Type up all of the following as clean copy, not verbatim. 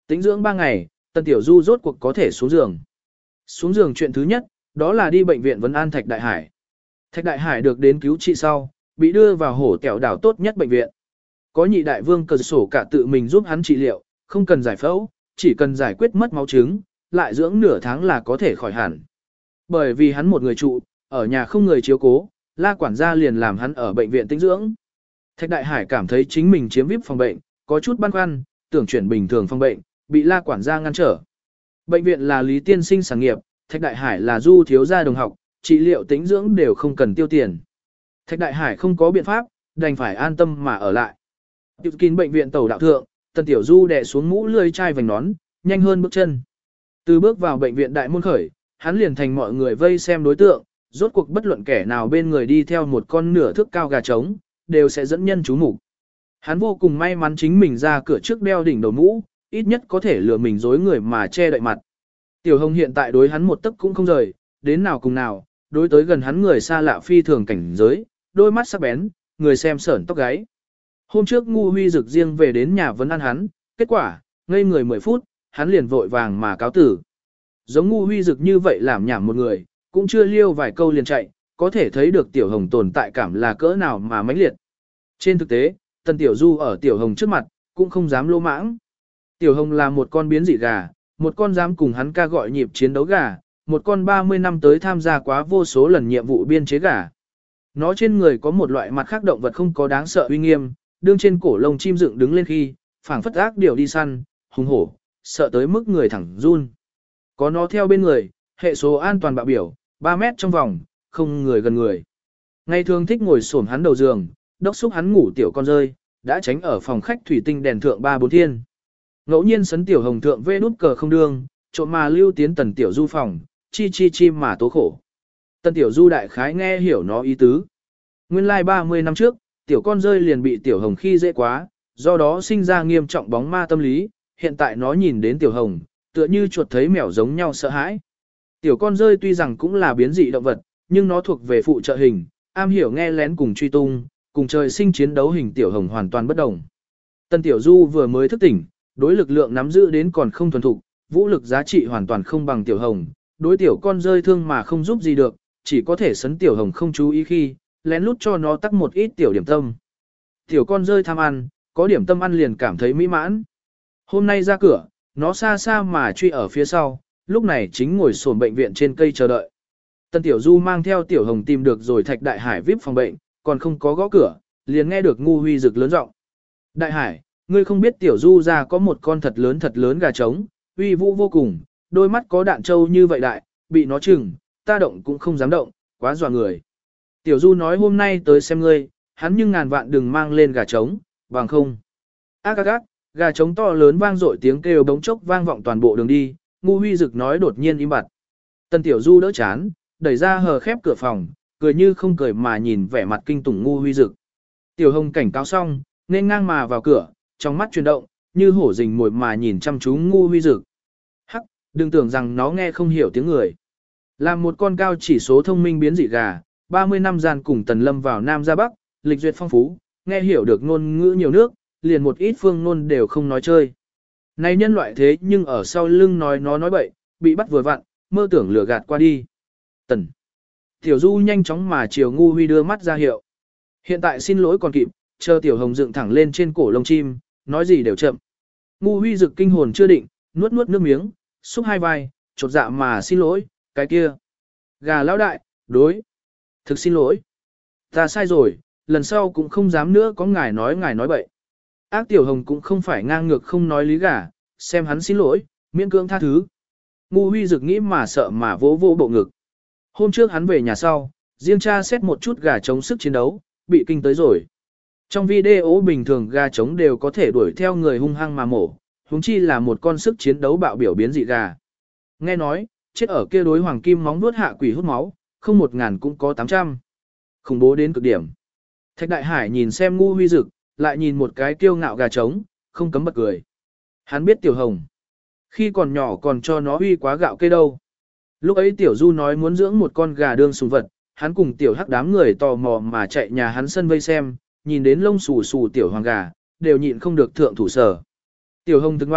Tĩnh dưỡng 3 ngày, Tần Tiểu Du rốt cuộc có thể xuống giường. Xuống giường chuyện thứ nhất, đó là đi bệnh viện vấn an Thạch Đại Hải. Thạch Đại Hải được đến cứu trị sau, bị đưa vào hổ kẹo đảo tốt nhất bệnh viện. Có nhị đại vương cờ sổ cả tự mình giúp hắn trị liệu, không cần giải phẫu, chỉ cần giải quyết mất máu trứng, lại dưỡng nửa tháng là có thể khỏi hẳn. Bởi vì hắn một người trụ, ở nhà không người chiếu cố, La quản gia liền làm hắn ở bệnh viện tĩnh dưỡng. Thạch Đại Hải cảm thấy chính mình chiếm VIP phòng bệnh, có chút băn khoăn, tưởng chuyển bình thường phòng bệnh, bị La quản gia ngăn trở. Bệnh viện là Lý Tiên Sinh sản nghiệp, Thạch Đại Hải là Du thiếu gia đồng học, trị liệu tĩnh dưỡng đều không cần tiêu tiền. Thạch Đại Hải không có biện pháp, đành phải an tâm mà ở lại. Tiểu kín bệnh viện tàu đạo thượng, Tần Tiểu Du đè xuống mũ lươi chai vành nón, nhanh hơn bước chân. Từ bước vào bệnh viện đại môn khởi, hắn liền thành mọi người vây xem đối tượng, rốt cuộc bất luận kẻ nào bên người đi theo một con nửa thước cao gà trống, đều sẽ dẫn nhân chú mục. Hắn vô cùng may mắn chính mình ra cửa trước đeo đỉnh đầu mũ, ít nhất có thể lừa mình dối người mà che đậy mặt. Tiểu Hồng hiện tại đối hắn một tấc cũng không rời, đến nào cùng nào, đối tới gần hắn người xa lạ phi thường cảnh giới, đôi mắt sắc bén, người xem sởn tóc gáy. Hôm trước Ngu Huy Dực riêng về đến nhà vấn ăn hắn, kết quả, ngây người 10 phút, hắn liền vội vàng mà cáo tử. Giống Ngu Huy Dực như vậy làm nhảm một người, cũng chưa liêu vài câu liền chạy, có thể thấy được Tiểu Hồng tồn tại cảm là cỡ nào mà mãnh liệt. Trên thực tế, Tần Tiểu Du ở Tiểu Hồng trước mặt, cũng không dám lỗ mãng. Tiểu Hồng là một con biến dị gà, một con dám cùng hắn ca gọi nhịp chiến đấu gà, một con 30 năm tới tham gia quá vô số lần nhiệm vụ biên chế gà. Nó trên người có một loại mặt khác động vật không có đáng sợ uy nghiêm, đương trên cổ lông chim dựng đứng lên khi, phảng phất ác điều đi săn, hùng hổ, sợ tới mức người thẳng run. Có nó theo bên người, hệ số an toàn bạo biểu, 3 mét trong vòng, không người gần người. Ngày thường thích ngồi xổm hắn đầu giường, đốc xúc hắn ngủ tiểu con rơi, đã tránh ở phòng khách thủy tinh đèn thượng 3-4 thiên. Ngẫu nhiên sấn Tiểu Hồng thượng vê nút cờ không đương, trộm mà lưu tiến Tần Tiểu Du phòng, chi mà tố khổ. Tần Tiểu Du đại khái nghe hiểu nó ý tứ. Nguyên lai 30 năm trước, tiểu con rơi liền bị Tiểu Hồng khi dễ quá, do đó sinh ra nghiêm trọng bóng ma tâm lý, hiện tại nó nhìn đến Tiểu Hồng, tựa như chuột thấy mèo giống nhau sợ hãi. Tiểu con rơi tuy rằng cũng là biến dị động vật, nhưng nó thuộc về phụ trợ hình, am hiểu nghe lén cùng truy tung, cùng trời sinh chiến đấu hình Tiểu Hồng hoàn toàn bất đồng. Tần Tiểu Du vừa mới thức tỉnh, đối lực lượng nắm giữ đến còn không thuần thục, vũ lực giá trị hoàn toàn không bằng Tiểu Hồng, đối tiểu con rơi thương mà không giúp gì được, chỉ có thể sấn Tiểu Hồng không chú ý khi, lén lút cho nó tắc một ít tiểu điểm tâm. Tiểu con rơi tham ăn, có điểm tâm ăn liền cảm thấy mỹ mãn. Hôm nay ra cửa, nó xa xa mà truy ở phía sau, lúc này chính ngồi xổm bệnh viện trên cây chờ đợi. Tần Tiểu Du mang theo Tiểu Hồng tìm được rồi Thạch Đại Hải VIP phòng bệnh, còn không có gõ cửa, liền nghe được Ngu Huy Dực lớn giọng. Đại Hải, ngươi không biết Tiểu Du ra có một con thật lớn gà trống, uy vũ vô cùng, đôi mắt có đạn trâu như vậy đại, bị nó chừng, ta động cũng không dám động, quá dọa người. Tiểu Du nói hôm nay tới xem ngươi, hắn nhưng ngàn vạn đừng mang lên gà trống, bằng không. Ác ác ác, gà trống to lớn vang dội tiếng kêu bỗng chốc vang vọng toàn bộ đường đi, Ngu Huy Dực nói đột nhiên im bặt. Tần Tiểu Du đỡ chán, đẩy ra hờ khép cửa phòng, cười như không cười mà nhìn vẻ mặt kinh tủng Ngu Huy Dực. Tiểu Hồng cảnh cáo xong, nên ngang mà vào cửa, trong mắt chuyển động, như hổ rình mồi mà nhìn chăm chú Ngu Huy Dực. Hắc, đừng tưởng rằng nó nghe không hiểu tiếng người. Làm một con cao chỉ số thông minh biến dị gà, 30 năm gian cùng Tần Lâm vào Nam ra Bắc, lịch duyệt phong phú, nghe hiểu được ngôn ngữ nhiều nước, liền một ít phương ngôn đều không nói chơi. Này nhân loại thế nhưng ở sau lưng nói nó nói bậy, bị bắt vừa vặn, mơ tưởng lừa gạt qua đi. Tần. Tiểu Du nhanh chóng mà chiều Ngu Huy đưa mắt ra hiệu. Hiện tại xin lỗi còn kịp, chờ Tiểu Hồng dựng thẳng lên trên cổ lông chim, nói gì đều chậm. Ngu Huy Dực kinh hồn chưa định, nuốt nước miếng, xúc hai vai, chột dạ mà xin lỗi, cái kia. Gà lão đại, đối. Thực xin lỗi. Ta sai rồi, lần sau cũng không dám nữa có ngài nói bậy. Ác Tiểu Hồng cũng không phải ngang ngược không nói lý gà, xem hắn xin lỗi, miễn cưỡng tha thứ. Ngu Huy Dực nghĩ mà sợ mà vỗ bộ ngực. Hôm trước hắn về nhà sau, riêng tra xét một chút gà chống sức chiến đấu, bị kinh tới rồi. Trong video bình thường gà trống đều có thể đuổi theo người hung hăng mà mổ, huống chi là một con sức chiến đấu bạo biểu biến dị gà. Nghe nói, chết ở kia đối hoàng kim móng vuốt hạ quỷ hút máu, không 1000 cũng có 800. Khủng bố đến cực điểm. Thạch Đại Hải nhìn xem Ngu Huy Dực, lại nhìn một cái kiêu ngạo gà trống, không cấm bật cười. Hắn biết Tiểu Hồng. Khi còn nhỏ còn cho nó huy quá gạo cây đâu. Lúc ấy Tiểu Du nói muốn dưỡng một con gà đương sùng vật, hắn cùng Tiểu Hắc đám người tò mò mà chạy nhà hắn sân vây xem, nhìn đến lông xù xù Tiểu Hoàng gà, đều nhịn không được thượng thủ sở. Tiểu Hồng thực ngoan,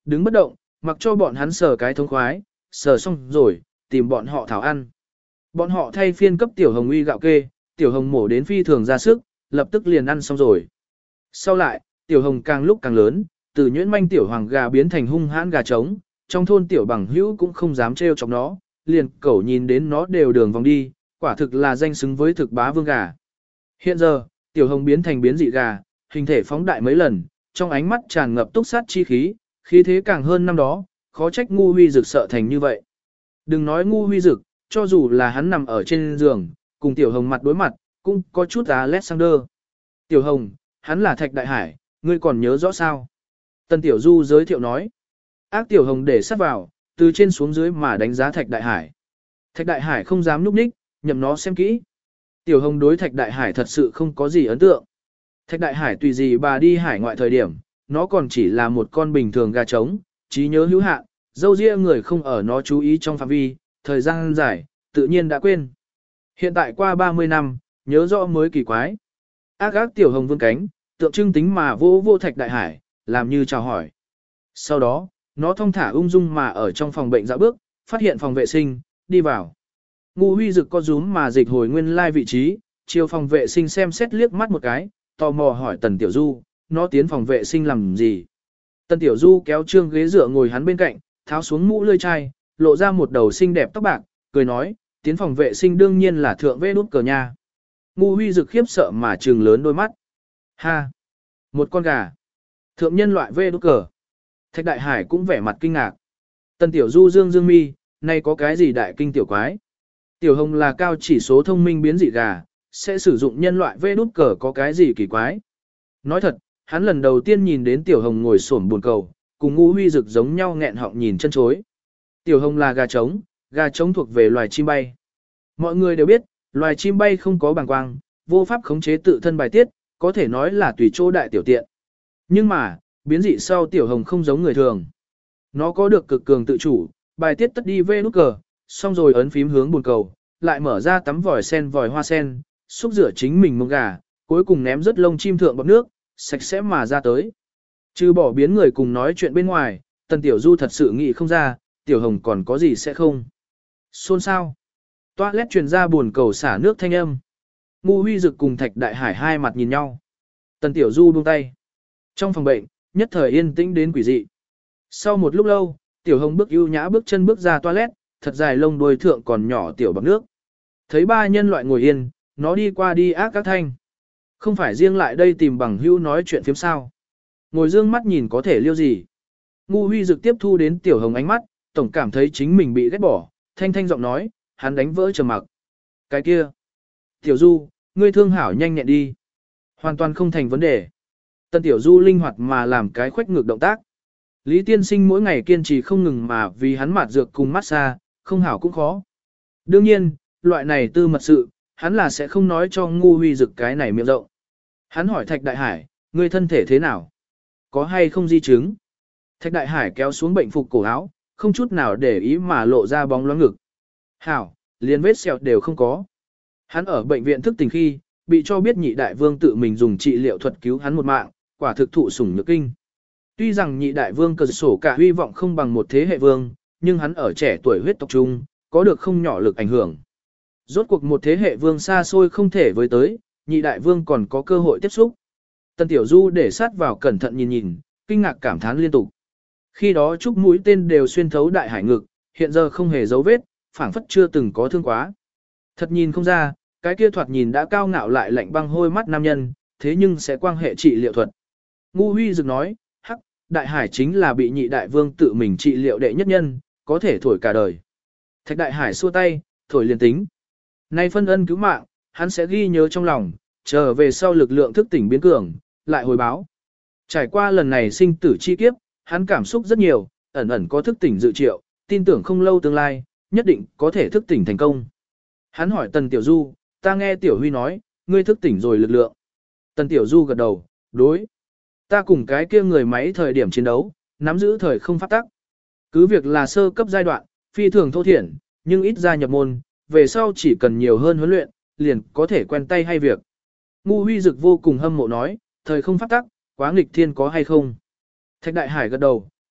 đứng bất động, mặc cho bọn hắn sờ cái thống khoái, sờ xong rồi, tìm bọn họ thảo ăn. Bọn họ thay phiên cấp tiểu hồng uy gạo kê, tiểu hồng mổ đến phi thường ra sức, lập tức liền ăn xong rồi. Sau lại, tiểu hồng càng lúc càng lớn, từ nhuyễn manh tiểu hoàng gà biến thành hung hãn gà trống, trong thôn tiểu bằng hữu cũng không dám trêu chọc nó, liền cẩu nhìn đến nó đều đường vòng đi, quả thực là danh xứng với thực bá vương gà. Hiện giờ, tiểu hồng biến thành biến dị gà, hình thể phóng đại mấy lần, trong ánh mắt tràn ngập túc sát chi khí, khí thế càng hơn năm đó, khó trách Ngu Huy Dực sợ thành như vậy. Đừng nói Ngu Huy Dực, cho dù là hắn nằm ở trên giường, cùng tiểu hồng mặt đối mặt, cũng có chút Alexander. Tiểu hồng, hắn là Thạch Đại Hải, ngươi còn nhớ rõ sao? Tần Tiểu Du giới thiệu nói. Ác tiểu hồng để sát vào, từ trên xuống dưới mà đánh giá Thạch Đại Hải. Thạch Đại Hải không dám núp ních, nhậm nó xem kỹ. Tiểu hồng đối Thạch Đại Hải thật sự không có gì ấn tượng. Thạch Đại Hải tùy gì bà đi hải ngoại thời điểm, nó còn chỉ là một con bình thường gà trống, trí nhớ hữu hạn, dâu ria người không ở nó chú ý trong phạm vi, thời gian dài, tự nhiên đã quên. Hiện tại qua 30 năm, nhớ rõ mới kỳ quái. Ác ác tiểu hồng vươn cánh, tượng trưng tính mà vô vô Thạch Đại Hải, làm như chào hỏi. Sau đó, nó thong thả ung dung mà ở trong phòng bệnh dạo bước, phát hiện phòng vệ sinh, đi vào. Ngu Huy Dực có rúm mà dịch hồi nguyên lai vị trí, chiều phòng vệ sinh xem xét liếc mắt một cái, tò mò hỏi Tần Tiểu Du, nó tiến phòng vệ sinh làm gì. Tần Tiểu Du kéo trương ghế dựa ngồi hắn bên cạnh, tháo xuống mũ lươi chai, lộ ra một đầu xinh đẹp tóc bạc, cười nói, tiến phòng vệ sinh đương nhiên là thượng vê đút cờ nha. Ngu Huy Dực khiếp sợ mà trừng lớn đôi mắt. Ha! Một con gà. Thượng nhân loại vê đút cờ. Thạch Đại Hải cũng vẻ mặt kinh ngạc. Tần Tiểu Du dương mi, nay có cái gì đại kinh tiểu quái. Tiểu hồng là cao chỉ số thông minh biến dị gà, sẽ sử dụng nhân loại vê đút cờ có cái gì kỳ quái. Nói thật, hắn lần đầu tiên nhìn đến Tiểu hồng ngồi xổm buồn cầu, cùng Ngu Huy Dực giống nhau nghẹn họng nhìn chân chối. Tiểu hồng là gà trống thuộc về loài chim bay. Mọi người đều biết, loài chim bay không có bàng quang, vô pháp khống chế tự thân bài tiết, có thể nói là tùy chỗ đại tiểu tiện. Nhưng mà, biến dị sau Tiểu hồng không giống người thường. Nó có được cực cường tự chủ, bài tiết tất đi vê nút cờ, xong rồi ấn phím hướng buồn cầu, lại mở ra tắm vòi sen vòi hoa sen, xúc rửa chính mình mông gà, cuối cùng ném rất lông chim thượng bọt nước, sạch sẽ mà ra tới. Trừ bỏ biến người cùng nói chuyện bên ngoài, Tần Tiểu Du thật sự nghĩ không ra, Tiểu hồng còn có gì sẽ không. Xôn sao? Toilet truyền ra buồn cầu xả nước thanh âm. Ngu Huy Dực cùng Thạch Đại Hải hai mặt nhìn nhau. Tần Tiểu Du buông tay. Trong phòng bệnh, nhất thời yên tĩnh đến quỷ dị. Sau một lúc lâu, Tiểu hồng bước ưu nhã bước chân bước ra toilet, thật dài lông đuôi thượng còn nhỏ tiểu bọt nước. Thấy ba nhân loại ngồi yên, nó đi qua đi ác các thanh. Không phải riêng lại đây tìm bằng hữu nói chuyện phiếm sao. Ngồi dương mắt nhìn có thể liêu gì. Ngu Huy Dực tiếp thu đến Tiểu hồng ánh mắt, tổng cảm thấy chính mình bị ghét bỏ, thanh thanh giọng nói, hắn đánh vỡ trầm mặc. Cái kia. Tiểu Du, ngươi thương hảo nhanh nhẹn đi. Hoàn toàn không thành vấn đề. Tần Tiểu Du linh hoạt mà làm cái khuếch ngược động tác. Lý Tiên Sinh mỗi ngày kiên trì không ngừng mà vì hắn mạt dược cùng massage, không hảo cũng khó. Đương nhiên, loại này tư mật sự, hắn là sẽ không nói cho Ngu Huy Dực cái này miệng rộng. Hắn hỏi Thạch Đại Hải, ngươi thân thể thế nào? Có hay không di chứng? Thạch Đại Hải kéo xuống bệnh phục cổ áo, không chút nào để ý mà lộ ra bóng loáng ngực. Hảo, liền vết sẹo đều không có. Hắn ở bệnh viện thức tỉnh khi, bị cho biết Nhị Đại Vương tự mình dùng trị liệu thuật cứu hắn một mạng, quả thực thụ sủng nhược kinh. Tuy rằng Nhị Đại Vương cờ sổ cả hy vọng không bằng một thế hệ vương, nhưng hắn ở trẻ tuổi huyết tộc trung, có được không nhỏ lực ảnh hưởng. Rốt cuộc một thế hệ vương xa xôi không thể với tới, Nhị Đại Vương còn có cơ hội tiếp xúc. Tần Tiểu Du để sát vào cẩn thận nhìn, kinh ngạc cảm thán liên tục. Khi đó chúc mũi tên đều xuyên thấu đại hải ngực, hiện giờ không hề dấu vết, phảng phất chưa từng có thương quá. Thật nhìn không ra, cái kia thoạt nhìn đã cao ngạo lại lạnh băng hôi mắt nam nhân, thế nhưng sẽ quan hệ trị liệu thuật. Ngu Huy Dực nói, hắc, đại hải chính là bị Nhị Đại Vương tự mình trị liệu đệ nhất nhân, có thể thổi cả đời. Thạch Đại Hải xua tay, thổi liền tính. Nay phân ân cứu mạng, hắn sẽ ghi nhớ trong lòng, chờ về sau lực lượng thức tỉnh biến cường, lại hồi báo. Trải qua lần này sinh tử chi kiếp, hắn cảm xúc rất nhiều, ẩn ẩn có thức tỉnh dự triệu, tin tưởng không lâu tương lai, nhất định có thể thức tỉnh thành công. Hắn hỏi Tần Tiểu Du, ta nghe Tiểu Huy nói, ngươi thức tỉnh rồi lực lượng. Tần Tiểu Du gật đầu, đối. Ta cùng cái kia người máy thời điểm chiến đấu, nắm giữ thời không pháp tắc. Cứ việc là sơ cấp giai đoạn, phi thường thô thiển, nhưng ít ra nhập môn, về sau chỉ cần nhiều hơn huấn luyện, liền có thể quen tay hay việc. Ngu Huy Dực vô cùng hâm mộ nói, thời không pháp tắc, quá nghịch thiên có hay không? Thạch Đại Hải gật đầu,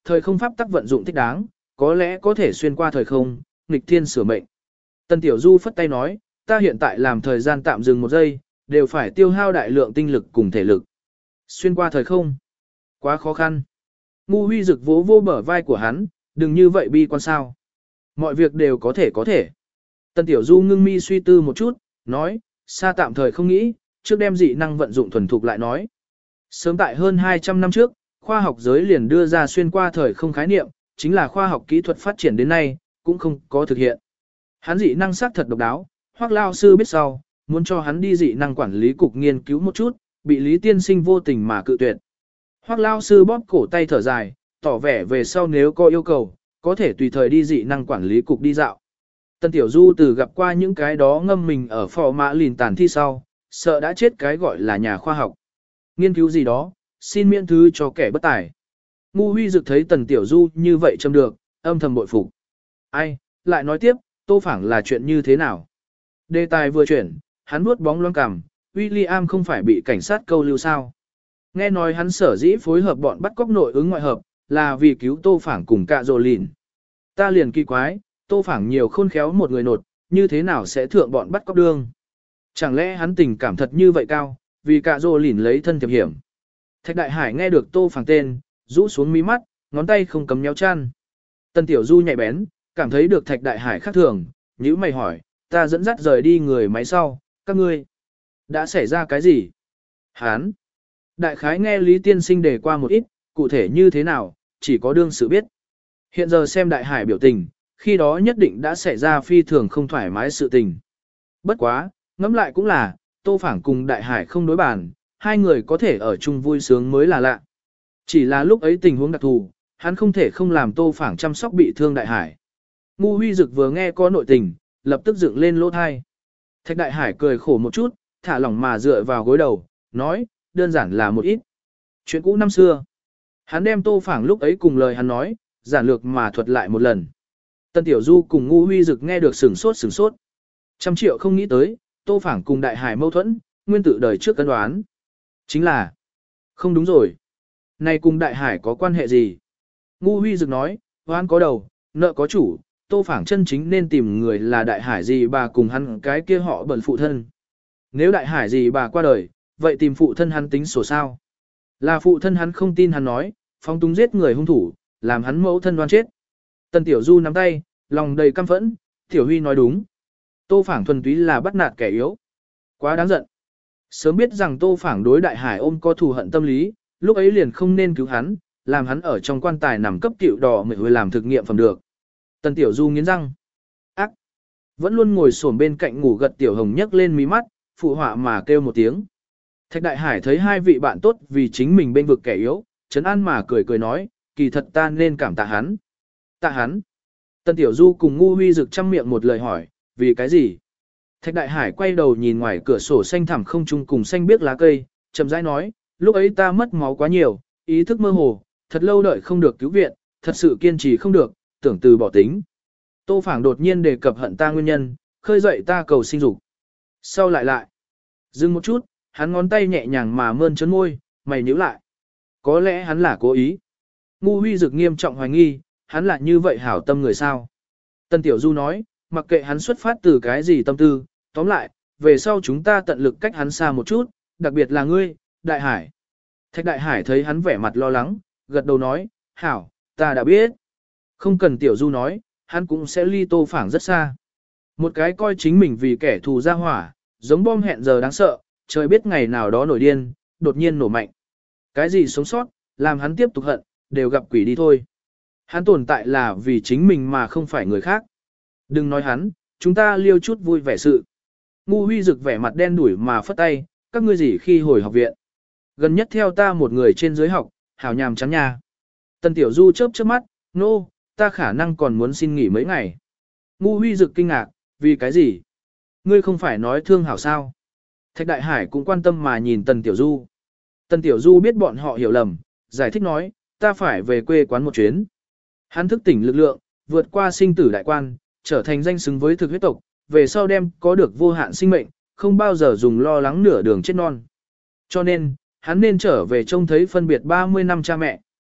thời không pháp tắc vận dụng thích đáng, có lẽ có thể xuyên qua thời không, nghịch thiên sửa mệnh. Tần Tiểu Du phất tay nói, ta hiện tại làm thời gian tạm dừng một giây, đều phải tiêu hao đại lượng tinh lực cùng thể lực. Xuyên qua thời không, quá khó khăn. Ngu Huy Dực vỗ vô bờ vai của hắn, đừng như vậy bi quan sao. Mọi việc đều có thể. Tần Tiểu Du ngưng mi suy tư một chút, nói, xa tạm thời không nghĩ, trước đem dị năng vận dụng thuần thục lại nói. Sớm tại hơn 200 năm trước, khoa học giới liền đưa ra xuyên qua thời không khái niệm, chính là khoa học kỹ thuật phát triển đến nay, cũng không có thực hiện. Hắn dị năng sắc thật độc đáo, Hoắc lao sư biết sau, muốn cho hắn đi dị năng quản lý cục nghiên cứu một chút, bị Lý Tiên Sinh vô tình mà cự tuyệt. Hoắc lao sư bóp cổ tay thở dài, tỏ vẻ về sau nếu có yêu cầu, có thể tùy thời đi dị năng quản lý cục đi dạo. Tân Tiểu Du từ gặp qua những cái đó ngâm mình ở phò mã lìn tàn thi sau, sợ đã chết cái gọi là nhà khoa học. Nghiên cứu gì đó, xin miễn thứ cho kẻ bất tài. Ngu Huy Dực thấy Tần Tiểu Du như vậy châm được, âm thầm bội phục. Ai, lại nói tiếp, Tô Phảng là chuyện như thế nào? Đề tài vừa chuyển, hắn vuốt bóng loáng cằm, William không phải bị cảnh sát câu lưu sao? Nghe nói hắn sở dĩ phối hợp bọn bắt cóc nội ứng ngoại hợp, là vì cứu Tô Phảng cùng Cạ Dồ Lìn. Ta liền kỳ quái, Tô Phảng nhiều khôn khéo một người nột, như thế nào sẽ thượng bọn bắt cóc đương? Chẳng lẽ hắn tình cảm thật như vậy cao, vì Cạ Dồ Lìn lấy thân thiệp hiểm? Thạch Đại Hải nghe được Tô Phảng tên, rũ xuống mí mắt, ngón tay không cấm nhéo chăn. Tần Tiểu Du nhạy bén, cảm thấy được Thạch Đại Hải khác thường, nhíu mày hỏi, ta dẫn dắt rời đi người máy sau, các ngươi đã xảy ra cái gì? Hán! Đại khái nghe Lý Tiên Sinh đề qua một ít, cụ thể như thế nào, chỉ có đương sự biết. Hiện giờ xem Đại Hải biểu tình, khi đó nhất định đã xảy ra phi thường không thoải mái sự tình. Bất quá, ngẫm lại cũng là, Tô Phảng cùng Đại Hải không đối bàn, hai người có thể ở chung vui sướng mới là lạ. Chỉ là lúc ấy tình huống đặc thù, hắn không thể không làm Tô Phảng chăm sóc bị thương Đại Hải. Ngu Huy Dực vừa nghe có nội tình, lập tức dựng lên lỗ thai. Thạch Đại Hải cười khổ một chút, thả lỏng mà dựa vào gối đầu, nói, đơn giản là một ít. Chuyện cũ năm xưa. Hắn đem Tô Phảng lúc ấy cùng lời hắn nói, giản lược mà thuật lại một lần. Tân Tiểu Du cùng Ngu Huy Dực nghe được sửng sốt. 100 triệu không nghĩ tới, Tô Phảng cùng Đại Hải mâu thuẫn, nguyên tử đời trước cân đoán. Chính là, không đúng rồi. Này cùng Đại Hải có quan hệ gì? Ngu Huy Dực nói, oan có đầu, nợ có chủ, Tô Phảng chân chính nên tìm người là Đại Hải gì bà cùng hắn cái kia họ bẩn phụ thân. Nếu Đại Hải gì bà qua đời, vậy tìm phụ thân hắn tính sổ sao? Là phụ thân hắn không tin hắn nói, phóng túng giết người hung thủ, làm hắn mẫu thân đoan chết. Tần Tiểu Du nắm tay, lòng đầy căm phẫn, Tiểu Huy nói đúng. Tô Phảng thuần túy là bắt nạt kẻ yếu. Quá đáng giận. Sớm biết rằng Tô Phảng đối Đại Hải ôm có thù hận tâm lý, lúc ấy liền không nên cứu hắn, làm hắn ở trong quan tài nằm cấp tiểu đỏ mệt hồi làm thực nghiệm phẩm được. Tần Tiểu Du nghiến răng. Ác. Vẫn luôn ngồi xổm bên cạnh ngủ gật Tiểu Hồng nhấc lên mí mắt, phụ họa mà kêu một tiếng. Thạch Đại Hải thấy hai vị bạn tốt vì chính mình bên vực kẻ yếu, trấn an mà cười nói, kỳ thật ta nên cảm tạ hắn. Tạ hắn. Tần Tiểu Du cùng Ngu Huy Dực trăm miệng một lời hỏi, vì cái gì? Thạch Đại Hải quay đầu nhìn ngoài cửa sổ xanh thẳm không trung cùng xanh biếc lá cây, chậm rãi nói, lúc ấy ta mất máu quá nhiều, ý thức mơ hồ, thật lâu đợi không được cứu viện, thật sự kiên trì không được, tưởng từ bỏ tính. Tô Phảng đột nhiên đề cập hận ta nguyên nhân, khơi dậy ta cầu sinh dục. Sau lại. Dừng một chút, hắn ngón tay nhẹ nhàng mà mơn trớn môi, mày nhíu lại. Có lẽ hắn là cố ý. Ngu Huy Dực nghiêm trọng hoài nghi, hắn là như vậy hảo tâm người sao. Tân Tiểu Du nói, mặc kệ hắn xuất phát từ cái gì tâm tư, tóm lại, về sau chúng ta tận lực cách hắn xa một chút, đặc biệt là ngươi, Đại Hải. Thạch Đại Hải thấy hắn vẻ mặt lo lắng, gật đầu nói, hảo, ta đã biết. Không cần Tiểu Du nói, hắn cũng sẽ ly Tô Phảng rất xa. Một cái coi chính mình vì kẻ thù ra hỏa, giống bom hẹn giờ đáng sợ, trời biết ngày nào đó nổi điên, đột nhiên nổ mạnh. Cái gì sống sót, làm hắn tiếp tục hận, đều gặp quỷ đi thôi. Hắn tồn tại là vì chính mình mà không phải người khác. Đừng nói hắn, chúng ta liêu chút vui vẻ sự. Ngu Huy Dực vẻ mặt đen đủi mà phất tay, các ngươi gì khi hồi học viện. Gần nhất theo ta một người trên dưới học, hảo nhàm chán nha. Tần Tiểu Du chớp chớp mắt, nô, ta khả năng còn muốn xin nghỉ mấy ngày. Ngu Huy Dực kinh ngạc, vì cái gì? Ngươi không phải nói thương hảo sao? Thạch Đại Hải cũng quan tâm mà nhìn Tần Tiểu Du. Tần Tiểu Du biết bọn họ hiểu lầm, giải thích nói, ta phải về quê quán một chuyến. Hắn thức tỉnh lực lượng, vượt qua sinh tử đại quan, trở thành danh xứng với thực huyết tộc, về sau đem có được vô hạn sinh mệnh, không bao giờ dùng lo lắng nửa đường chết non. Cho nên, hắn nên trở về trông thấy phân biệt 30 năm cha mẹ.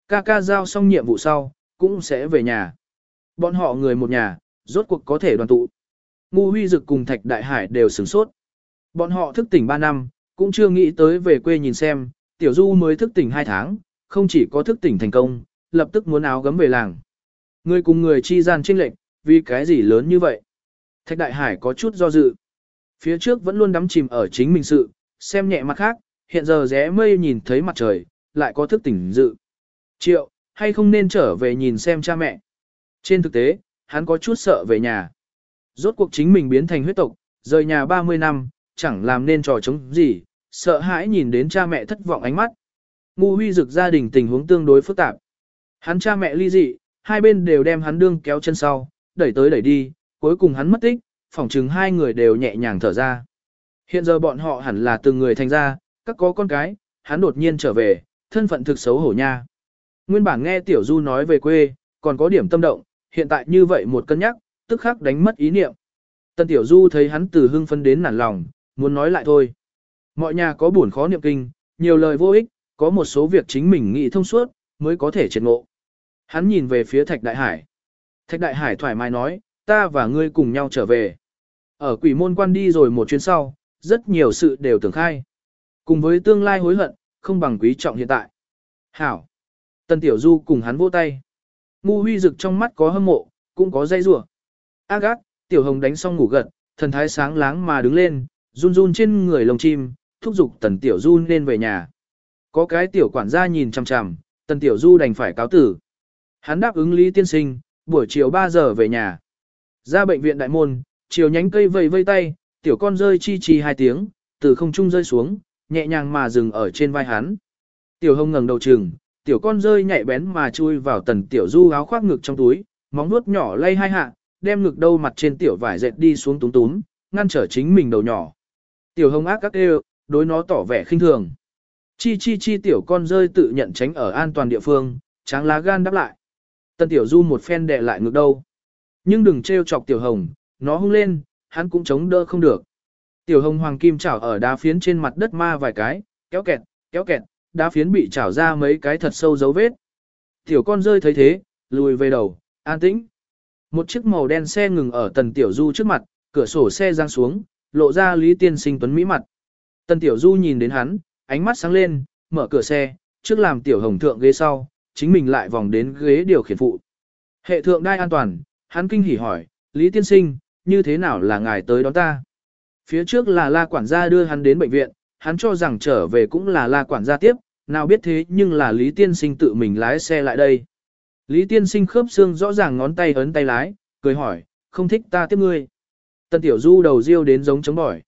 Ca ca giao xong nhiệm vụ sau, cũng sẽ về nhà. Bọn họ người một nhà, rốt cuộc có thể đoàn tụ. Ngu Huy Dực cùng Thạch Đại Hải đều sửng sốt. Bọn họ thức tỉnh 3 năm, cũng chưa nghĩ tới về quê nhìn xem, Tiểu Du mới thức tỉnh 2 tháng, không chỉ có thức tỉnh thành công, lập tức muốn áo gấm về làng. Người cùng người chi gian chênh lệch, vì cái gì lớn như vậy? Thạch Đại Hải có chút do dự. Phía trước vẫn luôn đắm chìm ở chính mình sự, xem nhẹ mặt khác, hiện giờ rẽ mây nhìn thấy mặt trời, lại có thức tỉnh dự. Triệu, hay không nên trở về nhìn xem cha mẹ? Trên thực tế, hắn có chút sợ về nhà. Rốt cuộc chính mình biến thành huyết tộc, rời nhà 30 năm, chẳng làm nên trò chống gì, sợ hãi nhìn đến cha mẹ thất vọng ánh mắt. Ngu Huy Dực gia đình tình huống tương đối phức tạp. Hắn cha mẹ ly dị, hai bên đều đem hắn đương kéo chân sau, đẩy tới đẩy đi, cuối cùng hắn mất tích, phỏng chừng hai người đều nhẹ nhàng thở ra. Hiện giờ bọn họ hẳn là từng người thành ra, các có con cái, hắn đột nhiên trở về, thân phận thực xấu hổ nha. Nguyên bản nghe Tiểu Du nói về quê, còn có điểm tâm động, hiện tại như vậy một cân nhắc, tức khắc đánh mất ý niệm. Tân Tiểu Du thấy hắn từ hưng phấn đến nản lòng, muốn nói lại thôi. Mọi nhà có buồn khó niệm kinh, nhiều lời vô ích, có một số việc chính mình nghĩ thông suốt, mới có thể triệt ngộ. Hắn nhìn về phía Thạch Đại Hải. Thạch Đại Hải thoải mái nói, ta và ngươi cùng nhau trở về. Ở Quỷ Môn Quan đi rồi một chuyến sau, rất nhiều sự đều tưởng khai. Cùng với tương lai hối hận, không bằng quý trọng hiện tại. Hảo. Tân Tiểu Du cùng hắn vỗ tay. Ngu Huy Dực trong mắt có hâm mộ, cũng có dây rủa. Ác, Tiểu Hồng đánh xong ngủ gật, thần thái sáng láng mà đứng lên, run run trên người lồng chim, thúc giục Tần Tiểu Du nên về nhà. Có cái tiểu quản gia nhìn chằm chằm, Tần Tiểu Du đành phải cáo tử. Hắn đáp ứng Lý tiên sinh, buổi chiều 3 giờ về nhà. Ra bệnh viện đại môn, chiều nhánh cây vây vây tay, tiểu con rơi chi chi 2 tiếng, từ không trung rơi xuống, nhẹ nhàng mà dừng ở trên vai hắn. Tiểu Hồng ngẩng đầu trừng, tiểu con rơi nhạy bén mà chui vào Tần Tiểu Du áo khoác ngực trong túi, móng vuốt nhỏ lay hai hạ, đem ngực đâu mặt trên tiểu vải dệt đi xuống túm túm, ngăn trở chính mình đầu nhỏ. Tiểu Hồng ác các đều, đối nó tỏ vẻ khinh thường. Chi chi chi tiểu con rơi tự nhận tránh ở an toàn địa phương, tráng lá gan đáp lại. Tần Tiểu Du một phen đè lại ngực đâu. Nhưng đừng trêu chọc Tiểu Hồng, nó hung lên, hắn cũng chống đỡ không được. Tiểu Hồng hoàng kim chảo ở đá phiến trên mặt đất ma vài cái, kéo kẹt, đá phiến bị chảo ra mấy cái thật sâu dấu vết. Tiểu con rơi thấy thế, lùi về đầu, an tĩnh. Một chiếc màu đen xe ngừng ở Tần Tiểu Du trước mặt, cửa sổ xe giang xuống, lộ ra Lý Tiên Sinh tuấn mỹ mặt. Tần Tiểu Du nhìn đến hắn, ánh mắt sáng lên, mở cửa xe, trước làm Tiểu Hồng thượng ghế sau, chính mình lại vòng đến ghế điều khiển phụ. Hệ thượng đai an toàn, hắn kinh hỉ hỏi, Lý Tiên Sinh, như thế nào là ngài tới đón ta? Phía trước là La quản gia đưa hắn đến bệnh viện, hắn cho rằng trở về cũng là La quản gia tiếp, nào biết thế nhưng là Lý Tiên Sinh tự mình lái xe lại đây. Lý Tiên Sinh khớp xương rõ ràng ngón tay ấn tay lái, cười hỏi, không thích ta tiếp ngươi. Tần Tiểu Du đầu riêu đến giống chống bỏi.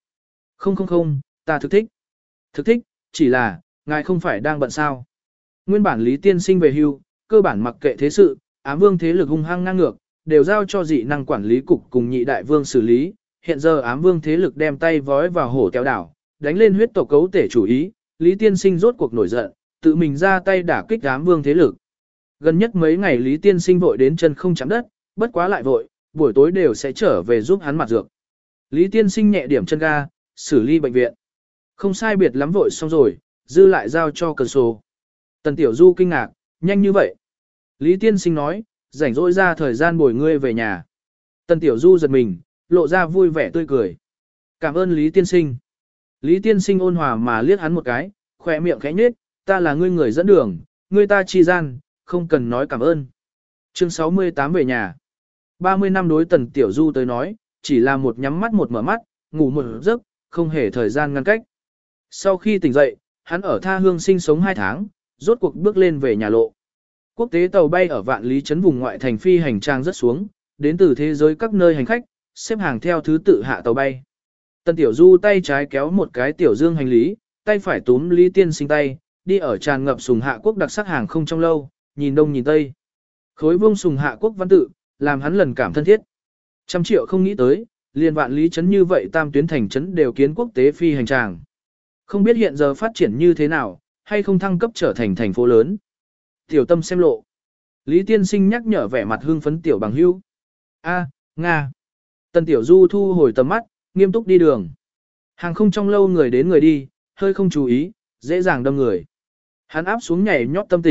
Không, ta thực thích. Thực thích, chỉ là, ngài không phải đang bận sao. Nguyên bản Lý Tiên Sinh về hưu, cơ bản mặc kệ thế sự, ám vương thế lực hung hăng ngang ngược, đều giao cho dị năng quản lý cục cùng nhị đại vương xử lý. Hiện giờ ám vương thế lực đem tay vói vào hổ kéo đảo, đánh lên huyết tộc cấu tể chủ ý, Lý Tiên Sinh rốt cuộc nổi giận, tự mình ra tay đả kích ám vương thế lực. Gần nhất mấy ngày Lý Tiên Sinh vội đến chân không chạm đất, bất quá lại vội, buổi tối đều sẽ trở về giúp hắn mặt dược. Lý Tiên Sinh nhẹ điểm chân ga, xử lý bệnh viện. Không sai biệt lắm vội xong rồi, dư lại giao cho cần sổ. Tần Tiểu Du kinh ngạc, nhanh như vậy. Lý Tiên Sinh nói, rảnh rỗi ra thời gian bồi ngươi về nhà. Tần Tiểu Du giật mình, lộ ra vui vẻ tươi cười. Cảm ơn Lý Tiên Sinh. Lý Tiên Sinh ôn hòa mà liếc hắn một cái, khỏe miệng khẽ nhếch, ta là ngươi người dẫn đường, ngươi ta chi gian, không cần nói cảm ơn. Chương 68 về nhà. 30 năm đối Tần Tiểu Du tới nói, chỉ là một nhắm mắt một mở mắt, ngủ một giấc, không hề thời gian ngăn cách. Sau khi tỉnh dậy, hắn ở tha hương sinh sống 2 tháng, rốt cuộc bước lên về nhà lộ. Quốc tế tàu bay ở Vạn Lý trấn vùng ngoại thành phi hành trang rất xuống, đến từ thế giới các nơi hành khách, xếp hàng theo thứ tự hạ tàu bay. Tần Tiểu Du tay trái kéo một cái tiểu dương hành lý, tay phải túm Lý Tiên Sinh tay, đi ở tràn ngập sùng hạ quốc đặc sắc hàng không trong lâu, nhìn đông nhìn tây. Khối vuông sùng hạ quốc văn tự, làm hắn lần cảm thân thiết. 100 triệu không nghĩ tới, liền Vạn Lý trấn như vậy tam tuyến thành trấn đều kiến quốc tế phi hành tràng. Không biết hiện giờ phát triển như thế nào, hay không thăng cấp trở thành thành phố lớn. Tiểu tâm xem lộ. Lý Tiên Sinh nhắc nhở vẻ mặt hưng phấn tiểu bằng hưu. Nga. Tần Tiểu Du thu hồi tầm mắt, nghiêm túc đi đường. Hàng không trong lâu người đến người đi, hơi không chú ý, dễ dàng đâm người. Hắn áp xuống nhảy nhót tâm tình,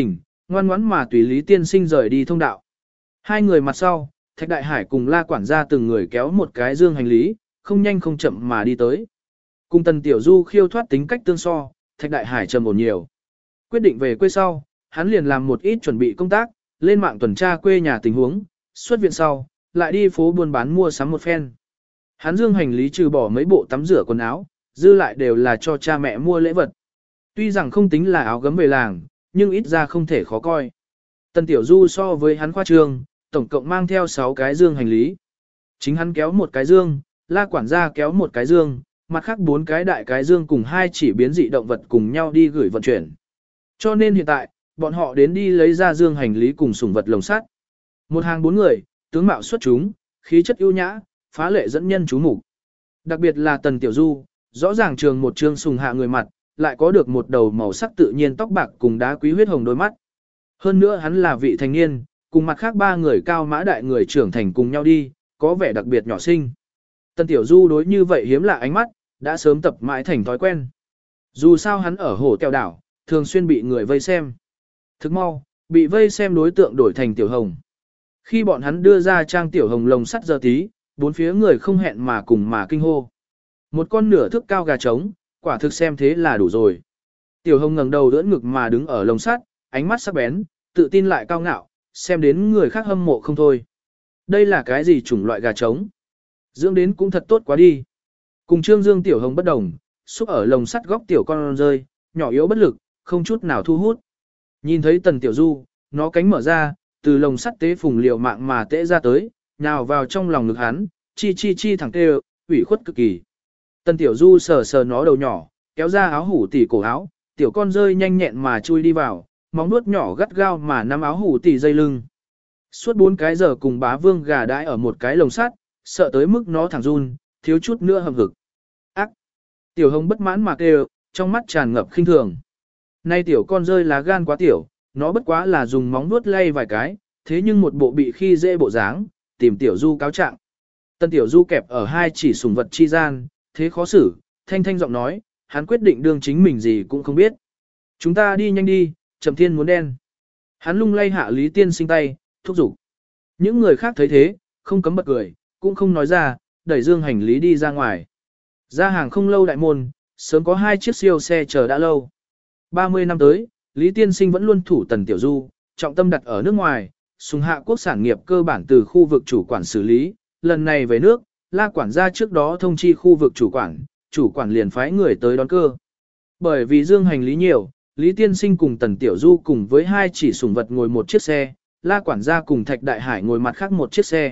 ngoan ngoãn mà tùy Lý Tiên Sinh rời đi thông đạo. Hai người mặt sau, Thạch Đại Hải cùng La quản gia từng người kéo một cái dương hành lý, không nhanh không chậm mà đi tới. Cùng Tần Tiểu Du khiêu thoát tính cách tương so, Thạch Đại Hải trầm ổn nhiều. Quyết định về quê sau, hắn liền làm một ít chuẩn bị công tác, lên mạng tuần tra quê nhà tình huống, xuất viện sau, lại đi phố buôn bán mua sắm một phen. Hắn dương hành lý trừ bỏ mấy bộ tắm rửa quần áo, dư lại đều là cho cha mẹ mua lễ vật. Tuy rằng không tính là áo gấm về làng, nhưng ít ra không thể khó coi. Tần Tiểu Du so với hắn khoa trương, tổng cộng mang theo 6 cái dương hành lý. Chính hắn kéo một cái dương, La quản gia kéo một cái dương, mặt khác 4 cái đại cái dương cùng 2 chỉ biến dị động vật cùng nhau đi gửi vận chuyển. Cho nên hiện tại, bọn họ đến đi lấy ra dương hành lý cùng sủng vật lồng sắt. Một hàng 4 người, tướng mạo xuất chúng, khí chất ưu nhã, phá lệ dẫn nhân chú mục. Đặc biệt là Tần Tiểu Du, rõ ràng trường một trương sùng hạ người mặt, lại có được một đầu màu sắc tự nhiên tóc bạc cùng đá quý huyết hồng đôi mắt. Hơn nữa hắn là vị thành niên, cùng mặt khác 3 người cao mã đại người trưởng thành cùng nhau đi, có vẻ đặc biệt nhỏ xinh. Tần Tiểu Du đối như vậy hiếm lạ ánh mắt, đã sớm tập mãi thành thói quen. Dù sao hắn ở hồ Tèo đảo, thường xuyên bị người vây xem. Thức mau, bị vây xem đối tượng đổi thành Tiểu Hồng. Khi bọn hắn đưa ra trang Tiểu Hồng lồng sắt giờ tí, bốn phía người không hẹn mà cùng mà kinh hô. Một con nửa thước cao gà trống, quả thực xem thế là đủ rồi. Tiểu Hồng ngẩng đầu đỡ ngực mà đứng ở lồng sắt, ánh mắt sắc bén, tự tin lại cao ngạo, xem đến người khác hâm mộ không thôi. Đây là cái gì chủng loại gà trống? Dưỡng đến cũng thật tốt quá đi. Cùng Trương Dương Tiểu Hồng bất đồng, xúc ở lồng sắt góc tiểu con rơi, nhỏ yếu bất lực, không chút nào thu hút. Nhìn thấy Tần Tiểu Du, nó cánh mở ra, từ lồng sắt tế phùng liều mạng mà tễ ra tới, nhào vào trong lòng ngực hắn, chi chi chi thẳng kêu, ủy khuất cực kỳ. Tần Tiểu Du sờ sờ nó đầu nhỏ, kéo ra áo hủ tỉ cổ áo, tiểu con rơi nhanh nhẹn mà chui đi vào, móng nuốt nhỏ gắt gao mà nắm áo hủ tỉ dây lưng. Suốt 4 cái giờ cùng bá vương gà đãi ở một cái lồng sắt, sợ tới mức nó thẳng run, thiếu chút nữa hầm hực. Ác! Tiểu Hồng bất mãn mà kêu, trong mắt tràn ngập khinh thường. Nay tiểu con rơi lá gan quá tiểu, nó bất quá là dùng móng nuốt lay vài cái, thế nhưng một bộ bị khi dễ bộ dáng, tìm Tiểu Du cáo trạng. Tân Tiểu Du kẹp ở 2 chỉ sủng vật chi gian, thế khó xử, thanh thanh giọng nói, hắn quyết định đương chính mình gì cũng không biết. Chúng ta đi nhanh đi, Trầm Thiên muốn đen. Hắn lung lay hạ Lý Tiên Sinh tay, thúc giục. Những người khác thấy thế, không cấm bật cười, cũng không nói ra, đẩy dương hành lý đi ra ngoài. Ra hàng không lâu đại môn, sớm có 2 chiếc siêu xe chờ đã lâu. 30 năm tới, Lý Tiên Sinh vẫn luôn thủ Tần Tiểu Du, trọng tâm đặt ở nước ngoài, sùng hạ quốc sản nghiệp cơ bản từ khu vực chủ quản xử lý, lần này về nước, La quản gia trước đó thông chi khu vực chủ quản liền phái người tới đón cơ. Bởi vì dương hành lý nhiều, Lý Tiên Sinh cùng Tần Tiểu Du cùng với 2 chỉ sủng vật ngồi một chiếc xe, La quản gia cùng Thạch Đại Hải ngồi mặt khác một chiếc xe.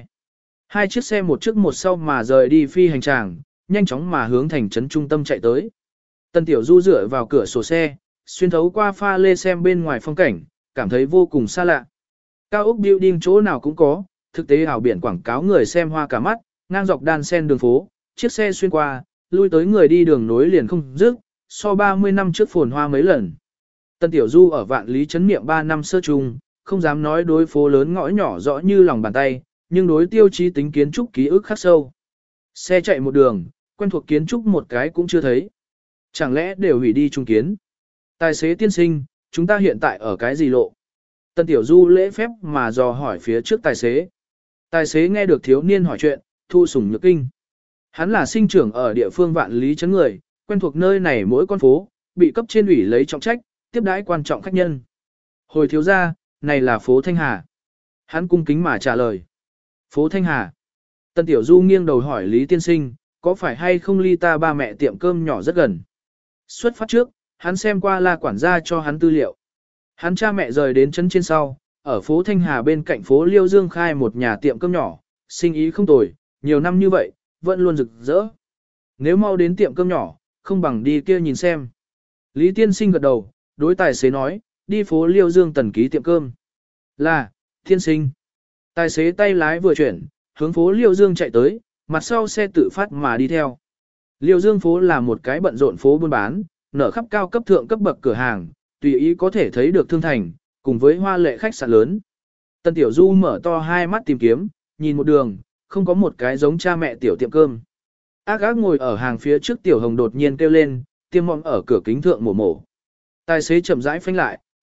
2 chiếc xe một trước một sau mà rời đi phi hành tràng, nhanh chóng mà hướng thành trấn trung tâm chạy tới. Tần Tiểu Du dựa vào cửa sổ xe, xuyên thấu qua pha lê xem bên ngoài phong cảnh, cảm thấy vô cùng xa lạ. Cao ốc building chỗ nào cũng có, thực tế ảo biển quảng cáo người xem hoa cả mắt, ngang dọc đan sen đường phố, chiếc xe xuyên qua, lui tới người đi đường nối liền không dứt, so 30 năm trước phồn hoa mấy lần. Tần Tiểu Du ở Vạn Lý trấn niệm 3 năm sơ trung, không dám nói đối phố lớn ngõ nhỏ rõ như lòng bàn tay, nhưng đối tiêu chí tính kiến trúc ký ức khắc sâu. Xe chạy một đường, quen thuộc kiến trúc một cái cũng chưa thấy. Chẳng lẽ đều hủy đi trung kiến? Tài xế tiên sinh, chúng ta hiện tại ở cái gì lộ? Tần Tiểu Du lễ phép mà dò hỏi phía trước tài xế. Tài xế nghe được thiếu niên hỏi chuyện, thu sủng nhược kinh. Hắn là sinh trưởng ở địa phương Vạn Lý trấn người, quen thuộc nơi này mỗi con phố, bị cấp trên ủy lấy trọng trách, tiếp đãi quan trọng khách nhân. Hồi thiếu gia, này là phố Thanh Hà. Hắn cung kính mà trả lời. Phố Thanh Hà. Tần Tiểu Du nghiêng đầu hỏi Lý Tiên Sinh, có phải hay không ly ta ba mẹ tiệm cơm nhỏ rất gần? Xuất phát trước, hắn xem qua La quản gia cho hắn tư liệu. Hắn cha mẹ rời đến trấn trên sau, ở phố Thanh Hà bên cạnh phố Liêu Dương khai một nhà tiệm cơm nhỏ, sinh ý không tồi, nhiều năm như vậy, vẫn luôn rực rỡ. Nếu mau đến tiệm cơm nhỏ, không bằng đi kia nhìn xem. Lý Tiên Sinh gật đầu, đối tài xế nói, đi phố Liêu Dương tần ký tiệm cơm. Là, Tiên Sinh. Tài xế tay lái vừa chuyển, hướng phố Liêu Dương chạy tới, mặt sau xe tự phát mà đi theo. Liêu Dương phố là một cái bận rộn phố buôn bán, nở khắp cao cấp thượng cấp bậc cửa hàng, tùy ý có thể thấy được thương thành, cùng với hoa lệ khách sạn lớn. Tần Tiểu Du mở to hai mắt tìm kiếm, nhìn một đường, không có một cái giống cha mẹ tiểu tiệm cơm. Ác ác ngồi ở hàng phía trước Tiểu Hồng đột nhiên kêu lên, tiêm mong ở cửa kính thượng mổ mổ. Tài xế chậm rãi phanh lại,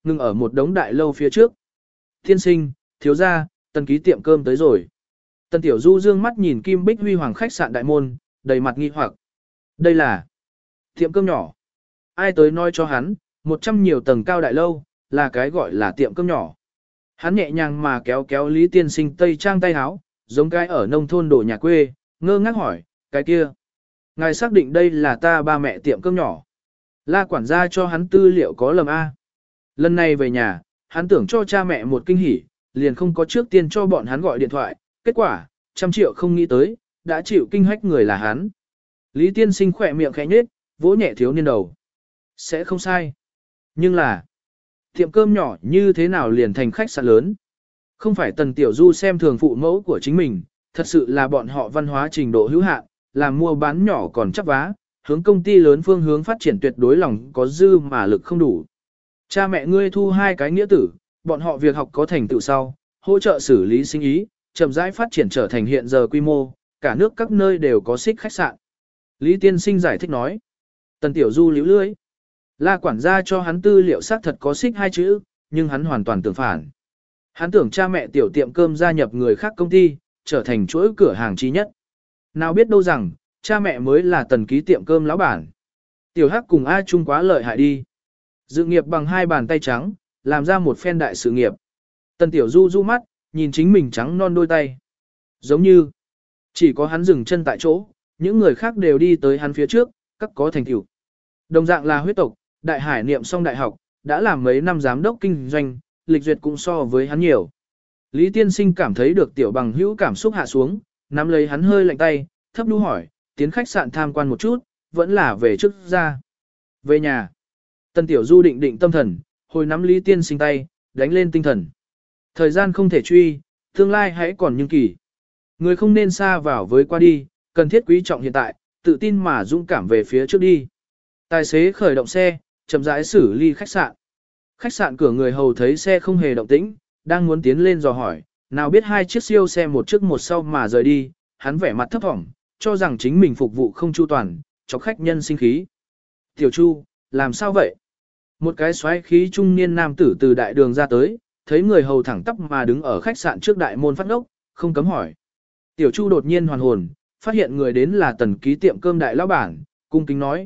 ngừng ở một đống đại lâu phía trước. Thiên sinh, thiếu gia, Tần ký tiệm cơm tới rồi. Tần Tiểu Du dương mắt nhìn Kim Bích Huy Hoàng khách sạn đại môn, đầy mặt nghi hoặc. Đây là tiệm cơm nhỏ. Ai tới nói cho hắn, 100 nhiều tầng cao đại lâu, là cái gọi là tiệm cơm nhỏ. Hắn nhẹ nhàng mà kéo kéo Lý Tiên Sinh tây trang tay áo, giống cái ở nông thôn đổ nhà quê, ngơ ngác hỏi, cái kia. Ngài xác định đây là ta ba mẹ tiệm cơm nhỏ. La quản gia cho hắn tư liệu có lầm A. Lần này về nhà, hắn tưởng cho cha mẹ một kinh hỉ, liền không có trước tiên cho bọn hắn gọi điện thoại, kết quả, 100 triệu không nghĩ tới, đã chịu kinh hách người là hắn. Lý Tiên Sinh khỏe miệng khẽ nhếch, vỗ nhẹ thiếu niên đầu. Sẽ không sai. Nhưng là, tiệm cơm nhỏ như thế nào liền thành khách sạn lớn? Không phải Tần Tiểu Du xem thường phụ mẫu của chính mình, thật sự là bọn họ văn hóa trình độ hữu hạn, làm mua bán nhỏ còn chấp vá, hướng công ty lớn phương hướng phát triển tuyệt đối lòng có dư mà lực không đủ. Cha mẹ ngươi thu 2 cái nghĩa tử, bọn họ việc học có thành tựu sau, hỗ trợ xử lý sinh ý, chậm rãi phát triển trở thành hiện giờ quy mô, cả nước các nơi đều có xích khách sạn. Lý Tiên Sinh giải thích nói. Tần Tiểu Du liễu lưỡi. La quản gia cho hắn tư liệu xác thật có xích 2 chữ, nhưng hắn hoàn toàn tưởng phản. Hắn tưởng cha mẹ tiểu tiệm cơm gia nhập người khác công ty, trở thành chuỗi cửa hàng chí nhất. Nào biết đâu rằng, cha mẹ mới là Tần ký tiệm cơm lão bản. Tiểu Hắc cùng A Trung quá lợi hại đi. Dự nghiệp bằng 2 bàn tay trắng, làm ra một phen đại sự nghiệp. Tần Tiểu Du du mắt, nhìn chính mình trắng non đôi tay. Giống như, chỉ có hắn dừng chân tại chỗ, những người khác đều đi tới hắn phía trước, các có thành tựu. Đồng dạng là huyết tộc, Đại Hải niệm xong đại học, đã làm mấy năm giám đốc kinh doanh, lịch duyệt cũng so với hắn nhiều. Lý Tiên Sinh cảm thấy được tiểu bằng hữu cảm xúc hạ xuống, nắm lấy hắn hơi lạnh tay, thấp đu hỏi, tiến khách sạn tham quan một chút, vẫn là về trước ra. Về nhà. Tần Tiểu Du định định tâm thần, hồi nắm Lý Tiên Sinh tay, đánh lên tinh thần. Thời gian không thể truy, tương lai hãy còn nhưng kỳ. Người không nên xa vào với qua đi, cần thiết quý trọng hiện tại, tự tin mà dũng cảm về phía trước đi. Tài xế khởi động xe, chậm rãi xử ly khách sạn. Khách sạn cửa người hầu thấy xe không hề động tĩnh, đang muốn tiến lên dò hỏi, nào biết 2 chiếc siêu xe một trước một sau mà rời đi, hắn vẻ mặt thấp thỏm, cho rằng chính mình phục vụ không chu toàn, cho khách nhân sinh khí. Tiểu Chu, làm sao vậy? Một cái xoáy khí trung niên nam tử từ đại đường ra tới, thấy người hầu thẳng tắp mà đứng ở khách sạn trước đại môn phát ngốc, không cấm hỏi. Tiểu Chu đột nhiên hoàn hồn, phát hiện người đến là Tần ký tiệm cơm đại lão bản, cung kính nói,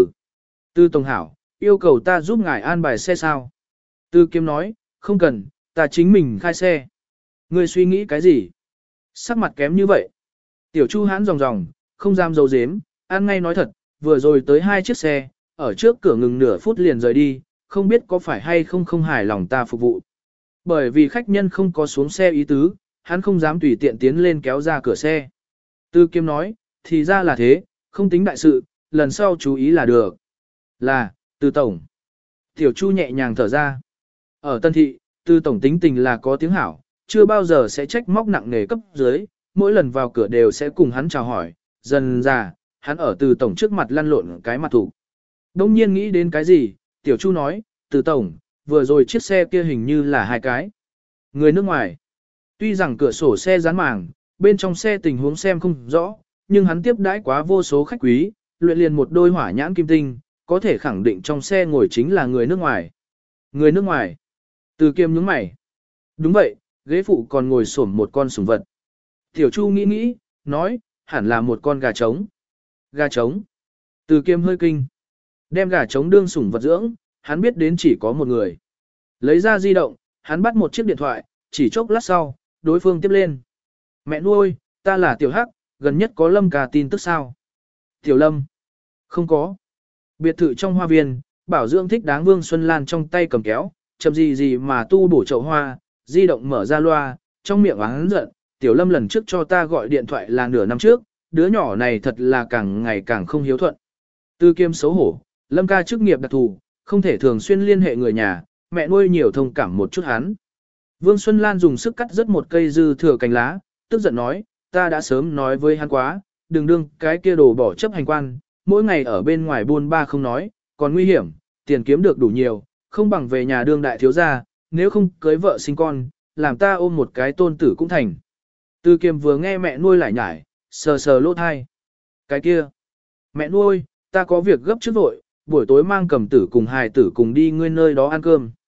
Từ Tổng Hảo, yêu cầu ta giúp ngài an bài xe sao? Từ Kiếm nói, không cần, ta chính mình khai xe. Ngươi suy nghĩ cái gì? Sắc mặt kém như vậy. Tiểu Chu hãn ròng ròng, không dám giấu giếm, ăn ngay nói thật, vừa rồi tới 2 chiếc xe, ở trước cửa ngừng nửa phút liền rời đi, không biết có phải hay không hài lòng ta phục vụ. Bởi vì khách nhân không có xuống xe ý tứ, hắn không dám tùy tiện tiến lên kéo ra cửa xe. Tư Kiếm nói, thì ra là thế, không tính đại sự, lần sau chú ý là được. Là, Từ Tổng. Tiểu Chu nhẹ nhàng thở ra. Ở Tân Thị, Từ Tổng tính tình là có tiếng hảo, chưa bao giờ sẽ trách móc nặng nề cấp dưới, mỗi lần vào cửa đều sẽ cùng hắn chào hỏi, dần ra, hắn ở Từ Tổng trước mặt lăn lộn cái mặt thủ. Đông nhiên nghĩ đến cái gì, Tiểu Chu nói, Từ Tổng, vừa rồi chiếc xe kia hình như là 2 cái. Người nước ngoài. Tuy rằng cửa sổ xe dán màng, bên trong xe tình huống xem không rõ, nhưng hắn tiếp đãi quá vô số khách quý, luyện liền một đôi hỏa nhãn kim tinh, có thể khẳng định trong xe ngồi chính là người nước ngoài. Người nước ngoài. Từ Kiêm nhướng mày. Đúng vậy, ghế phụ còn ngồi xổm một con sủng vật. Tiểu Chu nghĩ nghĩ, nói, hẳn là một con gà trống. Gà trống. Từ Kiêm hơi kinh. Đem gà trống đương sủng vật dưỡng, hắn biết đến chỉ có một người. Lấy ra di động, hắn bắt một chiếc điện thoại, chỉ chốc lát sau, đối phương tiếp lên. Mẹ nuôi, ta là Tiểu Hắc, gần nhất có Lâm ca tin tức sao? Tiểu Lâm. Không có. Biệt thự trong hoa viên, bảo dưỡng thích đáng Vương Xuân Lan trong tay cầm kéo, chậm gì gì mà tu bổ chậu hoa, di động mở ra loa, trong miệng oán giận, Tiểu Lâm lần trước cho ta gọi điện thoại là nửa năm trước, đứa nhỏ này thật là càng ngày càng không hiếu thuận. Tư Kiêm xấu hổ, Lâm ca chức nghiệp đặc thù, không thể thường xuyên liên hệ người nhà, mẹ nuôi nhiều thông cảm một chút hắn. Vương Xuân Lan dùng sức cắt rất một cây dư thừa cành lá, tức giận nói, ta đã sớm nói với hắn quá, đừng đương cái kia đồ bỏ chấp hành quan, mỗi ngày ở bên ngoài buôn ba không nói, còn nguy hiểm, tiền kiếm được đủ nhiều, không bằng về nhà đương đại thiếu gia, nếu không cưới vợ sinh con, làm ta ôm một cái tôn tử cũng thành. Tư Kiêm vừa nghe mẹ nuôi lại nhải, sờ sờ lỗ thai. Cái kia, mẹ nuôi, ta có việc gấp trước vội, buổi tối mang cầm tử cùng hài tử cùng đi ngươi nơi đó ăn cơm.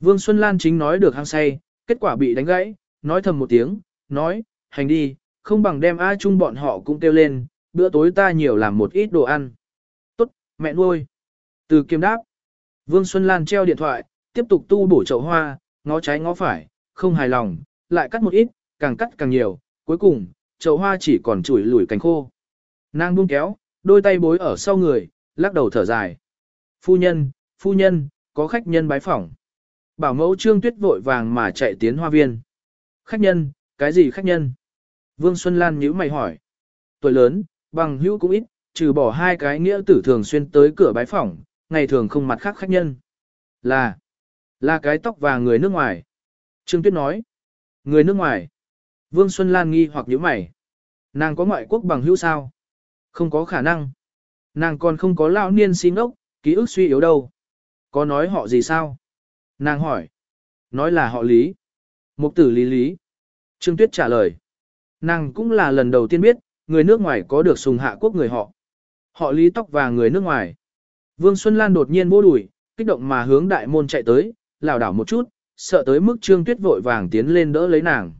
Vương Xuân Lan chính nói được hăng say, kết quả bị đánh gãy, nói thầm một tiếng, nói, hành đi, không bằng đem A Trung bọn họ cũng kêu lên, bữa tối ta nhiều làm một ít đồ ăn. Tốt, mẹ nuôi. Từ Kiêm đáp. Vương Xuân Lan treo điện thoại, tiếp tục tu bổ chậu hoa, ngó trái ngó phải, không hài lòng, lại cắt một ít, càng cắt càng nhiều, cuối cùng, chậu hoa chỉ còn chủi lủi cánh khô. Nàng buông kéo, đôi tay bối ở sau người, lắc đầu thở dài. Phu nhân, có khách nhân bái phỏng. Bảo mẫu Trương Tuyết vội vàng mà chạy tiến hoa viên. Khách nhân, cái gì khách nhân? Vương Xuân Lan nhíu mày hỏi. Tuổi lớn, bằng hữu cũng ít, trừ bỏ hai cái nghĩa tử thường xuyên tới cửa bái phỏng, ngày thường không mặt khác khách nhân. Là cái tóc vàng người nước ngoài. Trương Tuyết nói. Người nước ngoài. Vương Xuân Lan nghi hoặc nhíu mày. Nàng có ngoại quốc bằng hữu sao? Không có khả năng. Nàng còn không có lão niên xin ốc, ký ức suy yếu đâu. Có nói họ gì sao? Nàng hỏi. Nói là họ Lý. Mục tử Lý. Trương Tuyết trả lời. Nàng cũng là lần đầu tiên biết, người nước ngoài có được sùng hạ quốc người họ. Họ Lý tóc vàng người nước ngoài. Vương Xuân Lan đột nhiên vô đuổi, kích động mà hướng đại môn chạy tới, lảo đảo một chút, sợ tới mức Trương Tuyết vội vàng tiến lên đỡ lấy nàng.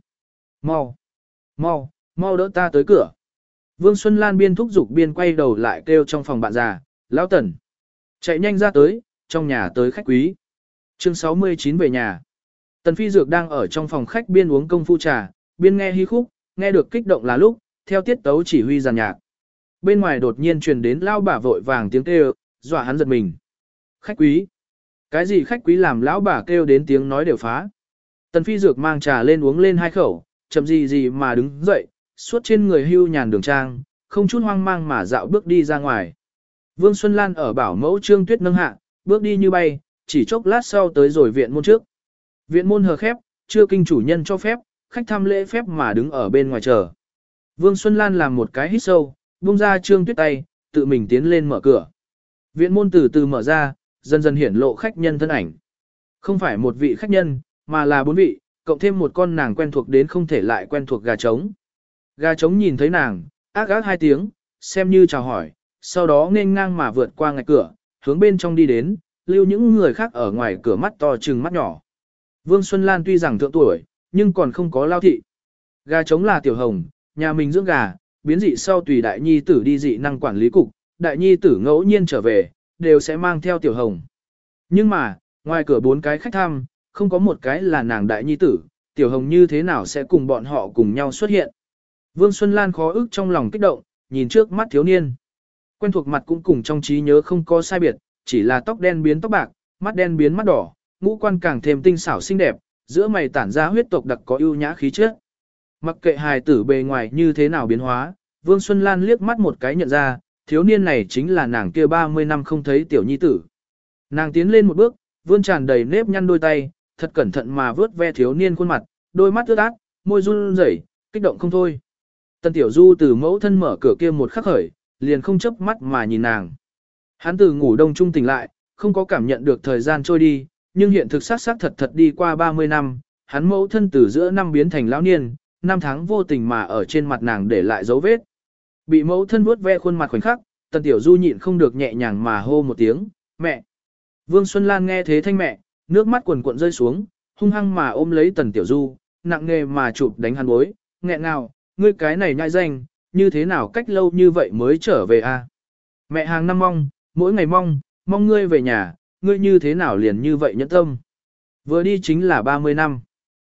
Mau đỡ ta tới cửa. Vương Xuân Lan biên thúc giục biên quay đầu lại kêu trong phòng bạn già, lão Tần. Chạy nhanh ra tới, trong nhà tới khách quý. Chương 69 về nhà. Tần Phi Dược đang ở trong phòng khách biên uống công phu trà, biên nghe hí khúc, nghe được kích động là lúc, theo tiết tấu chỉ huy giàn nhạc. Bên ngoài đột nhiên truyền đến lao bà vội vàng tiếng kêu, dọa hắn giật mình. Khách quý? Cái gì khách quý làm lão bà kêu đến tiếng nói đều phá. Tần Phi Dược mang trà lên uống lên hai khẩu, chậm gì mà đứng dậy, suốt trên người hưu nhàn đường trang, không chút hoang mang mà dạo bước đi ra ngoài. Vương Xuân Lan ở bảo mẫu Trương Tuyết nâng hạ, bước đi như bay, chỉ chốc lát sau tới rồi viện môn trước. Viện môn hờ khép, chưa kinh chủ nhân cho phép, khách thăm lễ phép mà đứng ở bên ngoài chờ. Vương Xuân Lan làm một cái hít sâu, buông ra Trương Tuyết tay, tự mình tiến lên mở cửa. Viện môn từ từ mở ra, dần dần hiển lộ khách nhân thân ảnh. Không phải một vị khách nhân, mà là bốn vị, cộng thêm một con nàng quen thuộc đến không thể lại quen thuộc gà trống. Gà trống nhìn thấy nàng, ác hai tiếng, xem như chào hỏi, sau đó nên ngang mà vượt qua ngạch cửa, hướng bên trong đi đến, lưu những người khác ở ngoài cửa mắt to trừng mắt nhỏ. Vương Xuân Lan tuy rằng thượng tuổi, nhưng còn không có lao thị. Gà trống là tiểu hồng, nhà mình dưỡng gà, biến dị sau tùy đại nhi tử đi dị năng quản lý cục, đại nhi tử ngẫu nhiên trở về, đều sẽ mang theo tiểu hồng. Nhưng mà, ngoài cửa bốn cái khách thăm, không có một cái là nàng đại nhi tử, tiểu hồng như thế nào sẽ cùng bọn họ cùng nhau xuất hiện. Vương Xuân Lan khó ức trong lòng kích động, nhìn trước mắt thiếu niên. Quen thuộc mặt cũng cùng trong trí nhớ không có sai biệt, chỉ là tóc đen biến tóc bạc, mắt đen biến mắt đỏ, ngũ quan càng thêm tinh xảo xinh đẹp, giữa mày tản ra huyết tộc đặc có ưu nhã khí chất. Mặc kệ hài tử bề ngoài như thế nào biến hóa, Vương Xuân Lan liếc mắt một cái nhận ra, thiếu niên này chính là nàng kia 30 năm không thấy tiểu nhi tử. Nàng tiến lên một bước, vươn tràn đầy nếp nhăn đôi tay, thật cẩn thận mà vớt ve thiếu niên khuôn mặt, đôi mắt ướt át, môi run rẩy, kích động không thôi. Tần Tiểu Du từ mẫu thân mở cửa kia một khắc khởi, liền không chớp mắt mà nhìn nàng. Hắn từ ngủ đông trung tỉnh lại, không có cảm nhận được thời gian trôi đi, nhưng hiện thực xác thật đi qua 30 năm, hắn mẫu thân từ giữa năm biến thành lão niên, năm tháng vô tình mà ở trên mặt nàng để lại dấu vết. Bị mẫu thân vuốt ve khuôn mặt khoảnh khắc, Tần Tiểu Du nhịn không được nhẹ nhàng mà hô một tiếng, mẹ. Vương Xuân Lan nghe thế thanh mẹ, nước mắt quần cuộn rơi xuống, hung hăng mà ôm lấy Tần Tiểu Du, nặng nề mà chụp đánh hắn bối, nghẹn ngào, ngươi cái này nhãi danh, như thế nào cách lâu như vậy mới trở về a? Mẹ hàng năm mong, mỗi ngày mong ngươi về nhà, ngươi như thế nào liền như vậy nhẫn tâm. Vừa đi chính là 30 năm.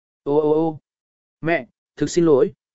Ô, mẹ, thực xin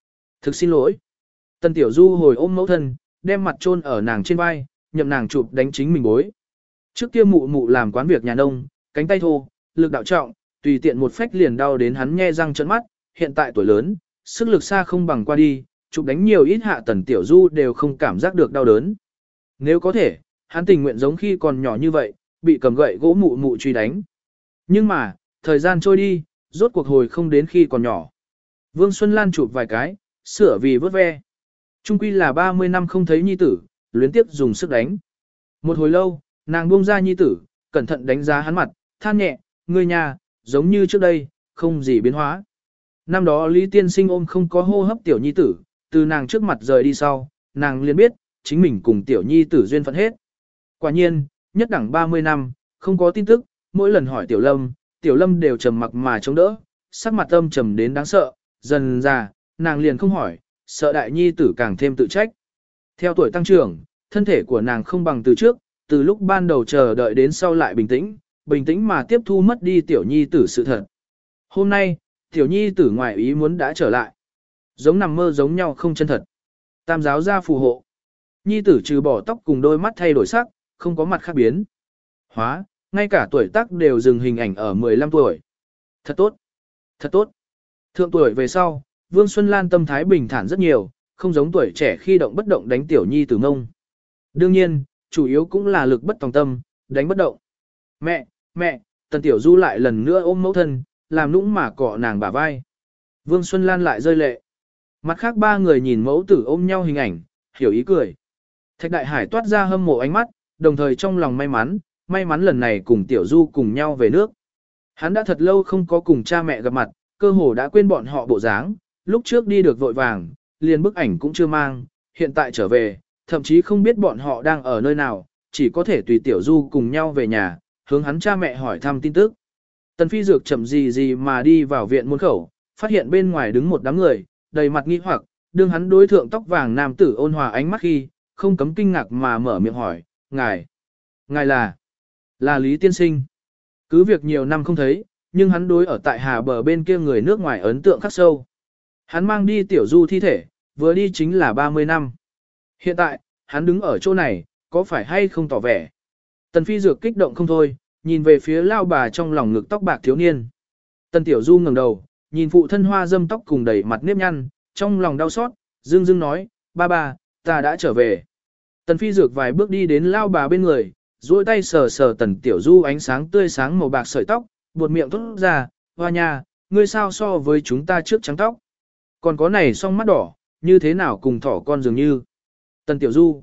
lỗi. Tần Tiểu Du hồi ôm mẫu thân, đem mặt chôn ở nàng trên vai, nhậm nàng chụp đánh chính mình bối. Trước kia mụ làm quán việc nhà nông, cánh tay thô, lực đạo trọng, tùy tiện một phách liền đau đến hắn nhe răng trợn mắt, hiện tại tuổi lớn, sức lực xa không bằng qua đi, chụp đánh nhiều ít hạ Tần Tiểu Du đều không cảm giác được đau đớn. Nếu có thể, hắn tình nguyện giống khi còn nhỏ như vậy, bị cầm gậy gỗ mụ truy đánh. Nhưng mà, thời gian trôi đi, rốt cuộc hồi không đến khi còn nhỏ. Vương Xuân Lan chụp vài cái, sửa vì vớt ve. Trung quy là 30 năm không thấy nhi tử, luyến tiếp dùng sức đánh. Một hồi lâu, nàng buông ra nhi tử, cẩn thận đánh giá hắn mặt, than nhẹ, người nhà, giống như trước đây, không gì biến hóa. Năm đó Lý Tiên Sinh ôm không có hô hấp tiểu nhi tử, từ nàng trước mặt rời đi sau, nàng liền biết, chính mình cùng tiểu nhi tử duyên phận hết. Quả nhiên, nhất đẳng 30 năm, không có tin tức, mỗi lần hỏi tiểu lâm, Tiểu Lâm đều trầm mặc mà chống đỡ, sắc mặt âm trầm đến đáng sợ, dần ra, nàng liền không hỏi, sợ đại nhi tử càng thêm tự trách. Theo tuổi tăng trưởng, thân thể của nàng không bằng từ trước, từ lúc ban đầu chờ đợi đến sau lại bình tĩnh mà tiếp thu mất đi tiểu nhi tử sự thật. Hôm nay, tiểu nhi tử ngoài ý muốn đã trở lại. Giống nằm mơ giống nhau không chân thật. Tam giáo gia phù hộ. Nhi tử trừ bỏ tóc cùng đôi mắt thay đổi sắc, không có mặt khác biến. Hóa, ngay cả tuổi tác đều dừng hình ảnh ở 15 tuổi. Thật tốt. Thật tốt. Thượng tuổi về sau, Vương Xuân Lan tâm thái bình thản rất nhiều, không giống tuổi trẻ khi động bất động đánh tiểu nhi tử ngông. Đương nhiên, chủ yếu cũng là lực bất tòng tâm, đánh bất động. Mẹ, Tần Tiểu Du lại lần nữa ôm mẫu thân, làm nũng mà cọ nàng bả vai. Vương Xuân Lan lại rơi lệ. Mặt khác ba người nhìn mẫu tử ôm nhau hình ảnh, hiểu ý cười. Thạch Đại Hải toát ra hâm mộ ánh mắt, đồng thời trong lòng may mắn lần này cùng Tiểu Du cùng nhau về nước. Hắn đã thật lâu không có cùng cha mẹ gặp mặt, cơ hồ đã quên bọn họ bộ dáng, lúc trước đi được vội vàng, liền bức ảnh cũng chưa mang, hiện tại trở về, thậm chí không biết bọn họ đang ở nơi nào, chỉ có thể tùy Tiểu Du cùng nhau về nhà, hướng hắn cha mẹ hỏi thăm tin tức. Tần Phi Dược chậm gì mà đi vào viện môn khẩu, phát hiện bên ngoài đứng một đám người, đầy mặt nghi hoặc, đương hắn đối thượng tóc vàng nam tử ôn hòa ánh mắt khi, không cấm kinh ngạc mà mở miệng hỏi, ngài là Lý Tiên Sinh. Cứ việc nhiều năm không thấy, nhưng hắn đối ở tại Hà Bờ bên kia người nước ngoài ấn tượng khắc sâu. Hắn mang đi Tiểu Du thi thể, vừa đi chính là 30 năm. Hiện tại, hắn đứng ở chỗ này, có phải hay không tỏ vẻ. Tần Phi Dược kích động không thôi, nhìn về phía lao bà trong lòng ngực tóc bạc thiếu niên. Tần Tiểu Du ngẩng đầu, nhìn phụ thân hoa dâm tóc cùng đầy mặt nếp nhăn, trong lòng đau xót, dưng nói, ba, ta đã trở về. Tần Phi Dược vài bước đi đến lao bà bên người, duỗi tay sờ sờ Tần Tiểu Du ánh sáng tươi sáng màu bạc sợi tóc, buột miệng thốt ra, hoa nha, ngươi sao so với chúng ta trước trắng tóc. Còn có này song mắt đỏ, như thế nào cùng thỏ con dường như. Tần Tiểu Du,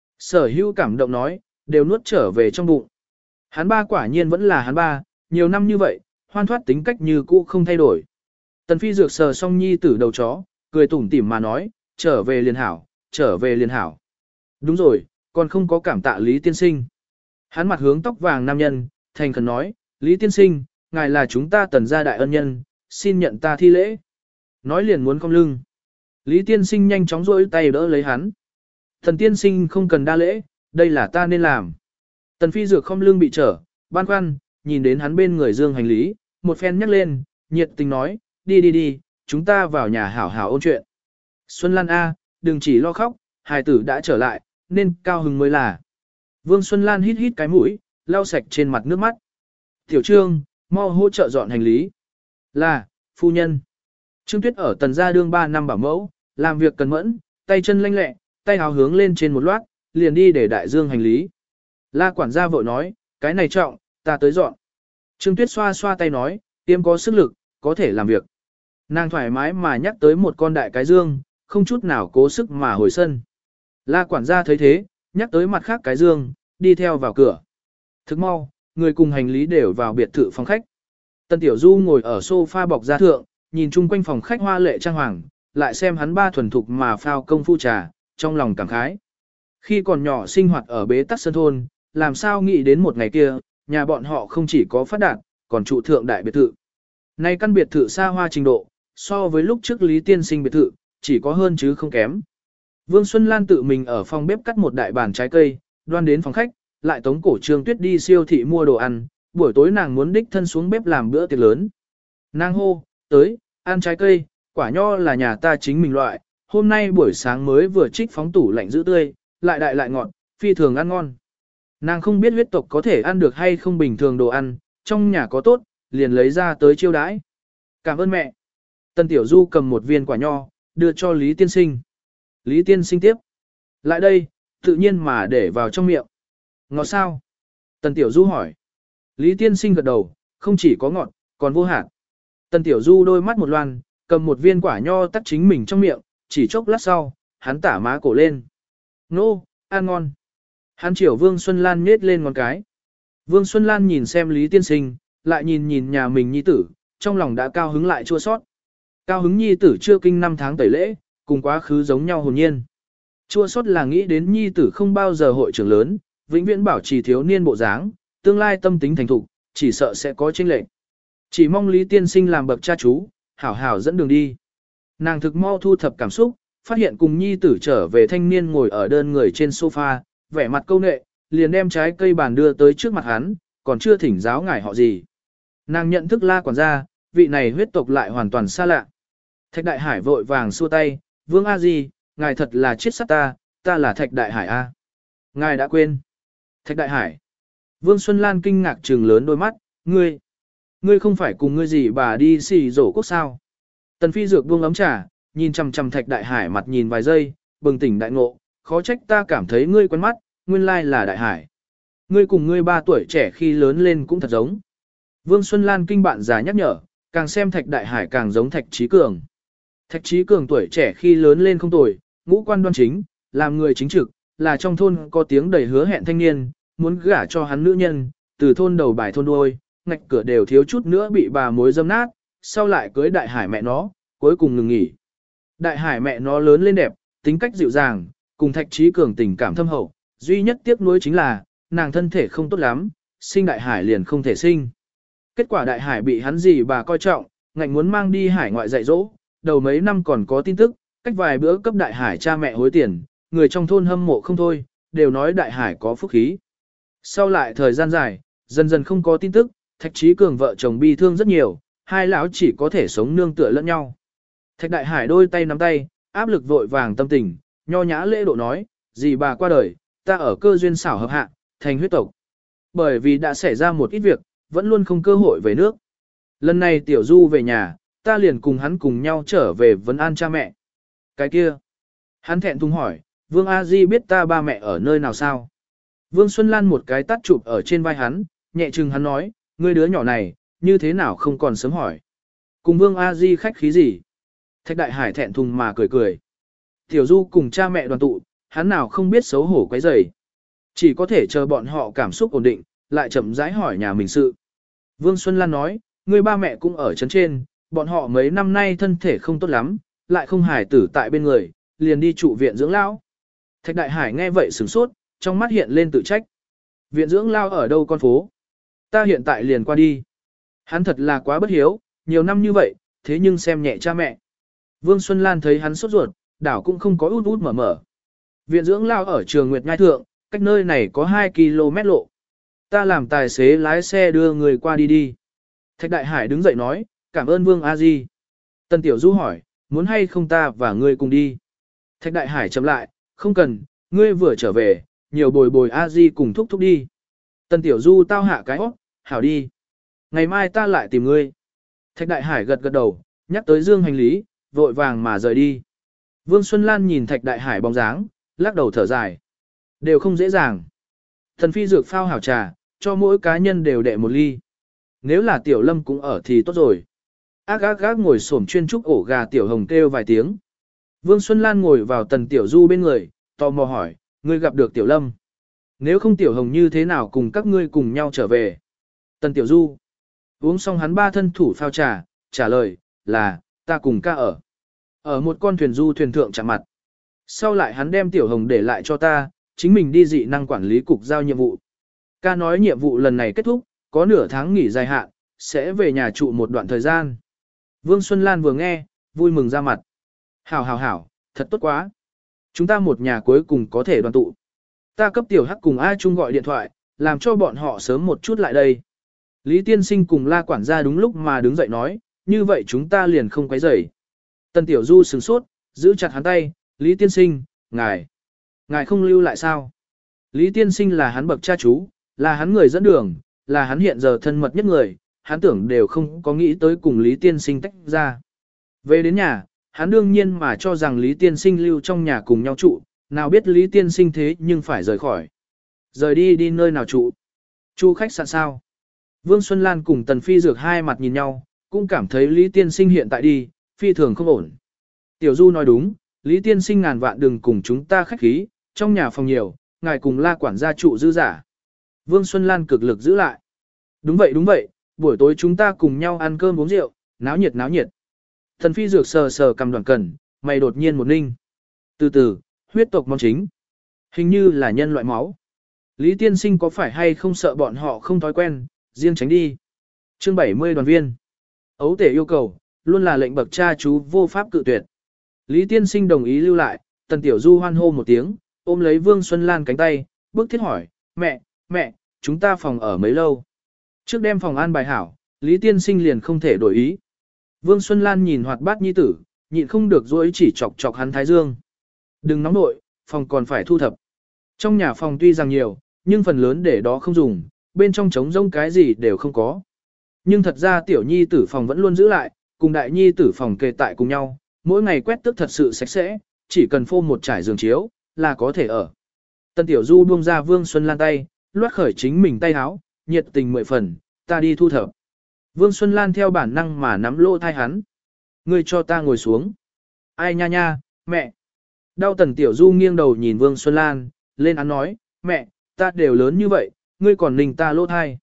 Sở Hữu cảm động nói, đều nuốt trở về trong bụng. Hắn ba quả nhiên vẫn là hắn ba, nhiều năm như vậy, hoan thoát tính cách như cũ không thay đổi. Tần Phi Dược sờ song nhi tử đầu chó, cười tủm tỉm mà nói, trở về liền hảo, trở về liền hảo. Đúng rồi, còn không có cảm tạ Lý Tiên Sinh. Hắn mặt hướng tóc vàng nam nhân, thành khẩn nói, Lý Tiên Sinh, ngài là chúng ta Tần gia đại ân nhân, xin nhận ta thi lễ. Nói liền muốn cong lưng. Lý Tiên Sinh nhanh chóng rỗi tay đỡ lấy hắn. Tần Tiên Sinh không cần đa lễ, đây là ta nên làm. Tần Phi Dược không lưng bị trở, băn khoăn, nhìn đến hắn bên người dương hành lý, một phen nhắc lên, nhiệt tình nói, đi, chúng ta vào nhà hảo hảo ôn chuyện. Xuân Lan A, đừng chỉ lo khóc, hài tử đã trở lại, nên cao hứng mới là. Vương Xuân Lan hít cái mũi, lau sạch trên mặt nước mắt. Tiểu Trương, mau hỗ trợ dọn hành lý. Là, phu nhân. Trương Tuyết ở Tần gia đương 3 năm bảo mẫu, làm việc cần mẫn, tay chân lanh lẹ, tay háo hướng lên trên một loát, liền đi để đại dương hành lý. La quản gia vội nói, cái này trọng, ta tới dọn. Trương Tuyết xoa xoa tay nói, tiêm có sức lực, có thể làm việc. Nàng thoải mái mà nhắc tới một con đại cái dương, không chút nào cố sức mà hồi sân. La quản gia thấy thế, nhắc tới mặt khác cái dương, đi theo vào cửa. Thức mau, người cùng hành lý đều vào biệt thự phòng khách. Tần Tiểu Du ngồi ở sofa bọc da thượng, nhìn chung quanh phòng khách hoa lệ trang hoàng, lại xem hắn ba thuần thục mà phao công phu trà, trong lòng cảm khái. Khi còn nhỏ sinh hoạt ở bế tắc sơn thôn, làm sao nghĩ đến một ngày kia, nhà bọn họ không chỉ có phát đạt, còn trụ thượng đại biệt thự. Nay căn biệt thự xa hoa trình độ, so với lúc trước Lý Tiên Sinh biệt thự, chỉ có hơn chứ không kém. Vương Xuân Lan tự mình ở phòng bếp cắt một đại bàn trái cây, đoan đến phòng khách, lại tống cổ Trương Tuyết đi siêu thị mua đồ ăn, buổi tối nàng muốn đích thân xuống bếp làm bữa tiệc lớn. Nàng hô, tới, ăn trái cây, quả nho là nhà ta chính mình loại, hôm nay buổi sáng mới vừa trích phóng tủ lạnh giữ tươi, lại đại lại ngọt, phi thường ăn ngon. Nàng không biết huyết tộc có thể ăn được hay không bình thường đồ ăn, trong nhà có tốt, liền lấy ra tới chiêu đãi. Cảm ơn mẹ. Tần Tiểu Du cầm một viên quả nho, đưa cho Lý Tiên Sinh. Lý Tiên Sinh tiếp. Lại đây, tự nhiên mà để vào trong miệng. Ngọt sao? Tần Tiểu Du hỏi. Lý Tiên Sinh gật đầu, không chỉ có ngọt, còn vô hạt. Tần Tiểu Du đôi mắt một loan, cầm một viên quả nho tắt chính mình trong miệng, chỉ chốc lát sau, hắn tả má cổ lên. Nô, ăn ngon. Hắn chiều Vương Xuân Lan nhết lên ngón cái. Vương Xuân Lan nhìn xem Lý Tiên Sinh, lại nhìn nhà mình nhi tử, trong lòng đã cao hứng lại chua sót. Cao hứng nhi tử chưa kinh 5 tháng tẩy lễ, cùng quá khứ giống nhau hồn nhiên. Chua sót là nghĩ đến nhi tử không bao giờ hội trưởng lớn, vĩnh viễn bảo trì thiếu niên bộ dáng, tương lai tâm tính thành thục, chỉ sợ sẽ có chênh lệch. Chỉ mong Lý tiên sinh làm bậc cha chú, hảo hảo dẫn đường đi. Nàng thực mau thu thập cảm xúc, phát hiện cùng nhi tử trở về thanh niên ngồi ở đơn người trên sofa, vẻ mặt câu nệ, liền đem trái cây bàn đưa tới trước mặt hắn, còn chưa thỉnh giáo ngài họ gì. Nàng nhận thức La quản gia, vị này huyết tộc lại hoàn toàn xa lạ. Thạch Đại Hải vội vàng xua tay, Vương A Di, ngài thật là chết sát ta là Thạch Đại Hải A. Ngài đã quên. Thạch Đại Hải. Vương Xuân Lan kinh ngạc trừng lớn đôi mắt, ngươi không phải cùng ngươi gì bà đi xì rổ quốc sao. Tần Phi Dược buông ấm trà, nhìn chằm chằm Thạch Đại Hải mặt nhìn vài giây, bừng tỉnh đại ngộ, khó trách ta cảm thấy ngươi quen mắt, nguyên lai là Đại Hải. Ngươi cùng ngươi 3 tuổi trẻ khi lớn lên cũng thật giống. Vương Xuân Lan kinh bạn già nhắc nhở, càng xem Thạch Đại Hải càng giống Thạch Chí Cường. Thạch Chí Cường tuổi trẻ khi lớn lên không tồi, ngũ quan đoan chính, làm người chính trực, là trong thôn có tiếng đầy hứa hẹn thanh niên, muốn gả cho hắn nữ nhân, từ thôn đầu bài thôn đuôi, ngạch cửa đều thiếu chút nữa bị bà mối dâm nát, sau lại cưới Đại Hải mẹ nó, cuối cùng ngừng nghỉ. Đại Hải mẹ nó lớn lên đẹp, tính cách dịu dàng, cùng Thạch Chí Cường tình cảm thâm hậu, duy nhất tiếc nuối chính là, nàng thân thể không tốt lắm, sinh Đại Hải liền không thể sinh. Kết quả Đại Hải bị hắn gì bà coi trọng, ngạnh muốn mang đi hải ngoại dạy dỗ, đầu mấy năm còn có tin tức, cách vài bữa cấp Đại Hải cha mẹ hối tiền, người trong thôn hâm mộ không thôi, đều nói Đại Hải có phúc khí. Sau lại thời gian dài, dần dần không có tin tức, Thạch Chí Cường vợ chồng bi thương rất nhiều, hai lão chỉ có thể sống nương tựa lẫn nhau. Thạch Đại Hải đôi tay nắm tay, áp lực vội vàng tâm tình, nho nhã lễ độ nói, dì bà qua đời, ta ở cơ duyên xảo hợp hạ, thành huyết tộc. Bởi vì đã xảy ra một ít việc, vẫn luôn không cơ hội về nước. Lần này Tiểu Du về nhà, ta liền cùng hắn cùng nhau trở về vấn an cha mẹ. Cái kia, hắn thẹn thùng hỏi, Vương A Di biết ta ba mẹ ở nơi nào sao? Vương Xuân Lan một cái tát chụp ở trên vai hắn, nhẹ chừng hắn nói, ngươi đứa nhỏ này, như thế nào không còn sớm hỏi. Cùng Vương A Di khách khí gì? Thạch Đại Hải thẹn thùng mà cười cười. Tiểu Du cùng cha mẹ đoàn tụ, hắn nào không biết xấu hổ quấy rầy. Chỉ có thể chờ bọn họ cảm xúc ổn định, lại chậm rãi hỏi nhà mình sự. Vương Xuân Lan nói, người ba mẹ cũng ở trấn trên, bọn họ mấy năm nay thân thể không tốt lắm, lại không hài tử tại bên người, liền đi trụ viện dưỡng lão. Thạch Đại Hải nghe vậy sửng sốt, trong mắt hiện lên tự trách. Viện dưỡng lao ở đâu con phố? Ta hiện tại liền qua đi. Hắn thật là quá bất hiếu, nhiều năm như vậy, thế nhưng xem nhẹ cha mẹ. Vương Xuân Lan thấy hắn sốt ruột, đảo cũng không có út út mở mở. Viện dưỡng lao ở trường Nguyệt Ngai Thượng, cách nơi này có 2 km lộ. Ta làm tài xế lái xe đưa người qua đi đi. Thạch Đại Hải đứng dậy nói, cảm ơn Vương A Di. Tần Tiểu Du hỏi, muốn hay không ta và ngươi cùng đi. Thạch Đại Hải chậm lại, không cần, ngươi vừa trở về, nhiều bồi bồi A Di cùng thúc thúc đi. Tần Tiểu Du tao hạ cái hót, hảo đi. Ngày mai ta lại tìm ngươi. Thạch Đại Hải gật gật đầu, nhắc tới dương hành lý, vội vàng mà rời đi. Vương Xuân Lan nhìn Thạch Đại Hải bóng dáng, lắc đầu thở dài. Đều không dễ dàng. Thần Phi dược phao hảo trà, cho mỗi cá nhân đều đệ một ly. Nếu là Tiểu Lâm cũng ở thì tốt rồi. Ác ác ác ngồi xổm chuyên trúc ổ gà Tiểu Hồng kêu vài tiếng. Vương Xuân Lan ngồi vào Tần Tiểu Du bên người, tò mò hỏi, ngươi gặp được Tiểu Lâm. Nếu không Tiểu Hồng như thế nào cùng các ngươi cùng nhau trở về. Tần Tiểu Du uống xong hắn 3 thân thủ phao trà, trả lời, là, ta cùng ca ở. Ở một con thuyền du thuyền thượng chạm mặt. Sau lại hắn đem Tiểu Hồng để lại cho ta, chính mình đi dị năng quản lý cục giao nhiệm vụ. Ca nói nhiệm vụ lần này kết thúc, có nửa tháng nghỉ dài hạn, sẽ về nhà trụ một đoạn thời gian. Vương Xuân Lan vừa nghe, vui mừng ra mặt. Hảo hảo hảo, thật tốt quá. Chúng ta một nhà cuối cùng có thể đoàn tụ. Ta cấp Tiểu Hắc cùng A Trung gọi điện thoại, làm cho bọn họ sớm một chút lại đây. Lý Tiên Sinh cùng La quản gia đúng lúc mà đứng dậy nói, như vậy chúng ta liền không quấy rầy. Tần Tiểu Du sửng sốt, giữ chặt hắn tay, Lý Tiên Sinh, ngài không lưu lại sao? Lý Tiên Sinh là hắn bậc cha chú, là hắn người dẫn đường, là hắn hiện giờ thân mật nhất người, hắn tưởng đều không có nghĩ tới cùng Lý Tiên Sinh tách ra. Về đến nhà, hắn đương nhiên mà cho rằng Lý Tiên Sinh lưu trong nhà cùng nhau trụ, nào biết Lý Tiên Sinh thế nhưng phải rời khỏi. Rời đi nơi nào trụ? Trụ khách sạn sao? Vương Xuân Lan cùng Tần Phi Dược hai mặt nhìn nhau, cũng cảm thấy Lý Tiên Sinh hiện tại đi, phi thường không ổn. Tiểu Du nói đúng, Lý Tiên Sinh ngàn vạn đừng cùng chúng ta khách khí, trong nhà phòng nhiều, ngài cùng La quản gia trụ dư giả. Vương Xuân Lan cực lực giữ lại. Đúng vậy, buổi tối chúng ta cùng nhau ăn cơm uống rượu, náo nhiệt náo nhiệt. Thần Phi Dược sờ sờ cầm đoàn cần, mày đột nhiên một ninh. Từ từ, huyết tộc món chính. Hình như là nhân loại máu. Lý Tiên Sinh có phải hay không sợ bọn họ không thói quen, riêng tránh đi. Chương 70 đoàn viên. Ấu tể yêu cầu, luôn là lệnh bậc cha chú vô pháp cự tuyệt. Lý Tiên Sinh đồng ý lưu lại, Tần Tiểu Du hoan hô một tiếng, ôm lấy Vương Xuân Lan cánh tay, bước thiết hỏi, mẹ, chúng ta phòng ở mấy lâu? Trước đem phòng an bài hảo, Lý Tiên Sinh liền không thể đổi ý. Vương Xuân Lan nhìn hoạt bát nhi tử, nhịn không được dối chỉ chọc chọc hắn thái dương. Đừng nóng nội, phòng còn phải thu thập. Trong nhà phòng tuy rằng nhiều, nhưng phần lớn để đó không dùng, bên trong trống rỗng cái gì đều không có. Nhưng thật ra tiểu nhi tử phòng vẫn luôn giữ lại, cùng đại nhi tử phòng kề tại cùng nhau, mỗi ngày quét tước thật sự sạch sẽ, chỉ cần phô một trải giường chiếu, là có thể ở. Tân Tiểu Du buông ra Vương Xuân Lan tay, loát khởi chính mình tay háo, nhiệt tình 10 phần, ta đi thu thập. Vương Xuân Lan theo bản năng mà nắm lỗ thai hắn. Ngươi cho ta ngồi xuống. Ai nha nha, mẹ. Đau Tần Tiểu Du nghiêng đầu nhìn Vương Xuân Lan, lên án nói, mẹ, ta đều lớn như vậy, ngươi còn ninh ta lỗ thai.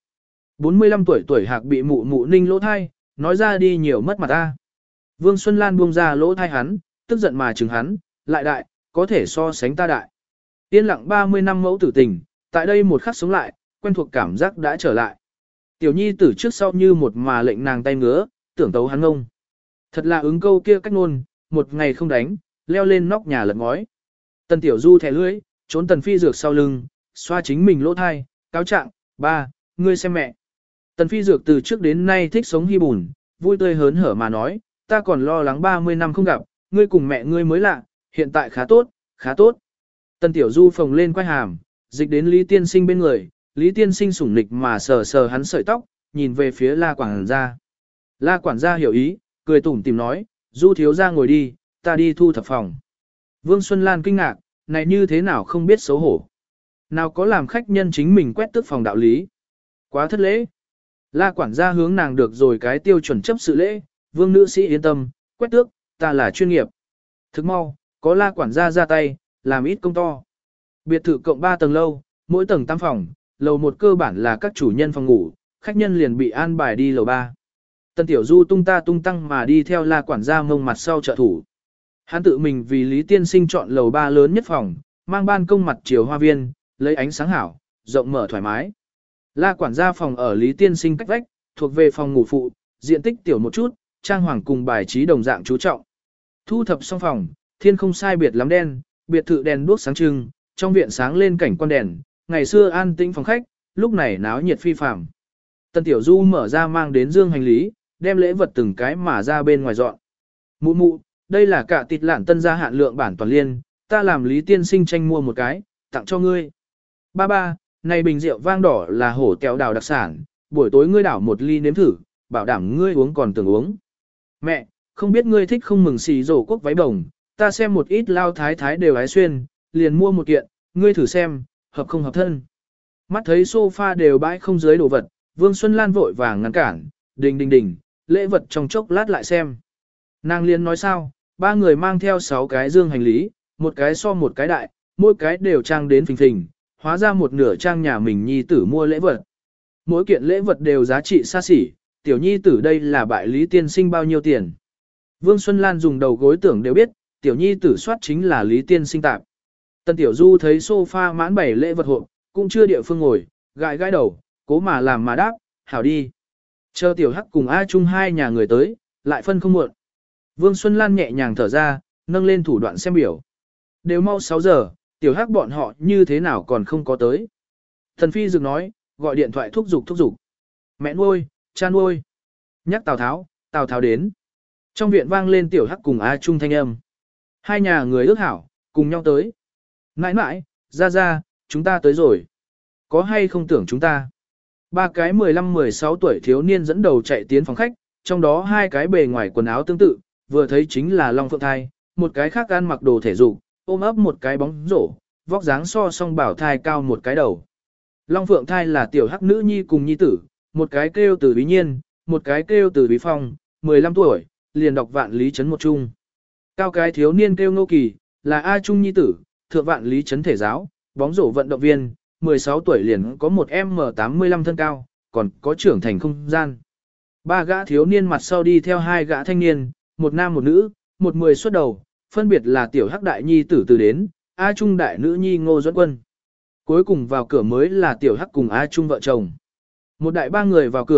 45 tuổi hạc bị mụ mụ ninh lỗ thai, nói ra đi nhiều mất mặt ta. Vương Xuân Lan buông ra lỗ thai hắn, tức giận mà chừng hắn, lại đại, có thể so sánh ta đại. Yên lặng 30 năm mẫu tử tình, tại đây một khắc sống lại, quen thuộc cảm giác đã trở lại. Tiểu nhi tử trước sau như một mà lệnh nàng tay ngứa, tưởng tấu hắn ngông. Thật là ứng câu kia cách ngôn, một ngày không đánh, leo lên nóc nhà lật ngói. Tần Tiểu Du thẻ lưỡi, trốn Tần Phi Dược sau lưng, xoa chính mình lỗ thai, cáo trạng, ba, ngươi xem mẹ. Tần Phi Dược từ trước đến nay thích sống hy bùn, vui tươi hớn hở mà nói, ta còn lo lắng 30 năm không gặp, ngươi cùng mẹ ngươi mới lạ, hiện tại khá tốt, khá tốt. Tần Tiểu Du phồng lên quay hàm, dịch đến Lý Tiên Sinh bên người, Lý Tiên Sinh sủng nịch mà sờ sờ hắn sợi tóc, nhìn về phía La quản gia. La quản gia hiểu ý, cười tủm tìm nói, Du thiếu ra ngồi đi, ta đi thu thập phòng. Vương Xuân Lan kinh ngạc, này như thế nào không biết xấu hổ. Nào có làm khách nhân chính mình quét tước phòng đạo lý. Quá thất lễ. La quản gia hướng nàng được rồi cái tiêu chuẩn chấp sự lễ, Vương nữ sĩ yên tâm, quét tước, ta là chuyên nghiệp. Thức mau, có La quản gia ra tay, làm ít công to. Biệt thự cộng 3 tầng lâu, mỗi tầng 8 phòng, lầu 1 cơ bản là các chủ nhân phòng ngủ, khách nhân liền bị an bài đi lầu 3. Tần Tiểu Du tung ta tung tăng mà đi theo La quản gia mông mặt sau trợ thủ. Hắn tự mình vì Lý Tiên Sinh chọn lầu 3 lớn nhất phòng, mang ban công mặt chiều hoa viên, lấy ánh sáng hảo, rộng mở thoải mái. La quản gia phòng ở Lý Tiên Sinh cách vách, thuộc về phòng ngủ phụ, diện tích tiểu một chút, trang hoàng cùng bài trí đồng dạng chú trọng. Thu thập xong phòng, thiên không sai biệt lắm đen, biệt thự đèn đuốc sáng trưng, trong viện sáng lên cảnh quan đèn, ngày xưa an tĩnh phòng khách, lúc này náo nhiệt phi phàm. Tần Tiểu Du mở ra mang đến dương hành lý, đem lễ vật từng cái mà ra bên ngoài dọn. Mụ mụ, đây là cả tịt lạn tân gia hạn lượng bản toàn liên, ta làm Lý Tiên Sinh tranh mua một cái, tặng cho ngươi. Ba, này bình rượu vang đỏ là hổ kẹo đào đặc sản, buổi tối ngươi đảo một ly nếm thử, bảo đảm ngươi uống còn tưởng uống. Mẹ, không biết ngươi thích không mừng xì rổ quốc váy bồng, ta xem một ít lao thái thái đều hái xuyên, liền mua một kiện, ngươi thử xem, hợp không hợp thân. Mắt thấy sofa đều bãi không dưới đồ vật, Vương Xuân Lan vội vàng ngăn cản, đình, lễ vật trong chốc lát lại xem. Nàng liền nói sao, 3 người mang theo 6 cái dương hành lý, một cái so một cái đại, mỗi cái đều trang đến phình phình, hóa ra một nửa trang nhà mình nhi tử mua lễ vật. Mỗi kiện lễ vật đều giá trị xa xỉ, tiểu nhi tử đây là bại Lý Tiên Sinh bao nhiêu tiền. Vương Xuân Lan dùng đầu gối tưởng đều biết, tiểu nhi tử soát chính là Lý Tiên Sinh tạp. Tần Tiểu Du thấy sofa mãn 7 lễ vật hộp, cũng chưa địa phương ngồi, gãi gãi đầu, cố mà làm mà đáp, hảo đi. Chờ Tiểu Hắc cùng A Trung hai nhà người tới, lại phân không muộn. Vương Xuân Lan nhẹ nhàng thở ra, nâng lên thủ đoạn xem biểu. Đều mau 6 giờ, Tiểu Hắc bọn họ như thế nào còn không có tới. Thần Phi Dực nói, gọi điện thoại thúc giục. Mẹ nuôi, cha nuôi. Nhắc Tào Tháo đến. Trong viện vang lên Tiểu Hắc cùng A Trung thanh âm. Hai nhà người ước hảo, cùng nhau tới. Mãi, ra, chúng ta tới rồi. Có hay không tưởng chúng ta? 3 cái 15-16 tuổi thiếu niên dẫn đầu chạy tiến phòng khách, trong đó 2 cái bề ngoài quần áo tương tự, vừa thấy chính là Long Phượng Thai, một cái khác ăn mặc đồ thể dục, ôm ấp một cái bóng rổ, vóc dáng so song bảo thai cao một cái đầu. Long Phượng Thai là Tiểu Hắc nữ nhi cùng nhi tử, một cái kêu từ Bí Nhiên, một cái kêu từ Bí Phong, 15 tuổi, liền đọc Vạn Lý Trấn một trung. Cao cái thiếu niên kêu Ngô Kỳ, là A Trung nhi tử, thượng Vạn Lý Trấn thể giáo, bóng rổ vận động viên, 16 tuổi liền có một M85 thân cao, còn có trưởng thành không gian. 3 gã thiếu niên mặt sau đi theo 2 gã thanh niên, một nam một nữ, một 10 xuất đầu, phân biệt là Tiểu Hắc đại nhi tử từ đến, A Trung đại nữ nhi Ngô Duẫn Quân. Cuối cùng vào cửa mới là Tiểu Hắc cùng A Trung vợ chồng. Một đại 3 người vào cửa,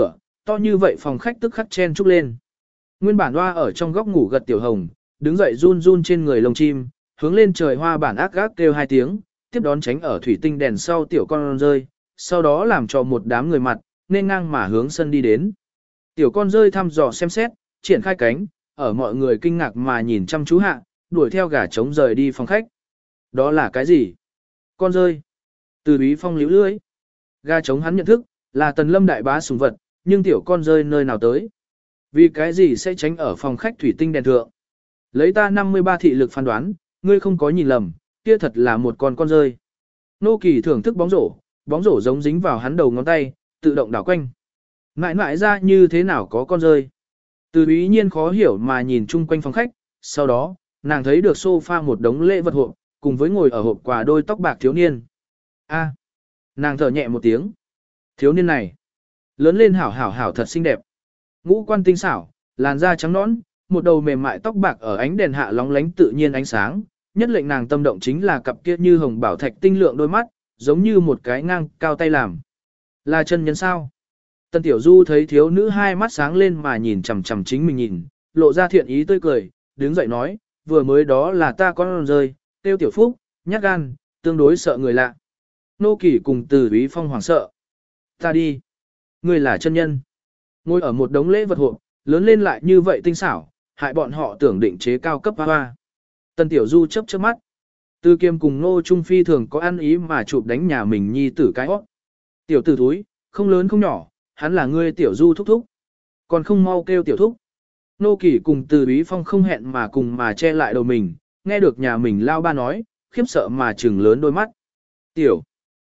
to như vậy phòng khách tức khắc chen chúc lên. Nguyên bản hoa ở trong góc ngủ gật tiểu hồng, đứng dậy run run trên người lồng chim, hướng lên trời hoa bản ác gác kêu 2 tiếng, tiếp đón tránh ở thủy tinh đèn sau tiểu con rơi, sau đó làm cho một đám người mặt, nên ngang mà hướng sân đi đến. Tiểu con rơi thăm dò xem xét, triển khai cánh, ở mọi người kinh ngạc mà nhìn chăm chú hạ, đuổi theo gà trống rời đi phòng khách. Đó là cái gì? Con rơi. Từ Bí Phong liễu lưỡi. Gà trống hắn nhận thức, là Tần Lâm đại bá sủng vật, nhưng tiểu con rơi nơi nào tới? Vì cái gì sẽ tránh ở phòng khách thủy tinh đèn thượng? Lấy ta 53 thị lực phán đoán, ngươi không có nhìn lầm, kia thật là một con rơi. Nô Kỳ thưởng thức bóng rổ giống dính vào hắn đầu ngón tay, tự động đảo quanh. Mãi mãi ra như thế nào có con rơi? Từ Bí nhiên khó hiểu mà nhìn chung quanh phòng khách, sau đó, nàng thấy được sofa một đống lễ vật hộp, cùng với ngồi ở hộp quà đôi tóc bạc thiếu niên. A, nàng thở nhẹ một tiếng. Thiếu niên này, lớn lên hảo thật xinh đẹp. Ngũ quan tinh xảo, làn da trắng nõn, một đầu mềm mại tóc bạc ở ánh đèn hạ lóng lánh tự nhiên ánh sáng, nhất lệnh nàng tâm động chính là cặp kia như hồng bảo thạch tinh lượng đôi mắt, giống như một cái ngang cao tay làm. Là chân nhân sao? Tần Tiểu Du thấy thiếu nữ hai mắt sáng lên mà nhìn chằm chằm chính mình nhìn, lộ ra thiện ý tươi cười, đứng dậy nói, vừa mới đó là ta con rơi, tiêu Tiểu Phúc, nhát gan, tương đối sợ người lạ. Nô Kỳ cùng Từ Bí Phong hoảng sợ. Ta đi. Ngươi là chân nhân. Ngồi ở một đống lễ vật hộp, lớn lên lại như vậy tinh xảo, hại bọn họ tưởng định chế cao cấp hoa. Tần Tiểu Du chớp chớp mắt. Từ Kiêm cùng Nô Trung Phi thường có ăn ý mà chụp đánh nhà mình nhi tử cái hót. Tiểu tử thúi, không lớn không nhỏ, hắn là ngươi Tiểu Du thúc thúc. Còn không mau kêu Tiểu thúc. Nô Kỳ cùng Từ Bí Phong không hẹn mà cùng mà che lại đầu mình, nghe được nhà mình lao ba nói, khiếp sợ mà trừng lớn đôi mắt. Tiểu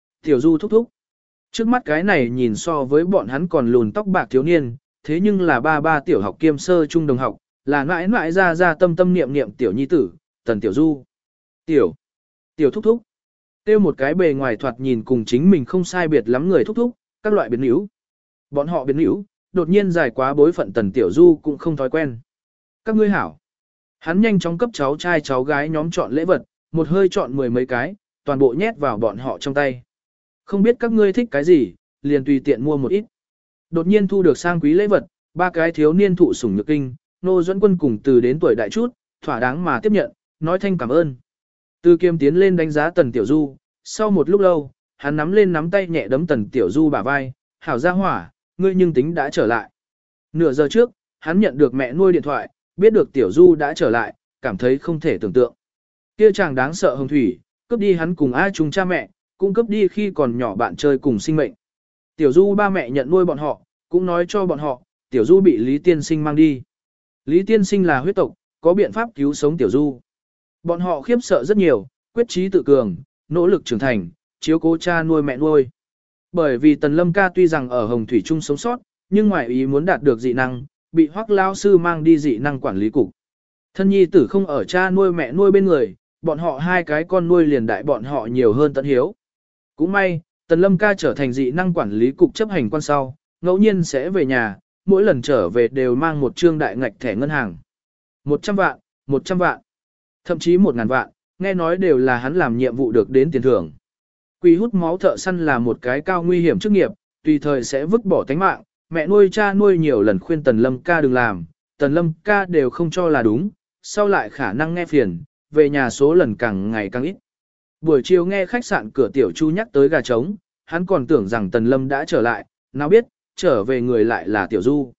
Du thúc thúc. Trước mắt cái này nhìn so với bọn hắn còn lùn tóc bạc thiếu niên, thế nhưng là ba tiểu học kiêm sơ trung đồng học, là mãi mãi ra tâm niệm niệm tiểu nhi tử, Tần Tiểu Du. Tiểu thúc thúc. Tiêu một cái bề ngoài thoạt nhìn cùng chính mình không sai biệt lắm người thúc thúc, các loại biến hữu. Bọn họ biến hữu, đột nhiên dài quá bối phận Tần Tiểu Du cũng không thói quen. Các ngươi hảo. Hắn nhanh chóng cấp cháu trai cháu gái nhóm chọn lễ vật, một hơi chọn 10 mấy cái, toàn bộ nhét vào bọn họ trong tay. Không biết các ngươi thích cái gì, liền tùy tiện mua một ít. Đột nhiên thu được sang quý lễ vật, 3 cái thiếu niên thụ sủng nhược kinh, Nô Duẫn Quân cùng Từ đến tuổi đại chút, thỏa đáng mà tiếp nhận, nói thanh cảm ơn. Từ Kiêm tiến lên đánh giá Tần Tiểu Du, sau một lúc lâu, hắn nắm tay nhẹ đấm Tần Tiểu Du bả vai, hảo gia hỏa, ngươi nhưng tính đã trở lại. Nửa giờ trước, hắn nhận được mẹ nuôi điện thoại, biết được Tiểu Du đã trở lại, cảm thấy không thể tưởng tượng. Kia chàng đáng sợ hồng thủy, cướp đi hắn cùng A Trung cha mẹ, cũng cướp đi khi còn nhỏ bạn chơi cùng sinh mệnh. Tiểu Du ba mẹ nhận nuôi bọn họ, cũng nói cho bọn họ, Tiểu Du bị Lý Tiên Sinh mang đi. Lý Tiên Sinh là huyết tộc, có biện pháp cứu sống Tiểu Du. Bọn họ khiếp sợ rất nhiều, quyết chí tự cường, nỗ lực trưởng thành, chiếu cố cha nuôi mẹ nuôi. Bởi vì Tần Lâm ca tuy rằng ở Hồng Thủy Trung sống sót, nhưng ngoài ý muốn đạt được dị năng, bị Hoắc lao sư mang đi dị năng quản lý cục. Thân nhi tử không ở cha nuôi mẹ nuôi bên người, bọn họ 2 cái con nuôi liền đại bọn họ nhiều hơn tận hiếu. Cũng may, Tần Lâm ca trở thành dị năng quản lý cục chấp hành quan sau, ngẫu nhiên sẽ về nhà, mỗi lần trở về đều mang một trương đại ngạch thẻ ngân hàng. 100 vạn, thậm chí 1000 vạn, nghe nói đều là hắn làm nhiệm vụ được đến tiền thưởng. Quỷ hút máu thợ săn là một cái cao nguy hiểm chức nghiệp, tùy thời sẽ vứt bỏ tánh mạng, mẹ nuôi cha nuôi nhiều lần khuyên Tần Lâm ca đừng làm, Tần Lâm ca đều không cho là đúng, sau lại khả năng nghe phiền, về nhà số lần càng ngày càng ít. Buổi chiều nghe khách sạn cửa Tiểu Chu nhắc tới gà trống, hắn còn tưởng rằng Tần Lâm đã trở lại, nào biết, trở về người lại là Tiểu Du.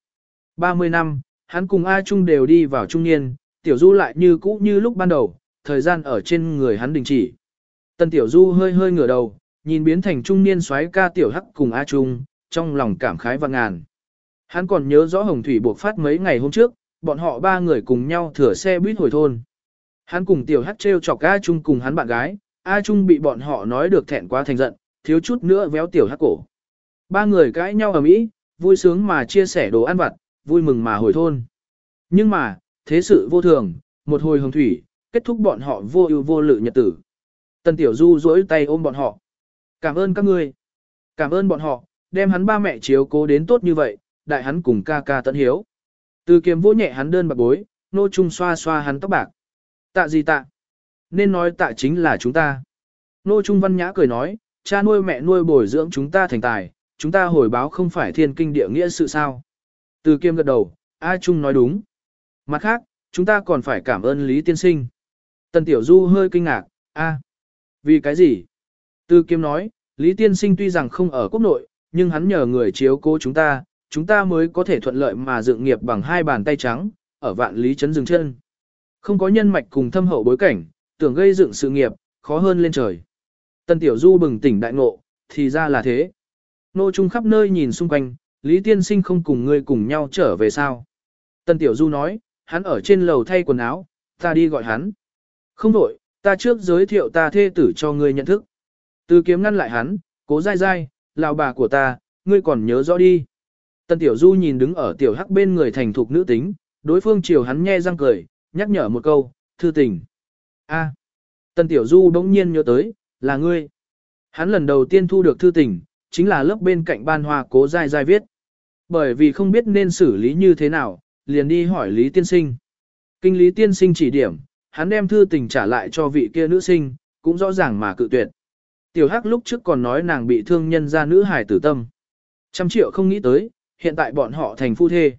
30 năm, hắn cùng A Trung đều đi vào trung niên, Tiểu Du lại như cũ như lúc ban đầu, thời gian ở trên người hắn đình chỉ. Tần Tiểu Du hơi ngửa đầu, nhìn biến thành trung niên soái ca Tiểu Hắc cùng A Trung, trong lòng cảm khái vạn ngàn. Hắn còn nhớ rõ Hồng Thủy buộc phát mấy ngày hôm trước, bọn họ 3 người cùng nhau thửa xe buýt hồi thôn. Hắn cùng Tiểu Hắc trêu chọc A Trung cùng hắn bạn gái, A Trung bị bọn họ nói được thẹn quá thành giận, thiếu chút nữa véo Tiểu Hắc cổ. 3 người cãi nhau ầm ĩ, vui sướng mà chia sẻ đồ ăn vặt, vui mừng mà hồi thôn. Nhưng mà, thế sự vô thường, một hồi hồng thủy, kết thúc bọn họ vô ưu vô lự nhật tử. Tần Tiểu Du duỗi tay ôm bọn họ. Cảm ơn các ngươi. Cảm ơn bọn họ, đem hắn ba mẹ chiếu cố đến tốt như vậy, đại hắn cùng ca ca tận hiếu. Từ Kiềm vỗ nhẹ hắn đơn bạc bối, Nô Trung xoa xoa hắn tóc bạc. Tạ gì tạ? Nên nói tạ chính là chúng ta. Nô Trung văn nhã cười nói, cha nuôi mẹ nuôi bồi dưỡng chúng ta thành tài, chúng ta hồi báo không phải thiên kinh địa nghĩa sự sao. Từ Kiêm gật đầu, A Trung nói đúng. Mặt khác, chúng ta còn phải cảm ơn Lý Tiên Sinh. Tần Tiểu Du hơi kinh ngạc, vì cái gì? Từ Kiêm nói, Lý Tiên Sinh tuy rằng không ở quốc nội, nhưng hắn nhờ người chiếu cố chúng ta mới có thể thuận lợi mà dựng nghiệp bằng hai bàn tay trắng, ở vạn lý trấn dừng chân. Không có nhân mạch cùng thâm hậu bối cảnh, tưởng gây dựng sự nghiệp, khó hơn lên trời. Tần Tiểu Du bừng tỉnh đại ngộ, thì ra là thế. Nô Trung khắp nơi nhìn xung quanh, Lý Tiên Sinh không cùng ngươi cùng nhau trở về sao. Tần Tiểu Du nói, hắn ở trên lầu thay quần áo, ta đi gọi hắn. Không đổi, ta trước giới thiệu ta thê tử cho ngươi nhận thức. Từ Kiếm ngăn lại hắn, cố dai dai, lão bà của ta, ngươi còn nhớ rõ đi. Tần Tiểu Du nhìn đứng ở Tiểu Hắc bên người thành thục nữ tính, đối phương chiều hắn nhe răng cười, nhắc nhở một câu, thư tình. Tần Tiểu Du bỗng nhiên nhớ tới, là ngươi. Hắn lần đầu tiên thu được thư tình, chính là lớp bên cạnh ban hoa cố dai dai viết. Bởi vì không biết nên xử lý như thế nào, liền đi hỏi Lý Tiên Sinh. Kinh Lý Tiên Sinh chỉ điểm, hắn đem thư tình trả lại cho vị kia nữ sinh, cũng rõ ràng mà cự tuyệt. Tiểu Hắc lúc trước còn nói nàng bị thương nhân ra nữ hài tử tâm. 100 triệu không nghĩ tới, hiện tại bọn họ thành phu thê.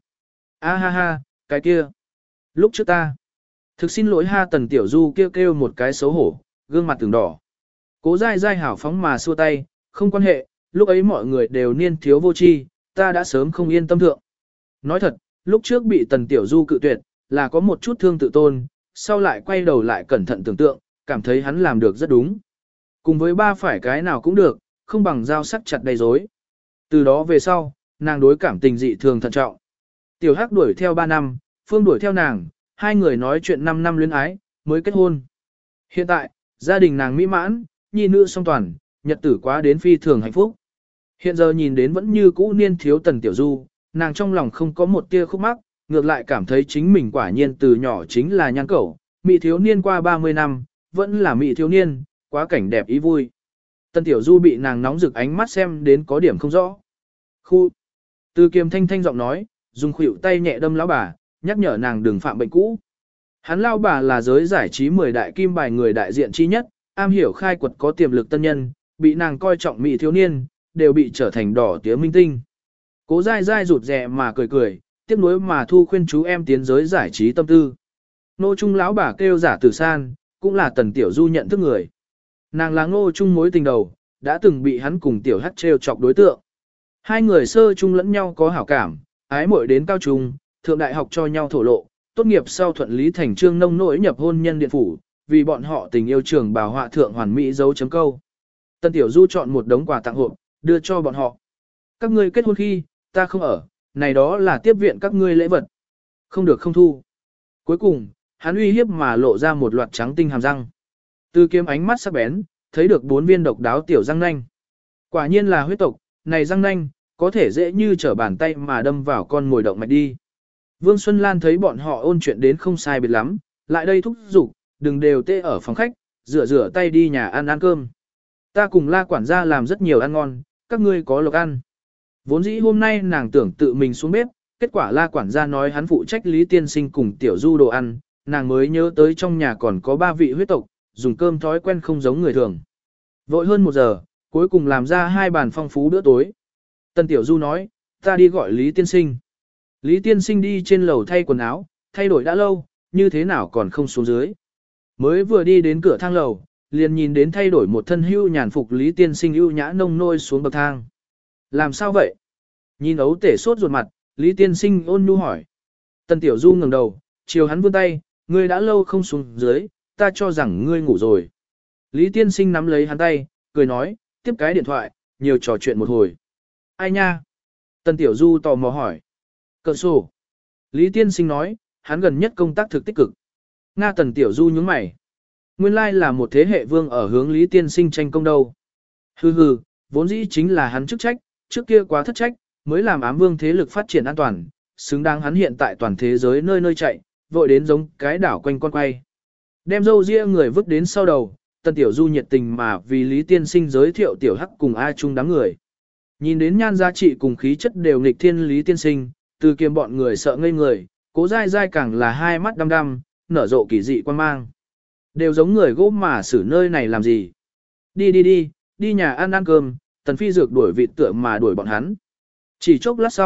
Ha, cái kia. Lúc trước ta. Thực xin lỗi ha. Tần Tiểu Du kêu một cái xấu hổ, gương mặt từng đỏ. Cố dai dai hảo phóng mà xua tay, không quan hệ, lúc ấy mọi người đều niên thiếu vô tri, ta đã sớm không yên tâm thượng. Nói thật, lúc trước bị Tần Tiểu Du cự tuyệt, là có một chút thương tự tôn, sau lại quay đầu lại cẩn thận tưởng tượng, cảm thấy hắn làm được rất đúng. Cùng với ba phải cái nào cũng được, không bằng dao sắc chặt đầy rối. Từ đó về sau, nàng đối cảm tình dị thường thận trọng. Tiểu Hắc đuổi theo 3 năm, Phương đuổi theo nàng, hai người nói chuyện 5 năm luyến ái, mới kết hôn. Hiện tại, gia đình nàng mỹ mãn, nhi nữ song toàn, nhật tử quá đến phi thường hạnh phúc. Hiện giờ nhìn đến vẫn như cũ niên thiếu Tần Tiểu Du, nàng trong lòng không có một tia khúc mắc, ngược lại cảm thấy chính mình quả nhiên từ nhỏ chính là nhan cẩu, mỹ thiếu niên qua 30 năm, vẫn là mỹ thiếu niên, quá cảnh đẹp ý vui. Tần Tiểu Du bị nàng nóng rực ánh mắt xem đến có điểm không rõ. Khu. Từ Kiềm thanh thanh giọng nói, dùng khuỷu tay nhẹ đâm lão bà, nhắc nhở nàng đừng phạm bệnh cũ. Hắn lão bà là giới giải trí 10 đại kim bài người đại diện chi nhất, am hiểu khai quật có tiềm lực tân nhân, bị nàng coi trọng mỹ thiếu niên, đều bị trở thành đỏ tía minh tinh. Cố dai dai rụt rè mà cười, tiếc nuối mà thu khuyên chú em tiến giới giải trí tâm tư. Nô Trung lão bà kêu giả tử san, cũng là Tần Tiểu Du nhận thức người. Nàng là Ngô Trung mối tình đầu, đã từng bị hắn cùng Tiểu Hắc trêu chọc đối tượng. Hai người sơ chung lẫn nhau có hảo cảm, ái muội đến cao trung, thượng đại học cho nhau thổ lộ, tốt nghiệp sau thuận lý thành trương nông nỗi nhập hôn nhân điện phủ, vì bọn họ tình yêu trường bào họa thượng hoàn mỹ dấu chấm câu. Tần Tiểu Du chọn một đống quà tặng hộp, đưa cho bọn họ. Các ngươi kết hôn khi, ta không ở, này đó là tiếp viện các ngươi lễ vật. Không được không thu. Cuối cùng, hắn uy hiếp mà lộ ra một loạt trắng tinh hàm răng. Từ Kiếm ánh mắt sắc bén, thấy được 4 viên độc đáo tiểu răng nanh. Quả nhiên là huyết tộc, này răng nanh, có thể dễ như trở bàn tay mà đâm vào con mồi động mạch đi. Vương Xuân Lan thấy bọn họ ôn chuyện đến không sai biệt lắm, lại đây thúc giục, đừng đều tê ở phòng khách, rửa tay đi nhà ăn cơm. Ta cùng La quản gia làm rất nhiều ăn ngon, các ngươi có lộc ăn. Vốn dĩ hôm nay nàng tưởng tự mình xuống bếp, kết quả La quản gia nói hắn phụ trách Lý Tiên Sinh cùng Tiểu Du đồ ăn, nàng mới nhớ tới trong nhà còn có 3 vị huyết tộc, dùng cơm thói quen không giống người thường. Vội hơn 1 giờ, cuối cùng làm ra 2 bàn phong phú bữa tối. Tần Tiểu Du nói, ta đi gọi Lý Tiên Sinh. Lý Tiên Sinh đi trên lầu thay quần áo, thay đổi đã lâu, như thế nào còn không xuống dưới. Mới vừa đi đến cửa thang lầu, liền nhìn đến thay đổi một thân hưu nhàn phục Lý Tiên Sinh ưu nhã nông nôi xuống bậc thang. Làm sao vậy? Nhìn ấu tể sốt ruột mặt, Lý Tiên Sinh ôn nhu hỏi. Tần Tiểu Du ngẩng đầu, chiều hắn vươn tay, ngươi đã lâu không xuống dưới, ta cho rằng ngươi ngủ rồi. Lý Tiên Sinh nắm lấy hắn tay, cười nói, tiếp cái điện thoại, nhiều trò chuyện một hồi. Ai nha? Tần Tiểu Du tò mò hỏi. Cờ sổ. Lý Tiên Sinh nói, hắn gần nhất công tác thực tích cực. Nga. Tần Tiểu Du nhướng mày. Nguyên lai là một thế hệ vương ở hướng Lý Tiên Sinh tranh công đâu. Hừ, vốn dĩ chính là hắn chức trách, trước kia quá thất trách, mới làm ám vương thế lực phát triển an toàn, xứng đáng hắn hiện tại toàn thế giới nơi nơi chạy, vội đến giống cái đảo quanh con quay. Đem dâu ria người vứt đến sau đầu, Tần Tiểu Du nhiệt tình mà vì Lý Tiên Sinh giới thiệu Tiểu Hắc cùng A Trung đám người. Nhìn đến nhan giá trị cùng khí chất đều nghịch thiên Lý Tiên Sinh, từ kiềm bọn người sợ ngây người, cố dai dai càng là hai mắt đăm đăm, nở rộ kỳ dị quan mang. Đều giống người gỗ mà xử nơi này làm gì. Đi nhà ăn cơm, Tần Phi Dược đuổi vịt tựa mà đuổi bọn hắn. Chỉ chốc lát sau,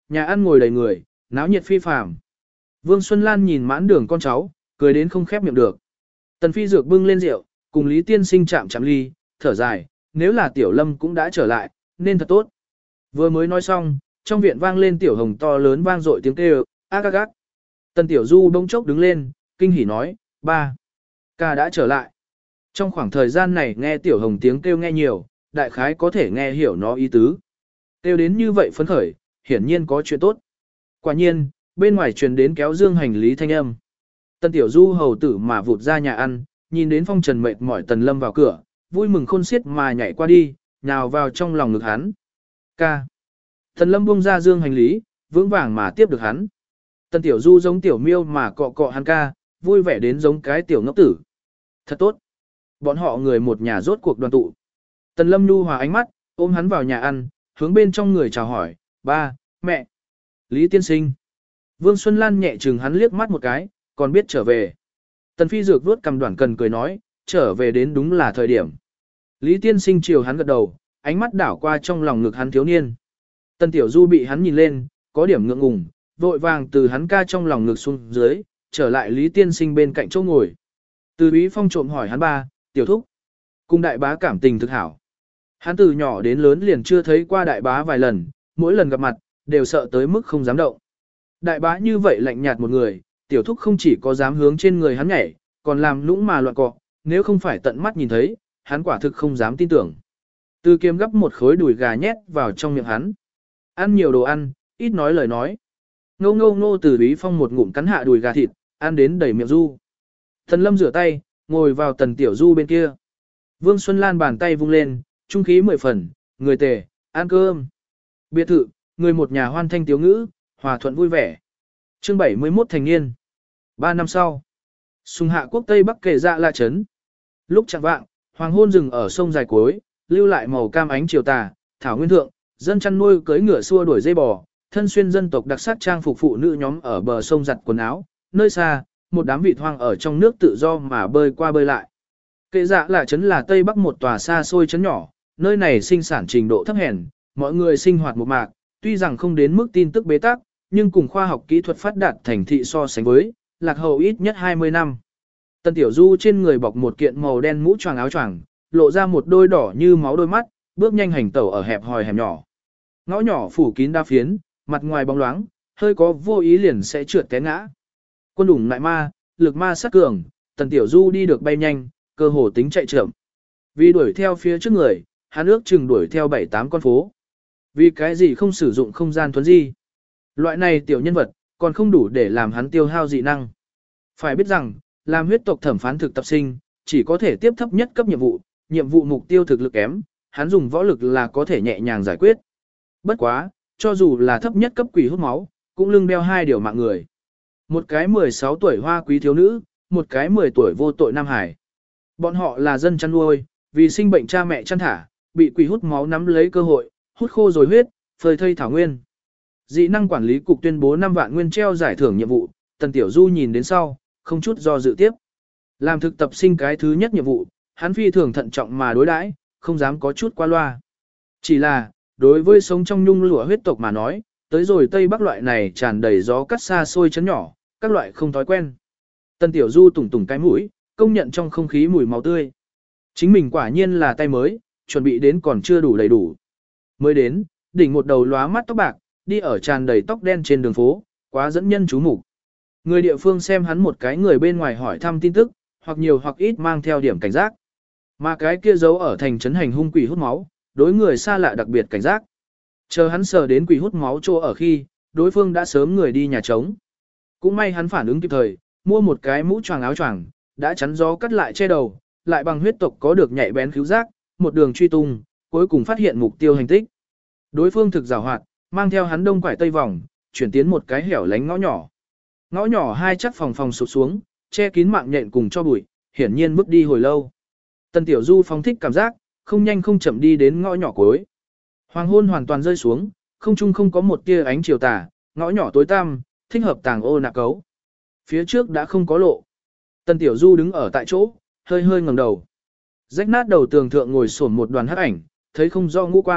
nhà ăn ngồi đầy người, náo nhiệt phi phàm. Vương Xuân Lan nhìn mãn đường con cháu, cười đến không khép miệng được. Tần Phi Dược bưng lên rượu, cùng Lý Tiên Sinh chạm chạm ly, thở dài, nếu là Tiểu Lâm cũng đã trở lại, nên thật tốt. Vừa mới nói xong, trong viện vang lên Tiểu Hồng to lớn vang dội tiếng kêu, ác ác ác. Tần Tiểu Du bỗng chốc đứng lên, kinh hỉ nói, ba, ca đã trở lại. Trong khoảng thời gian này nghe Tiểu Hồng tiếng kêu nghe nhiều, đại khái có thể nghe hiểu nó ý tứ. Kêu đến như vậy phấn khởi, hiển nhiên có chuyện tốt. Quả nhiên, bên ngoài truyền đến kéo dương hành lý thanh âm. Tần Tiểu Du hầu tử mà vụt ra nhà ăn, nhìn đến phong trần mệt mỏi Tần Lâm vào cửa, vui mừng khôn xiết mà nhảy qua đi, nhào vào trong lòng ngực hắn. Ca. Tần Lâm buông ra dương hành lý, vững vàng mà tiếp được hắn. Tần Tiểu Du giống tiểu miêu mà cọ cọ hắn ca, vui vẻ đến giống cái tiểu ngốc tử. Thật tốt. Bọn họ người một nhà rốt cuộc đoàn tụ. Tần Lâm nhu hòa ánh mắt, ôm hắn vào nhà ăn, hướng bên trong người chào hỏi, ba, mẹ, Lý Tiên Sinh. Vương Xuân Lan nhẹ chừng hắn liếc mắt một cái, còn biết trở về. Tần Phi Dược vuốt cầm đoạn cần cười nói, trở về đến đúng là thời điểm. Lý Tiên Sinh chiều hắn gật đầu, ánh mắt đảo qua trong lòng ngực hắn thiếu niên. Tần Tiểu Du bị hắn nhìn lên, có điểm ngượng ngùng, vội vàng từ hắn ca trong lòng ngực xuống dưới, trở lại Lý Tiên Sinh bên cạnh chỗ ngồi. Từ Ý Phong trộm hỏi hắn ba, Tiểu Thúc. Cùng đại bá cảm tình thực hảo. Hắn từ nhỏ đến lớn liền chưa thấy qua đại bá vài lần, mỗi lần gặp mặt, đều sợ tới mức không dám động. Đại bá như vậy lạnh nhạt một người, Tiểu Thúc không chỉ có dám hướng trên người hắn nhảy, còn làm lũng mà loạn cọ, nếu không phải tận mắt nhìn thấy, hắn quả thực không dám tin tưởng. Từ kiếm gấp một khối đùi gà nhét vào trong miệng hắn. Ăn nhiều đồ ăn, ít nói lời nói. Ngô ngô ngô từ Ý Phong một ngụm cắn hạ đùi gà thịt, ăn đến đầy miệng du. Tần Lâm rửa tay, ngồi vào Tần Tiểu Du bên kia. Vương Xuân Lan bàn tay vung lên, trung khí 10 phần, người tề, ăn cơm. Biệt thự, người một nhà hoan thanh tiếu ngữ, hòa thuận vui vẻ. Chương 71 thành niên. 3 năm sau, Sùng Hạ quốc Tây Bắc kể dạ La Trấn. Lúc chạng vạng, hoàng hôn rừng ở sông dài cuối, lưu lại màu cam ánh chiều tà, thảo nguyên thượng, dân chăn nuôi cưỡi ngựa xua đuổi dây bò, thân xuyên dân tộc đặc sắc trang phục phụ nữ nhóm ở bờ sông giặt quần áo, nơi xa, một đám vịt hoang ở trong nước tự do mà bơi qua bơi lại. Kệ dạ là trấn là Tây Bắc một tòa xa xôi trấn nhỏ, nơi này sinh sản trình độ thấp hèn, mọi người sinh hoạt một mạc, tuy rằng không đến mức tin tức bế tắc, nhưng cùng khoa học kỹ thuật phát đạt thành thị so sánh với, lạc hậu ít nhất 20 năm. Tần Tiểu Du trên người bọc một kiện màu đen mũ choàng áo choàng, lộ ra một đôi đỏ như máu đôi mắt, bước nhanh hành tẩu ở hẹp hòi hẻm nhỏ. Ngõ nhỏ phủ kín đa phiến, mặt ngoài bóng loáng, hơi có vô ý liền sẽ trượt té ngã. Quân đủng lại ma, lực ma sát cường, Tần Tiểu Du đi được bay nhanh, cơ hồ tính chạy chậm. Vì đuổi theo phía trước người, hắn ước chừng đuổi theo 7-8 con phố. Vì cái gì không sử dụng không gian thuấn di? Loại này tiểu nhân vật, còn không đủ để làm hắn tiêu hao dị năng. Phải biết rằng, làm huyết tộc thẩm phán thực tập sinh, chỉ có thể tiếp thấp nhất cấp nhiệm vụ mục tiêu thực lực kém, hắn dùng võ lực là có thể nhẹ nhàng giải quyết. Bất quá, cho dù là thấp nhất cấp quỷ hút máu, cũng lưng đeo 2 điều mạng người. Một cái 16 tuổi hoa quý thiếu nữ, một cái 10 tuổi vô tội nam hải. Bọn họ là dân chăn nuôi, vì sinh bệnh cha mẹ chăn thả, bị quỷ hút máu nắm lấy cơ hội, hút khô rồi huyết, phơi thây thảo nguyên. Dị năng quản lý cục tuyên bố 5 vạn nguyên treo giải thưởng nhiệm vụ, Tần Tiểu Du nhìn đến sau, không chút do dự tiếp. Làm thực tập sinh cái thứ nhất nhiệm vụ, hắn phi thường thận trọng mà đối đãi, không dám có chút qua loa. Chỉ là, đối với sống trong nhung lụa huyết tộc mà nói, tới rồi Tây Bắc loại này tràn đầy gió cắt xa xôi chấn nhỏ, các loại không thói quen. Tần Tiểu Du tùng tùng cái mũi, công nhận trong không khí mùi máu tươi. Chính mình quả nhiên là tay mới, chuẩn bị đến còn chưa đủ đầy đủ. Mới đến, đỉnh một đầu lóa mắt tóc bạc, đi ở tràn đầy tóc đen trên đường phố, quá dẫn nhân chú mục. Người địa phương xem hắn một cái người bên ngoài hỏi thăm tin tức, hoặc nhiều hoặc ít mang theo điểm cảnh giác. Mà cái kia giấu ở thành trấn hành hung quỷ hút máu, đối người xa lạ đặc biệt cảnh giác. Chờ hắn sờ đến quỷ hút máu chỗ ở khi, đối phương đã sớm người đi nhà trống. Cũng may hắn phản ứng kịp thời, mua một cái mũ choàng áo choàng, đã chắn gió cắt lại che đầu, lại bằng huyết tộc có được nhạy bén khứu giác, một đường truy tung, cuối cùng phát hiện mục tiêu hành tích. Đối phương thực giàu hoạt, mang theo hắn đông quải tây vòng, chuyển tiến một cái hẻo lánh ngõ nhỏ. Ngõ nhỏ hai chắc phòng sụp xuống, che kín mạng nhện cùng cho bụi, hiển nhiên bước đi hồi lâu. Tần Tiểu Du phóng thích cảm giác, không nhanh không chậm đi đến ngõ nhỏ cuối. Hoàng hôn hoàn toàn rơi xuống, không trung không có một tia ánh chiều tà, ngõ nhỏ tối tăm, thích hợp tàng ô nạc cấu. Phía trước đã không có lộ. Tần Tiểu Du đứng ở tại chỗ, hơi hơi ngẩng đầu. Rách nát đầu tường thượng ngồi xổm một đoàn hắc ảnh, thấy không rõ ngũ quan,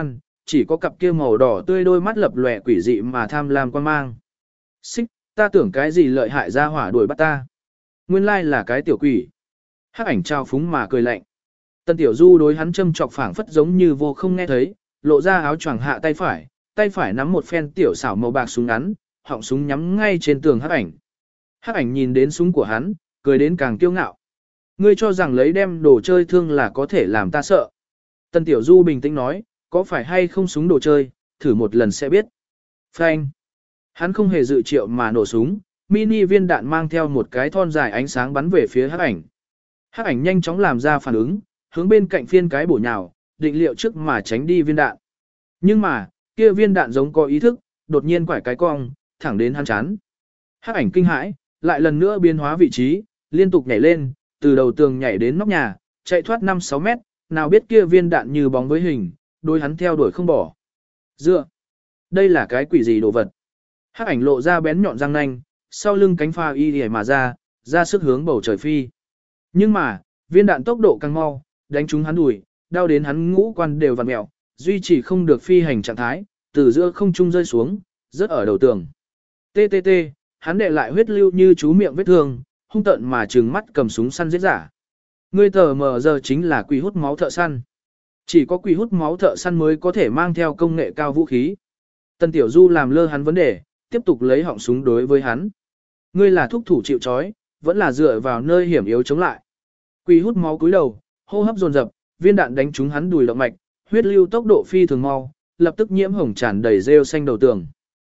chỉ có cặp kia màu đỏ tươi đôi mắt lập lòe quỷ dị mà tham lam quan mang. Xích, ta tưởng cái gì lợi hại ra hỏa đuổi bắt ta. Nguyên lai là cái tiểu quỷ. Hắc ảnh trao phúng mà cười lạnh. Tần Tiểu Du đối hắn châm chọc phảng phất giống như vô không nghe thấy, lộ ra áo choàng hạ tay phải nắm một phen tiểu xảo màu bạc súng ngắn, họng súng nhắm ngay trên tường Hắc ảnh. Hắc ảnh nhìn đến súng của hắn, cười đến càng kiêu ngạo. Ngươi cho rằng lấy đem đồ chơi thương là có thể làm ta sợ. Tần Tiểu Du bình tĩnh nói, có phải hay không súng đồ chơi, thử một lần sẽ biết. Phanh. Hắn không hề dự triệu mà nổ súng, mini viên đạn mang theo một cái thon dài ánh sáng bắn về phía Hắc ảnh. Hắc ảnh nhanh chóng làm ra phản ứng, hướng bên cạnh phiên cái bổ nhào, định liệu trước mà tránh đi viên đạn. Nhưng mà, kia viên đạn giống có ý thức, đột nhiên quải cái cong, thẳng đến hắn chán. Hắc ảnh kinh hãi, lại lần nữa biến hóa vị trí, liên tục nhảy lên, từ đầu tường nhảy đến nóc nhà, chạy thoát 5-6 mét, nào biết kia viên đạn như bóng với hình, đôi hắn theo đuổi không bỏ. Dựa, đây là cái quỷ gì đồ vật? Hắc ảnh lộ ra bén nhọn răng nanh, sau lưng cánh pha y mà ra sức hướng bầu trời phi. Nhưng mà, viên đạn tốc độ càng mau, đánh trúng hắn đùi, đau đến hắn ngũ quan đều vặn mẹo, duy trì không được phi hành trạng thái, từ giữa không trung rơi xuống, rớt ở đầu tường. TTT, hắn đệ lại huyết lưu như chú miệng vết thương, hung tợn mà trừng mắt cầm súng săn giết giả. Ngươi tờ mờ giờ chính là quỷ hút máu thợ săn. Chỉ có quỷ hút máu thợ săn mới có thể mang theo công nghệ cao vũ khí. Tần Tiểu Du làm lơ hắn vấn đề, tiếp tục lấy họng súng đối với hắn. Ngươi là thúc thủ chịu trói, vẫn là dựa vào nơi hiểm yếu chống lại. Quỷ hút máu cúi đầu, hô hấp dồn dập, viên đạn đánh trúng hắn đùi động mạch, huyết lưu tốc độ phi thường mau, lập tức nhiễm hồng tràn đầy rêu xanh đầu tường.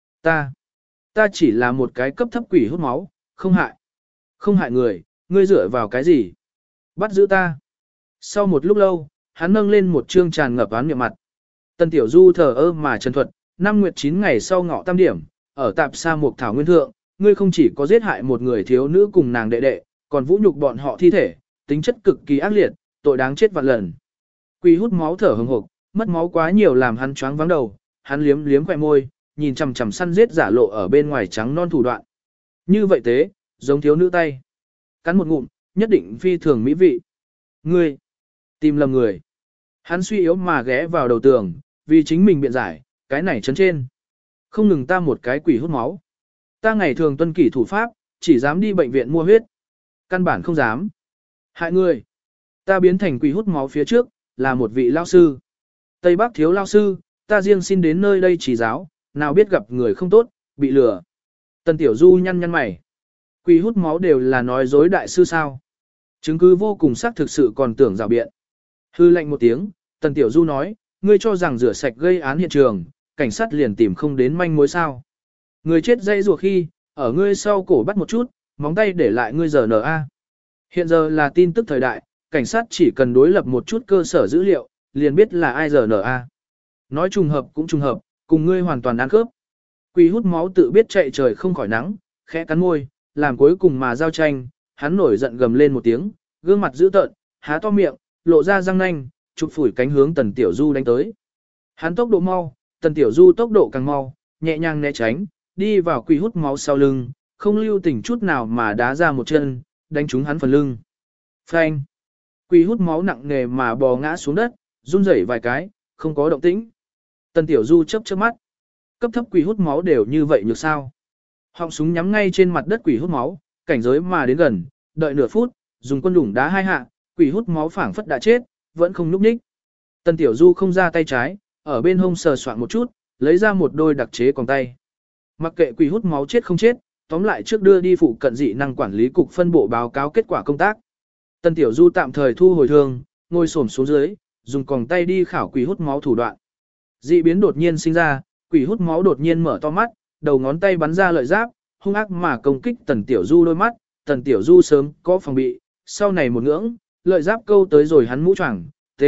Ta chỉ là một cái cấp thấp quỷ hút máu, không hại. Không hại người, ngươi dựa vào cái gì? Bắt giữ ta. Sau một lúc lâu, hắn nâng lên một trương tràn ngập án miệng mặt. Tần Tiểu Du thờ ơ mà trần thuật, 5 nguyệt 9 ngày sau ngọ tam điểm, ở tạp sa mục thảo nguyên thượng, ngươi không chỉ có giết hại một người thiếu nữ cùng nàng đệ đệ, còn vũ nhục bọn họ thi thể, tính chất cực kỳ ác liệt, tội đáng chết vạn lần. Quỷ hút máu thở hừng hực, mất máu quá nhiều làm hắn choáng váng đầu, hắn liếm liếm khóe môi, nhìn chằm chằm săn giết giả lộ ở bên ngoài trắng non thủ đoạn. Như vậy thế, giống thiếu nữ tay. Cắn một ngụm, nhất định phi thường mỹ vị. Ngươi, tìm lầm người. Hắn suy yếu mà ghé vào đầu tường, vì chính mình biện giải, cái này chấn trên. Không ngừng ta một cái quỷ hút máu. Ta ngày thường tuân kỷ thủ pháp, chỉ dám đi bệnh viện mua huyết. Căn bản không dám. Hại người. Ta biến thành quỷ hút máu phía trước, là một vị lao sư. Tây Bắc thiếu lao sư, ta riêng xin đến nơi đây chỉ giáo, nào biết gặp người không tốt, bị lừa. Tần Tiểu Du nhăn nhăn mày. Quỷ hút máu đều là nói dối đại sư sao. Chứng cứ vô cùng xác thực sự còn tưởng rào biện. Hư lệnh một tiếng, Tần Tiểu Du nói, ngươi cho rằng rửa sạch gây án hiện trường, cảnh sát liền tìm không đến manh mối sao. Người chết dây rùa khi, ở ngươi sau cổ bắt một chút, móng tay để lại ngươi RNA. Hiện giờ là tin tức thời đại, cảnh sát chỉ cần đối lập một chút cơ sở dữ liệu, liền biết là ai RNA. Nói trùng hợp cũng trùng hợp, cùng ngươi hoàn toàn ăn khớp. Quỷ hút máu tự biết chạy trời không khỏi nắng, khẽ cắn môi, làm cuối cùng mà giao tranh, hắn nổi giận gầm lên một tiếng, gương mặt dữ tợn, há to miệng, lộ ra răng nanh, chụp phủi cánh hướng Tần Tiểu Du đánh tới. Hắn tốc độ mau, Tần Tiểu Du tốc độ càng mau, nhẹ nhàng né tránh, đi vào quỷ hút máu sau lưng, không lưu tình chút nào mà đá ra một chân, đánh trúng hắn phần lưng. Phanh! Quỷ hút máu nặng nề mà bò ngã xuống đất, run rẩy vài cái, không có động tĩnh. Tần Tiểu Du chớp chớp mắt. Cấp thấp quỷ hút máu đều như vậy nhược sao? Họng súng nhắm ngay trên mặt đất quỷ hút máu, cảnh giới mà đến gần, đợi nửa phút, dùng quân đủng đá hai hạ, quỷ hút máu phảng phất đã chết, vẫn không nhúc nhích. Tần Tiểu Du không ra tay trái, ở bên hông sờ soạn một chút, lấy ra một đôi đặc chế còng tay. Mặc kệ quỷ hút máu chết không chết, tóm lại trước đưa đi phụ cận dị năng quản lý cục phân bộ báo cáo kết quả công tác. Tần Tiểu Du tạm thời thu hồi thương, ngồi xổm xuống dưới, dùng còng tay đi khảo quỷ hút máu thủ đoạn. Dị biến đột nhiên sinh ra, quỷ hút máu đột nhiên mở to mắt, đầu ngón tay bắn ra lợi giáp, hung ác mà công kích Tần Tiểu Du đôi mắt. Tần Tiểu Du sớm có phòng bị, sau này một ngưỡng, lợi giáp câu tới rồi hắn mũ choàng,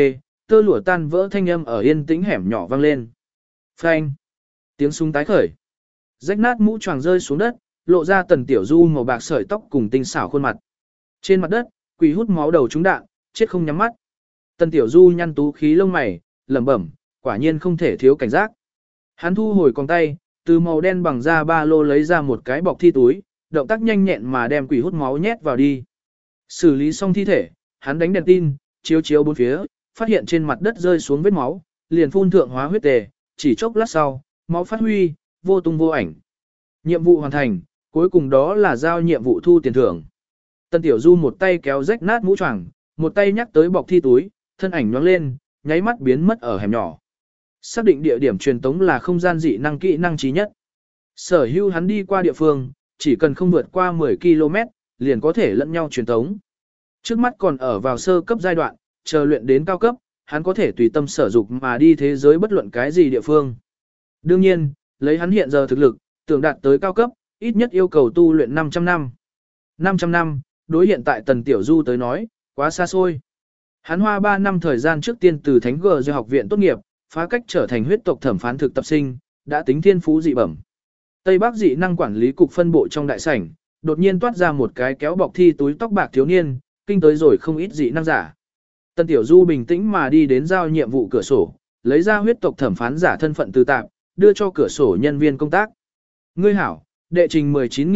tơ lụa tan vỡ thanh âm ở yên tĩnh hẻm nhỏ vang lên. Phanh! Tiếng súng tái khởi. Rách nát mũ choàng rơi xuống đất, lộ ra Tần Tiểu Du màu bạc sợi tóc cùng tinh xảo khuôn mặt. Trên mặt đất, quỷ hút máu đầu trúng đạn, chết không nhắm mắt. Tần Tiểu Du nhăn tú khí lông mày, lẩm bẩm, quả nhiên không thể thiếu cảnh giác. Hắn thu hồi còng tay, từ màu đen bằng da ba lô lấy ra một cái bọc thi túi, động tác nhanh nhẹn mà đem quỷ hút máu nhét vào đi. Xử lý xong thi thể, hắn đánh đèn tin, chiếu chiếu bốn phía, phát hiện trên mặt đất rơi xuống vết máu, liền phun thượng hóa huyết tề, chỉ chốc lát sau, máu phát huy, vô tung vô ảnh. Nhiệm vụ hoàn thành, cuối cùng đó là giao nhiệm vụ thu tiền thưởng. Tân Tiểu Du một tay kéo rách nát mũ choàng, một tay nhắc tới bọc thi túi, thân ảnh nhoáng lên, nháy mắt biến mất ở hẻm nhỏ. Xác định địa điểm truyền tống là không gian dị năng kỹ năng trí nhất. Sở hữu hắn đi qua địa phương, chỉ cần không vượt qua 10 km, liền có thể lẫn nhau truyền tống. Trước mắt còn ở vào sơ cấp giai đoạn, chờ luyện đến cao cấp, hắn có thể tùy tâm sở dục mà đi thế giới bất luận cái gì địa phương. Đương nhiên, lấy hắn hiện giờ thực lực, tưởng đạt tới cao cấp, ít nhất yêu cầu tu luyện 500 năm. 500 năm, đối hiện tại Tần Tiểu Du tới nói, quá xa xôi. Hắn hoa 3 năm thời gian trước tiên từ Thánh Gờ do học viện tốt nghiệp, phá cách trở thành huyết tộc thẩm phán thực tập sinh, đã tính thiên phú dị bẩm. Tây Bắc dị năng quản lý cục phân bộ trong đại sảnh, đột nhiên toát ra một cái kéo bọc thi túi tóc bạc thiếu niên, kinh tới rồi không ít dị năng giả. Tần Tiểu Du bình tĩnh mà đi đến giao nhiệm vụ cửa sổ, lấy ra huyết tộc thẩm phán giả thân phận từ tạm, đưa cho cửa sổ nhân viên công tác. Ngươi hảo, đệ trình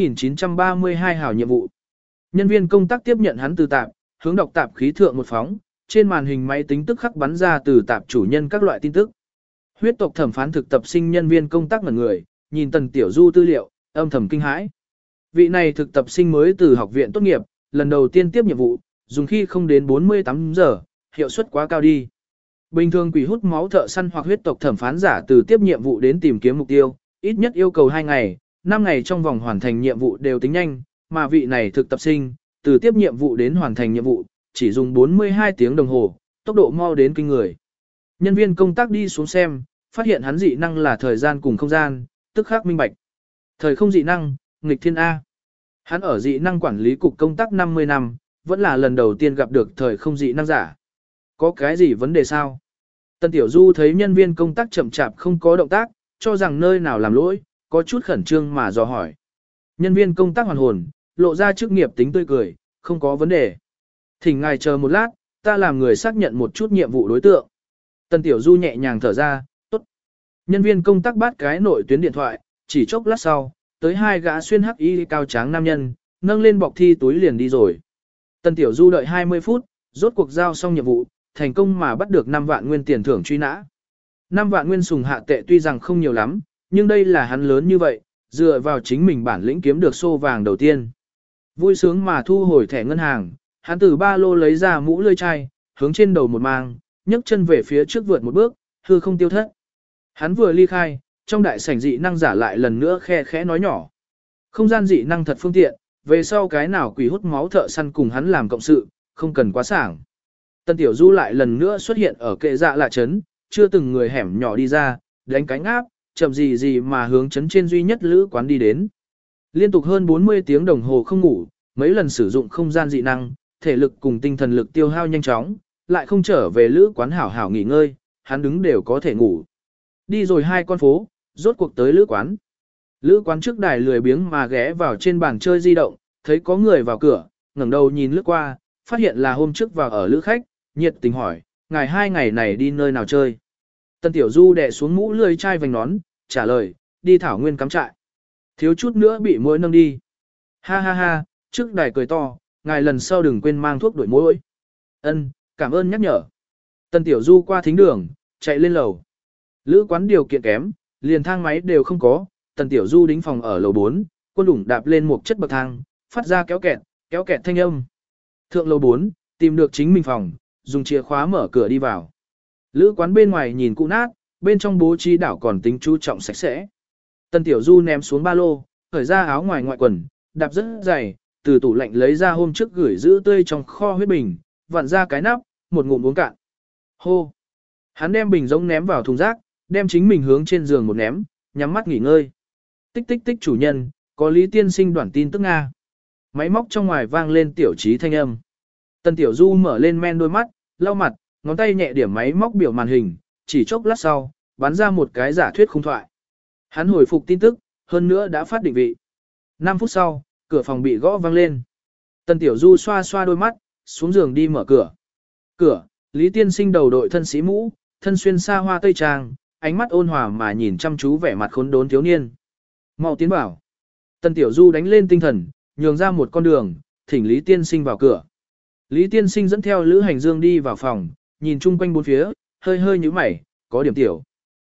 19.932 hảo nhiệm vụ. Nhân viên công tác tiếp nhận hắn từ tạm, hướng đọc tạp khí thượng một phóng, trên màn hình máy tính tức khắc bắn ra từ tạp chủ nhân các loại tin tức. Huyết tộc thẩm phán thực tập sinh nhân viên công tác ngẩn người, nhìn Tần Tiểu Du tư liệu, âm thầm kinh hãi. Vị này thực tập sinh mới từ học viện tốt nghiệp, lần đầu tiên tiếp nhiệm vụ, dùng khi không đến 48 giờ, hiệu suất quá cao đi. Bình thường quỷ hút máu thợ săn hoặc huyết tộc thẩm phán giả từ tiếp nhiệm vụ đến tìm kiếm mục tiêu, ít nhất yêu cầu 2 ngày, 5 ngày trong vòng hoàn thành nhiệm vụ đều tính nhanh, mà vị này thực tập sinh, từ tiếp nhiệm vụ đến hoàn thành nhiệm vụ, chỉ dùng 42 tiếng đồng hồ, tốc độ mau đến kinh người. Nhân viên công tác đi xuống xem, phát hiện hắn dị năng là thời gian cùng không gian, tức khắc minh bạch. Thời không dị năng, nghịch thiên A. Hắn ở dị năng quản lý cục công tác 50 năm, vẫn là lần đầu tiên gặp được thời không dị năng giả. Có cái gì vấn đề sao? Tần Tiểu Du thấy nhân viên công tác chậm chạp không có động tác, cho rằng nơi nào làm lỗi, có chút khẩn trương mà dò hỏi. Nhân viên công tác hoàn hồn, lộ ra chức nghiệp tính tươi cười, không có vấn đề. Thỉnh ngài chờ một lát, ta làm người xác nhận một chút nhiệm vụ đối tượng. Tần Tiểu Du nhẹ nhàng thở ra, tốt. Nhân viên công tác bắt cái nội tuyến điện thoại, chỉ chốc lát sau, tới 2 gã xuyên hắc y cao tráng nam nhân, nâng lên bọc thi túi liền đi rồi. Tần Tiểu Du đợi 20 phút, rốt cuộc giao xong nhiệm vụ, thành công mà bắt được 5 vạn nguyên tiền thưởng truy nã. 5 vạn nguyên sùng hạ tệ tuy rằng không nhiều lắm, nhưng đây là hắn lớn như vậy, dựa vào chính mình bản lĩnh kiếm được xô vàng đầu tiên. Vui sướng mà thu hồi thẻ ngân hàng, hắn từ ba lô lấy ra mũ lưỡi chai, hướng trên đầu một mang, nhấc chân về phía trước vượt một bước, hư không tiêu thất. Hắn vừa ly khai, trong đại sảnh dị năng giả lại lần nữa khe khẽ nói nhỏ. Không gian dị năng thật phương tiện, về sau cái nào quỷ hút máu thợ săn cùng hắn làm cộng sự, không cần quá sảng. Tần Tiểu Du lại lần nữa xuất hiện ở kệ dạ lạ trấn, chưa từng người hẻm nhỏ đi ra, đánh cánh áp, chậm gì gì mà hướng trấn trên duy nhất lữ quán đi đến. Liên tục hơn 40 tiếng đồng hồ không ngủ, mấy lần sử dụng không gian dị năng, thể lực cùng tinh thần lực tiêu hao nhanh chóng, lại không trở về lữ quán hảo hảo nghỉ ngơi, hắn đứng đều có thể ngủ. Đi rồi 2 con phố, rốt cuộc tới lữ quán. Lữ quán trước đài lười biếng mà ghé vào trên bàn chơi di động, thấy có người vào cửa, ngẩng đầu nhìn lướt qua, phát hiện là hôm trước vào ở lữ khách, nhiệt tình hỏi, ngài 2 ngày này đi nơi nào chơi. Tần Tiểu Du đè xuống mũ lười chai vành nón, trả lời, đi thảo nguyên cắm trại. Thiếu chút nữa bị mũi nâng đi. Ha ha ha, trước đài cười to, ngài lần sau đừng quên mang thuốc đuổi mũi. Ân, cảm ơn nhắc nhở. Tần Tiểu Du qua thính đường, chạy lên lầu. Lữ quán điều kiện kém, liền thang máy đều không có, Tần Tiểu Du đính phòng ở lầu 4, quân lủng đạp lên một chất bậc thang, phát ra kéo kẹt thanh âm. Thượng lầu 4, tìm được chính mình phòng, dùng chìa khóa mở cửa đi vào. Lữ quán bên ngoài nhìn cũ nát, bên trong bố trí đảo còn tính chú trọng sạch sẽ. Tần Tiểu Du ném xuống ba lô, khởi ra áo ngoài ngoại quần, đạp rất dày, từ tủ lạnh lấy ra hôm trước gửi giữ tươi trong kho huyết bình, vặn ra cái nắp, một ngụm uống cạn. Hô! Hắn đem bình giống ném vào thùng rác, đem chính mình hướng trên giường một ném, nhắm mắt nghỉ ngơi. Tích tích tích chủ nhân, có Lý tiên sinh đoản tin tức Nga. Máy móc trong ngoài vang lên tiểu trí thanh âm. Tần Tiểu Du mở lên men đôi mắt, lau mặt, ngón tay nhẹ điểm máy móc biểu màn hình, chỉ chốc lát sau, bắn ra một cái giả thuyết khung thoại. Hắn hồi phục tin tức, hơn nữa đã phát định vị. 5 phút sau, cửa phòng bị gõ vang lên. Tần Tiểu Du xoa xoa đôi mắt, xuống giường đi mở cửa. Cửa, Lý tiên sinh đầu đội thân sĩ mũ, thân xuyên xa hoa tây trang, ánh mắt ôn hòa mà nhìn chăm chú vẻ mặt khốn đốn thiếu niên. Mau tiến vào. Tần Tiểu Du đánh lên tinh thần, nhường ra một con đường, thỉnh Lý tiên sinh vào cửa. Lý tiên sinh dẫn theo Lữ Hành Dương đi vào phòng, nhìn chung quanh bốn phía, hơi hơi nhíu mày, có điểm tiểu.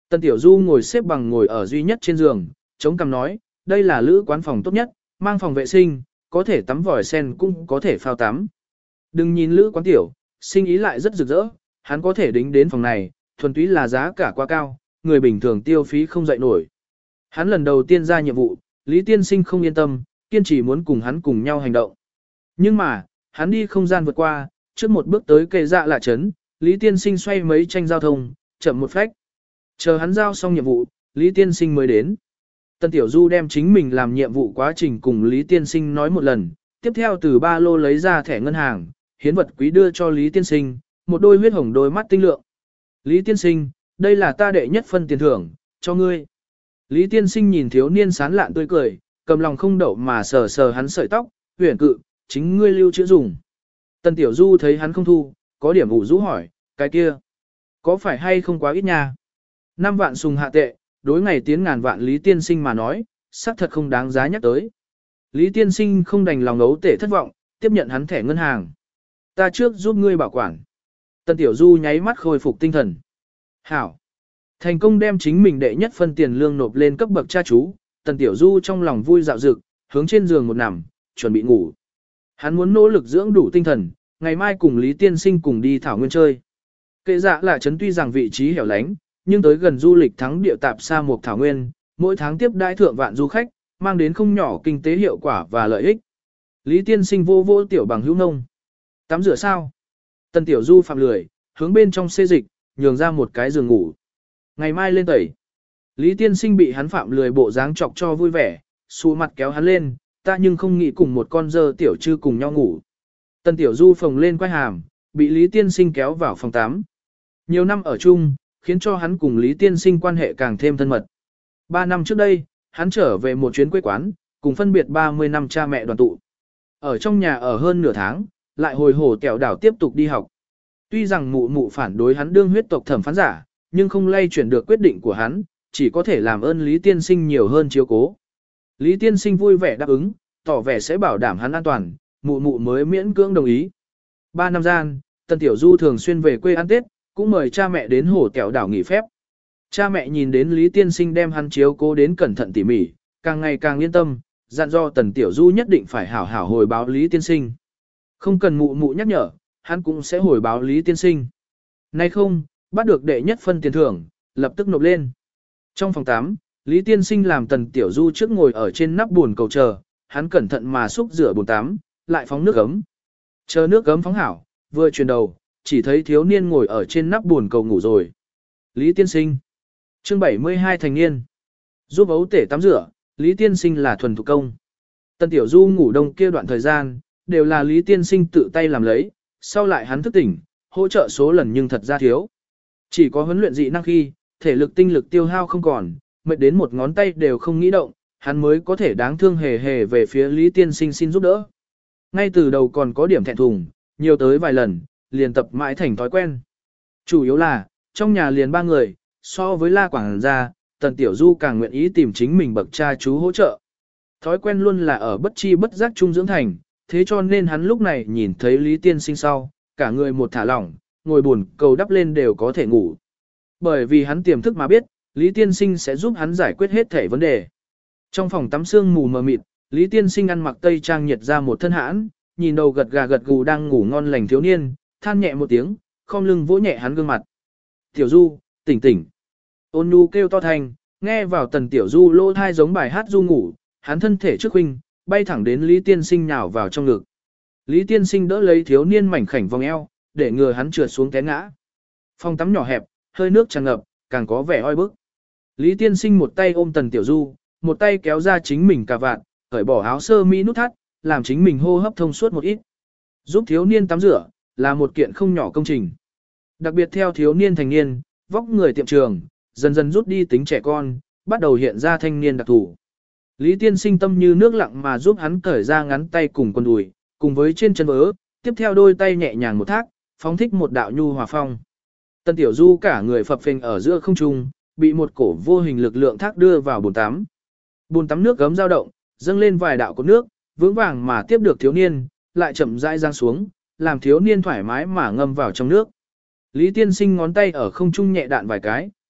Tần Tiểu Du ngồi xếp bằng ngồi ở duy nhất trên giường, chống cằm nói, đây là lữ quán phòng tốt nhất, mang phòng vệ sinh, có thể tắm vòi sen cũng có thể phao tắm. Đừng nhìn lữ quán tiểu, sinh ý lại rất rực rỡ, hắn có thể đính đến phòng này, thuần túy là giá cả quá cao, người bình thường tiêu phí không dậy nổi. Hắn lần đầu tiên ra nhiệm vụ, Lý Tiên Sinh không yên tâm, kiên trì muốn cùng hắn cùng nhau hành động. Nhưng mà, hắn đi không gian vượt qua, trước một bước tới cây dạ lạ chấn, Lý Tiên Sinh xoay mấy tranh giao thông, chậm một phách. Chờ hắn giao xong nhiệm vụ, Lý Tiên Sinh mới đến. Tần Tiểu Du đem chính mình làm nhiệm vụ quá trình cùng Lý Tiên Sinh nói một lần, tiếp theo từ ba lô lấy ra thẻ ngân hàng, hiến vật quý đưa cho Lý Tiên Sinh, một đôi huyết hồng đôi mắt tinh lượng. Lý Tiên Sinh, đây là ta đệ nhất phân tiền thưởng, cho ngươi. Lý Tiên Sinh nhìn thiếu niên sán lạn tươi cười, cầm lòng không đậu mà sờ sờ hắn sợi tóc, huyền cự, chính ngươi lưu trữ dùng. Tần Tiểu Du thấy hắn không thu, có điểm ủ rũ hỏi, cái kia, có phải hay không quá ít nha? 5 vạn sùng hạ tệ, đối ngày tiến ngàn vạn Lý Tiên Sinh mà nói, xác thật không đáng giá nhắc tới. Lý Tiên Sinh không đành lòng ấu tể thất vọng, tiếp nhận hắn thẻ ngân hàng. Ta trước giúp ngươi bảo quản. Tần Tiểu Du nháy mắt khôi phục tinh thần. Hảo. Thành công đem chính mình đệ nhất phân tiền lương nộp lên cấp bậc cha chú, Tần Tiểu Du trong lòng vui dạo dực, hướng trên giường một nằm, chuẩn bị ngủ. Hắn muốn nỗ lực dưỡng đủ tinh thần, ngày mai cùng Lý Tiên Sinh cùng đi thảo nguyên chơi. Kệ dạ là trấn tuy rằng vị trí hẻo lánh, nhưng tới gần du lịch thắng địa tạp sa mục thảo nguyên, mỗi tháng tiếp đãi thượng vạn du khách, mang đến không nhỏ kinh tế hiệu quả và lợi ích. Lý Tiên Sinh vô vô tiểu bằng hữu nông. Tắm rửa sao? Tần Tiểu Du phạm lười, hướng bên trong xê dịch, nhường ra một cái giường ngủ. Ngày mai lên tẩy. Lý Tiên Sinh bị hắn phạm lười bộ dáng chọc cho vui vẻ, xù mặt kéo hắn lên, ta nhưng không nghĩ cùng một con dơ tiểu trư cùng nhau ngủ. Tần Tiểu Du phồng lên quay hàm, bị Lý Tiên Sinh kéo vào phòng 8. Nhiều năm ở chung, khiến cho hắn cùng Lý Tiên Sinh quan hệ càng thêm thân mật. 3 năm trước đây, hắn trở về một chuyến quê quán, cùng phân biệt 30 năm cha mẹ đoàn tụ. Ở trong nhà ở hơn nửa tháng, lại hồi hổ kẹo đảo tiếp tục đi học. Tuy rằng mụ mụ phản đối hắn đương huyết tộc thẩm phán giả, nhưng không lay chuyển được quyết định của hắn, chỉ có thể làm ơn Lý Tiên Sinh nhiều hơn chiếu cố. Lý Tiên Sinh vui vẻ đáp ứng, tỏ vẻ sẽ bảo đảm hắn an toàn, mụ mụ mới miễn cưỡng đồng ý. 3 năm gian, Tần Tiểu Du thường xuyên về quê ăn Tết, cũng mời cha mẹ đến hổ kẹo đảo nghỉ phép. Cha mẹ nhìn đến Lý Tiên Sinh đem hắn chiếu cố đến cẩn thận tỉ mỉ, càng ngày càng yên tâm, dặn do Tần Tiểu Du nhất định phải hảo hảo hồi báo Lý Tiên Sinh. Không cần mụ mụ nhắc nhở, hắn cũng sẽ hồi báo Lý Tiên Sinh. Nay không, bắt được đệ nhất phân tiền thưởng, lập tức nộp lên. Trong phòng 8, Lý Tiên Sinh làm Tần Tiểu Du trước ngồi ở trên nắp buồn cầu chờ, hắn cẩn thận mà xúc rửa bồn tắm, lại phóng nước ấm. Chờ nước ấm phóng hảo, vừa chuyển đầu, chỉ thấy thiếu niên ngồi ở trên nắp buồn cầu ngủ rồi. Lý Tiên Sinh. Chương 72 thành niên. Giúp ấu tể tắm rửa, Lý Tiên Sinh là thuần thủ công. Tần Tiểu Du ngủ đông kia đoạn thời gian, đều là Lý Tiên Sinh tự tay làm lấy, sau lại hắn thức tỉnh, hỗ trợ số lần nhưng thật ra thiếu. Chỉ có huấn luyện dị năng khi, thể lực tinh lực tiêu hao không còn, mệt đến một ngón tay đều không nghĩ động, hắn mới có thể đáng thương hề hề về phía Lý Tiên Sinh xin giúp đỡ. Ngay từ đầu còn có điểm thẹn thùng, nhiều tới vài lần, liền tập mãi thành thói quen. Chủ yếu là, trong nhà liền 3 người, so với La Quảng gia, Tần Tiểu Du càng nguyện ý tìm chính mình bậc cha chú hỗ trợ. Thói quen luôn là ở bất chi bất giác trung dưỡng thành, thế cho nên hắn lúc này nhìn thấy Lý Tiên Sinh sau, cả người một thả lỏng, ngồi buồn cầu đắp lên đều có thể ngủ. Bởi vì hắn tiềm thức mà biết, Lý Tiên Sinh sẽ giúp hắn giải quyết hết thể vấn đề. Trong phòng tắm sương mù mờ mịt, Lý Tiên Sinh ăn mặc tây trang nhiệt ra một thân hãn, nhìn đầu gật gà gật gù đang ngủ ngon lành thiếu niên, than nhẹ một tiếng, khom lưng vỗ nhẹ hắn gương mặt. Tiểu Du, tỉnh tỉnh. Ôn nhu kêu to thành, nghe vào Tần Tiểu Du lô thai giống bài hát du ngủ, hắn thân thể trước huynh, bay thẳng đến Lý Tiên Sinh nhào vào trong ngực. Lý Tiên Sinh đỡ lấy thiếu niên mảnh khảnh vòng eo, để ngừa hắn trượt xuống té ngã. Phòng tắm nhỏ hẹp, hơi nước tràn ngập, càng có vẻ oi bức. Lý Tiên Sinh một tay ôm Tần Tiểu Du, một tay kéo ra chính mình cà vạt, cởi bỏ áo sơ mi nút thắt, làm chính mình hô hấp thông suốt một ít. Giúp thiếu niên tắm rửa, là một kiện không nhỏ công trình. Đặc biệt theo thiếu niên thành niên, vóc người tiệm trường, dần dần rút đi tính trẻ con, bắt đầu hiện ra thanh niên đặc thủ. Lý Tiên Sinh tâm như nước lặng mà giúp hắn cởi ra ngắn tay cùng quần đùi, cùng với trên chân vớ, tiếp theo đôi tay nhẹ nhàng một thác, phóng thích một đạo nhu hòa phong. Tần Tiểu Du cả người phập phình ở giữa không trung, bị một cổ vô hình lực lượng thác đưa vào bồn tắm. Bồn tắm nước gấm dao động, dâng lên vài đạo cột nước, vững vàng mà tiếp được thiếu niên, lại chậm rãi giang xuống, làm thiếu niên thoải mái mà ngâm vào trong nước. Lý Tiên Sinh ngón tay ở không trung nhẹ đạn vài cái,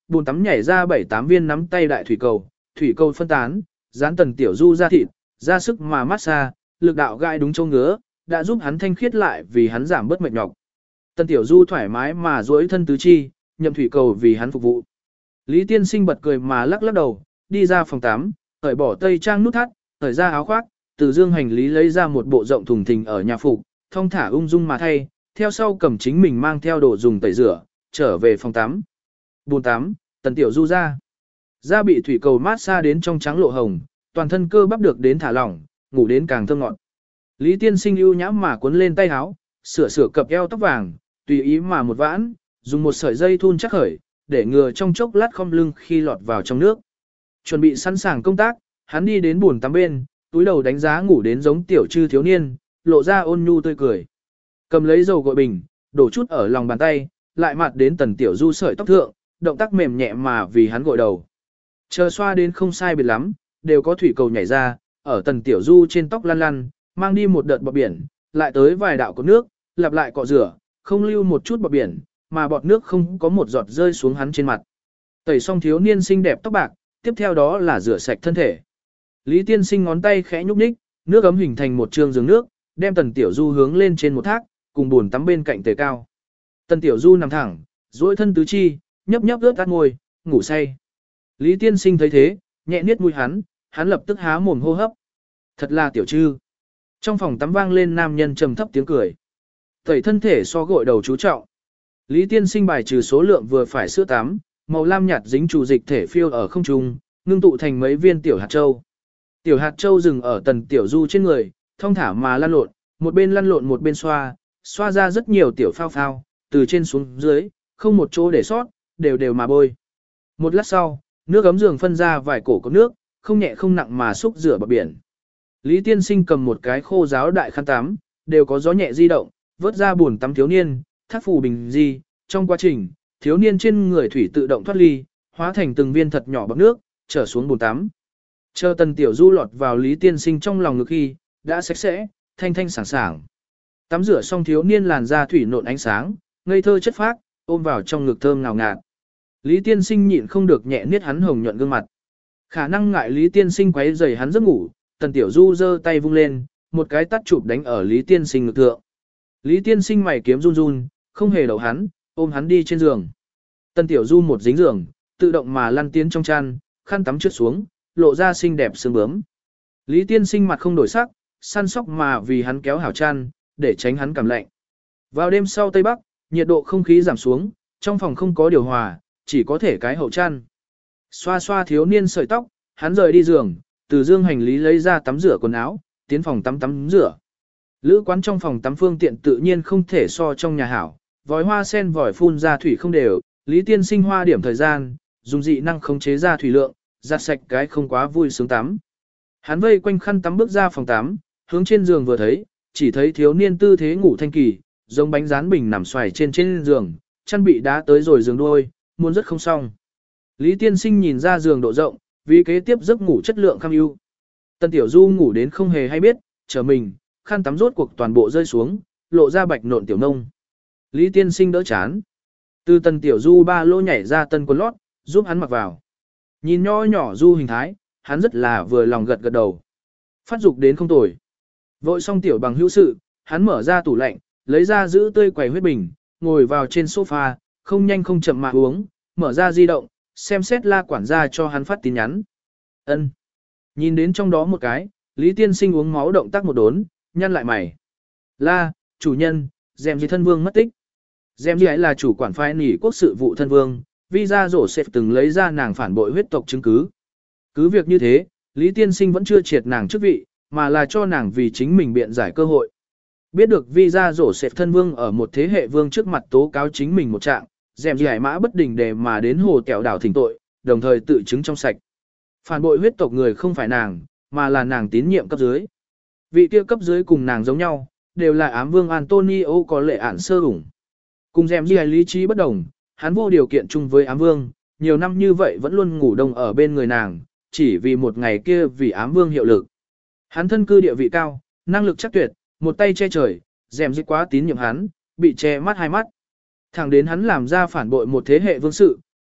bồn tắm nhảy ra 7-8 viên nắm tay đại thủy cầu phân tán, dán Tần Tiểu Du ra thịt, ra sức mà massage, lực đạo gai đúng chỗ ngứa, đã giúp hắn thanh khiết lại vì hắn giảm bớt mệt nhọc. Tần Tiểu Du thoải mái mà duỗi thân tứ chi, nhậm thủy cầu vì hắn phục vụ. Lý Tiên Sinh bật cười mà lắc lắc đầu, đi ra phòng tắm, cởi bỏ tây trang nút thắt, cởi ra áo khoác, từ dương hành lý lấy ra một bộ rộng thùng thình ở nhà phục, thong thả ung dung mà thay, theo sau cầm chính mình mang theo đồ dùng tẩy rửa, trở về phòng tắm. Bồn tắm, Tần Tiểu Du ra. Da bị thủy cầu mát xa đến trong trắng lộ hồng, toàn thân cơ bắp được đến thả lỏng, ngủ đến càng thơm ngọt. Lý Tiên Sinh ưu nhãm mà cuốn lên tay áo, sửa cặp eo tóc vàng, tùy ý mà một vãn, dùng một sợi dây thun chắc khởi, để ngừa trong chốc lát khom lưng khi lọt vào trong nước. Chuẩn bị sẵn sàng công tác, hắn đi đến bồn tắm bên, túi đầu đánh giá ngủ đến giống tiểu trư thiếu niên, lộ ra ôn nhu tươi cười. Cầm lấy dầu gội bình, đổ chút ở lòng bàn tay, lại mặt đến Tần Tiểu Du sợi tóc thượng, động tác mềm nhẹ mà vì hắn gội đầu. Chờ xoa đến không sai biệt lắm, đều có thủy cầu nhảy ra, ở Tần Tiểu Du trên tóc lăn lăn, mang đi một đợt bọt biển, lại tới vài đạo có nước, lặp lại cọ rửa, không lưu một chút bọt biển, mà bọt nước không có một giọt rơi xuống hắn trên mặt. Tẩy xong thiếu niên xinh đẹp tóc bạc, tiếp theo đó là rửa sạch thân thể. Lý Tiên Sinh ngón tay khẽ nhúc nhích, nước ấm hình thành một trường giường nước, đem Tần Tiểu Du hướng lên trên một thác, cùng buồn tắm bên cạnh tề cao. Tần Tiểu Du nằm thẳng, duỗi thân tứ chi, nhấp nhấp ướt át môi, ngủ say. Lý Tiên Sinh thấy thế, nhẹ niết mũi hắn lập tức há mồm hô hấp. Thật là tiểu trư. Trong phòng tắm vang lên nam nhân trầm thấp tiếng cười. Tẩy thân thể so gội đầu chú trọng. Lý Tiên Sinh bài trừ số lượng vừa phải sữa tắm, màu lam nhạt dính chủ dịch thể phiêu ở không trung, ngưng tụ thành mấy viên tiểu hạt châu. Tiểu hạt châu dừng ở Tần Tiểu Du trên người, thong thả mà lăn lộn, một bên lăn lộn một bên xoa ra rất nhiều tiểu phao phao, từ trên xuống dưới, không một chỗ để sót, đều mà bôi. Một lát sau, nước ấm giường phân ra vài cổ có nước, không nhẹ không nặng mà xúc rửa bờ biển. Lý Tiên Sinh cầm một cái khô ráo đại khăn tắm, đều có gió nhẹ di động, vớt ra buồn tắm thiếu niên, thác phù bình di, trong quá trình, thiếu niên trên người thủy tự động thoát ly, hóa thành từng viên thật nhỏ bọt nước, trở xuống bồn tắm. Chờ Tần Tiểu Du lọt vào Lý Tiên Sinh trong lòng ngực khi, đã sạch sẽ, thanh thanh sảng sảng. Tắm rửa xong thiếu niên làn da thủy nộn ánh sáng, ngây thơ chất phác, ôm vào trong ngực thơm ngào ngạt. Lý Tiên Sinh nhịn không được nhẹ niết hắn hồng nhuận gương mặt. Khả năng ngại Lý Tiên Sinh quấy rầy hắn giấc ngủ, Tần Tiểu Du giơ tay vung lên, một cái tát chụp đánh ở Lý Tiên Sinh ngực thượng. Lý Tiên Sinh mày kiếm run run, không hề đậu hắn, ôm hắn đi trên giường. Tần Tiểu Du một dính giường, tự động mà lăn tiến trong chăn, khăn tắm trượt xuống, lộ ra xinh đẹp sương bướm. Lý Tiên Sinh mặt không đổi sắc, săn sóc mà vì hắn kéo hảo chăn, để tránh hắn cảm lạnh. Vào đêm sau Tây Bắc, nhiệt độ không khí giảm xuống, trong phòng không có điều hòa, chỉ có thể cái hậu chăn. Xoa xoa thiếu niên sợi tóc, hắn rời đi giường, từ dương hành lý lấy ra tắm rửa quần áo, tiến phòng tắm rửa. Lữ quán trong phòng tắm phương tiện tự nhiên không thể so trong nhà hảo, vòi hoa sen vòi phun ra thủy không đều, Lý Tiên Sinh hoa điểm thời gian, dùng dị năng khống chế ra thủy lượng, giặt sạch cái không quá vui sướng tắm. Hắn vây quanh khăn tắm bước ra phòng tắm, hướng trên giường vừa thấy, chỉ thấy thiếu niên tư thế ngủ thanh kỳ, giống bánh rán bình nằm xoài trên giường, chăn bị đá tới rồi giường đuôi, muốn rất không xong. Lý Tiên Sinh nhìn ra giường độ rộng, vì kế tiếp giấc ngủ chất lượng kham ưu. Tần Tiểu Du ngủ đến không hề hay biết, trở mình, khăn tắm rốt cuộc toàn bộ rơi xuống, lộ ra bạch nộn tiểu nông. Lý Tiên Sinh đỡ chán. Từ Tần Tiểu Du ba lô nhảy ra tân quần lót, giúp hắn mặc vào. Nhìn nho nhỏ Du hình thái, hắn rất là vừa lòng gật gật đầu. Phát dục đến không tồi. Vội xong tiểu bằng hữu sự, hắn mở ra tủ lạnh, lấy ra giữ tươi quầy huyết bình, ngồi vào trên sofa, không nhanh không chậm mà uống, mở ra di động, xem xét La quản gia cho hắn phát tin nhắn. Ân. Nhìn đến trong đó một cái, Lý Tiên Sinh uống máu động tác một đốn, nhăn lại mày. La, chủ nhân, Dèm gì thân vương mất tích. Dèm gì ấy là chủ quản phái nỉ quốc sự vụ thân vương, visa rổ xếp từng lấy ra nàng phản bội huyết tộc chứng cứ. Cứ việc như thế, Lý Tiên Sinh vẫn chưa triệt nàng chức vị, mà là cho nàng vì chính mình biện giải cơ hội. Biết được visa rổ xếp thân vương ở một thế hệ vương trước mặt tố cáo chính mình một trạng, Dèm gì hải mã bất đình để mà đến hồ kẹo đảo thỉnh tội, đồng thời tự chứng trong sạch. Phản bội huyết tộc người không phải nàng, mà là nàng tín nhiệm cấp dưới. Vị kia cấp dưới cùng nàng giống nhau, đều là ám vương Antonio có lệ ản sơ ủng. Cùng Dèm gì hải lý trí bất đồng, hắn vô điều kiện chung với ám vương, nhiều năm như vậy vẫn luôn ngủ đông ở bên người nàng, chỉ vì một ngày kia vì ám vương hiệu lực. Hắn thân cư địa vị cao, năng lực chắc tuyệt, một tay che trời, Dèm gì quá tín nhiệm hắn, bị che mắt hai mắt. Thẳng đến hắn làm ra phản bội một thế hệ vương sự,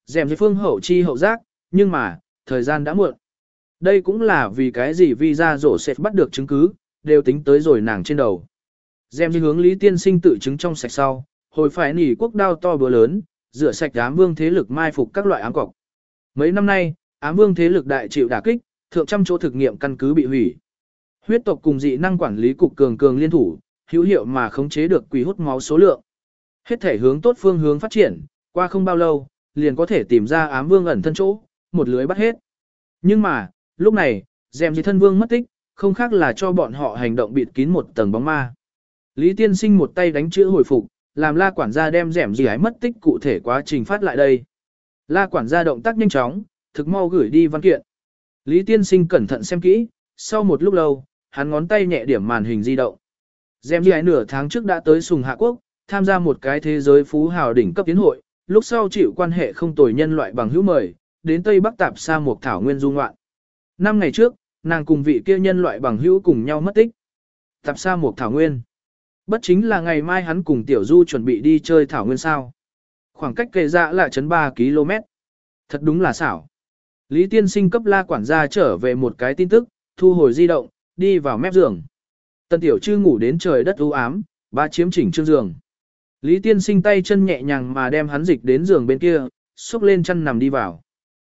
Dèm phương hậu chi hậu giác, nhưng mà, thời gian đã muộn. Đây cũng là vì cái gì visa rổ sẽ bắt được chứng cứ, đều tính tới rồi nàng trên đầu. Dèm hướng Lý Tiên Sinh tự chứng trong sạch sau, hồi phải nỉ quốc đao to bữa lớn, rửa sạch ám vương thế lực mai phục các loại ám cọc. Mấy năm nay, ám vương thế lực đại chịu đả kích, thượng trăm chỗ thực nghiệm căn cứ bị hủy. Huyết tộc cùng dị năng quản lý cục cường cường liên thủ, hữu hiệu mà khống chế được quỷ hút máu số lượng. Hết thể hướng tốt phương hướng phát triển, qua không bao lâu, liền có thể tìm ra ám vương ẩn thân chỗ, một lưới bắt hết. Nhưng mà, lúc này, dèm gì thân vương mất tích, không khác là cho bọn họ hành động bịt kín một tầng bóng ma. Lý Tiên Sinh một tay đánh chữ hồi phục, làm La quản gia đem dẻm gì ấy mất tích cụ thể quá trình phát lại đây. La quản gia động tác nhanh chóng, thực mau gửi đi văn kiện. Lý Tiên Sinh cẩn thận xem kỹ, sau một lúc lâu, hắn ngón tay nhẹ điểm màn hình di động. Dẻm gì ấy nửa tháng trước đã tới Sùng Hạ Quốc, tham gia một cái thế giới phú hào đỉnh cấp tiến hội, lúc sau chịu quan hệ không tồi nhân loại bằng hữu mời, đến Tây Bắc Tạp Sa Mộc Thảo Nguyên du ngoạn. 5 ngày trước, nàng cùng vị kia nhân loại bằng hữu cùng nhau mất tích. Tạp Sa Mộc Thảo Nguyên. Bất chính là ngày mai hắn cùng Tiểu Du chuẩn bị đi chơi Thảo Nguyên sao. Khoảng cách kề dạ là chấn 3 km. Thật đúng là xảo. Lý Tiên Sinh cấp La quản gia trở về một cái tin tức, thu hồi di động, đi vào mép giường. Tần Tiểu Trư ngủ đến trời đất u ám, ba chiếm chỉnh trương giường. Lý Tiên Sinh tay chân nhẹ nhàng mà đem hắn dịch đến giường bên kia, xúc lên chăn nằm đi vào.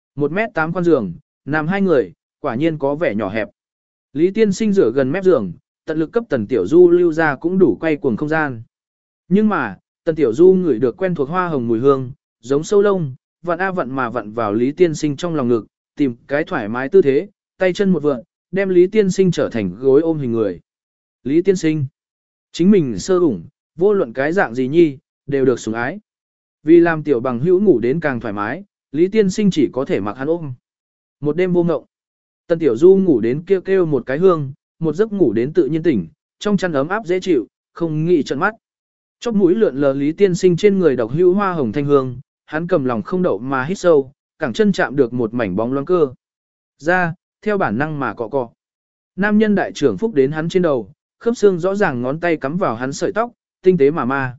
1m8 khoan giường, nằm hai người, quả nhiên có vẻ nhỏ hẹp. Lý Tiên Sinh rửa gần mép giường, tận lực cấp Tần Tiểu Du lưu ra cũng đủ quay cuồng không gian. Nhưng mà, Tần Tiểu Du ngửi được quen thuộc hoa hồng mùi hương, giống sâu lông, vặn a vặn mà vặn vào Lý Tiên Sinh trong lòng ngực, tìm cái thoải mái tư thế, tay chân một vượn, đem Lý Tiên Sinh trở thành gối ôm hình người. Lý Tiên Sinh, chính mình sơ ủng, vô luận cái dạng gì nhi, đều được sủng ái. Vì làm tiểu bằng hữu ngủ đến càng thoải mái, Lý Tiên Sinh chỉ có thể mặc hắn ôm. Một đêm vô ngộng, Tần Tiểu Du ngủ đến kêu kêu một cái hương, một giấc ngủ đến tự nhiên tỉnh, trong chăn ấm áp dễ chịu, không nghĩ trợn mắt. Chóp mũi lượn lờ Lý Tiên Sinh trên người độc hữu hoa hồng thanh hương, hắn cầm lòng không đậu mà hít sâu, cẳng chân chạm được một mảnh bóng loáng cơ. Ra, theo bản năng mà cọ cọ. Nam nhân đại trưởng phúc đến hắn trên đầu, khớp xương rõ ràng ngón tay cắm vào hắn sợi tóc, tinh tế mà ma.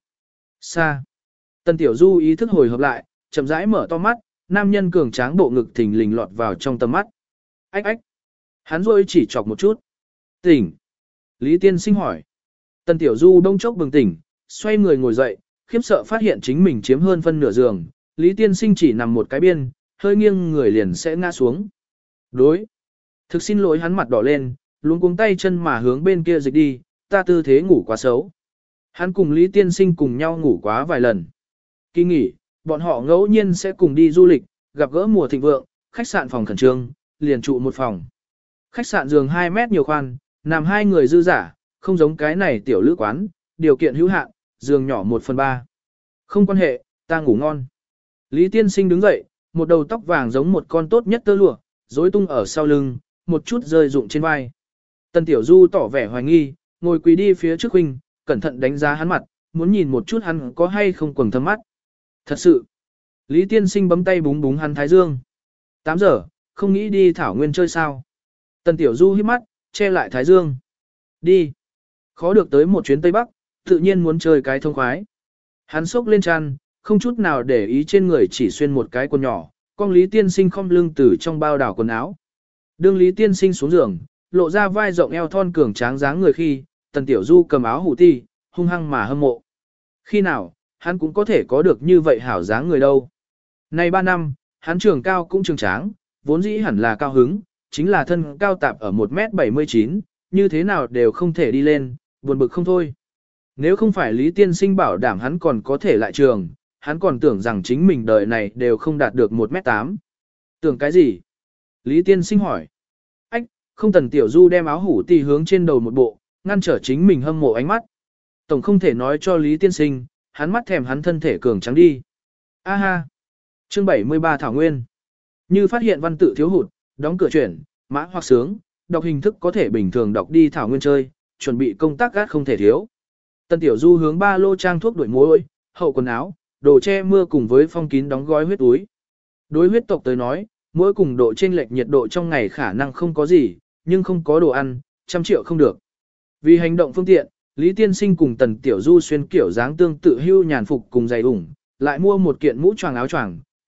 Xa. Tần Tiểu Du ý thức hồi hợp lại, chậm rãi mở to mắt, nam nhân cường tráng bộ ngực thình lình lọt vào trong tầm mắt. Ách ách. Hắn rôi chỉ chọc một chút. Tỉnh. Lý Tiên Sinh hỏi. Tần Tiểu Du đông chốc bừng tỉnh, xoay người ngồi dậy, khiếp sợ phát hiện chính mình chiếm hơn phân nửa giường. Lý Tiên Sinh chỉ nằm một cái biên, hơi nghiêng người liền sẽ ngã xuống. Đối. Thực xin lỗi, hắn mặt đỏ lên, luống cuống tay chân mà hướng bên kia dịch đi, ta tư thế ngủ quá xấu. Hắn cùng Lý Tiên Sinh cùng nhau ngủ quá vài lần. Kỳ nghỉ, bọn họ ngẫu nhiên sẽ cùng đi du lịch, gặp gỡ mùa thịnh vượng, khách sạn phòng khẩn trương, liền trụ một phòng. Khách sạn giường 2 mét nhiều khoan, nằm hai người dư giả, không giống cái này tiểu lữ quán, điều kiện hữu hạn, giường nhỏ 1/3. Không quan hệ, ta ngủ ngon. Lý Tiên Sinh đứng dậy, một đầu tóc vàng giống một con tốt nhất tơ lụa, rối tung ở sau lưng, một chút rơi rụng trên vai. Tần Tiểu Du tỏ vẻ hoài nghi, ngồi quỳ đi phía trước huynh, cẩn thận đánh giá hắn mặt, muốn nhìn một chút hắn có hay không quầng thâm mắt. Thật sự. Lý Tiên Sinh bấm tay búng búng hắn thái dương. 8 giờ, không nghĩ đi Thảo Nguyên chơi sao. Tần Tiểu Du hít mắt, che lại thái dương. Đi. Khó được tới một chuyến Tây Bắc, tự nhiên muốn chơi cái thông khoái. Hắn xốc lên chăn, không chút nào để ý trên người chỉ xuyên một cái quần nhỏ, con Lý Tiên Sinh khom lưng từ trong bao đảo quần áo. Đương Lý Tiên Sinh xuống giường, lộ ra vai rộng eo thon cường tráng dáng người khi, Tần Tiểu Du cầm áo hủ ti, hung hăng mà hâm mộ. Khi nào, hắn cũng có thể có được như vậy hảo dáng người đâu. Nay 3 năm, hắn trường cao cũng trường tráng, vốn dĩ hẳn là cao hứng, chính là thân cao tạp ở 1m79, như thế nào đều không thể đi lên, buồn bực không thôi. Nếu không phải Lý Tiên Sinh bảo đảm hắn còn có thể lại trường, hắn còn tưởng rằng chính mình đời này đều không đạt được 1m8. Tưởng cái gì? Lý Tiên Sinh hỏi. Ách, không. Tần Tiểu Du đem áo hủ ti hướng trên đầu một bộ, ngăn trở chính mình hâm mộ ánh mắt. Tổng không thể nói cho Lý Tiên Sinh, hắn mắt thèm hắn thân thể cường trắng đi. A ha. Chương 73 Thảo Nguyên. Như phát hiện văn tự thiếu hụt, đóng cửa chuyển, mã hoặc sướng, đọc hình thức có thể bình thường đọc đi Thảo Nguyên chơi, chuẩn bị công tác gác không thể thiếu. Tần Tiểu Du hướng ba lô trang thuốc đổi muối, hậu quần áo, đồ che mưa cùng với phong kín đóng gói huyết túi. Đối huyết tộc tới nói, mỗi cùng độ chênh lệch nhiệt độ trong ngày khả năng không có gì, nhưng không có đồ ăn, 100 triệu không được. Vì hành động phương tiện, Lý Tiên Sinh cùng Tần Tiểu Du xuyên kiểu dáng tương tự hưu nhàn phục cùng giày ủng, lại mua một kiện mũ choàng áo choàng,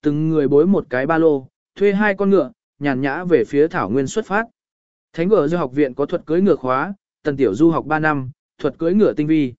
từng người bối một cái ba lô, thuê 2 con ngựa, nhàn nhã về phía thảo nguyên xuất phát. Thánh Gở Du học viện có thuật cưỡi ngựa khóa, Tần Tiểu Du học 3 năm, thuật cưỡi ngựa tinh vi.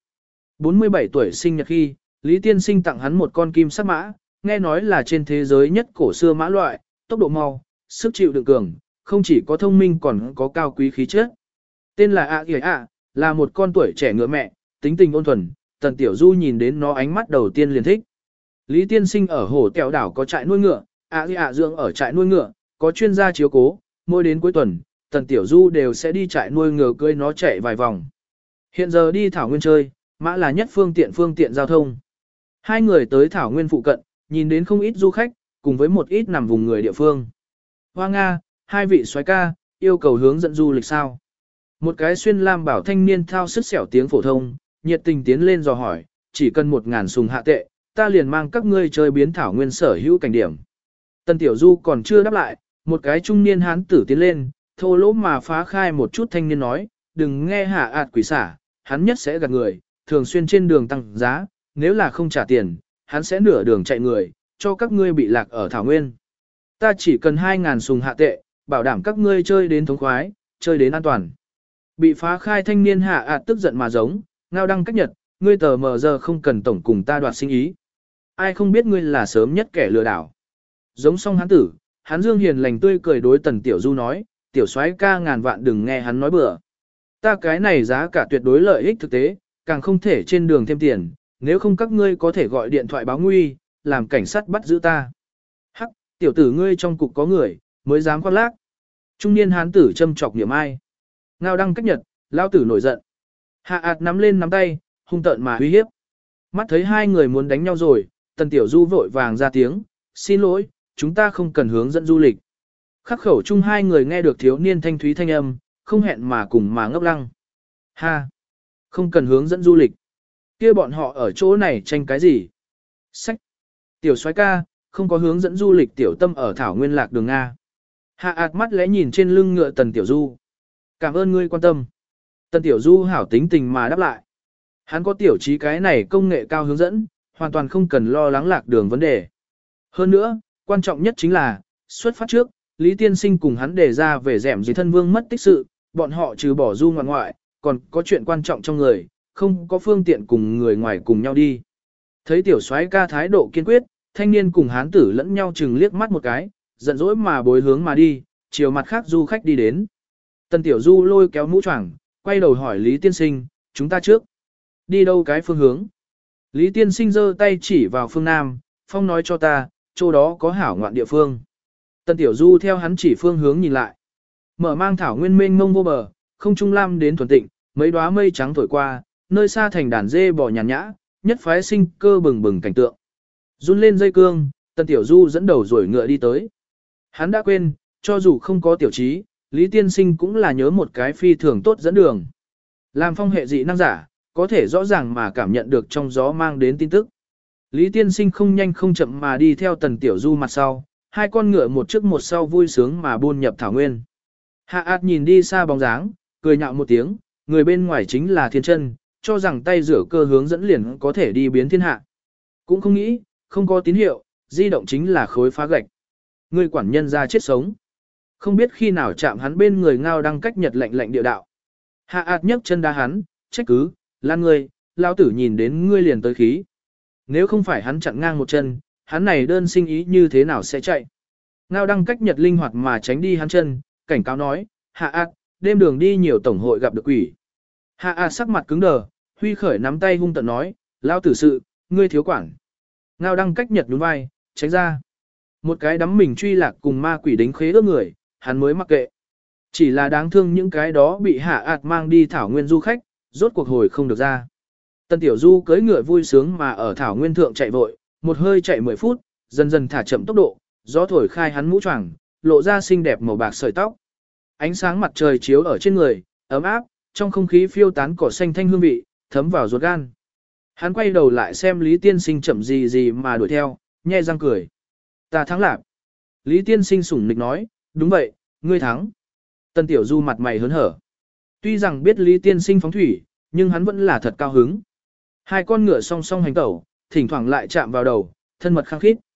47 tuổi sinh nhật khi, Lý Tiên Sinh tặng hắn một con kim sắc mã, nghe nói là trên thế giới nhất cổ xưa mã loại, tốc độ mau, sức chịu đựng cường, không chỉ có thông minh còn có cao quý khí chất. Tên là A Kìa A, là một con tuổi trẻ ngựa mẹ, tính tình ôn thuần, Tần Tiểu Du nhìn đến nó ánh mắt đầu tiên liền thích. Lý Tiên Sinh ở hồ Tèo đảo có trại nuôi ngựa, A Kìa A dưỡng ở trại nuôi ngựa, có chuyên gia chiếu cố, mỗi đến cuối tuần, Tần Tiểu Du đều sẽ đi trại nuôi ngựa cưỡi nó chạy vài vòng. Hiện giờ đi thảo nguyên chơi, mã là nhất phương tiện giao thông. Hai người tới thảo nguyên phụ cận, nhìn đến không ít du khách, cùng với một ít nằm vùng người địa phương. Hoa Nga, hai vị soái ca, yêu cầu hướng dẫn du lịch sao? Một cái xuyên lam bảo thanh niên thao sức xẻo tiếng phổ thông, nhiệt tình tiến lên dò hỏi, chỉ cần 1.000 sùng hạ tệ, ta liền mang các ngươi chơi biến thảo nguyên sở hữu cảnh điểm. Tần Tiểu Du còn chưa đáp lại, một cái trung niên hán tử tiến lên, thô lỗ mà phá khai một chút thanh niên nói, đừng nghe hạ ạt quỷ xả, hắn nhất sẽ gạt người, thường xuyên trên đường tăng giá, nếu là không trả tiền, hắn sẽ nửa đường chạy người, cho các ngươi bị lạc ở thảo nguyên. Ta chỉ cần 2.000 sùng hạ tệ, bảo đảm các ngươi chơi đến thống khoái, chơi đến an toàn. Bị phá khai thanh niên hạ ạt tức giận mà giống, ngao đăng cách nhật, ngươi tờ mờ giờ không cần tổng cùng ta đoạt sinh ý. Ai không biết ngươi là sớm nhất kẻ lừa đảo. Giống xong hắn tử, hắn dương hiền lành tươi cười đối Tần Tiểu Du nói, tiểu soái ca ngàn vạn đừng nghe hắn nói bừa. Ta cái này giá cả tuyệt đối lợi ích thực tế, càng không thể trên đường thêm tiền, nếu không các ngươi có thể gọi điện thoại báo nguy, làm cảnh sát bắt giữ ta. Hắc, tiểu tử ngươi trong cục có người, mới dám khoác lác. Trung niên hán tử châm chọc niệm ai. Ngao đăng cách nhật, lao tử nổi giận. Hạ ạt nắm lên nắm tay, hung tợn mà uy hiếp. Mắt thấy hai người muốn đánh nhau rồi, Tần Tiểu Du vội vàng ra tiếng, xin lỗi, chúng ta không cần hướng dẫn du lịch. Khắc khẩu chung hai người nghe được thiếu niên thanh thúy thanh âm, không hẹn mà cùng mà ngốc lăng. Ha! Không cần hướng dẫn du lịch. Kia bọn họ ở chỗ này tranh cái gì? Sách! Tiểu soái ca, không có hướng dẫn du lịch tiểu tâm ở thảo nguyên lạc đường Nga. Hạ ạt mắt lẽ nhìn trên lưng ngựa Tần Tiểu Du. Cảm ơn ngươi quan tâm. Tần Tiểu Du hảo tính tình mà đáp lại. Hắn có tiểu trí cái này công nghệ cao hướng dẫn, hoàn toàn không cần lo lắng lạc đường vấn đề. Hơn nữa, quan trọng nhất chính là, xuất phát trước, Lý Tiên Sinh cùng hắn đề ra về dẻm dưới thân vương mất tích sự, bọn họ trừ bỏ du ngoạn ngoại, còn có chuyện quan trọng trong người, không có phương tiện cùng người ngoài cùng nhau đi. Thấy tiểu soái ca thái độ kiên quyết, thanh niên cùng hán tử lẫn nhau chừng liếc mắt một cái, giận dỗi mà bối hướng mà đi, chiều mặt khác du khách đi đến. Tần Tiểu Du lôi kéo mũ choàng, quay đầu hỏi Lý Tiên Sinh, chúng ta trước. Đi đâu cái phương hướng? Lý Tiên Sinh giơ tay chỉ vào phương Nam, Phong nói cho ta, chỗ đó có hảo ngoạn địa phương. Tần Tiểu Du theo hắn chỉ phương hướng nhìn lại. Mở mang thảo nguyên mênh mông vô bờ, không trung lam đến thuần tịnh, mấy đóa mây trắng thổi qua, nơi xa thành đàn dê bò nhàn nhã, nhất phái sinh cơ bừng bừng cảnh tượng. Run lên dây cương, Tần Tiểu Du dẫn đầu rồi ngựa đi tới. Hắn đã quên, cho dù không có tiểu trí, Lý Tiên Sinh cũng là nhớ một cái phi thường tốt dẫn đường. Làm phong hệ dị năng giả, có thể rõ ràng mà cảm nhận được trong gió mang đến tin tức. Lý Tiên Sinh không nhanh không chậm mà đi theo Tần Tiểu Du mặt sau, hai con ngựa một trước một sau vui sướng mà buôn nhập thảo nguyên. Hạ ạt nhìn đi xa bóng dáng, cười nhạo một tiếng, người bên ngoài chính là thiên chân, cho rằng tay rửa cơ hướng dẫn liền có thể đi biến thiên hạ. Cũng không nghĩ, không có tín hiệu, di động chính là khối phá gạch. Người quản nhân ra chết sống. Không biết khi nào chạm hắn bên người ngao đăng cách nhật lạnh lạnh địa đạo. Hạ ạt nhấc chân đá hắn, trách cứ, lan ngươi, lao tử nhìn đến ngươi liền tới khí. Nếu không phải hắn chặn ngang một chân, hắn này đơn sinh ý như thế nào sẽ chạy. Ngao đăng cách nhật linh hoạt mà tránh đi hắn chân, cảnh cáo nói, hạ ạt, đêm đường đi nhiều tổng hội gặp được quỷ. Hạ ạt sắc mặt cứng đờ, huy khởi nắm tay hung tận nói, lao tử sự, ngươi thiếu quản. Ngao đăng cách nhật nhún vai, tránh ra. Một cái đắm mình truy lạc cùng ma quỷ đính khế ước người, hắn mới mặc kệ. Chỉ là đáng thương những cái đó bị hạ ạt mang đi thảo nguyên du khách, rốt cuộc hồi không được ra. Tần Tiểu Du cưỡi ngựa vui sướng mà ở thảo nguyên thượng chạy vội, một hơi chạy 10 phút, dần dần thả chậm tốc độ, gió thổi khai hắn mũ choàng, lộ ra xinh đẹp màu bạc sợi tóc. Ánh sáng mặt trời chiếu ở trên người, ấm áp, trong không khí phiêu tán cỏ xanh thanh hương vị, thấm vào ruột gan. Hắn quay đầu lại xem Lý Tiên Sinh chậm gì gì mà đuổi theo, nhe răng cười. Ta thắng lạc. Lý Tiên Sinh sủng nịch nói, đúng vậy, ngươi thắng. Tần Tiểu Du mặt mày hớn hở. Tuy rằng biết Lý Tiên Sinh phóng thủy, nhưng hắn vẫn là thật cao hứng. Hai con ngựa song song hành tẩu, thỉnh thoảng lại chạm vào đầu, thân mật khăng khít.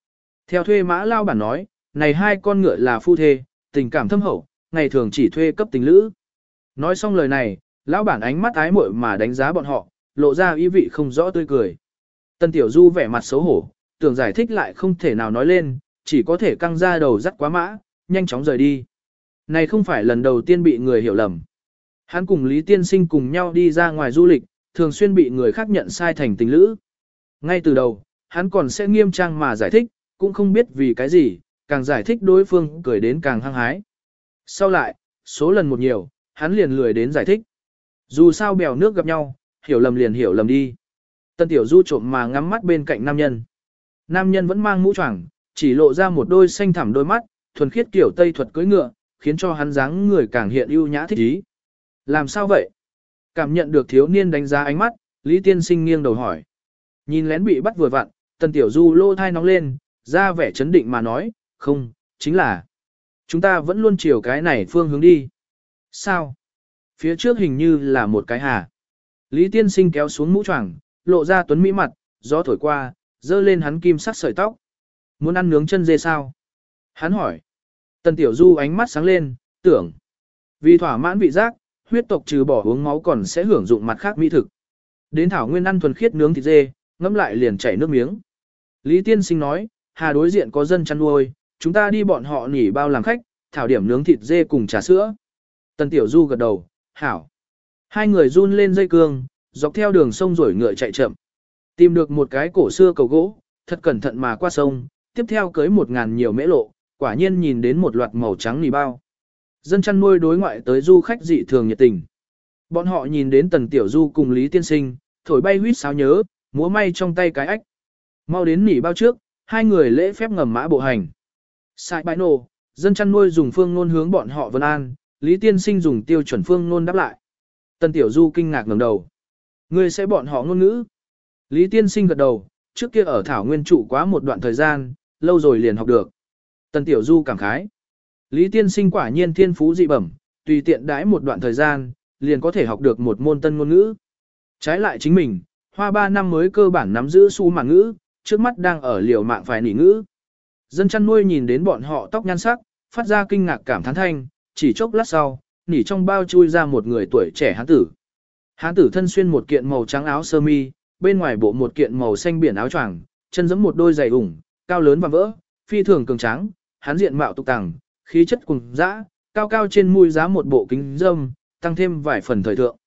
Theo thuê mã lao bản nói, này hai con ngựa là phu thê, tình cảm thâm hậu, ngày thường chỉ thuê cấp tình lữ. Nói xong lời này, lão bản ánh mắt ái muội mà đánh giá bọn họ, lộ ra ý vị không rõ tươi cười. Tân Tiểu Du vẻ mặt xấu hổ, tưởng giải thích lại không thể nào nói lên, chỉ có thể căng ra đầu dắt quá mã, nhanh chóng rời đi. Này không phải lần đầu tiên bị người hiểu lầm. Hắn cùng Lý Tiên Sinh cùng nhau đi ra ngoài du lịch, thường xuyên bị người khác nhận sai thành tình lữ. Ngay từ đầu, hắn còn sẽ nghiêm trang mà giải thích, cũng không biết vì cái gì, càng giải thích đối phương cười đến càng hăng hái. Sau lại, số lần một nhiều, hắn liền lười đến giải thích. Dù sao bèo nước gặp nhau, hiểu lầm liền hiểu lầm đi. Tân Tiểu Du trộm mà ngắm mắt bên cạnh nam nhân. Nam nhân vẫn mang mũ choàng, chỉ lộ ra một đôi xanh thẳm đôi mắt, thuần khiết kiểu Tây thuật cưỡi ngựa, khiến cho hắn dáng người càng hiện ưu nhã thích ý. Làm sao vậy? Cảm nhận được thiếu niên đánh giá ánh mắt, Lý Tiên Sinh nghiêng đầu hỏi. Nhìn lén bị bắt vừa vặn, Tân Tiểu Du lô thai nóng lên, ra vẻ chấn định mà nói, không, chính là chúng ta vẫn luôn chiều cái này phương hướng đi. Sao? Phía trước hình như là một cái hà. Lý Tiên Sinh kéo xuống mũ choàng, lộ ra tuấn mỹ mặt, gió thổi qua, dơ lên hắn kim sắc sợi tóc. Muốn ăn nướng chân dê sao? Hắn hỏi. Tần Tiểu Du ánh mắt sáng lên, tưởng. Vì thỏa mãn vị giác, huyết tộc trừ bỏ uống máu còn sẽ hưởng dụng mặt khác mỹ thực. Đến thảo nguyên ăn thuần khiết nướng thịt dê, ngẫm lại liền chảy nước miếng. Lý Tiên Sinh nói, hà đối diện có dân chăn nuôi, chúng ta đi bọn họ nỉ bao làm khách, thảo điểm nướng thịt dê cùng trà sữa. Tần Tiểu Du gật đầu, hảo. Hai người run lên dây cương, dọc theo đường sông rổi ngựa chạy chậm. Tìm được một cái cổ xưa cầu gỗ, thật cẩn thận mà qua sông, tiếp theo cưới 1000 nhiều mễ lộ, quả nhiên nhìn đến một loạt màu trắng nỉ bao. Dân chăn nuôi đối ngoại tới du khách dị thường nhiệt tình. Bọn họ nhìn đến Tần Tiểu Du cùng Lý Tiên Sinh, thổi bay huýt sáo nhớ, múa may trong tay cái ách. Mau đến nỉ bao trước, hai người lễ phép ngầm mã bộ hành. Sai bãi nổ, dân chăn nuôi dùng phương ngôn hướng bọn họ vân an, Lý Tiên Sinh dùng tiêu chuẩn phương ngôn đáp lại. Tần Tiểu Du kinh ngạc ngẩng đầu. Ngươi sẽ bọn họ ngôn ngữ. Lý Tiên Sinh gật đầu, trước kia ở Thảo Nguyên trụ quá một đoạn thời gian, lâu rồi liền học được. Tần Tiểu Du cảm khái. Lý Tiên Sinh quả nhiên thiên phú dị bẩm, tùy tiện đãi một đoạn thời gian, liền có thể học được một môn tân ngôn ngữ. Trái lại chính mình, hoa 3 năm mới cơ bản nắm giữ su mảng ngữ, trước mắt đang ở liều mạng phải nỉ ngữ. Dân chăn nuôi nhìn đến bọn họ tóc nhan sắc, phát ra kinh ngạc cảm thán thanh, chỉ chốc lát sau, nỉ trong bao chui ra một người tuổi trẻ hán tử. Hán tử thân xuyên một kiện màu trắng áo sơ mi, bên ngoài bộ một kiện màu xanh biển áo choàng, chân giẫm một đôi giày ủng, cao lớn và vỡ, phi thường cường tráng, hán diện mạo tục tằng, khí chất cùng dã, cao cao trên mũi giá một bộ kính râm, tăng thêm vài phần thời thượng.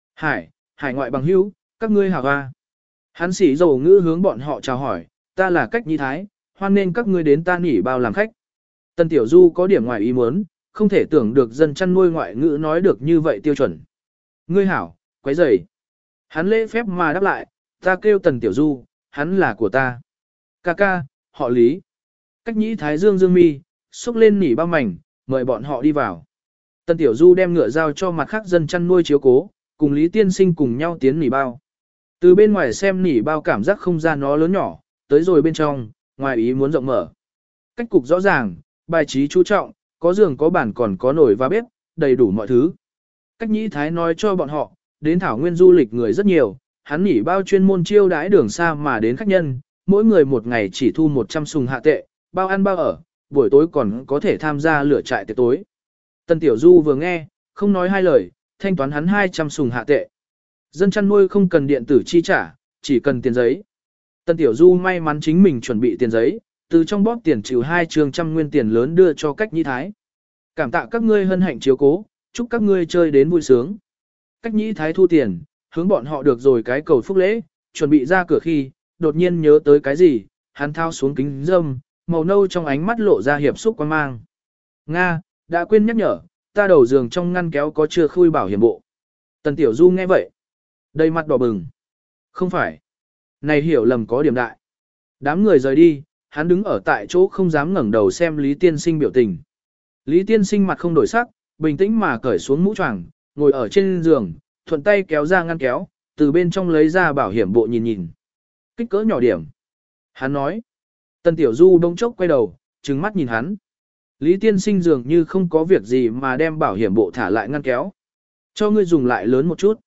Hải ngoại bằng hữu, các ngươi hảo hoa. Hắn sĩ dầu ngữ hướng bọn họ chào hỏi, ta là Cách Nhi Thái, hoan nên các ngươi đến ta nỉ bao làm khách. Tần Tiểu Du có điểm ngoài ý muốn, không thể tưởng được dân chăn nuôi ngoại ngữ nói được như vậy tiêu chuẩn. Ngươi hảo, quấy rầy. Hắn lễ phép mà đáp lại, ta kêu Tần Tiểu Du, hắn là của ta. Ca ca, họ Lý. Cách Nhĩ Thái dương dương mi, xúc lên nỉ bao mảnh, mời bọn họ đi vào. Tần Tiểu Du đem ngựa giao cho mặt khác dân chăn nuôi chiếu cố, cùng Lý Tiên Sinh cùng nhau tiến nỉ bao. Từ bên ngoài xem nỉ bao cảm giác không gian nó lớn nhỏ, tới rồi bên trong, ngoài ý muốn rộng mở. Cách cục rõ ràng, bài trí chú trọng, có giường có bàn còn có nồi và bếp, đầy đủ mọi thứ. Cách Nhĩ Thái nói cho bọn họ, đến Thảo Nguyên du lịch người rất nhiều, hắn nỉ bao chuyên môn chiêu đãi đường xa mà đến khách nhân, mỗi người một ngày chỉ thu 100 sùng hạ tệ, bao ăn bao ở, buổi tối còn có thể tham gia lửa trại tiệc tối. Tần Tiểu Du vừa nghe, không nói hai lời, thanh toán hắn 200 sùng hạ tệ. Dân chăn nuôi không cần điện tử chi trả, chỉ cần tiền giấy. Tần Tiểu Du may mắn chính mình chuẩn bị tiền giấy, từ trong bóp tiền trừ 2 trường trăm nguyên tiền lớn đưa cho Cách Nhĩ Thái. Cảm tạ các ngươi hân hạnh chiếu cố, chúc các ngươi chơi đến vui sướng. Cách Nhĩ Thái thu tiền, hướng bọn họ được rồi cái cầu phúc lễ, chuẩn bị ra cửa khi, đột nhiên nhớ tới cái gì, hắn thao xuống kính râm, màu nâu trong ánh mắt lộ ra hiệp xúc quan mang. Nga, đã quên nhắc nhở, ta đầu giường trong ngăn kéo có chưa khui bảo hiểm bộ. Tần Tiểu Du nghe vậy, đầy mặt đỏ bừng. Không phải. Này hiểu lầm có điểm đại. Đám người rời đi, hắn đứng ở tại chỗ không dám ngẩng đầu xem Lý Tiên Sinh biểu tình. Lý Tiên Sinh mặt không đổi sắc, bình tĩnh mà cởi xuống mũ choàng, ngồi ở trên giường, thuận tay kéo ra ngăn kéo, từ bên trong lấy ra bảo hiểm bộ nhìn nhìn. Kích cỡ nhỏ điểm. Hắn nói. Tần Tiểu Du đông chốc quay đầu, trừng mắt nhìn hắn. Lý Tiên Sinh dường như không có việc gì mà đem bảo hiểm bộ thả lại ngăn kéo. Cho ngươi dùng lại lớn một chút.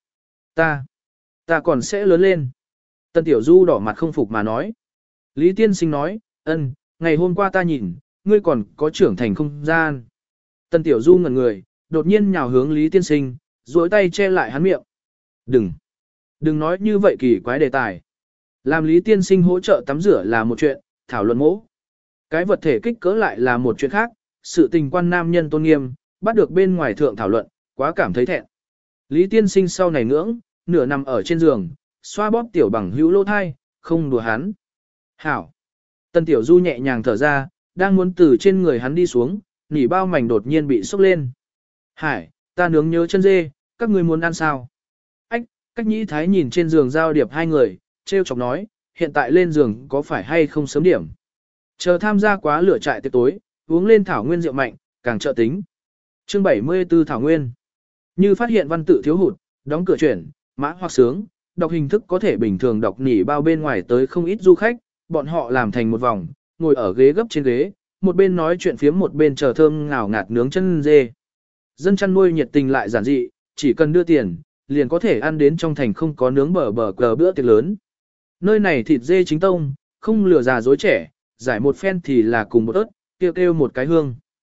Ta còn sẽ lớn lên. Tần Tiểu Du đỏ mặt không phục mà nói. Lý Tiên Sinh nói, ngày hôm qua ta nhìn, ngươi còn có trưởng thành không gian. Tần Tiểu Du ngẩn người, đột nhiên nhào hướng Lý Tiên Sinh, duỗi tay che lại hắn miệng. Đừng nói như vậy kỳ quái đề tài. Làm Lý Tiên Sinh hỗ trợ tắm rửa là một chuyện, thảo luận mỗ. Cái vật thể kích cỡ lại là một chuyện khác, sự tình quan nam nhân tôn nghiêm, bắt được bên ngoài thượng thảo luận, quá cảm thấy thẹn. Lý Tiên Sinh sau này ngưỡng, nửa nằm ở trên giường, xoa bóp tiểu bằng hữu lỗ thai, không đùa hắn. Hảo. Tần Tiểu Du nhẹ nhàng thở ra, đang muốn từ trên người hắn đi xuống, nỉ bao mảnh đột nhiên bị sốc lên. Hải, ta nướng nhớ chân dê, các ngươi muốn ăn sao? Ách, Cách Nhĩ Thái nhìn trên giường giao điệp hai người, trêu chọc nói, hiện tại lên giường có phải hay không sớm điểm? Chờ tham gia quá lửa trại tiệc tối, uống lên thảo nguyên rượu mạnh, càng trợ tính. Chương 74 Thảo Nguyên. Như phát hiện văn tự thiếu hụt, đóng cửa chuyển, mã hoặc sướng, đọc hình thức có thể bình thường đọc nỉ bao bên ngoài tới không ít du khách, bọn họ làm thành một vòng, ngồi ở ghế gấp trên ghế, một bên nói chuyện phiếm một bên chờ thơm ngào ngạt nướng chân dê. Dân chăn nuôi nhiệt tình lại giản dị, chỉ cần đưa tiền, liền có thể ăn đến trong thành không có nướng bờ cờ bữa tiệc lớn. Nơi này thịt dê chính tông, không lừa già dối trẻ, giải một phen thì là cùng một ớt, kêu kêu một cái hương.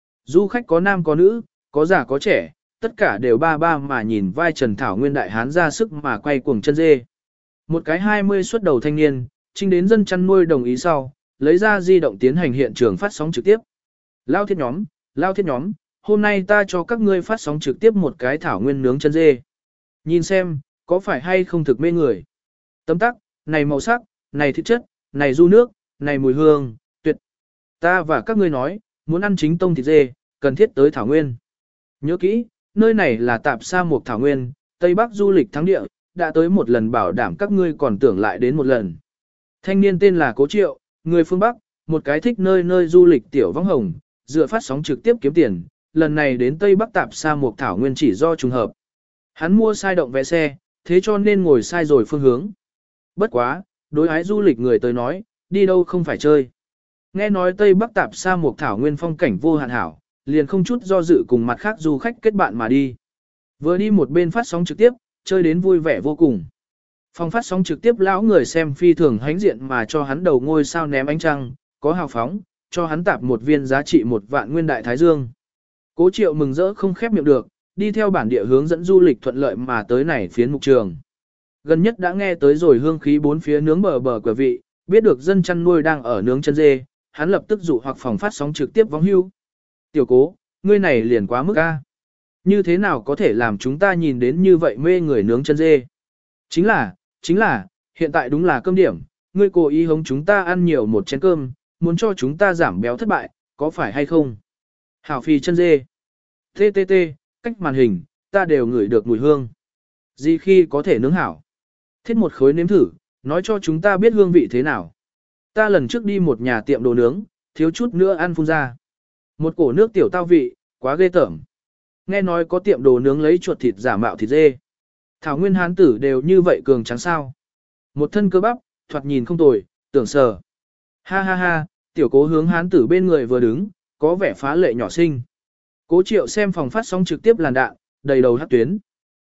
Du khách có nam có nữ, có già có trẻ, tất cả đều ba ba mà nhìn vai Trần Thảo Nguyên đại hán ra sức mà quay cuồng chân dê. Một cái 20 xuất đầu thanh niên, trinh đến dân chăn nuôi đồng ý sau, lấy ra di động tiến hành hiện trường phát sóng trực tiếp. Lao thiết nhóm, hôm nay ta cho các ngươi phát sóng trực tiếp một cái Thảo Nguyên nướng chân dê. Nhìn xem, có phải hay không thực mê người. Tấm tắc, này màu sắc, này thịt chất, này du nước, này mùi hương, tuyệt. Ta và các ngươi nói, muốn ăn chính tông thịt dê, cần thiết tới Thảo Nguyên. Nhớ kỹ, nơi này là tạp sa mục Thảo Nguyên, Tây Bắc du lịch thắng địa, đã tới một lần bảo đảm các ngươi còn tưởng lại đến một lần. Thanh niên tên là Cố Triệu, người phương Bắc, một cái thích nơi nơi du lịch tiểu võng hồng, dựa phát sóng trực tiếp kiếm tiền, lần này đến Tây Bắc tạp sa mục Thảo Nguyên chỉ do trùng hợp. Hắn mua sai động vé xe, thế cho nên ngồi sai rồi phương hướng. Bất quá, đối ái du lịch người tới nói, đi đâu không phải chơi. Nghe nói Tây Bắc tạp sa mục Thảo Nguyên phong cảnh vô hạn hảo, liền không chút do dự cùng mặt khác du khách kết bạn mà đi. Vừa đi một bên phát sóng trực tiếp, chơi đến vui vẻ vô cùng. Phòng phát sóng trực tiếp lão người xem phi thường hãnh diện mà cho hắn đầu ngôi sao ném ánh trăng, có hào phóng, cho hắn tạp một viên giá trị 1 vạn nguyên đại thái dương. Cố Triệu mừng rỡ không khép miệng được, đi theo bản địa hướng dẫn du lịch thuận lợi mà tới này phiến mục trường. Gần nhất đã nghe tới rồi hương khí bốn phía nướng bờ cửa vị, biết được dân chăn nuôi đang ở nướng chân dê, hắn lập tức dụ hoặc phòng phát sóng trực tiếp vóng hưu. Tiểu Cố, ngươi này liền quá mức a. Như thế nào có thể làm chúng ta nhìn đến như vậy mê người nướng chân dê? Chính là, hiện tại đúng là cơm điểm, ngươi cố ý hống chúng ta ăn nhiều một chén cơm, muốn cho chúng ta giảm béo thất bại, có phải hay không? Hảo phi chân dê. TTT, cách màn hình, ta đều ngửi được mùi hương. Gì khi có thể nướng hảo? Thiết một khối nếm thử, nói cho chúng ta biết hương vị thế nào. Ta lần trước đi một nhà tiệm đồ nướng, thiếu chút nữa ăn phun ra. Một cổ nước tiểu tao vị, quá ghê tởm. Nghe nói có tiệm đồ nướng lấy chuột thịt giả mạo thịt dê. Thảo Nguyên hán tử đều như vậy cường trắng sao. Một thân cơ bắp, thoạt nhìn không tồi, tưởng sờ. Ha ha ha, tiểu Cố hướng hán tử bên người vừa đứng, có vẻ phá lệ nhỏ xinh. Cố Triệu xem phòng phát sóng trực tiếp làn đạn, đầy đầu hát tuyến.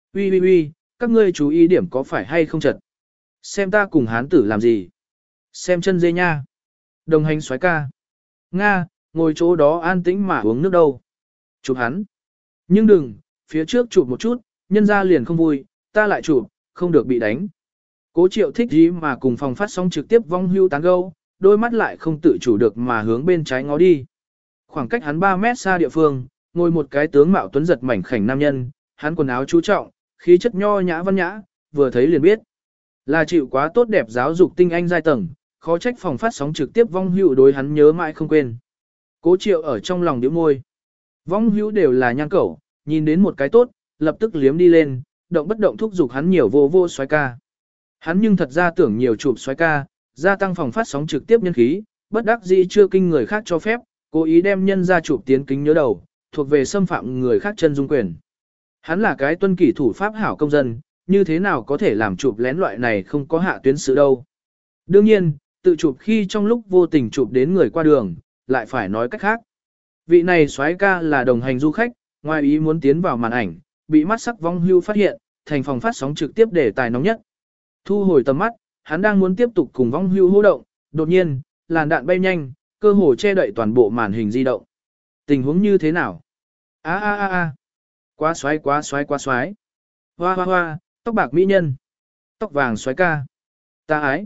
Uy, các ngươi chú ý điểm có phải hay không chật. Xem ta cùng hán tử làm gì. Xem chân dê nha. Đồng hành soái ca. Nga, ngồi chỗ đó an tĩnh mà uống nước đâu. Chụp hắn. Nhưng đừng, phía trước chụp một chút, nhân ra liền không vui, ta lại chụp, không được bị đánh. Cố Triệu thích gì mà cùng phòng phát sóng trực tiếp vong hưu tán gâu, đôi mắt lại không tự chủ được mà hướng bên trái ngó đi. Khoảng cách hắn 3 mét xa địa phương, ngồi một cái tướng mạo tuấn giật mảnh khảnh nam nhân, hắn quần áo chú trọng, khí chất nho nhã văn nhã, vừa thấy liền biết. Là chịu quá tốt đẹp giáo dục tinh anh giai tầng, khó trách phòng phát sóng trực tiếp vong hữu đối hắn nhớ mãi không quên. Cố Triệu ở trong lòng điếu môi. Vong hữu đều là nhan cẩu, nhìn đến một cái tốt, lập tức liếm đi lên, động bất động thúc giục hắn nhiều vô xoái ca. Hắn nhưng thật ra tưởng nhiều chụp xoái ca, gia tăng phòng phát sóng trực tiếp nhân khí, bất đắc dĩ chưa kinh người khác cho phép, cố ý đem nhân ra chụp tiến kính nhớ đầu, thuộc về xâm phạm người khác chân dung quyền. Hắn là cái tuân kỷ thủ pháp hảo công dân, như thế nào có thể làm chụp lén loại này không có hạ tuyến sự đâu. Đương nhiên, tự chụp khi trong lúc vô tình chụp đến người qua đường, lại phải nói cách khác. Vị này soái ca là đồng hành du khách, ngoài ý muốn tiến vào màn ảnh, bị mắt sắc vong hưu phát hiện, thành phòng phát sóng trực tiếp đề tài nóng nhất. Thu hồi tầm mắt, hắn đang muốn tiếp tục cùng vong hưu hô động, đột nhiên, làn đạn bay nhanh, cơ hồ che đậy toàn bộ màn hình di động. Tình huống như thế nào? A a a a. Quá xoái quá xoái quá xoái. Hoa hoa hoa, tóc bạc mỹ nhân. Tóc vàng xoái ca. Ta ái.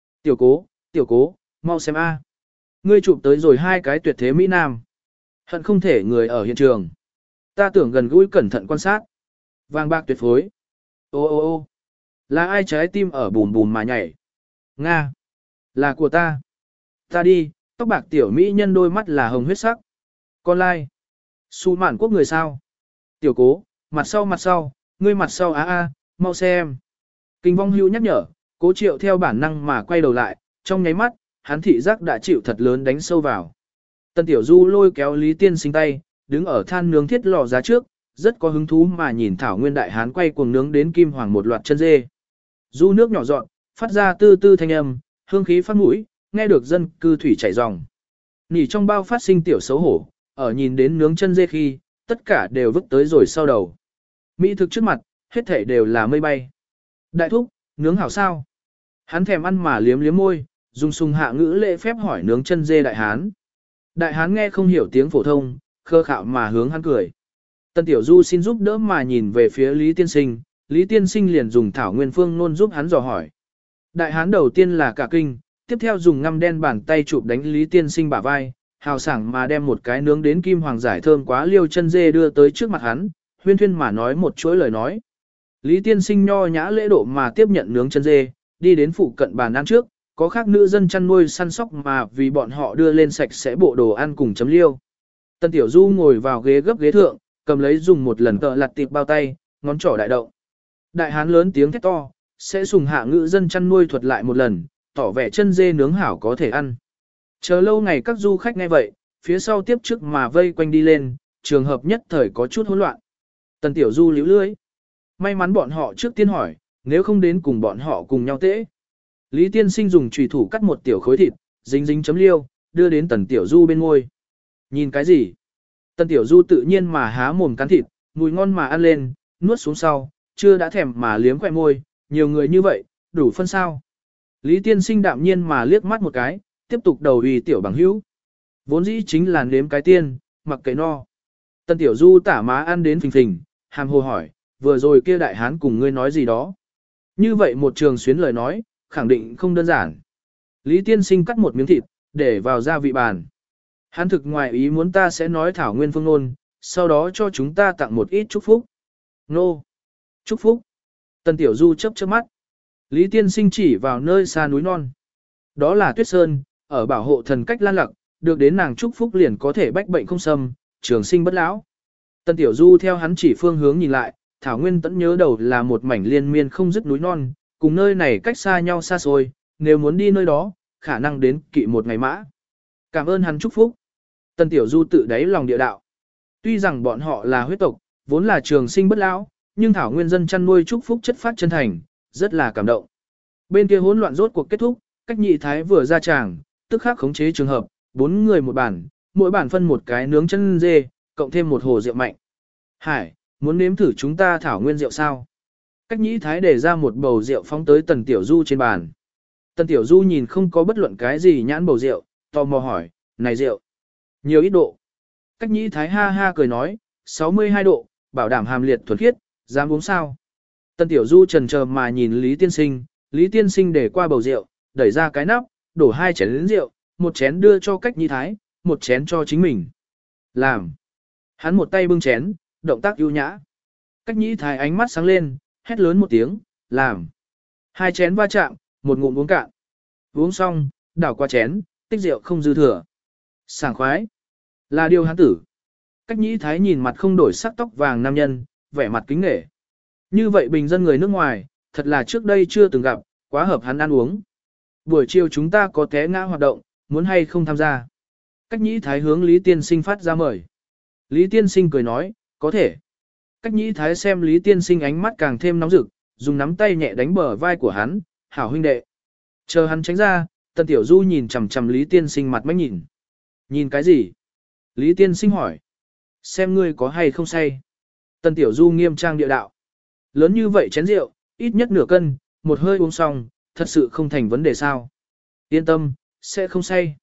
Tiểu cố, mau xem a. Ngươi chụp tới rồi hai cái tuyệt thế mỹ nam. Hận không thể người ở hiện trường. Ta tưởng gần gũi cẩn thận quan sát. Vàng bạc tuyệt phối. Ô ô ô. Là ai trái tim ở bùm bùm mà nhảy? Nga. Là của ta. Ta đi, tóc bạc tiểu mỹ nhân đôi mắt là hồng huyết sắc. Con lai. Su mạn quốc người sao? Tiểu cố, mặt sau, ngươi mặt sau á a, mau xem. Kinh vong hưu nhắc nhở, Cố Triệu theo bản năng mà quay đầu lại, trong nháy mắt, hắn thị giác đã chịu thật lớn đánh sâu vào. Tân Tiểu Du lôi kéo Lý Tiên Sinh tay, đứng ở than nướng thiết lò giá trước, rất có hứng thú mà nhìn Thảo Nguyên đại hán quay cuồng nướng đến kim hoàng một loạt chân dê. Du nước nhỏ giọt, phát ra tư tư thanh âm, hương khí phát mũi, nghe được dân cư thủy chảy ròng. Nỉ trong bao phát sinh tiểu xấu hổ, ở nhìn đến nướng chân dê khi, tất cả đều vứt tới rồi sau đầu. Mỹ thực trước mặt, hết thảy đều là mây bay. Đại thúc, nướng hảo sao? Hắn thèm ăn mà liếm liếm môi, dùng sùng hạ ngữ lễ phép hỏi nướng chân dê đại hán. Đại hán nghe không hiểu tiếng phổ thông, khơ khạo mà hướng hắn cười. Tân Tiểu Du xin giúp đỡ mà nhìn về phía Lý Tiên Sinh, Lý Tiên Sinh liền dùng thảo nguyên phương nôn giúp hắn dò hỏi. Đại hán đầu tiên là cả kinh, tiếp theo dùng ngăm đen bàn tay chụp đánh Lý Tiên Sinh bả vai, hào sảng mà đem một cái nướng đến kim hoàng giải thơm quá liêu chân dê đưa tới trước mặt hắn, huyên thuyên mà nói một chuỗi lời nói. Lý Tiên Sinh nho nhã lễ độ mà tiếp nhận nướng chân dê, đi đến phụ cận bàn ăn trước, có khác nữ dân chăn nuôi săn sóc mà vì bọn họ đưa lên sạch sẽ bộ đồ ăn cùng chấm liêu. Tân Tiểu Du ngồi vào ghế gấp ghế thượng, cầm lấy dùng một lần tợ lặt tiệp bao tay, ngón trỏ đại động. Đại hán lớn tiếng thét to, sẽ sùng hạ ngữ dân chăn nuôi thuật lại một lần, tỏ vẻ chân dê nướng hảo có thể ăn. Chờ lâu ngày các du khách nghe vậy, phía sau tiếp trước mà vây quanh đi lên, trường hợp nhất thời có chút hỗn loạn. Tần Tiểu Du liễu lưới. May mắn bọn họ trước tiên hỏi, nếu không đến cùng bọn họ cùng nhau tễ. Lý Tiên Sinh dùng chùy thủ cắt một tiểu khối thịt, dính dính chấm liêu, đưa đến Tần Tiểu Du bên ngôi. Nhìn cái gì? Tần Tiểu Du tự nhiên mà há mồm cắn thịt, mùi ngon mà ăn lên, nuốt xuống sau, chưa đã thèm mà liếm khỏe môi, nhiều người như vậy, đủ phân sao. Lý Tiên Sinh đạm nhiên mà liếc mắt một cái, tiếp tục đầu uy tiểu bằng hữu. Vốn dĩ chính là nếm cái tiên, mặc kệ no. Tần Tiểu Du tả má ăn đến phình phình, hàm hồ hỏi, vừa rồi kia đại hán cùng ngươi nói gì đó. Như vậy một trường xuyến lời nói, khẳng định không đơn giản. Lý Tiên Sinh cắt một miếng thịt, để vào gia vị bàn. Hắn thực ngoài ý muốn ta sẽ nói thảo nguyên phương ngôn, sau đó cho chúng ta tặng một ít chúc phúc. Nô! Chúc phúc! Tần Tiểu Du chớp chớp mắt. Lý Tiên Sinh chỉ vào nơi xa núi non. Đó là Tuyết Sơn, ở bảo hộ thần cách lan lặc, được đến nàng chúc phúc liền có thể bách bệnh không xâm, trường sinh bất lão. Tần Tiểu Du theo hắn chỉ phương hướng nhìn lại, thảo nguyên tẫn nhớ đầu là một mảnh liên miên không dứt núi non, cùng nơi này cách xa nhau xa xôi, nếu muốn đi nơi đó, khả năng đến kỵ một ngày mã. Cảm ơn hắn chúc phúc. Tần Tiểu Du tự đáy lòng địa đạo. Tuy rằng bọn họ là huyết tộc, vốn là trường sinh bất lão, nhưng thảo nguyên dân chăn nuôi chúc phúc chất phát chân thành, rất là cảm động. Bên kia hỗn loạn rốt cuộc kết thúc, cách nhị thái vừa ra tràng, tức khắc khống chế trường hợp, 4 người một bàn, mỗi bàn phân một cái nướng chân dê, cộng thêm một hồ rượu mạnh. Hải, muốn nếm thử chúng ta thảo nguyên rượu sao? Cách nhị thái để ra một bầu rượu phóng tới Tần Tiểu Du trên bàn. Tần Tiểu Du nhìn không có bất luận cái gì nhãn bầu rượu, tò mò hỏi, này rượu, nhiều ít độ. Cách nhị thái ha ha cười nói, 62 độ, bảo đảm hàm liệt thuần khiết, dám uống sao? Tần Tiểu Du trần chờ mà nhìn Lý Tiên Sinh, Lý Tiên Sinh để qua bầu rượu, đẩy ra cái nắp, đổ 2 chén lớn rượu, một chén đưa cho cách nhị thái, một chén cho chính mình. Làm. Hắn một tay bưng chén, động tác ưu nhã. Cách nhị thái ánh mắt sáng lên, hét lớn một tiếng, làm. 2 chén va chạm, một ngụm uống cạn. Uống xong, đảo qua chén, tích rượu không dư thừa. Sảng khoái. Là điều hắn tử. Cách nhị thái nhìn mặt không đổi sắc tóc vàng nam nhân, vẻ mặt kính nể. Như vậy bình dân người nước ngoài, thật là trước đây chưa từng gặp, quá hợp hắn ăn uống. Buổi chiều chúng ta có té ngã hoạt động, muốn hay không tham gia. Cách nhị thái hướng Lý Tiên Sinh phát ra mời. Lý Tiên Sinh cười nói, có thể. Cách nhị thái xem Lý Tiên Sinh ánh mắt càng thêm nóng rực, dùng nắm tay nhẹ đánh bờ vai của hắn, hảo huynh đệ. Chờ hắn tránh ra, Tần Tiểu Du nhìn chằm chằm Lý Tiên Sinh mặt mách nhìn. Nhìn cái gì? Lý Tiên Sinh hỏi. Xem ngươi có hay không say. Tần Tiểu Du nghiêm trang địa đạo. Lớn như vậy chén rượu, ít nhất nửa cân, một hơi uống xong, thật sự không thành vấn đề sao. Yên tâm, sẽ không say.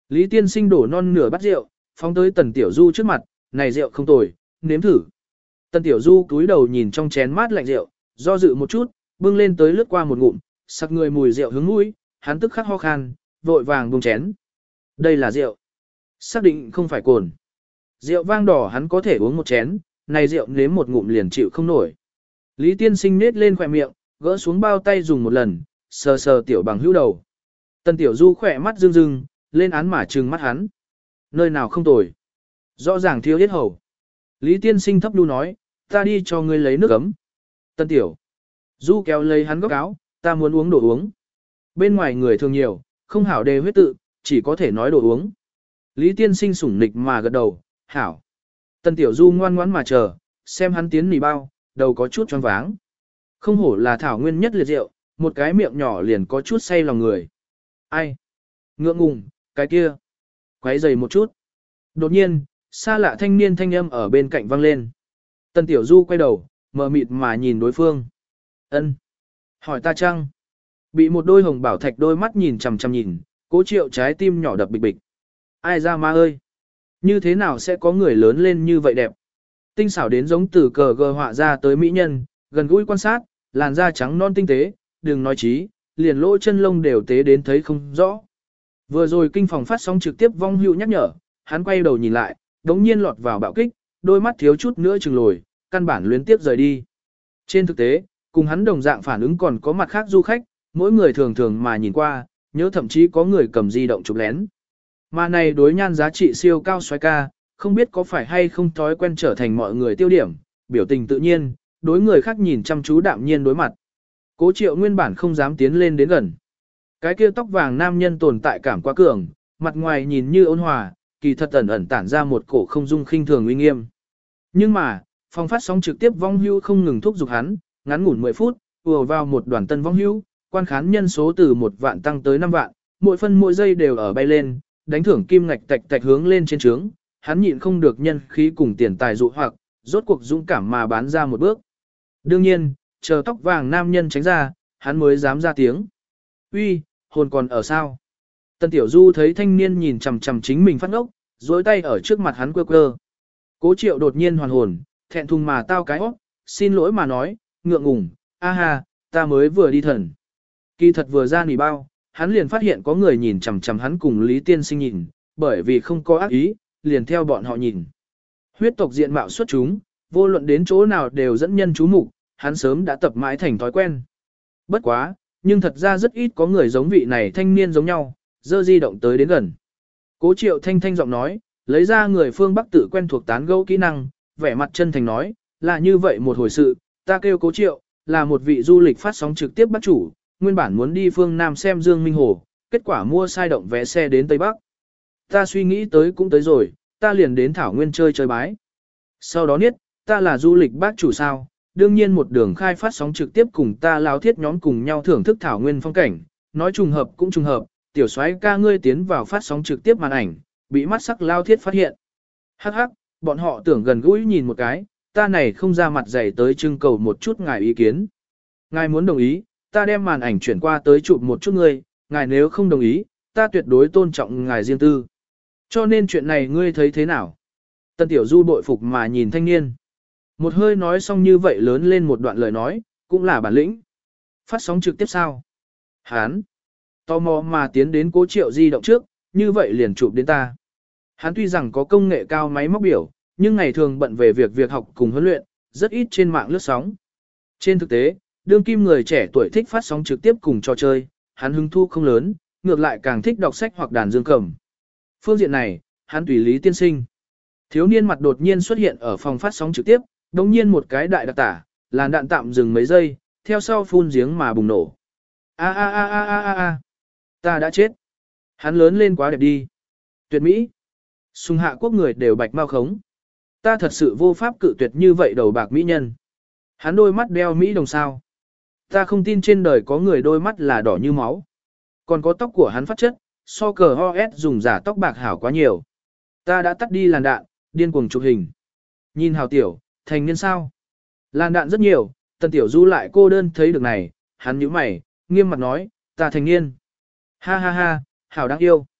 Lý Tiên Sinh đổ non nửa bát rượu, phóng tới Tần Tiểu Du trước mặt, này rượu không tồi, nếm thử. Tần Tiểu Du cúi đầu nhìn trong chén mát lạnh rượu, do dự một chút, bưng lên tới lướt qua một ngụm, sặc người mùi rượu hướng mũi, hắn tức khắc ho khan, vội vàng buông chén. Đây là rượu. Xác định không phải cồn. Rượu vang đỏ hắn có thể uống một chén, này rượu nếm một ngụm liền chịu không nổi. Lý Tiên Sinh nết lên khỏe miệng, gỡ xuống bao tay dùng một lần, sờ sờ tiểu bằng hữu đầu. Tần Tiểu Du khỏe mắt rưng rưng, lên án mà trừng mắt hắn. Nơi nào không tồi. Rõ ràng thiếu hết hầu. Lý Tiên Sinh thấp đu nói, ta đi cho ngươi lấy nước ấm. Tần Tiểu Du kéo lấy hắn góc áo, ta muốn uống đồ uống. Bên ngoài người thường nhiều, không hảo đề huyết tự, chỉ có thể nói đồ uống. Lý Tiên Sinh sủng nịch mà gật đầu, hảo. Tần Tiểu Du ngoan ngoãn mà chờ, xem hắn tiến nỉ bao, đầu có chút choáng váng. Không hổ là thảo nguyên nhất liệt rượu, một cái miệng nhỏ liền có chút say lòng người. Ai? Ngượng ngùng, cái kia. Quấy dày một chút. Đột nhiên, xa lạ thanh niên thanh âm ở bên cạnh vang lên. Tần Tiểu Du quay đầu, mờ mịt mà nhìn đối phương. Ân, hỏi ta chăng? Bị một đôi hồng bảo thạch đôi mắt nhìn chằm chằm nhìn, Cố Triệu trái tim nhỏ đập bịch bịch. Ai ra ma ơi? Như thế nào sẽ có người lớn lên như vậy đẹp? Tinh xảo đến giống từ cờ gờ họa ra tới mỹ nhân, gần gũi quan sát, làn da trắng non tinh tế, đừng nói trí, liền lỗ chân lông đều tế đến thấy không rõ. Vừa rồi kinh phòng phát sóng trực tiếp vong hữu nhắc nhở, hắn quay đầu nhìn lại, đống nhiên lọt vào bạo kích, đôi mắt thiếu chút nữa chừng lồi, căn bản luyến tiếp rời đi. Trên thực tế, cùng hắn đồng dạng phản ứng còn có mặt khác du khách, mỗi người thường thường mà nhìn qua, nhớ thậm chí có người cầm di động chụp lén. Mà này đối nhan giá trị siêu cao xoái ca, không biết có phải hay không thói quen trở thành mọi người tiêu điểm, biểu tình tự nhiên, đối người khác nhìn chăm chú đạm nhiên đối mặt. Cố Triệu nguyên bản không dám tiến lên đến gần. Cái kia tóc vàng nam nhân tồn tại cảm quá cường, mặt ngoài nhìn như ôn hòa, kỳ thật ẩn ẩn tản ra một cổ không dung khinh thường uy nghiêm. Nhưng mà, phòng phát sóng trực tiếp vong hưu không ngừng thúc giục hắn, ngắn ngủn 10 phút, ùa vào một đoàn tân vong hưu, quan khán nhân số từ 1 vạn tăng tới 5 vạn, mỗi phân mỗi giây đều ở bay lên, đánh thưởng kim ngạch tạch tạch hướng lên trên trướng, hắn nhịn không được nhân khí cùng tiền tài dụ hoặc, rốt cuộc dũng cảm mà bán ra một bước. Đương nhiên, chờ tóc vàng nam nhân tránh ra, hắn mới dám ra tiếng. Uy, hồn còn ở sao? Tần Tiểu Du thấy thanh niên nhìn chằm chằm chính mình phát ngốc, dối tay ở trước mặt hắn quơ quơ. Cố Triệu đột nhiên hoàn hồn, thẹn thùng mà tao cái óc, xin lỗi mà nói, ngượng ngùng, a ha, ta mới vừa đi thần. Kỳ thật vừa ra nỉ bao, hắn liền phát hiện có người nhìn chằm chằm hắn cùng Lý Tiên Sinh nhìn, bởi vì không có ác ý, liền theo bọn họ nhìn. Huyết tộc diện mạo xuất chúng, vô luận đến chỗ nào đều dẫn nhân chú mục, hắn sớm đã tập mãi thành thói quen. Bất quá, nhưng thật ra rất ít có người giống vị này thanh niên giống nhau, dơ di động tới đến gần. Cố Triệu thanh thanh giọng nói, lấy ra người phương Bắc tự quen thuộc tán gẫu kỹ năng, vẻ mặt chân thành nói, là như vậy một hồi sự, ta kêu Cố Triệu, là một vị du lịch phát sóng trực tiếp bắt chủ, nguyên bản muốn đi phương Nam xem Dương Minh Hồ, kết quả mua sai động vé xe đến Tây Bắc. Ta suy nghĩ tới cũng tới rồi, ta liền đến Thảo Nguyên chơi chơi bái. Sau đó niết, ta là du lịch bác chủ sao, đương nhiên một đường khai phát sóng trực tiếp cùng ta lao thiết nhóm cùng nhau thưởng thức Thảo Nguyên phong cảnh, nói trùng hợp cũng trùng hợp, tiểu soái ca ngươi tiến vào phát sóng trực tiếp màn ảnh, bị mắt sắc lao thiết phát hiện. Hắc hắc, bọn họ tưởng gần gũi nhìn một cái, ta này không ra mặt dày tới trưng cầu một chút ngài ý kiến. Ngài muốn đồng ý, ta đem màn ảnh chuyển qua tới chụp một chút ngươi, ngài nếu không đồng ý, ta tuyệt đối tôn trọng ngài riêng tư. Cho nên chuyện này ngươi thấy thế nào? Tần Tiểu Du bội phục mà nhìn thanh niên. Một hơi nói xong như vậy lớn lên một đoạn lời nói, cũng là bản lĩnh. Phát sóng trực tiếp sao? Hán. Tò mò mà tiến đến Cố Triệu di động trước, như vậy liền chụp đến ta. Hắn tuy rằng có công nghệ cao máy móc biểu, nhưng ngày thường bận về việc học cùng huấn luyện, rất ít trên mạng lướt sóng. Trên thực tế, đương kim người trẻ tuổi thích phát sóng trực tiếp cùng trò chơi, hắn hứng thu không lớn, ngược lại càng thích đọc sách hoặc đàn dương cầm. Phương diện này, hắn tùy Lý Tiên Sinh. Thiếu niên mặt đột nhiên xuất hiện ở phòng phát sóng trực tiếp, đồng nhiên một cái đại đặc tả, làn đạn tạm dừng mấy giây, theo sau phun giếng mà bùng nổ. A a a a a a a, ta đã chết. Hắn lớn lên quá đẹp đi. Tuyệt mỹ. Sùng hạ quốc người đều bạch mau khống. Ta thật sự vô pháp cự tuyệt như vậy đầu bạc mỹ nhân. Hắn đôi mắt đeo mỹ đồng sao. Ta không tin trên đời có người đôi mắt là đỏ như máu. Còn có tóc của hắn phát chất, so cờ OS dùng giả tóc bạc hảo quá nhiều. Ta đã tắt đi làn đạn, điên cuồng chụp hình. Nhìn hào tiểu, thành niên sao. Làn đạn rất nhiều, Tần Tiểu Du lại cô đơn thấy được này, hắn nhíu mày, nghiêm mặt nói, ta thành niên. Ha ha ha, hảo đáng yêu.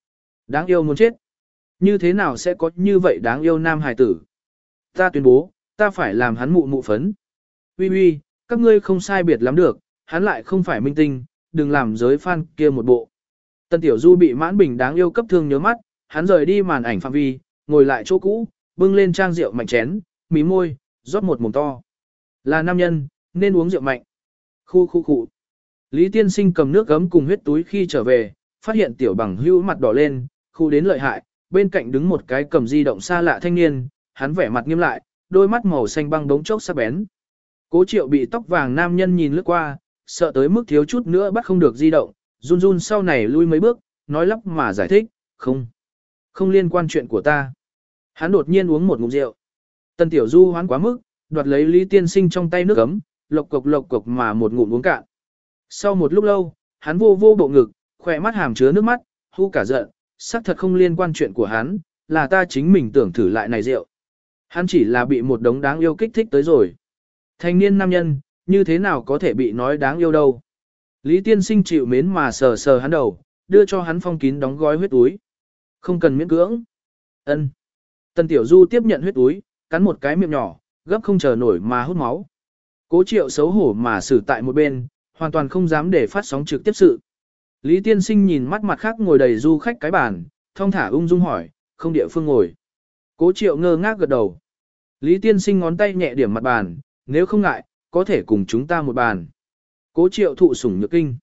Đáng yêu muốn chết. Như thế nào sẽ có như vậy đáng yêu nam hài tử? Ta tuyên bố, ta phải làm hắn mụ mụ phấn. Uy uy, các ngươi không sai biệt lắm được, hắn lại không phải minh tinh, đừng làm giới fan kia một bộ. Tân Tiểu Du bị Mãn Bình đáng yêu cấp thương nhớ mắt, hắn rời đi màn ảnh phạm vi, ngồi lại chỗ cũ, bưng lên trang rượu mạnh chén, mí môi, rót một mồm to. Là nam nhân, nên uống rượu mạnh. Khu. Lý Tiên Sinh cầm nước gấm cùng huyết túi khi trở về, phát hiện Tiểu Bằng Hữu mặt đỏ lên, khu đến lợi hại, bên cạnh đứng một cái cầm di động xa lạ thanh niên, hắn vẻ mặt nghiêm lại, đôi mắt màu xanh băng đống chốc sắc bén. Cố Triệu bị tóc vàng nam nhân nhìn lướt qua, sợ tới mức thiếu chút nữa bắt không được di động, run run sau này lui mấy bước, nói lắp mà giải thích, không liên quan chuyện của ta. Hắn đột nhiên uống một ngụm rượu. Tân Tiểu Du hoán quá mức, đoạt lấy Lý Tiên Sinh trong tay nước ấm, lộc cộc mà một ngụm uống cạn. Sau một lúc lâu, hắn vô bộ ngực, khỏe mắt hàm chứa nước mắt, hu cả giận, xác thật không liên quan chuyện của hắn, là ta chính mình tưởng thử lại này rượu. Hắn chỉ là bị một đống đáng yêu kích thích tới rồi. Thanh niên nam nhân, như thế nào có thể bị nói đáng yêu đâu. Lý Tiên Sinh chịu mến mà sờ sờ hắn đầu, đưa cho hắn phong kín đóng gói huyết túi. Không cần miễn cưỡng. Ân. Tần Tiểu Du tiếp nhận huyết túi, cắn một cái miệng nhỏ, gấp không chờ nổi mà hút máu. Cố Triệu xấu hổ mà xử tại một bên, hoàn toàn không dám để phát sóng trực tiếp sự. Lý Tiên Sinh nhìn mắt mặt khác ngồi đầy du khách cái bàn, thong thả ung dung hỏi, không địa phương ngồi. Cố Triệu ngơ ngác gật đầu. Lý Tiên Sinh ngón tay nhẹ điểm mặt bàn, nếu không ngại, có thể cùng chúng ta một bàn. Cố Triệu thụ sủng nhược kinh.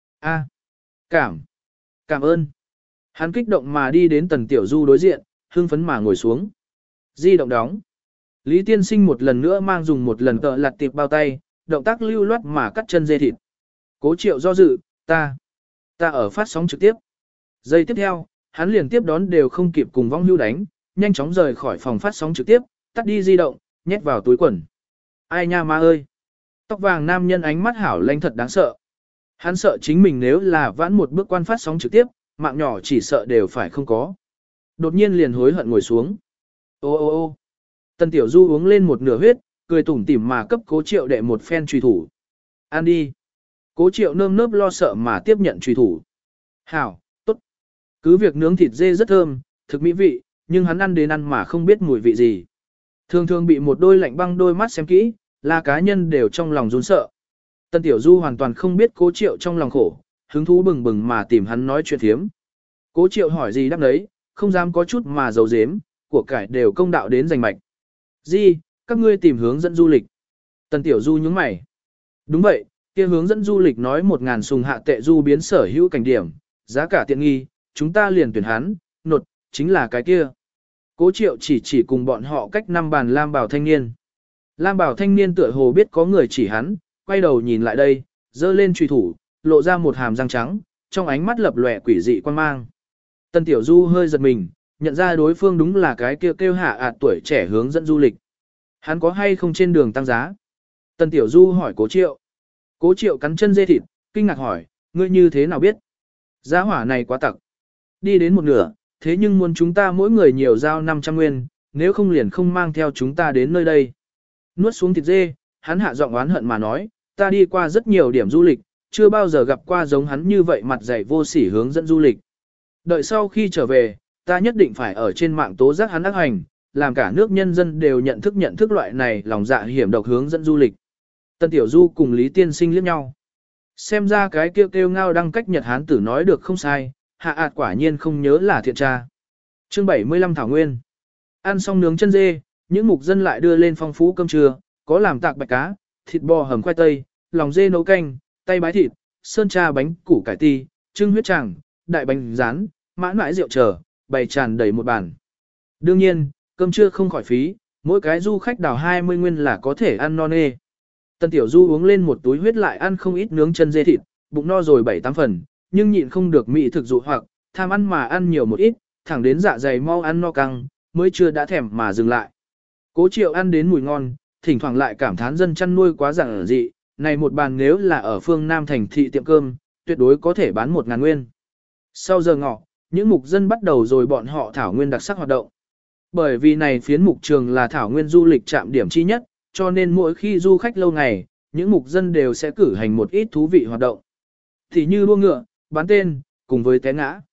Cảm ơn. Hắn kích động mà đi đến Tần Tiểu Du đối diện, hưng phấn mà ngồi xuống. Di động đóng. Lý Tiên Sinh một lần nữa mang dùng một lần tợ lặt tiệp bao tay, động tác lưu loát mà cắt chân dê thịt. Cố Triệu do dự, ta ở phát sóng trực tiếp. Giây tiếp theo, hắn liền tiếp đón đều không kịp cùng vong hưu đánh, nhanh chóng rời khỏi phòng phát sóng trực tiếp, tắt đi di động, nhét vào túi quần. Ai nha ma ơi! Tóc vàng nam nhân ánh mắt hảo lanh thật đáng sợ. Hắn sợ chính mình nếu là vãn một bước quan phát sóng trực tiếp, mạng nhỏ chỉ sợ đều phải không có. Đột nhiên liền hối hận ngồi xuống. Ô. Tần Tiểu Du uống lên một nửa huyết, cười tủm tỉm mà cấp Cố Triệu đệ một phen truy thủ. Ăn đi. Cố Triệu nơm nớp lo sợ mà tiếp nhận truy thủ. Hảo, tốt. Cứ việc nướng thịt dê rất thơm, thực mỹ vị, nhưng hắn ăn đến ăn mà không biết mùi vị gì. Thường thường bị một đôi lạnh băng đôi mắt xem kỹ, là cá nhân đều trong lòng run sợ. Tần Tiểu Du hoàn toàn không biết Cố Triệu trong lòng khổ, hứng thú bừng bừng mà tìm hắn nói chuyện thiếm. Cố Triệu hỏi gì đáp đấy, không dám có chút mà giấu giếm, của cải đều công đạo đến giành mạch. Gì, các ngươi tìm hướng dẫn du lịch. Tần Tiểu Du nhướng mày. Đúng vậy, kia hướng dẫn du lịch nói 1.000 sùng hạ tệ du biến sở hữu cảnh điểm, giá cả tiện nghi, chúng ta liền tuyển hắn, nột, chính là cái kia. Cố Triệu chỉ cùng bọn họ cách 5 bàn lam bảo thanh niên. Lam bảo thanh niên tựa hồ biết có người chỉ hắn, quay đầu nhìn lại đây, giơ lên truy thủ, lộ ra một hàm răng trắng, trong ánh mắt lập lòe quỷ dị quan mang. Tần Tiểu Du hơi giật mình, nhận ra đối phương đúng là cái kêu hạ tuổi trẻ hướng dẫn du lịch. Hắn có hay không trên đường tăng giá? Tần Tiểu Du hỏi Cố Triệu. Cố Triệu cắn chân dê thịt, kinh ngạc hỏi, ngươi như thế nào biết? Giá hỏa này quá tặc. Đi đến một nửa, thế nhưng muốn chúng ta mỗi người nhiều giao 500 nguyên, nếu không liền không mang theo chúng ta đến nơi đây. Nuốt xuống thịt dê, hắn hạ giọng oán hận mà nói, ta đi qua rất nhiều điểm du lịch, chưa bao giờ gặp qua giống hắn như vậy mặt dày vô sỉ hướng dẫn du lịch. Đợi sau khi trở về, ta nhất định phải ở trên mạng tố giác hắn ác hành, làm cả nước nhân dân đều nhận thức loại này lòng dạ hiểm độc hướng dẫn du lịch. Tân Tiểu Du cùng Lý Tiên Sinh liếc nhau. Xem ra cái kêu ngao đăng cách Nhật Hán tử nói được không sai, hạ ạt quả nhiên không nhớ là thiện tra. Chương 75 Thảo Nguyên. Ăn xong nướng chân dê, những mục dân lại đưa lên phong phú cơm trưa, có làm tạc bạch cá, thịt bò hầm khoai tây, lòng dê nấu canh, tay bái thịt, sơn tra bánh củ cải ti, trưng huyết tràng, đại bánh rán, mãn mãi rượu chờ, bày tràn đầy một bàn. Đương nhiên, cơm trưa không khỏi phí, mỗi cái du khách đào 20 nguyên là có thể ăn no nê. Tần Tiểu Du uống lên một túi huyết lại ăn không ít nướng chân dê thịt, bụng no rồi 7-8 phần, nhưng nhịn không được mỹ thực dụ hoặc, tham ăn mà ăn nhiều một ít, thẳng đến dạ dày mau ăn no căng, mới chưa đã thèm mà dừng lại. Cố Triệu ăn đến mùi ngon, thỉnh thoảng lại cảm thán dân chăn nuôi quá giản dị, này một bàn nếu là ở phương Nam thành thị tiệm cơm, tuyệt đối có thể bán 1.000 nguyên. Sau giờ ngọ, những mục dân bắt đầu rồi bọn họ thảo nguyên đặc sắc hoạt động. Bởi vì này phiến mục trường là thảo nguyên du lịch trạm điểm chi nhất, cho nên mỗi khi du khách lâu ngày, những mục dân đều sẽ cử hành một ít thú vị hoạt động. Thì như đua ngựa, bán tên, cùng với té ngã.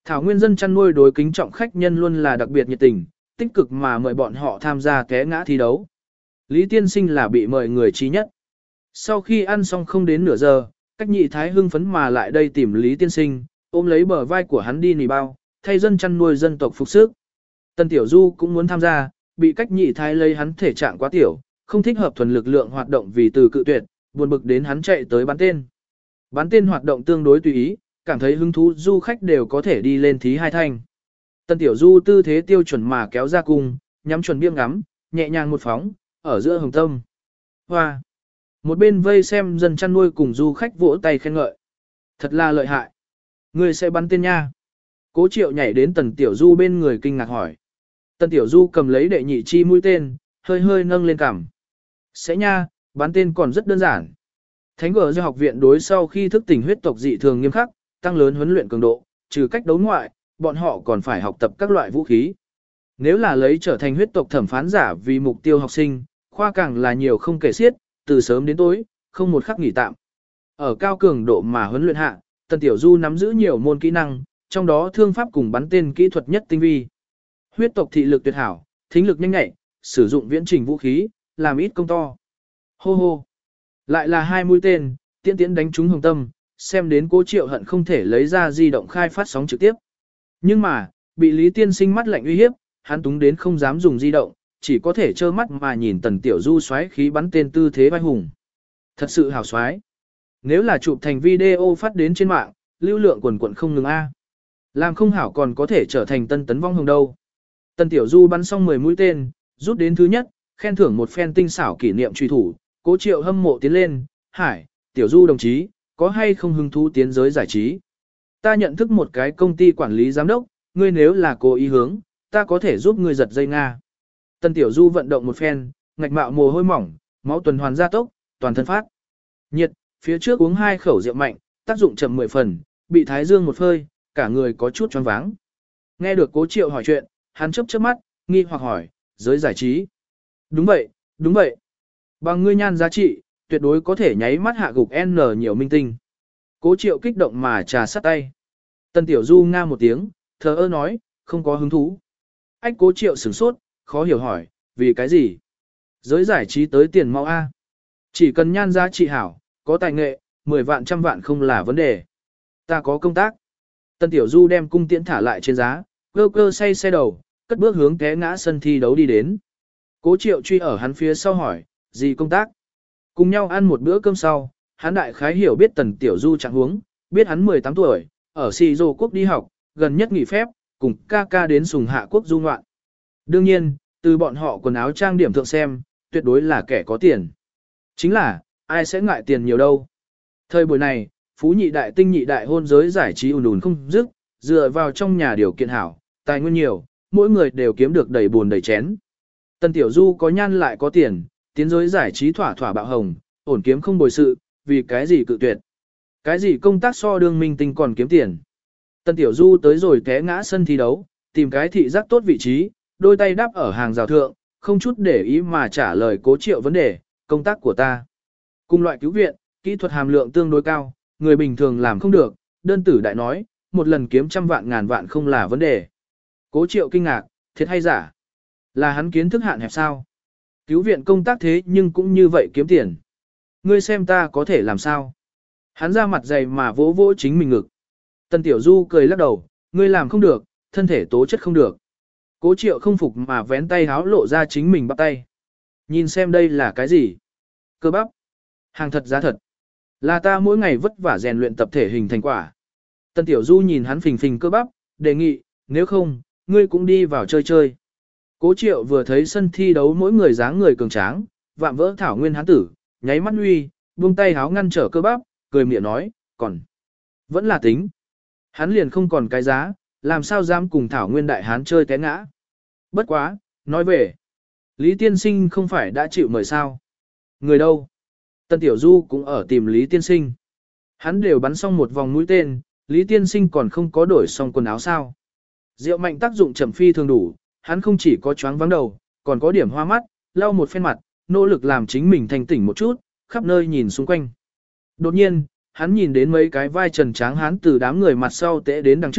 Thảo nguyên dân chăn nuôi đối kính trọng khách nhân luôn là đặc biệt nhiệt tình, tích cực mà mời bọn họ tham gia té ngã thi đấu. Lý tiên sinh là bị mời người trí nhất. Sau khi ăn xong không đến nửa giờ, Cách Nhị Thái hưng phấn mà lại đây tìm Lý tiên sinh, ôm lấy bờ vai của hắn đi nỉ bao, thay dân chăn nuôi dân tộc phục sức. Tân Tiểu Du cũng muốn tham gia, bị Cách Nhị Thái lấy hắn thể trạng quá tiểu, không thích hợp thuần lực lượng hoạt động vì từ cự tuyệt, buồn bực đến hắn chạy tới bán tên. Bán tên hoạt động tương đối tùy ý, cảm thấy hứng thú du khách đều có thể đi lên thí hai thanh. Tân Tiểu Du tư thế tiêu chuẩn mà kéo ra cung, nhắm chuẩn biếng ngắm, nhẹ nhàng một phóng, ở giữa hồng tâm. Hoa! Một bên vây xem dân chăn nuôi cùng du khách vỗ tay khen ngợi. Thật là lợi hại. Người sẽ bắn tên nha. Cố Triệu nhảy đến Tần Tiểu Du bên người kinh ngạc hỏi. Tần Tiểu Du cầm lấy đệ nhị chi mũi tên, hơi hơi nâng lên cằm. Sẽ nha, bắn tên còn rất đơn giản. Thánh Gở do học viện đối sau khi thức tỉnh huyết tộc dị thường nghiêm khắc, tăng lớn huấn luyện cường độ, trừ cách đấu ngoại, bọn họ còn phải học tập các loại vũ khí. Nếu là lấy trở thành huyết tộc thẩm phán giả vì mục tiêu học sinh, khoa càng là nhiều không kể xiết, từ sớm đến tối, không một khắc nghỉ tạm. Ở cao cường độ mà huấn luyện hạ, Tần Tiểu Du nắm giữ nhiều môn kỹ năng, trong đó thương pháp cùng bắn tên kỹ thuật nhất tinh vi. Huyết tộc thị lực tuyệt hảo, thính lực nhanh nhạy, sử dụng viễn trình vũ khí, làm ít công to. Hô hô. Lại là 2 mũi tên, tiễn tiễn đánh trúng hồng tâm, xem đến Cố Triệu hận không thể lấy ra di động khai phát sóng trực tiếp. Nhưng mà, bị Lý tiên sinh mắt lạnh uy hiếp, hắn túng đến không dám dùng di động, chỉ có thể trơ mắt mà nhìn Tần Tiểu Du xoáy khí bắn tên tư thế vai hùng. Thật sự hào xoáy. Nếu là chụp thành video phát đến trên mạng, lưu lượng quần quần không ngừng A. Làm không hảo còn có thể trở thành tân tấn vong hồng đâu. Tần Tiểu Du bắn xong 10 mũi tên, rút đến thứ nhất, khen thưởng một phen tinh xảo kỷ niệm truy thủ, Cố Triệu hâm mộ tiến lên, Hải, Tiểu Du đồng chí, có hay không hứng thú tiến giới giải trí? Ta nhận thức một cái công ty quản lý giám đốc, ngươi nếu là cố ý hướng, ta có thể giúp ngươi giật dây Nga. Tần Tiểu Du vận động một phen, ngạch mạo mồ hôi mỏng, máu tuần hoàn gia tốc, toàn thân phát nhiệt, phía trước uống 2 khẩu rượu mạnh, tác dụng chậm 10 phần, bị thái dương một phơi, cả người có chút choáng váng. Nghe được Cố Triệu hỏi chuyện, hắn chớp chớp mắt, nghi hoặc hỏi, giới giải trí? Đúng vậy, đúng vậy. Bằng ngươi nhan giá trị, tuyệt đối có thể nháy mắt hạ gục N nhiều minh tinh. Cố Triệu kích động mà trà sắt tay. Tần Tiểu Du nga một tiếng, thờ ơ nói, không có hứng thú. Ách Cố Triệu sửng sốt, khó hiểu hỏi, vì cái gì? Giới giải trí tới tiền mau A. Chỉ cần nhan giá trị hảo, có tài nghệ, 10 vạn trăm vạn không là vấn đề. Ta có công tác. Tần Tiểu Du đem cung tiễn thả lại trên giá, cơ cơ say xe đầu, cất bước hướng té ngã sân thi đấu đi đến. Cố Triệu truy ở hắn phía sau hỏi, gì công tác? Cùng nhau ăn một bữa cơm sau, hắn đại khái hiểu biết Tần Tiểu Du trạng huống, biết hắn 18 tuổi, ở Sì Dô quốc đi học, gần nhất nghỉ phép, cùng ca ca đến Sùng Hạ quốc du ngoạn. Đương nhiên, từ bọn họ quần áo trang điểm thượng xem, tuyệt đối là kẻ có tiền. Chính là, ai sẽ ngại tiền nhiều đâu. Thời buổi này, phú nhị đại tinh nhị đại hôn giới giải trí ùn ùn không dứt, dựa vào trong nhà điều kiện hảo, tài nguyên nhiều, mỗi người đều kiếm được đầy buồn đầy chén. Tần Tiểu Du có nhan lại có tiền, tiến giới giải trí thỏa thỏa bạo hồng, ổn kiếm không bồi sự, vì cái gì cự tuyệt. Cái gì công tác so đương minh tinh còn kiếm tiền. Tần Tiểu Du tới rồi té ngã sân thi đấu, tìm cái thị giác tốt vị trí, đôi tay đáp ở hàng rào thượng, không chút để ý mà trả lời Cố Triệu vấn đề, công tác của ta. Cùng loại cứu viện, kỹ thuật hàm lượng tương đối cao, người bình thường làm không được, đơn tử đại nói, một lần kiếm trăm vạn ngàn vạn không là vấn đề. Cố Triệu kinh ngạc, thiệt hay giả? Là hắn kiến thức hạn hẹp sao? Cứu viện công tác thế nhưng cũng như vậy kiếm tiền. Ngươi xem ta có thể làm sao? Hắn ra mặt dày mà vỗ vỗ chính mình ngực. Tần Tiểu Du cười lắc đầu, ngươi làm không được, thân thể tố chất không được. Cố Triệu không phục mà vén tay háo lộ ra chính mình bắp tay. Nhìn xem đây là cái gì? Cơ bắp. Hàng thật giá thật. Là ta mỗi ngày vất vả rèn luyện tập thể hình thành quả. Tần Tiểu Du nhìn hắn phình phình cơ bắp, đề nghị, nếu không, ngươi cũng đi vào chơi chơi. Cố Triệu vừa thấy sân thi đấu mỗi người dáng người cường tráng, vạm vỡ thảo nguyên hắn tử, nháy mắt uy, buông tay háo ngăn trở cơ bắp, cười miệng nói, còn vẫn là tính. Hắn liền không còn cái giá, làm sao dám cùng thảo nguyên đại hán chơi té ngã. Bất quá, nói về, Lý Tiên Sinh không phải đã chịu mời sao? Người đâu? Tần Tiểu Du cũng ở tìm Lý Tiên Sinh. Hắn đều bắn xong một vòng mũi tên, Lý Tiên Sinh còn không có đổi xong quần áo sao. Rượu mạnh tác dụng trầm phi thường đủ, hắn không chỉ có choáng vắng đầu, còn có điểm hoa mắt, lau một phen mặt, nỗ lực làm chính mình thanh tỉnh một chút, khắp nơi nhìn xung quanh. Đột nhiên, hắn nhìn đến mấy cái vai trần tráng hắn từ đám người mặt sau tễ đến đằng trước,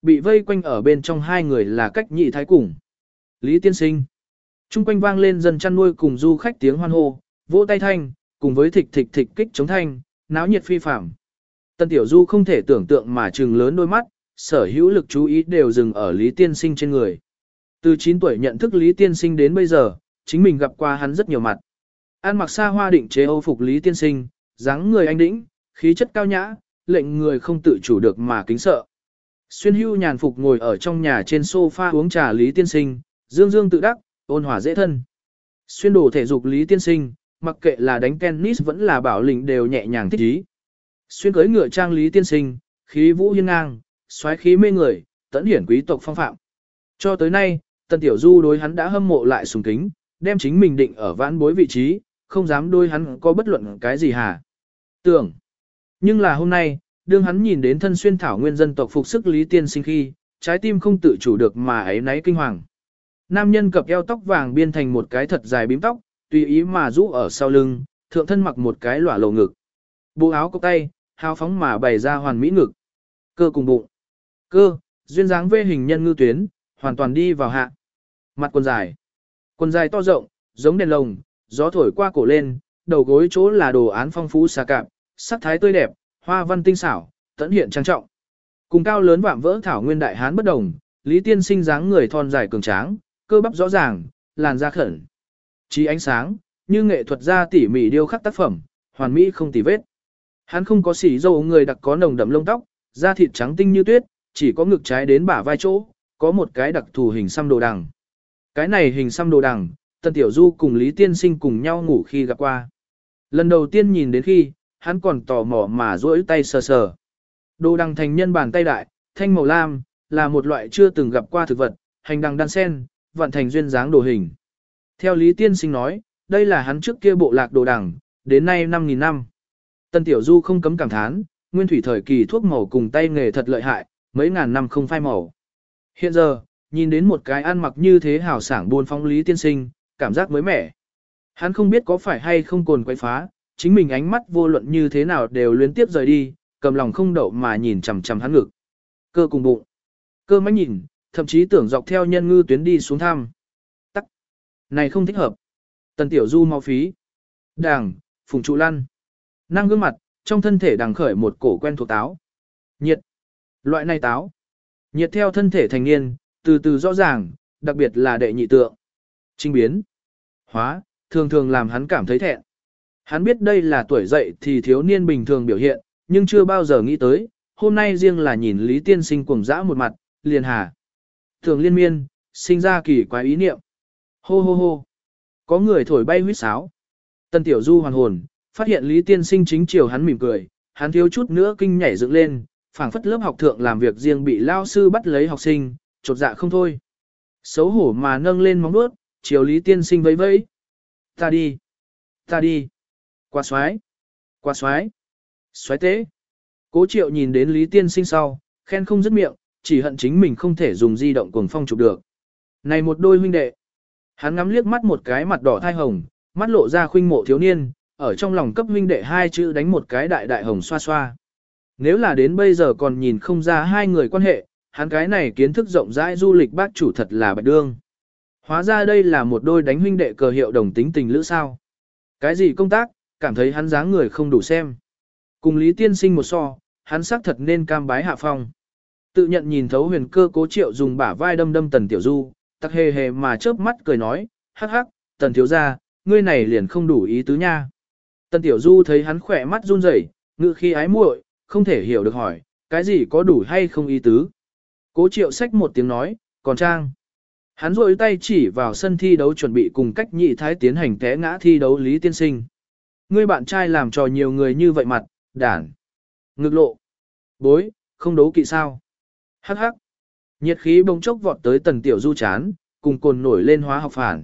bị vây quanh ở bên trong hai người là cách nhị thái cùng. Lý tiên sinh. Trung quanh vang lên dân chăn nuôi cùng du khách tiếng hoan hô, vỗ tay thanh, cùng với thịch thịch thịch kích chống thanh, náo nhiệt phi phàm. Tân Tiểu Du không thể tưởng tượng mà trừng lớn đôi mắt, sở hữu lực chú ý đều dừng ở Lý tiên sinh trên người. Từ 9 tuổi nhận thức Lý tiên sinh đến bây giờ, chính mình gặp qua hắn rất nhiều mặt. Ăn mặc xa hoa định chế Âu phục Lý tiên sinh, dáng người anh đĩnh, khí chất cao nhã, lệnh người không tự chủ được mà kính sợ. Xuyên hưu nhàn phục ngồi ở trong nhà trên sofa uống trà Lý tiên sinh, dương dương tự đắc, ôn hòa dễ thân. Xuyên đồ thể dục Lý tiên sinh, mặc kệ là đánh tennis vẫn là bảo lĩnh đều nhẹ nhàng thích ý. Xuyên cưới ngựa trang Lý tiên sinh, khí vũ hiên ngang, xoáy khí mê người, tẫn hiển quý tộc phong phạm. Cho tới nay, Tần Tiểu Du đối hắn đã hâm mộ lại sùng kính, đem chính mình định ở vãn bối vị trí, không dám đối hắn có bất luận cái gì hả. Tưởng. Nhưng là hôm nay, đương hắn nhìn đến thân xuyên thảo nguyên dân tộc phục sức Lý tiên sinh khi, trái tim không tự chủ được mà ấy náy kinh hoàng. Nam nhân cặp eo tóc vàng biên thành một cái thật dài bím tóc, tùy ý mà rũ ở sau lưng, thượng thân mặc một cái lỏa lầu ngực. Bộ áo cộc tay, hào phóng mà bày ra hoàn mỹ ngực. Cơ cùng bụng. Cơ, duyên dáng vê hình nhân ngư tuyến, hoàn toàn đi vào hạ. Mặt quần dài. Quần dài to rộng, giống đèn lồng, gió thổi qua cổ lên, đầu gối chỗ là đồ án phong phú xà cạp, sắc thái tươi đẹp, hoa văn tinh xảo, tẫn hiện trang trọng. Cùng cao lớn vạm vỡ thảo nguyên đại hán bất đồng, Lý tiên sinh dáng người thon dài cường tráng, cơ bắp rõ ràng, làn da khẩn. Trí ánh sáng, như nghệ thuật gia tỉ mỉ điêu khắc tác phẩm, hoàn mỹ không tì vết. Hắn không có xỉ dầu người đặc có nồng đậm lông tóc, da thịt trắng tinh như tuyết, chỉ có ngực trái đến bả vai chỗ, có một cái đặc thù hình xăm đồ đằng. Cái này hình xăm đồ đằng, Tần Tiểu Du cùng Lý tiên sinh cùng nhau ngủ khi gặp qua. Lần đầu tiên nhìn đến khi, hắn còn tò mò mà duỗi tay sờ sờ. Đồ đằng thành nhân bàn tay đại, thanh màu lam, là một loại chưa từng gặp qua thực vật, hành đằng đan sen, vạn thành duyên dáng đồ hình. Theo Lý tiên sinh nói, đây là hắn trước kia bộ lạc đồ đằng, đến nay 5.000 năm. Tần Tiểu Du không cấm cảm thán, nguyên thủy thời kỳ thuốc màu cùng tay nghề thật lợi hại, mấy ngàn năm không phai màu. Hiện giờ, nhìn đến một cái ăn mặc như thế hào sảng buôn phóng Lý tiên sinh, cảm giác mới mẻ. Hắn không biết có phải hay không cồn quay phá, chính mình ánh mắt vô luận như thế nào đều liên tiếp rời đi, cầm lòng không đậu mà nhìn chằm chằm hắn ngực. Cơ cùng bụng. Cơ mách nhìn, thậm chí tưởng dọc theo nhân ngư tuyến đi xuống thăm. Tắc. Này không thích hợp. Tần Tiểu Du mau phí. Đàng, phùng trụ lăn. Năng gương mặt, trong thân thể đằng khởi một cổ quen thuộc táo. Nhiệt. Loại này táo. Nhiệt theo thân thể thành niên, từ từ rõ ràng, đặc biệt là đệ nhị tượng. Trinh biến. Hóa, thường thường làm hắn cảm thấy thẹn. Hắn biết đây là tuổi dậy thì thiếu niên bình thường biểu hiện, nhưng chưa bao giờ nghĩ tới, hôm nay riêng là nhìn Lý tiên sinh cuồng dã một mặt, liền hà. Thường liên miên, sinh ra kỳ quái ý niệm. Hô hô hô. Có người thổi bay huýt sáo. Tần Tiểu Du hoàn hồn, phát hiện Lý tiên sinh chính chiều hắn mỉm cười, hắn thiếu chút nữa kinh nhảy dựng lên, phảng phất lớp học thượng làm việc riêng bị lao sư bắt lấy học sinh, chột dạ không thôi. Xấu hổ mà nâng lên móng vuốt, chiều Lý tiên sinh vẫy vẫy. Ta đi. Ta đi. Qua xoái. Qua xoái. Xoái tế. Cố Triệu nhìn đến Lý tiên sinh sau, khen không dứt miệng, chỉ hận chính mình không thể dùng di động cuồng phong chụp được. Này một đôi huynh đệ. Hắn ngắm liếc mắt một cái mặt đỏ thai hồng, mắt lộ ra khuynh mộ thiếu niên, ở trong lòng cấp huynh đệ hai chữ đánh một cái đại đại hồng xoa xoa. Nếu là đến bây giờ còn nhìn không ra hai người quan hệ, hắn cái này kiến thức rộng rãi du lịch bác chủ thật là bạch đương. Hóa ra đây là một đôi đánh huynh đệ cờ hiệu đồng tính tình lữ sao. Cái gì công tác, cảm thấy hắn dáng người không đủ xem. Cùng Lý tiên sinh một so, hắn xác thật nên cam bái hạ phong. Tự nhận nhìn thấu huyền cơ Cố Triệu dùng bả vai đâm đâm Tần Tiểu Du, tắc hề hề mà chớp mắt cười nói, hắc hắc, Tần thiếu gia, ngươi này liền không đủ ý tứ nha. Tần Tiểu Du thấy hắn khỏe mắt run rẩy, ngự khi ái muội, không thể hiểu được hỏi, cái gì có đủ hay không ý tứ. Cố Triệu xách một tiếng nói, còn trang. Hắn rôi tay chỉ vào sân thi đấu chuẩn bị cùng cách nhị thái tiến hành té ngã thi đấu Lý tiên sinh. Ngươi bạn trai làm trò nhiều người như vậy mặt, đản. Ngực lộ. Bối, không đấu kỵ sao. Hắc hắc. Nhiệt khí bỗng chốc vọt tới Tần Tiểu Du chán, cùng cồn nổi lên hóa học phản.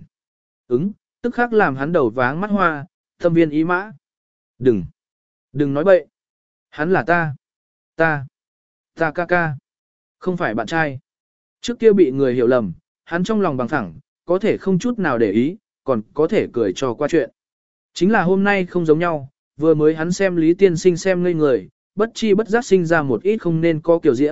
Tức khắc làm hắn đầu váng mắt hoa, thâm viên ý mã. Đừng nói bậy. Hắn là ta ca ca. Không phải bạn trai. Trước kia bị người hiểu lầm, hắn trong lòng bằng phẳng, có thể không chút nào để ý, còn có thể cười cho qua chuyện. Chính là hôm nay không giống nhau, vừa mới hắn xem Lý tiên sinh xem ngây người, bất chi bất giác sinh ra một ít không nên có kiểu diễm,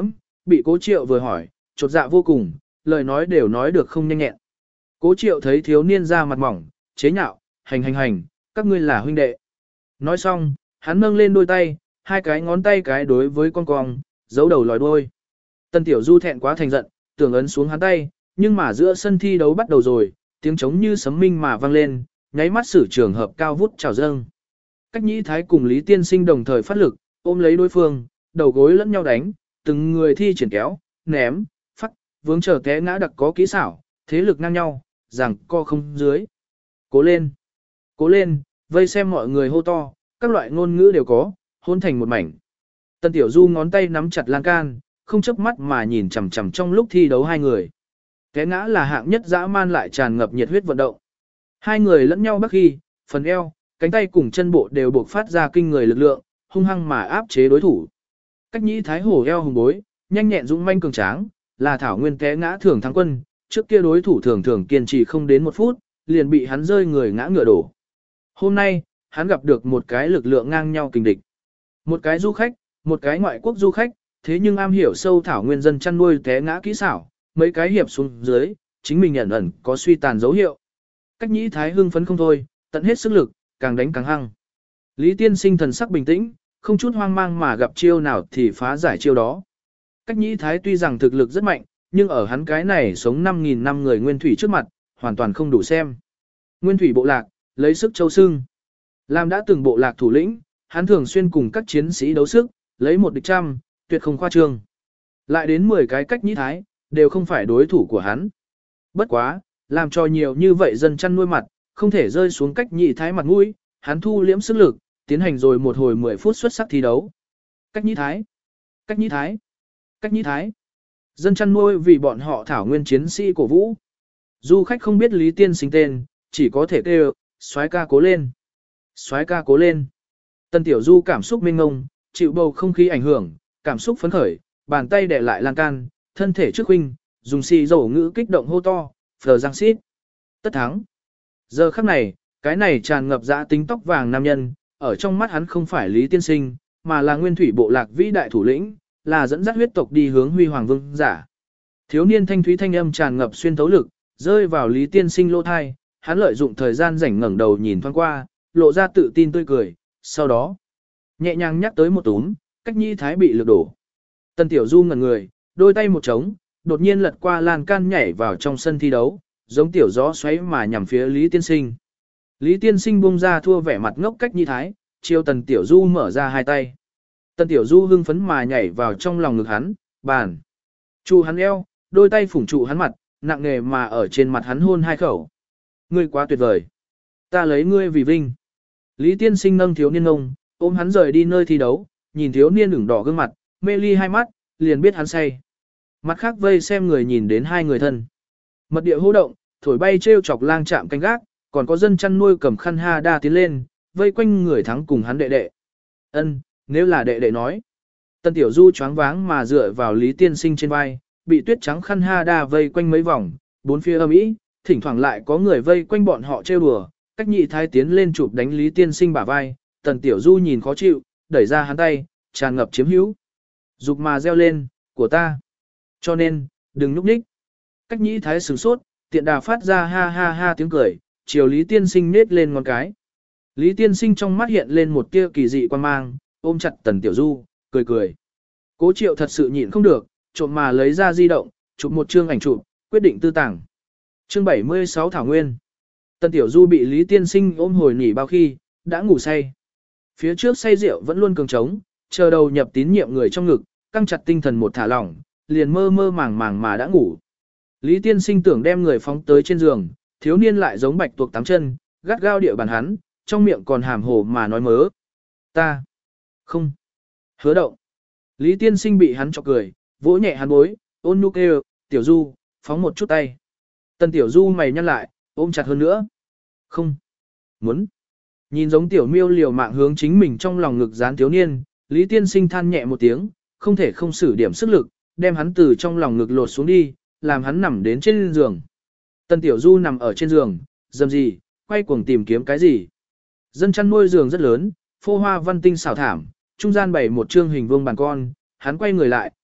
bị Cố Triệu vừa hỏi, chột dạ vô cùng, lời nói đều nói được không nhanh nhẹn. Cố Triệu thấy thiếu niên ra mặt mỏng, chế nhạo, hành, các ngươi là huynh đệ. Nói xong, hắn nâng lên đôi tay, hai cái ngón tay cái đối với con cong, giấu đầu lòi đuôi. Tân Tiểu Du thẹn quá thành giận, tưởng ấn xuống hắn tay, nhưng mà giữa sân thi đấu bắt đầu rồi, tiếng trống như sấm minh mà vang lên, nháy mắt sử trường hợp cao vút trào dâng. Cách Nhĩ Thái cùng Lý Tiên Sinh đồng thời phát lực, ôm lấy đối phương, đầu gối lẫn nhau đánh, từng người thi triển kéo, ném, phát, vướng trở té ngã đặc có kỹ xảo, thế lực ngang nhau, rằng co không dưới. Cố lên, cố lên, vây xem mọi người hô to, các loại ngôn ngữ đều có, hôn thành một mảnh. Tân Tiểu Du ngón tay nắm chặt lan can, không chớp mắt mà nhìn chằm chằm trong lúc thi đấu hai người. Té ngã là hạng nhất dã man lại tràn ngập nhiệt huyết vận động. Hai người lẫn nhau bắc khi, phần eo, cánh tay cùng chân bộ đều buộc phát ra kinh người lực lượng, hung hăng mà áp chế đối thủ. Cách Nhĩ Thái hổ eo hùng bối, nhanh nhẹn dũng manh cường tráng, là thảo nguyên té ngã thường thắng quân, trước kia đối thủ thường kiên trì không đến 1 phút, liền bị hắn rơi người ngã ngựa đổ. Hôm nay, hắn gặp được một cái lực lượng ngang nhau kình địch. Một cái du khách, một cái ngoại quốc du khách, thế nhưng am hiểu sâu thảo nguyên dân chăn nuôi té ngã kỹ xảo, mấy cái hiệp xuống dưới, chính mình ẩn ẩn có suy tàn dấu hiệu. Cách Nhĩ Thái hưng phấn không thôi, tận hết sức lực, càng đánh càng hăng. Lý Tiên Sinh thần sắc bình tĩnh, không chút hoang mang mà gặp chiêu nào thì phá giải chiêu đó. Cách Nhĩ Thái tuy rằng thực lực rất mạnh, nhưng ở hắn cái này sống 5.000 năm người nguyên thủy trước mặt, hoàn toàn không đủ xem. Nguyên thủy bộ lạc, lấy sức châu sưng. Làm đã từng bộ lạc thủ lĩnh, hắn thường xuyên cùng các chiến sĩ đấu sức, lấy 1 địch trăm, tuyệt không khoa trương. Lại đến 10 cái Cách Nhĩ Thái, đều không phải đối thủ của hắn. Bất quá, làm cho nhiều như vậy dân chăn nuôi mặt, không thể rơi xuống Cách Nhĩ Thái mặt mũi, hắn thu liễm sức lực, tiến hành rồi một hồi 10 phút xuất sắc thi đấu. Cách Nhĩ Thái, Cách Nhĩ Thái, Cách Nhĩ Thái. Dân chăn nuôi vì bọn họ thảo nguyên chiến sĩ cổ vũ. Du khách không biết Lý Tiên Sinh tên, chỉ có thể kêu, soái ca cố lên. Soái ca cố lên. Tân Tiểu Du cảm xúc mênh ngông, chịu bầu không khí ảnh hưởng, cảm xúc phấn khởi, bàn tay đè lại lan can, thân thể trước huynh, dùng xì dầu ngữ kích động hô to, phờ giang xít. Tất thắng. Giờ khắc này, cái này tràn ngập dã tính tóc vàng nam nhân, ở trong mắt hắn không phải Lý Tiên Sinh, mà là nguyên thủy bộ lạc vĩ đại thủ lĩnh, là dẫn dắt huyết tộc đi hướng huy hoàng vương giả. Thiếu niên thanh thúy thanh âm tràn ngập xuyên thấu lực, rơi vào Lý Tiên Sinh lỗ thai, hắn lợi dụng thời gian rảnh ngẩng đầu nhìn thoáng qua, lộ ra tự tin tươi cười, sau đó nhẹ nhàng nhắc tới một túm, Cách Nhĩ Thái bị lược đổ. Tân Tiểu Du ngẩn người, đôi tay một trống, đột nhiên lật qua lan can nhảy vào trong sân thi đấu, giống tiểu gió xoáy mà nhằm phía Lý Tiên Sinh. Lý Tiên Sinh buông ra thua vẻ mặt ngốc Cách Nhĩ Thái, chiêu Tần Tiểu Du mở ra hai tay. Tần Tiểu Du hưng phấn mà nhảy vào trong lòng ngực hắn, bàn. Trụ hắn eo, đôi tay phủng trụ hắn mặt, nặng nề mà ở trên mặt hắn hôn 2 khẩu. Ngươi quá tuyệt vời. Ta lấy ngươi vì vinh. Lý Tiên Sinh nâng thiếu niên ngông, ôm hắn rời đi nơi thi đấu, nhìn thiếu niên ửng đỏ gương mặt, mê ly hai mắt, liền biết hắn say. Mặt khác vây xem người nhìn đến hai người thân. Mật địa hô động, thổi bay treo chọc lang chạm canh gác, còn có dân chăn nuôi cầm khăn ha đa tiến lên, vây quanh người thắng cùng hắn đệ đệ. Ân, nếu là đệ đệ nói. Tân Tiểu Du choáng váng mà dựa vào Lý Tiên Sinh trên vai, bị tuyết trắng khăn ha đa vây quanh mấy vòng, bốn phía âm ý, thỉnh thoảng lại có người vây quanh bọn họ trêu đùa. Cách Nhĩ Thái tiến lên chụp đánh Lý Tiên Sinh bả vai, Tần Tiểu Du nhìn khó chịu, đẩy ra hắn tay, tràn ngập chiếm hữu. Dục mà reo lên, của ta. Cho nên, đừng núp nhích. Cách Nhĩ Thái sửng sốt, tiện đà phát ra ha ha ha tiếng cười, chiều Lý Tiên Sinh nết lên ngón cái. Lý Tiên Sinh trong mắt hiện lên một tia kỳ dị quan mang, ôm chặt Tần Tiểu Du, cười cười. Cố Triệu thật sự nhịn không được, trộm mà lấy ra di động, chụp một chương ảnh chụp, quyết định tư tàng. Chương 76 Thảo Nguyên. Tần Tiểu Du bị Lý Tiên Sinh ôm hồi nỉ bao khi, đã ngủ say. Phía trước say rượu vẫn luôn cường trống, chờ đầu nhập tín nhiệm người trong ngực, căng chặt tinh thần một thả lỏng, liền mơ mơ màng màng mà đã ngủ. Lý Tiên Sinh tưởng đem người phóng tới trên giường, thiếu niên lại giống bạch tuộc tám chân, gắt gao địa bàn hắn, trong miệng còn hàm hồ mà nói mớ. Ta không hứa động. Lý Tiên Sinh bị hắn chọc cười, vỗ nhẹ hắn bối, ôn nhu kêu, Tiểu Du, phóng một chút tay. Tần Tiểu Du mày nhăn lại, ôm chặt hơn nữa. Không muốn. Nhìn giống tiểu miêu liều mạng hướng chính mình trong lòng ngực dán thiếu niên, Lý Tiên Sinh than nhẹ một tiếng, không thể không sử điểm sức lực, đem hắn từ trong lòng ngực lột xuống đi, làm hắn nằm đến trên giường. Tần Tiểu Du nằm ở trên giường, dầm gì, quay cuồng tìm kiếm cái gì. Dân chăn nuôi giường rất lớn, phô hoa văn tinh xảo thảm, trung gian bày một trương hình vuông bàn con, hắn quay người lại,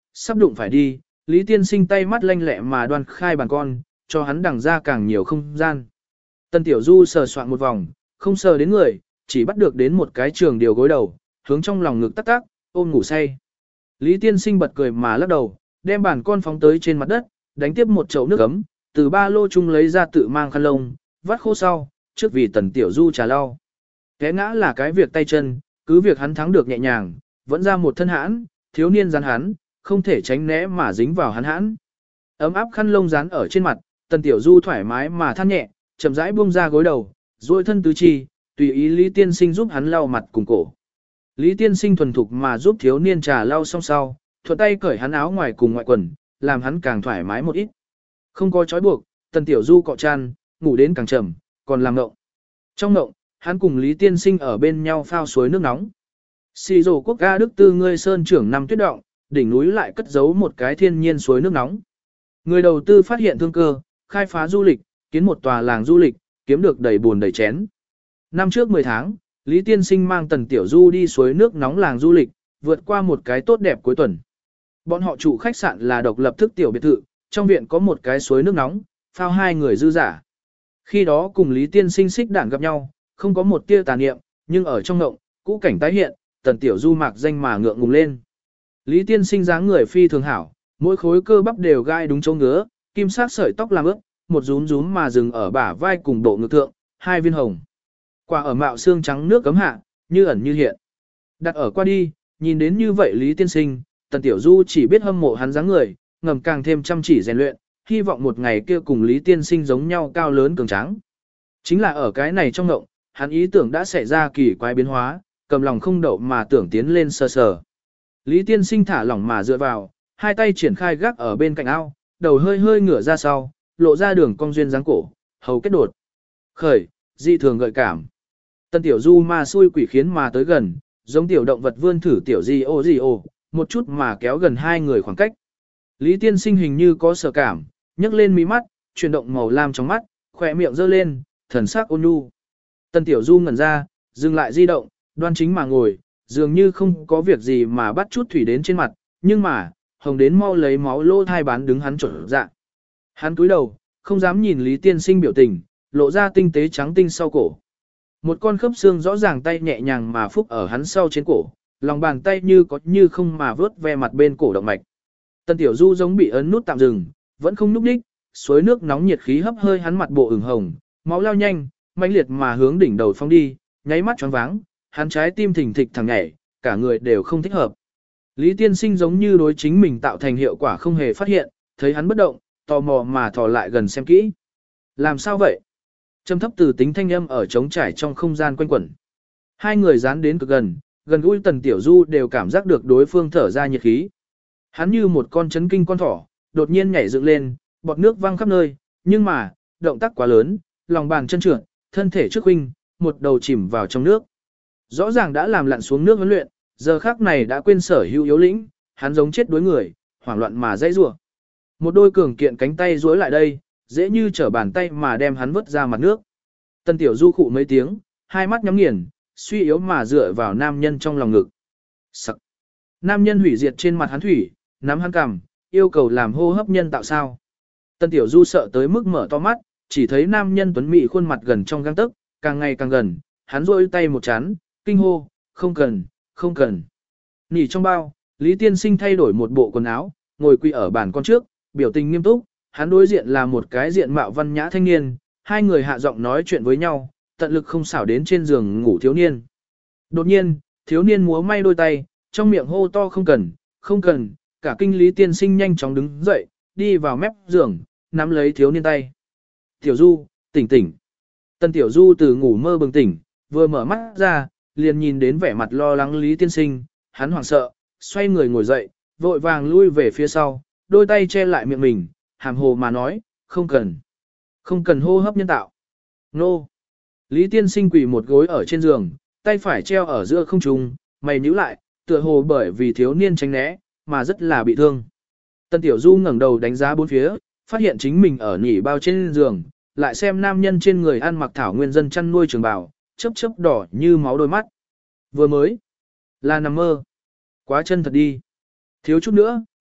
sắp đụng phải đi, Lý Tiên Sinh tay mắt lanh lẹ mà đoan khai bàn con, cho hắn đằng ra càng nhiều không gian. Tần Tiểu Du sờ soạn một vòng, không sờ đến người, chỉ bắt được đến một cái trường điều gối đầu, hướng trong lòng ngực tắc tắc, ôm ngủ say. Lý Tiên Sinh bật cười mà lắc đầu, đem bàn con phóng tới trên mặt đất, đánh tiếp một chậu nước ấm, từ ba lô chung lấy ra tự mang khăn lông, vắt khô sau, trước vì Tần Tiểu Du trà lau. Té ngã là cái việc tay chân, cứ việc hắn thắng được nhẹ nhàng, vẫn ra một thân hãn, thiếu niên rắn hắn, không thể tránh né mà dính vào hắn hãn. Ấm áp khăn lông dán ở trên mặt, Tần Tiểu Du thoải mái mà than nhẹ, chậm rãi buông ra gối đầu, duỗi thân tứ chi, tùy ý Lý Tiên Sinh giúp hắn lau mặt cùng cổ. Lý Tiên Sinh thuần thục mà giúp thiếu niên trà lau xong sau, thuận tay cởi hắn áo ngoài cùng ngoại quần, làm hắn càng thoải mái một ít. Không có trói buộc, Tần Tiểu Du cọ chăn, ngủ đến càng trầm, còn làm ngộng. Trong ngộng, hắn cùng Lý Tiên Sinh ở bên nhau phao suối nước nóng. Xì rổ quốc ga Đức Tư ngươi sơn trưởng năm tuyết động, đỉnh núi lại cất giấu một cái thiên nhiên suối nước nóng. Người đầu tư phát hiện thương cơ, khai phá du lịch, kiến một tòa làng du lịch, kiếm được đầy buồn đầy chén. Năm trước 10 tháng, Lý Tiên Sinh mang Tần Tiểu Du đi suối nước nóng làng du lịch, vượt qua một cái tốt đẹp cuối tuần. Bọn họ trụ khách sạn là độc lập thức tiểu biệt thự, trong viện có một cái suối nước nóng, phao hai người dư giả. Khi đó cùng Lý Tiên Sinh xích đảng gặp nhau, không có một tia tà niệm, nhưng ở trong ngộng, cũ cảnh tái hiện, Tần Tiểu Du mạc danh mà ngượng ngùng lên. Lý Tiên Sinh dáng người phi thường hảo, mỗi khối cơ bắp đều gai đúng chỗ ngứa, kim sắc sợi tóc làm ướt, một rúm rúm mà dừng ở bả vai cùng bộ ngực thượng, hai viên hồng. Quả ở mạo xương trắng nước cấm hạ, như ẩn như hiện. Đặt ở qua đi, nhìn đến như vậy Lý Tiên Sinh, Tần Tiểu Du chỉ biết hâm mộ hắn dáng người, ngầm càng thêm chăm chỉ rèn luyện, hy vọng một ngày kia cùng Lý Tiên Sinh giống nhau cao lớn cường tráng. Chính là ở cái này trong ngộng, hắn ý tưởng đã xảy ra kỳ quái biến hóa, cầm lòng không đậu mà tưởng tiến lên sờ sờ. Lý Tiên Sinh thả lỏng mà dựa vào, hai tay triển khai gác ở bên cạnh ao, đầu hơi hơi ngửa ra sau, lộ ra đường cong duyên dáng cổ, hầu kết đột. Khởi, dị thường gợi cảm. Tần Tiểu Du ma xui quỷ khiến mà tới gần, giống tiểu động vật vươn thử tiểu gì ô, một chút mà kéo gần hai người khoảng cách. Lý Tiên Sinh hình như có sở cảm, nhấc lên mí mắt, chuyển động màu lam trong mắt, khỏe miệng giơ lên, thần sắc ôn nhu. Tần Tiểu Du ngẩn ra, dừng lại di động, đoan chính mà ngồi, dường như không có việc gì mà bắt chút thủy đến trên mặt, nhưng mà, hồng đến mau lấy máu lô thai bán đứng hắn chuẩn dạ. Hắn cúi đầu, không dám nhìn Lý Tiên Sinh biểu tình, lộ ra tinh tế trắng tinh sau cổ. Một con khớp xương rõ ràng tay nhẹ nhàng mà phúc ở hắn sau trên cổ, lòng bàn tay như có như không mà vớt ve mặt bên cổ động mạch. Tần Tiểu Du giống bị ấn nút tạm dừng, vẫn không núp đích, suối nước nóng nhiệt khí hấp hơi hắn mặt bộ ửng hồng, máu lao nhanh, mãnh liệt mà hướng đỉnh đầu phong đi, nháy mắt choáng váng, hắn trái tim thình thịch thẳng nhảy, cả người đều không thích hợp. Lý Tiên Sinh giống như đối chính mình tạo thành hiệu quả không hề phát hiện, thấy hắn bất động, tò mò mà thò lại gần xem kỹ. Làm sao vậy? Trầm thấp từ tính thanh âm ở trống trải trong không gian quanh quẩn. Hai người dán đến cực gần, gần gũi Tần Tiểu Du đều cảm giác được đối phương thở ra nhiệt khí. Hắn như một con chấn kinh con thỏ, đột nhiên nhảy dựng lên, bọt nước văng khắp nơi, nhưng mà, động tác quá lớn, lòng bàn chân trượt, thân thể trước huynh, một đầu chìm vào trong nước. Rõ ràng đã làm lặn xuống nước huấn luyện, giờ khắc này đã quên sở hữu yếu lĩnh, hắn giống chết đuối người, hoảng loạn mà dãy rủa. Một đôi cường kiện cánh tay duỗi lại đây, dễ như trở bàn tay mà đem hắn vứt ra mặt nước. Tần Tiểu Du khụ mấy tiếng, hai mắt nhắm nghiền, suy yếu mà dựa vào nam nhân trong lòng ngực. Sắc. Nam nhân hủy diệt trên mặt hắn thủy, nắm hắn cằm, yêu cầu làm hô hấp nhân tạo sao. Tần Tiểu Du sợ tới mức mở to mắt, chỉ thấy nam nhân tuấn mỹ khuôn mặt gần trong gang tấc, càng ngày càng gần, hắn rôi tay một chán, kinh hô, không cần, không cần. Nỉ trong bao, Lý Tiên Sinh thay đổi một bộ quần áo, ngồi quỳ ở bàn con trước, biểu tình nghiêm túc, hắn đối diện là một cái diện mạo văn nhã thanh niên, hai người hạ giọng nói chuyện với nhau, tận lực không xảo đến trên giường ngủ thiếu niên. Đột nhiên, thiếu niên múa may đôi tay, trong miệng hô to không cần, không cần, cả kinh Lý Tiên Sinh nhanh chóng đứng dậy, đi vào mép giường, nắm lấy thiếu niên tay. Tiểu Du, tỉnh tỉnh. Tần Tiểu Du từ ngủ mơ bừng tỉnh, vừa mở mắt ra, liền nhìn đến vẻ mặt lo lắng Lý Tiên Sinh, hắn hoảng sợ, xoay người ngồi dậy, vội vàng lui về phía sau, đôi tay che lại miệng mình, hàm hồ mà nói, không cần. Không cần hô hấp nhân tạo. Nô. Lý Tiên Sinh quỳ một gối ở trên giường, tay phải treo ở giữa không trung, mày nhíu lại, tựa hồ bởi vì thiếu niên tránh né, mà rất là bị thương. Tần Tiểu Du ngẩng đầu đánh giá bốn phía, phát hiện chính mình ở nỉ bao trên giường, lại xem nam nhân trên người ăn mặc thảo nguyên dân chăn nuôi trường bào, chớp chớp đỏ như máu đôi mắt. Vừa mới là nằm mơ. Quá chân thật đi. Thiếu chút nữa,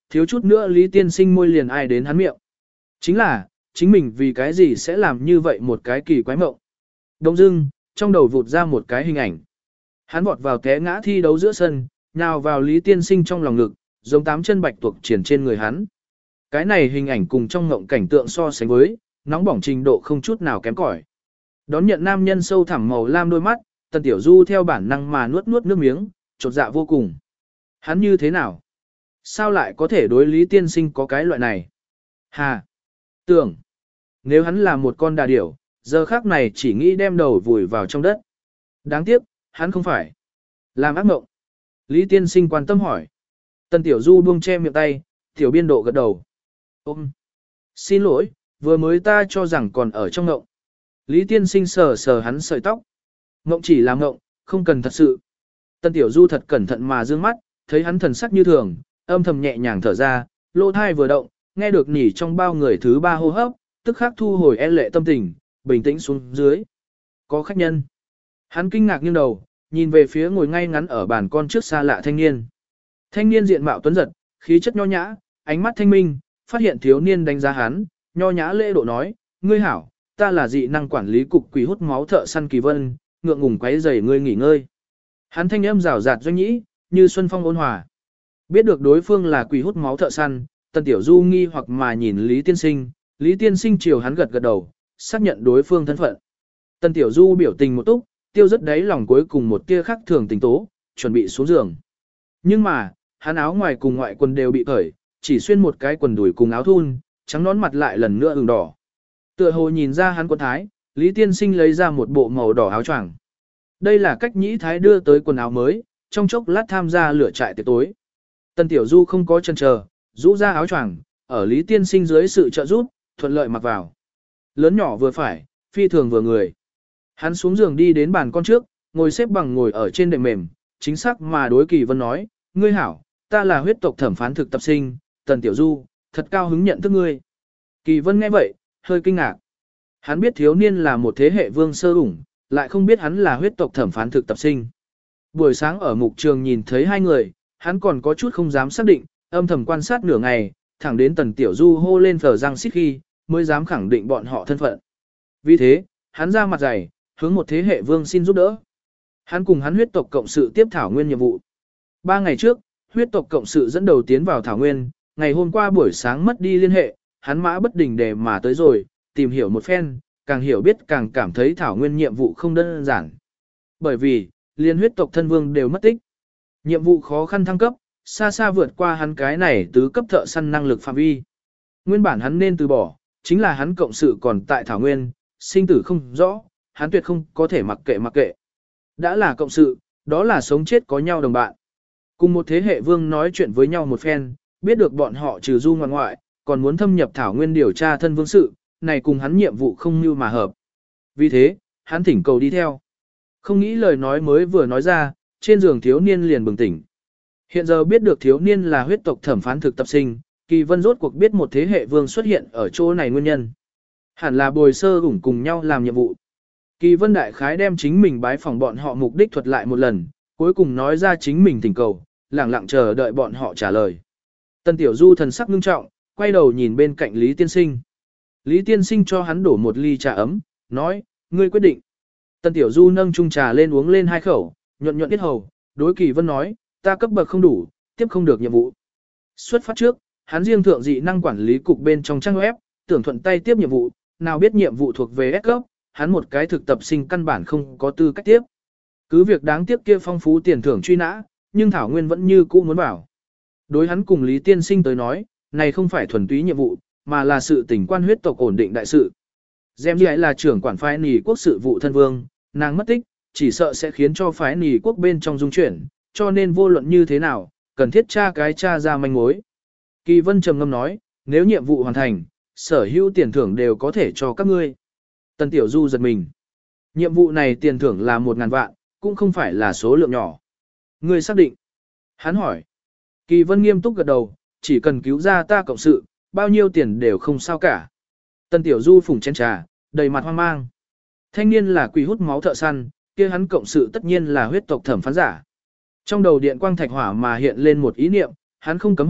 thiếu chút nữa Lý Tiên Sinh môi liền ai đến hắn miệng. Chính là, chính mình vì cái gì sẽ làm như vậy một cái kỳ quái mộng. Đông dưng, trong đầu vụt ra một cái hình ảnh. Hắn vọt vào té ngã thi đấu giữa sân, nhào vào Lý Tiên Sinh trong lòng ngực, giống 8 chân bạch tuộc triển trên người hắn. Cái này hình ảnh cùng trong ngộng cảnh tượng so sánh với, nóng bỏng trình độ không chút nào kém cỏi. Đón nhận nam nhân sâu thẳm màu lam đôi mắt, Tần Tiểu Du theo bản năng mà nuốt nuốt nước miếng, chột dạ vô cùng. Hắn như thế nào? Sao lại có thể đối Lý Tiên Sinh có cái loại này? Hà! Tưởng! Nếu hắn là một con đà điểu, giờ khác này chỉ nghĩ đem đầu vùi vào trong đất. Đáng tiếc, hắn không phải. Làm ác mộng. Lý Tiên Sinh quan tâm hỏi. Tần Tiểu Du buông che miệng tay, tiểu biên độ gật đầu. Ôm! Xin lỗi, vừa mới ta cho rằng còn ở trong ngộng. Lý Tiên Sinh sờ sờ hắn sợi tóc. Ngộng chỉ là ngộng, không cần thật sự. Tần Tiểu Du thật cẩn thận mà dương mắt, thấy hắn thần sắc như thường, âm thầm nhẹ nhàng thở ra, lỗ thai vừa động, nghe được nỉ trong bao người thứ ba hô hấp, tức khắc thu hồi e lệ tâm tình, bình tĩnh xuống dưới. Có khách nhân. Hắn kinh ngạc nghiêng đầu, nhìn về phía ngồi ngay ngắn ở bàn con trước xa lạ thanh niên. Thanh niên diện mạo tuấn giật, khí chất nho nhã, ánh mắt thanh minh, phát hiện thiếu niên đánh giá hắn, nho nhã lễ độ nói, ngươi hảo, ta là dị năng quản lý cục quỷ hút máu thợ săn Kỳ Vân, ngượng ngùng quấy rầy ngươi nghỉ ngơi. Hắn thanh âm rào rạt doanh nhĩ, như xuân phong ôn hòa. Biết được đối phương là quỷ hút máu thợ săn, Tần Tiểu Du nghi hoặc mà nhìn Lý Tiên Sinh, Lý Tiên Sinh chiều hắn gật gật đầu, xác nhận đối phương thân phận. Tần Tiểu Du biểu tình một túc, tiêu rất đáy lòng cuối cùng một tia khắc thường tình tố, chuẩn bị xuống giường. Nhưng mà, hắn áo ngoài cùng ngoại quần đều bị cởi, chỉ xuyên một cái quần đùi cùng áo thun, trắng nón mặt lại lần nữa ửng đỏ. Tựa hồ nhìn ra hắn quân thái, Lý Tiên Sinh lấy ra một bộ màu đỏ áo choàng. Đây là cách nhĩ thái đưa tới quần áo mới, trong chốc lát tham gia lửa trại tiệc tối. Tần Tiểu Du không có chần chờ, rũ ra áo choàng, ở Lý Tiên Sinh dưới sự trợ giúp, thuận lợi mặc vào. Lớn nhỏ vừa phải, phi thường vừa người. Hắn xuống giường đi đến bàn con trước, ngồi xếp bằng ngồi ở trên đệm mềm, chính xác mà đối Kỳ Vân nói, ngươi hảo, ta là huyết tộc thẩm phán thực tập sinh, Tần Tiểu Du, thật cao hứng nhận thức ngươi. Kỳ Vân nghe vậy, hơi kinh ngạc. Hắn biết thiếu niên là một thế hệ vương sơ ủng, lại không biết hắn là huyết tộc thẩm phán thực tập sinh. Buổi sáng ở mục trường nhìn thấy hai người, hắn còn có chút không dám xác định, âm thầm quan sát nửa ngày, thẳng đến Tần Tiểu Du hô lên phở răng xít khi, mới dám khẳng định bọn họ thân phận. Vì thế, hắn ra mặt dày, hướng một thế hệ vương xin giúp đỡ. Hắn cùng hắn huyết tộc cộng sự tiếp thảo nguyên nhiệm vụ. 3 ngày trước, huyết tộc cộng sự dẫn đầu tiến vào thảo nguyên, ngày hôm qua buổi sáng mất đi liên hệ, hắn mã bất đình để mà tới rồi, tìm hiểu một phen, càng hiểu biết càng cảm thấy thảo nguyên nhiệm vụ không đơn giản. Bởi vì, liên huyết tộc thân vương đều mất tích. Nhiệm vụ khó khăn thăng cấp, xa xa vượt qua hắn cái này tứ cấp thợ săn năng lực phạm vi. Nguyên bản hắn nên từ bỏ, chính là hắn cộng sự còn tại thảo nguyên, sinh tử không rõ, hắn tuyệt không có thể mặc kệ. Đã là cộng sự, đó là sống chết có nhau đồng bạn. Cùng một thế hệ vương nói chuyện với nhau một phen, biết được bọn họ trừ du ngoạn ngoại, còn muốn thâm nhập thảo nguyên điều tra thân vương sự, này cùng hắn nhiệm vụ không như mà hợp. Vì thế, hắn thỉnh cầu đi theo. Không nghĩ lời nói mới vừa nói ra, trên giường thiếu niên liền bừng tỉnh. Hiện giờ biết được thiếu niên là huyết tộc thẩm phán thực tập sinh, Kỳ Vân rốt cuộc biết một thế hệ vương xuất hiện ở chỗ này nguyên nhân. Hẳn là bồi sơ ủng cùng nhau làm nhiệm vụ. Kỳ Vân đại khái đem chính mình bái phỏng bọn họ mục đích thuật lại một lần, cuối cùng nói ra chính mình thỉnh cầu, lẳng lặng chờ đợi bọn họ trả lời. Tần Tiểu Du thần sắc ngưng trọng, quay đầu nhìn bên cạnh Lý Tiên Sinh. Lý Tiên Sinh cho hắn đổ một ly trà ấm, nói, ngươi quyết định. Tần Tiểu Du nâng chung trà lên uống lên 2 khẩu, nhuận nhuận biết hầu, đối Kỳ Vân nói, ta cấp bậc không đủ, tiếp không được nhiệm vụ. Xuất phát trước, hắn riêng thượng dị năng quản lý cục bên trong trang web, tưởng thuận tay tiếp nhiệm vụ, nào biết nhiệm vụ thuộc về S cấp, hắn một cái thực tập sinh căn bản không có tư cách tiếp. Cứ việc đáng tiếc kia phong phú tiền thưởng truy nã, nhưng Thảo Nguyên vẫn như cũ muốn bảo. Đối hắn cùng Lý Tiên Sinh tới nói, này không phải thuần túy nhiệm vụ, mà là sự tình quan huyết tộc ổn định đại sự. Dèm Dĩ là trưởng quản phái nỉ quốc sự vụ thân vương, nàng mất tích, chỉ sợ sẽ khiến cho phái nỉ quốc bên trong dung chuyển, cho nên vô luận như thế nào, cần thiết tra ra manh mối. Kỳ Vân trầm ngâm nói, nếu nhiệm vụ hoàn thành, sở hữu tiền thưởng đều có thể cho các ngươi. Tần Tiểu Du giật mình. Nhiệm vụ này tiền thưởng là 1.000 vạn, cũng không phải là số lượng nhỏ. Ngươi xác định. Hắn hỏi. Kỳ Vân nghiêm túc gật đầu, chỉ cần cứu ra ta cộng sự, bao nhiêu tiền đều không sao cả. Tần Tiểu Du phủng chén trà, đầy mặt hoang mang. Thanh niên là quỷ hút máu thợ săn, kia hắn cộng sự tất nhiên là huyết tộc thẩm phán giả. Trong đầu điện quang thạch hỏa mà hiện lên một ý niệm, hắn không cấm hỏi,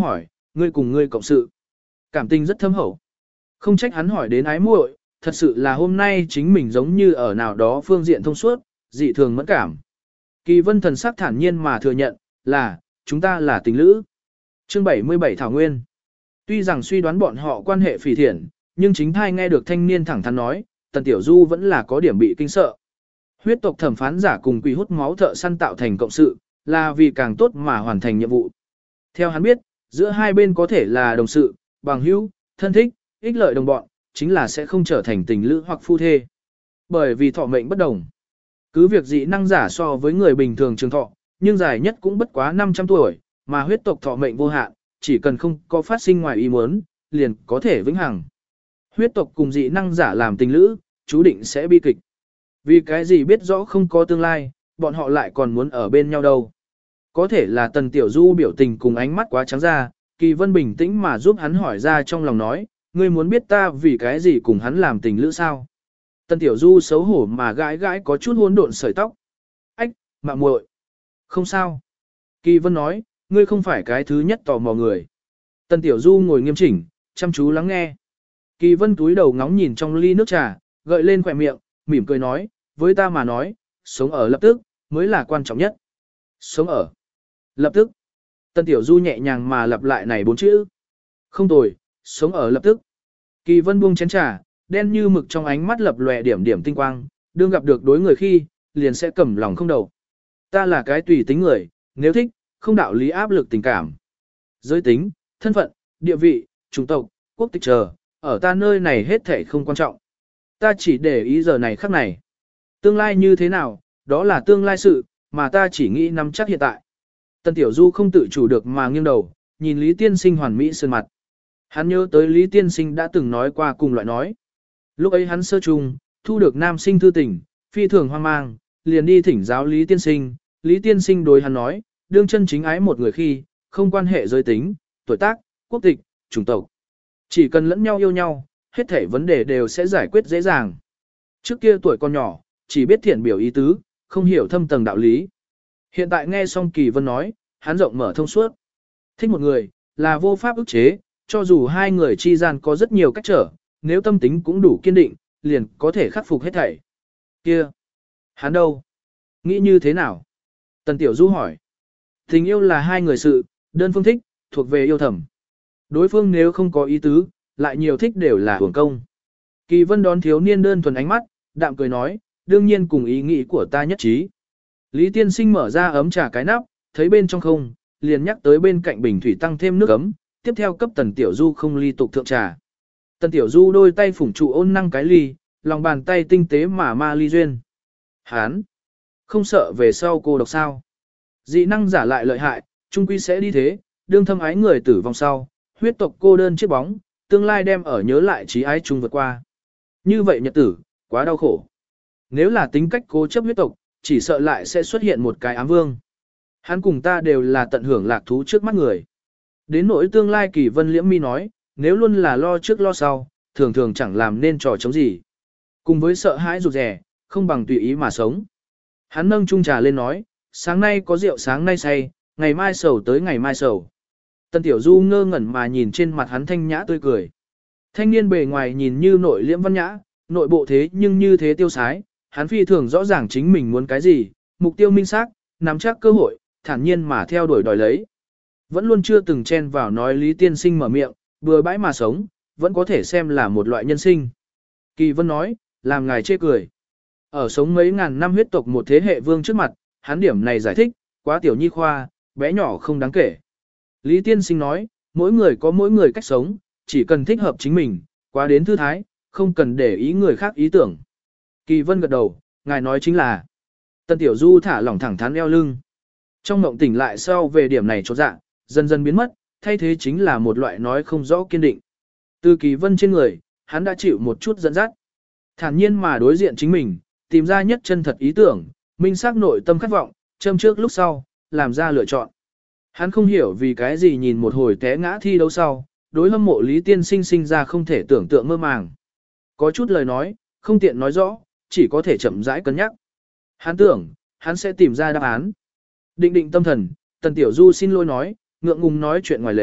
ngươi cùng ngươi cộng sự. Cảm tình rất thâm hậu. Không trách hắn hỏi đến ái muội, thật sự là hôm nay chính mình giống như ở nào đó phương diện thông suốt, dị thường mẫn cảm. Kỳ Vân thần sắc thản nhiên mà thừa nhận, là, chúng ta là tình lữ. Chương 77 Thảo Nguyên. Tuy rằng suy đoán bọn họ quan hệ phỉ thiện, nhưng chính thai nghe được thanh niên thẳng thắn nói, Tần Tiểu Du vẫn là có điểm bị kinh sợ. Huyết tộc thẩm phán giả cùng quỷ hút máu thợ săn tạo thành cộng sự, là vì càng tốt mà hoàn thành nhiệm vụ. Theo hắn biết, giữa hai bên có thể là đồng sự, bằng hữu, thân thích, ích lợi đồng bọn, chính là sẽ không trở thành tình lữ hoặc phu thê. Bởi vì thọ mệnh bất đồng. Cứ việc dị năng giả so với người bình thường trường thọ, nhưng dài nhất cũng bất quá 500 tuổi, mà huyết tộc thọ mệnh vô hạn, chỉ cần không có phát sinh ngoài ý muốn, liền có thể vĩnh hằng. Huyết tộc cùng dị năng giả làm tình lữ, chú định sẽ bi kịch. Vì cái gì biết rõ không có tương lai, bọn họ lại còn muốn ở bên nhau đâu. Có thể là Tần Tiểu Du biểu tình cùng ánh mắt quá trắng ra, Kỳ Vân bình tĩnh mà giúp hắn hỏi ra trong lòng nói, ngươi muốn biết ta vì cái gì cùng hắn làm tình lữ sao? Tần Tiểu Du xấu hổ mà gãi gãi có chút hỗn độn sợi tóc. Ách, mạng muội, không sao. Kỳ Vân nói, ngươi không phải cái thứ nhất tò mò người. Tần Tiểu Du ngồi nghiêm chỉnh, chăm chú lắng nghe. Kỳ Vân túi đầu ngóng nhìn trong ly nước trà, gợi lên khỏe miệng, mỉm cười nói, với ta mà nói, sống ở lập tức, mới là quan trọng nhất. Sống ở lập tức. Tần Tiểu Du nhẹ nhàng mà lặp lại này 4 chữ. Không tồi, sống ở lập tức. Kỳ Vân buông chén trà, đen như mực trong ánh mắt lập lòe điểm điểm tinh quang, đương gặp được đối người khi, liền sẽ cầm lòng không đầu. Ta là cái tùy tính người, nếu thích, không đạo lý áp lực tình cảm. Giới tính, thân phận, địa vị, chủng tộc, quốc tịch chờ, ở ta nơi này hết thảy không quan trọng. Ta chỉ để ý giờ này khắc này. Tương lai như thế nào, đó là tương lai sự, mà ta chỉ nghĩ nắm chắc hiện tại. Tần Tiểu Du không tự chủ được mà nghiêng đầu, nhìn Lý Tiên Sinh hoàn mỹ sơn mặt. Hắn nhớ tới Lý Tiên Sinh đã từng nói qua cùng loại nói. Lúc ấy hắn sơ trung, thu được nam sinh thư tình, phi thường hoang mang, liền đi thỉnh giáo Lý Tiên Sinh. Lý Tiên Sinh đối hắn nói, đương chân chính ái một người khi, không quan hệ giới tính, tuổi tác, quốc tịch, chủng tộc. Chỉ cần lẫn nhau yêu nhau, hết thảy vấn đề đều sẽ giải quyết dễ dàng. Trước kia tuổi còn nhỏ, chỉ biết thiện biểu ý tứ, không hiểu thâm tầng đạo lý. Hiện tại nghe xong Kỳ Vân nói, hắn rộng mở thông suốt. Thích một người, là vô pháp ức chế, cho dù hai người chi gian có rất nhiều cách trở, nếu tâm tính cũng đủ kiên định, liền có thể khắc phục hết thảy. Kia, hắn đâu? Nghĩ như thế nào? Tần Tiểu Du hỏi. Tình yêu là hai người sự, đơn phương thích, thuộc về yêu thầm. Đối phương nếu không có ý tứ, lại nhiều thích đều là hưởng công. Kỳ Vân đón thiếu niên đơn thuần ánh mắt, đạm cười nói, đương nhiên cùng ý nghĩ của ta nhất trí. Lý Tiên Sinh mở ra ấm trà cái nắp, thấy bên trong không, liền nhắc tới bên cạnh bình thủy tăng thêm nước ấm, tiếp theo cấp Tần Tiểu Du không ly tục thượng trà. Tần Tiểu Du đôi tay phủng trụ ôn năng cái ly, lòng bàn tay tinh tế mà ma ly duyên. Hán! Không sợ về sau cô độc sao? Dị năng giả lại lợi hại, chung quy sẽ đi thế, đương thâm ái người tử vong sau, huyết tộc cô đơn chiếc bóng, tương lai đem ở nhớ lại trí ái chung vượt qua. Như vậy nhật tử, quá đau khổ. Nếu là tính cách cố chấp huyết tộc, chỉ sợ lại sẽ xuất hiện một cái ám vương. Hắn cùng ta đều là tận hưởng lạc thú trước mắt người. Đến nỗi tương lai Kỳ Vân Liễm Mi nói, nếu luôn là lo trước lo sau, thường thường chẳng làm nên trò chống gì. Cùng với sợ hãi rụt rè, không bằng tùy ý mà sống. Hắn nâng chung trà lên nói, sáng nay có rượu sáng nay say, ngày mai sầu tới ngày mai sầu. Tần Tiểu Du ngơ ngẩn mà nhìn trên mặt hắn thanh nhã tươi cười. Thanh niên bề ngoài nhìn như nội liễm văn nhã, nội bộ thế nhưng như thế tiêu sái, hắn phi thường rõ ràng chính mình muốn cái gì, mục tiêu minh xác, nắm chắc cơ hội, thản nhiên mà theo đuổi đòi lấy. Vẫn luôn chưa từng chen vào nói Lý Tiên Sinh mở miệng, bừa bãi mà sống, vẫn có thể xem là một loại nhân sinh. Kỳ Vân nói, làm ngài chê cười. Ở sống mấy ngàn năm huyết tộc một thế hệ vương trước mặt, hắn điểm này giải thích, quá tiểu nhi khoa, bé nhỏ không đáng kể. Lý Tiên Sinh nói, mỗi người có mỗi người cách sống, chỉ cần thích hợp chính mình, quá đến thư thái, không cần để ý người khác ý tưởng. Kỳ Vân gật đầu, ngài nói chính là. Tần Tiểu Du thả lỏng thẳng thắn eo lưng. Trong mộng tỉnh lại sau về điểm này chột dạ, dần dần biến mất, thay thế chính là một loại nói không rõ kiên định. Từ Kỳ Vân trên người, hắn đã chịu một chút dẫn dắt. Thản nhiên mà đối diện chính mình, tìm ra nhất chân thật ý tưởng, minh xác nội tâm khát vọng, châm trước lúc sau, làm ra lựa chọn. Hắn không hiểu vì cái gì nhìn một hồi té ngã thi đấu sau, đối hâm mộ Lý Tiên Sinh sinh ra không thể tưởng tượng mơ màng. Có chút lời nói, không tiện nói rõ, chỉ có thể chậm rãi cân nhắc. Hắn tưởng, hắn sẽ tìm ra đáp án. Định định tâm thần, Tần Tiểu Du xin lỗi nói, ngượng ngùng nói chuyện ngoài lề,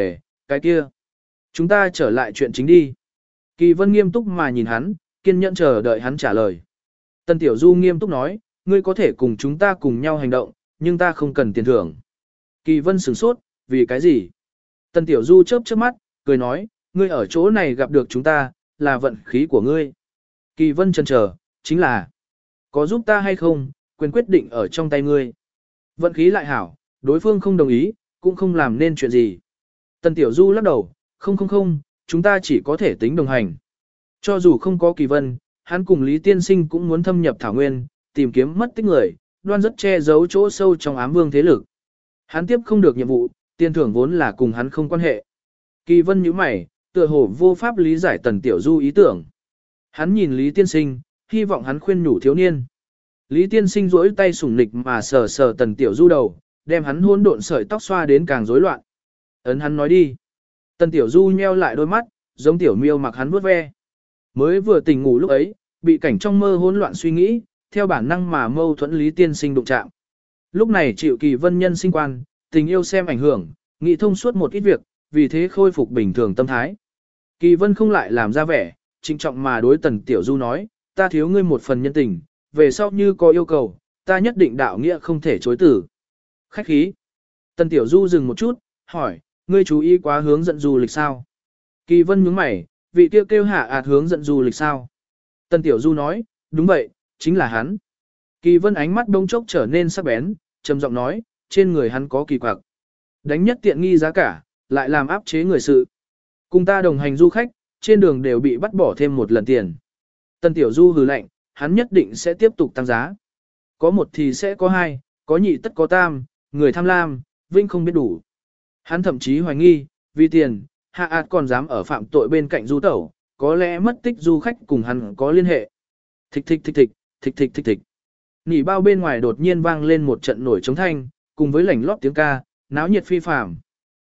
cái kia. Chúng ta trở lại chuyện chính đi. Kỳ Vân nghiêm túc mà nhìn hắn, kiên nhẫn chờ đợi hắn trả lời. Tần Tiểu Du nghiêm túc nói, ngươi có thể cùng chúng ta cùng nhau hành động, nhưng ta không cần tiền thưởng. Kỳ Vân sửng sốt, vì cái gì? Tần Tiểu Du chớp chớp mắt, cười nói, ngươi ở chỗ này gặp được chúng ta, là vận khí của ngươi. Kỳ Vân chần chờ, chính là, có giúp ta hay không, quyền quyết định ở trong tay ngươi. Vận khí lại hảo, đối phương không đồng ý, cũng không làm nên chuyện gì. Tần Tiểu Du lắc đầu, không, chúng ta chỉ có thể tính đồng hành. Cho dù không có Kỳ Vân, hắn cùng Lý Tiên Sinh cũng muốn thâm nhập Thảo Nguyên, tìm kiếm mất tích người, đoan rất che giấu chỗ sâu trong ám vương thế lực. Hắn tiếp không được nhiệm vụ, tiền thưởng vốn là cùng hắn không quan hệ. Kỳ Vân nhíu mày, tựa hồ vô pháp lý giải Tần Tiểu Du ý tưởng. Hắn nhìn Lý Tiên Sinh, hy vọng hắn khuyên nhủ thiếu niên. Lý Tiên Sinh duỗi tay sủng nịch mà sờ sờ Tần Tiểu Du đầu, đem hắn hỗn độn sợi tóc xoa đến càng rối loạn. Ấn hắn nói đi. Tần Tiểu Du nheo lại đôi mắt, giống tiểu miêu mặc hắn vuốt ve. Mới vừa tỉnh ngủ lúc ấy, bị cảnh trong mơ hỗn loạn suy nghĩ, theo bản năng mà mâu thuẫn Lý Tiên Sinh đụng chạm. Lúc này chịu Kỳ Vân nhân sinh quan, tình yêu xem ảnh hưởng, nghĩ thông suốt một ít việc, vì thế khôi phục bình thường tâm thái. Kỳ Vân không lại làm ra vẻ, trịnh trọng mà đối Tần Tiểu Du nói, ta thiếu ngươi một phần nhân tình, về sau như có yêu cầu, ta nhất định đạo nghĩa không thể chối từ. Khách khí. Tần Tiểu Du dừng một chút, hỏi, ngươi chú ý quá hướng dẫn du lịch sao? Kỳ Vân nhướng mày, vị kêu hạ ạt hướng dẫn du lịch sao? Tần Tiểu Du nói, đúng vậy, chính là hắn. Kỳ Vân ánh mắt đông chốc trở nên sắc bén, trầm giọng nói, trên người hắn có kỳ quặc. Đánh nhất tiện nghi giá cả, lại làm áp chế người sự. Cùng ta đồng hành du khách, trên đường đều bị bắt bỏ thêm một lần tiền. Tần Tiểu Du hừ lạnh, hắn nhất định sẽ tiếp tục tăng giá. Có một thì sẽ có hai, có nhị tất có tam, người tham lam, vinh không biết đủ. Hắn thậm chí hoài nghi, vì tiền, hạ ạt còn dám ở phạm tội bên cạnh du tẩu, có lẽ mất tích du khách cùng hắn có liên hệ. Thịch thịch thịch thịch, thịch thịch thịch thịch. Nỉ bao bên ngoài đột nhiên vang lên một trận nổi trống thanh, cùng với lảnh lót tiếng ca, náo nhiệt phi phàm.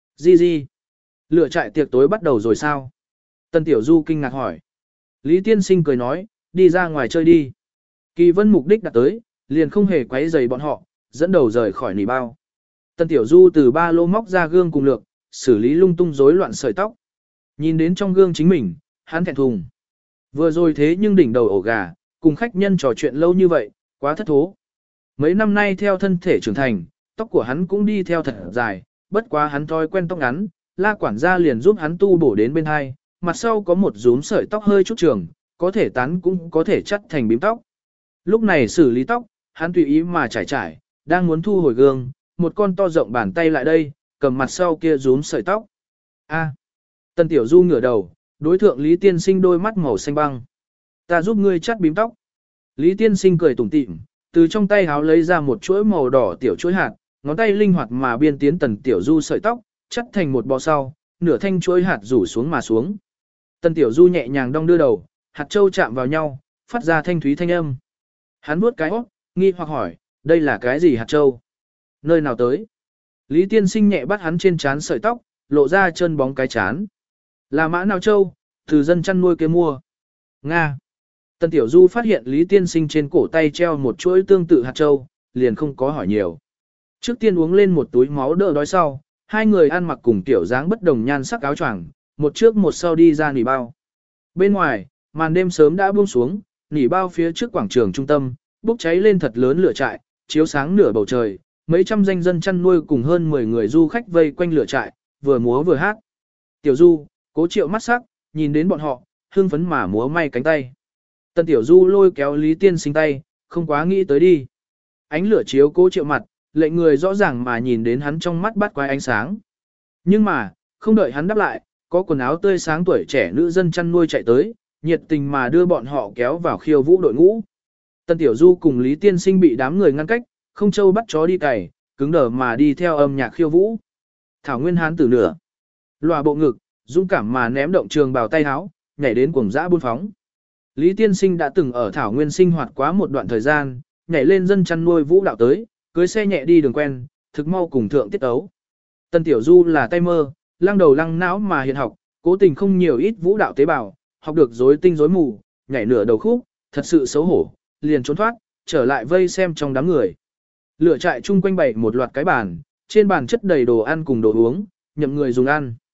Di. Lửa trại tiệc tối bắt đầu rồi sao? Tần Tiểu Du kinh ngạc hỏi. Lý Tiên Sinh cười nói, đi ra ngoài chơi đi. Kỳ Vân mục đích đã tới, liền không hề quấy rầy bọn họ, dẫn đầu rời khỏi nỉ bao. Tần Tiểu Du từ ba lô móc ra gương cùng lược, xử lý lung tung rối loạn sợi tóc. Nhìn đến trong gương chính mình, hắn thẹn thùng. Vừa rồi thế nhưng đỉnh đầu ổ gà, cùng khách nhân trò chuyện lâu như vậy, quá thất thố. Mấy năm nay theo thân thể trưởng thành, tóc của hắn cũng đi theo thật dài, bất quá hắn thói quen tóc ngắn, La quản gia liền giúp hắn tu bổ đến bên hai, mặt sau có một rúm sợi tóc hơi chút trường, có thể tán cũng có thể chắt thành bím tóc. Lúc này xử lý tóc, hắn tùy ý mà trải, đang muốn thu hồi gương, một con to rộng bàn tay lại đây, cầm mặt sau kia rúm sợi tóc. A. Tần Tiểu Du ngửa đầu, đối thượng Lý Tiên Sinh đôi mắt màu xanh băng. Ta giúp ngươi chắt bím tóc. Lý Tiên Sinh cười tủm tỉm, từ trong tay háo lấy ra một chuỗi màu đỏ tiểu chuỗi hạt, ngón tay linh hoạt mà biên tiến Tần Tiểu Du sợi tóc, chắt thành một bó sau, nửa thanh chuỗi hạt rủ xuống mà xuống. Tần Tiểu Du nhẹ nhàng đong đưa đầu, hạt châu chạm vào nhau, phát ra thanh thúy thanh âm. Hắn vuốt cái óc, nghi hoặc hỏi, đây là cái gì hạt châu? Nơi nào tới? Lý Tiên Sinh nhẹ bắt hắn trên trán sợi tóc, lộ ra chân bóng cái chán. Là mã nào châu, từ dân chăn nuôi kia mua. Nga. Tần Tiểu Du phát hiện Lý Tiên Sinh trên cổ tay treo một chuỗi tương tự hạt châu, liền không có hỏi nhiều. Trước tiên uống lên một túi máu đỡ đói sau, hai người ăn mặc cùng tiểu dáng bất đồng nhan sắc áo choàng, một trước một sau đi ra nỉ bao. Bên ngoài, màn đêm sớm đã buông xuống, nỉ bao phía trước quảng trường trung tâm, bốc cháy lên thật lớn lửa trại, chiếu sáng nửa bầu trời, mấy trăm danh dân chăn nuôi cùng hơn 10 người du khách vây quanh lửa trại, vừa múa vừa hát. Tiểu Du, Cố Triệu mắt sắc, nhìn đến bọn họ, hưng phấn mà múa may cánh tay. Tần Tiểu Du lôi kéo Lý Tiên Sinh tay, không quá nghĩ tới đi. Ánh lửa chiếu Cố Triệu mặt, lệnh người rõ ràng mà nhìn đến hắn trong mắt bắt quái ánh sáng. Nhưng mà, không đợi hắn đáp lại, có quần áo tươi sáng tuổi trẻ nữ dân chăn nuôi chạy tới, nhiệt tình mà đưa bọn họ kéo vào khiêu vũ đội ngũ. Tần Tiểu Du cùng Lý Tiên Sinh bị đám người ngăn cách, không châu bắt chó đi cày, cứng đờ mà đi theo âm nhạc khiêu vũ. Thảo Nguyên hán tử nửa, lòa bộ ngực, dũng cảm mà ném động trường bào tay áo, nhảy đến cuồng dã buôn phóng. Lý Tiên Sinh đã từng ở Thảo Nguyên sinh hoạt quá một đoạn thời gian, nhảy lên dân chăn nuôi vũ đạo tới, cưới xe nhẹ đi đường quen, thực mau cùng thượng tiết ấu. Tần Tiểu Du là tay mơ, lăng đầu lăng não mà hiện học, cố tình không nhiều ít vũ đạo tế bào, học được rối tinh rối mù, nhảy nửa đầu khúc, thật sự xấu hổ, liền trốn thoát, trở lại vây xem trong đám người. Lửa trại chung quanh bày một loạt cái bàn, trên bàn chất đầy đồ ăn cùng đồ uống, nhậm người dùng ăn.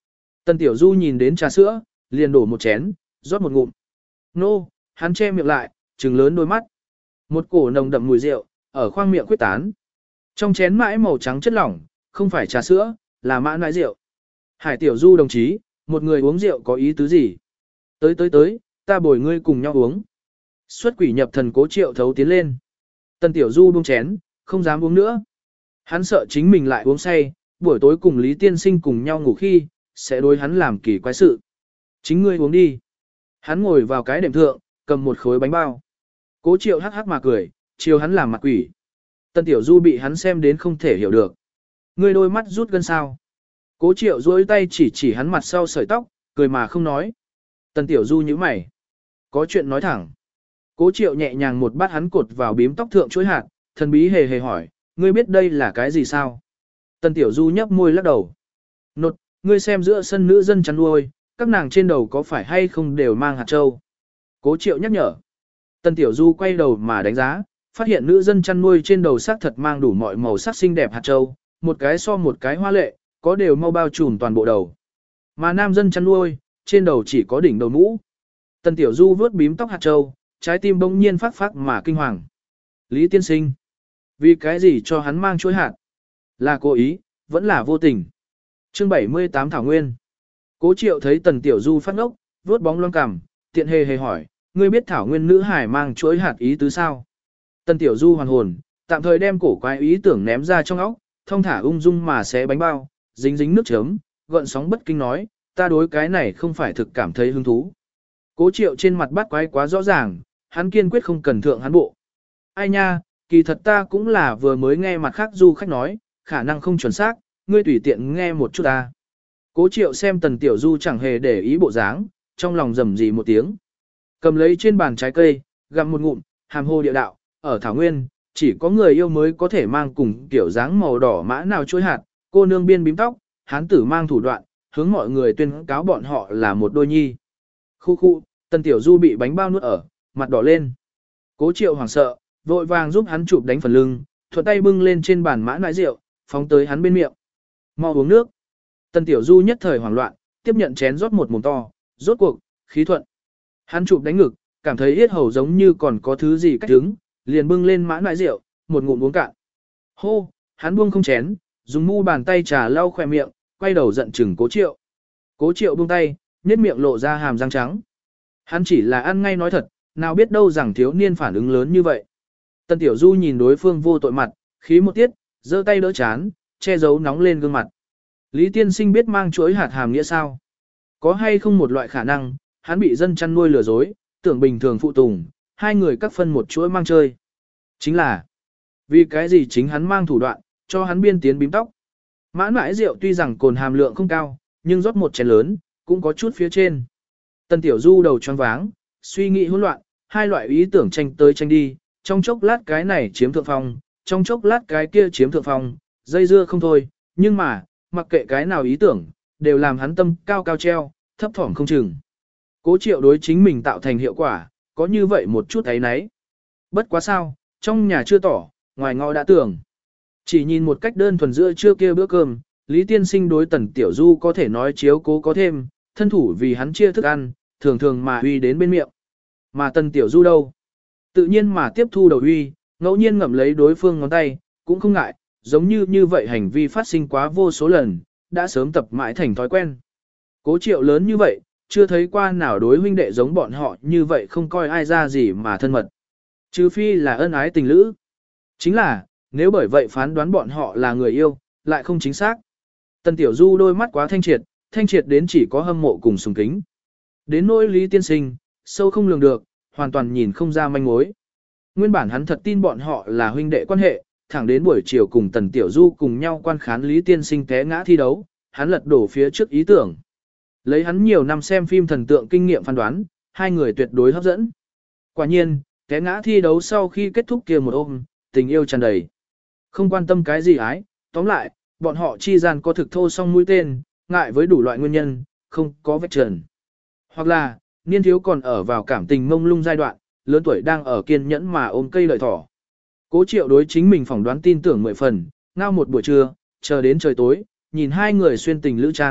Tần Tiểu Du nhìn đến trà sữa, liền đổ một chén, rót một ngụm. Nô, hắn che miệng lại, trừng lớn đôi mắt. Một cổ nồng đậm mùi rượu, ở khoang miệng quyết tán. Trong chén mãi màu trắng chất lỏng, không phải trà sữa, là mã nãi rượu. Hải Tiểu Du đồng chí, một người uống rượu có ý tứ gì? Tới, ta bồi ngươi cùng nhau uống. Xuất quỷ nhập thần Cố Triệu thấu tiến lên. Tần Tiểu Du buông chén, không dám uống nữa. Hắn sợ chính mình lại uống say, buổi tối cùng Lý Tiên Sinh cùng nhau ngủ khi, sẽ đối hắn làm kỳ quái sự. Chính ngươi uống đi. Hắn ngồi vào cái đệm thượng, cầm một khối bánh bao. Cố Triệu hắc hắc mà cười, chiều hắn làm mặt quỷ. Tần Tiểu Du bị hắn xem đến không thể hiểu được. Ngươi đôi mắt rút gân sao. Cố Triệu duỗi tay chỉ hắn mặt sau sợi tóc, cười mà không nói. Tần Tiểu Du nhíu mày. Có chuyện nói thẳng. Cố Triệu nhẹ nhàng một bát hắn cột vào bím tóc thượng chuỗi hạt, thần bí hề hề hỏi, ngươi biết đây là cái gì sao? Tần Tiểu Du nhấp môi lắc đầu. Nột, ngươi xem giữa sân nữ dân chăn nuôi, các nàng trên đầu có phải hay không đều mang hạt châu? Cố Triệu nhắc nhở. Tần Tiểu Du quay đầu mà đánh giá, phát hiện nữ dân chăn nuôi trên đầu sắc thật mang đủ mọi màu sắc xinh đẹp hạt châu, một cái so một cái hoa lệ, có đều mau bao trùm toàn bộ đầu. Mà nam dân chăn nuôi, trên đầu chỉ có đỉnh đầu mũ. Tần Tiểu Du vớt bím tóc hạt châu, trái tim bỗng nhiên phát phát mà kinh hoàng. Lý Tiên Sinh, vì cái gì cho hắn mang chuỗi hạt? Là cố ý, vẫn là vô tình. Chương 78 Thảo Nguyên. Cố Triệu thấy Tần Tiểu Du phát ngốc, vớt bóng loang cằm, tiện hề hề hỏi, ngươi biết Thảo Nguyên nữ hải mang chuỗi hạt ý tứ sao? Tần Tiểu Du hoàn hồn, tạm thời đem cổ quái ý tưởng ném ra trong óc, thông thả ung dung mà xé bánh bao, dính dính nước chấm, gợn sóng bất kinh nói, ta đối cái này không phải thực cảm thấy hứng thú. Cố Triệu trên mặt bắt quái quá rõ ràng, hắn kiên quyết không cần thượng hắn bộ. Ai nha, kỳ thật ta cũng là vừa mới nghe mặt khác du khách nói, khả năng không chuẩn xác, ngươi tùy tiện nghe một chút ta. Cố Triệu xem Tần Tiểu Du chẳng hề để ý bộ dáng, trong lòng rầm rì một tiếng. Cầm lấy trên bàn trái cây, gặm một ngụm, hàm hồ địa đạo, ở Thảo Nguyên, chỉ có người yêu mới có thể mang cùng kiểu dáng màu đỏ mã nào chuỗi hạt, cô nương biên bím tóc, hán tử mang thủ đoạn, hướng mọi người tuyên cáo bọn họ là một đôi nhi. Khu, Tần Tiểu Du bị bánh bao nuốt ở, mặt đỏ lên. Cố Triệu hoảng sợ, vội vàng giúp hắn chụp đánh phần lưng, thuận tay bưng lên trên bàn mã nãi rượu, phóng tới hắn bên miệng. Mau uống nước. Tần Tiểu Du nhất thời hoảng loạn, tiếp nhận chén rót một mồm to, rốt cuộc, khí thuận. Hắn chụp đánh ngực, cảm thấy yết hầu giống như còn có thứ gì cách đứng, liền bưng lên mã nãi rượu, một ngụm uống cạn. Hô, hắn buông không chén, dùng mu bàn tay trà lau khỏe miệng, quay đầu giận chừng Cố Triệu. Cố Triệu buông tay, nhếch miệng lộ ra hàm răng trắng. Hắn chỉ là ăn ngay nói thật, nào biết đâu rằng thiếu niên phản ứng lớn như vậy. Tần Tiểu Du nhìn đối phương vô tội mặt, khí một tiết, giơ tay đỡ chán, che giấu nóng lên gương mặt. Lý Tiên Sinh biết mang chuỗi hạt hàm nghĩa sao? Có hay không một loại khả năng, hắn bị dân chăn nuôi lừa dối, tưởng bình thường phụ tùng, hai người các phân một chuỗi mang chơi. Chính là, vì cái gì chính hắn mang thủ đoạn, cho hắn biên tiến bím tóc. Mãn mãi rượu tuy rằng cồn hàm lượng không cao, nhưng rót một chén lớn, cũng có chút phía trên. Tần Tiểu Du đầu choáng váng, suy nghĩ hỗn loạn, hai loại ý tưởng tranh tới tranh đi, trong chốc lát cái này chiếm thượng phong, trong chốc lát cái kia chiếm thượng phong, dây dưa không thôi, nhưng mà, mặc kệ cái nào ý tưởng, đều làm hắn tâm cao cao treo, thấp thỏm không chừng. Cố Triệu đối chính mình tạo thành hiệu quả, có như vậy một chút ấy nấy. Bất quá sao, trong nhà chưa tỏ, ngoài ngõ đã tưởng. Chỉ nhìn một cách đơn thuần giữa trưa kia bữa cơm, Lý Tiên Sinh đối Tần Tiểu Du có thể nói chiếu cố có thêm, thân thủ vì hắn chia thức ăn, thường thường mà uy đến bên miệng. Mà Tần Tiểu Du đâu? Tự nhiên mà tiếp thu đầu uy, ngẫu nhiên ngậm lấy đối phương ngón tay, cũng không ngại, giống như vậy hành vi phát sinh quá vô số lần, đã sớm tập mãi thành thói quen. Cố Triệu lớn như vậy, chưa thấy qua nào đối huynh đệ giống bọn họ như vậy không coi ai ra gì mà thân mật. Trừ phi là ân ái tình lữ. Chính là, nếu bởi vậy phán đoán bọn họ là người yêu, lại không chính xác. Tần Tiểu Du đôi mắt quá thanh triệt đến chỉ có hâm mộ cùng sùng kính. Đến nỗi Lý Tiên Sinh, sâu không lường được, hoàn toàn nhìn không ra manh mối. Nguyên bản hắn thật tin bọn họ là huynh đệ quan hệ, thẳng đến buổi chiều cùng Tần Tiểu Du cùng nhau quan khán Lý Tiên Sinh té ngã thi đấu, hắn lật đổ phía trước ý tưởng. Lấy hắn nhiều năm xem phim thần tượng kinh nghiệm phán đoán, hai người tuyệt đối hấp dẫn. Quả nhiên, té ngã thi đấu sau khi kết thúc kia một ôm, tình yêu tràn đầy. Không quan tâm cái gì ái, tóm lại, bọn họ chi gian có thực thô song mũi tên, ngại với đủ loại nguyên nhân, không có vết trần. Hoặc là, niên thiếu còn ở vào cảm tình mông lung giai đoạn, lớn tuổi đang ở kiên nhẫn mà ôm cây lợi thỏ. Cố Triệu đối chính mình phỏng đoán tin tưởng 10 phần, ngao một buổi trưa, chờ đến trời tối, nhìn hai người xuyên tình lữ trang,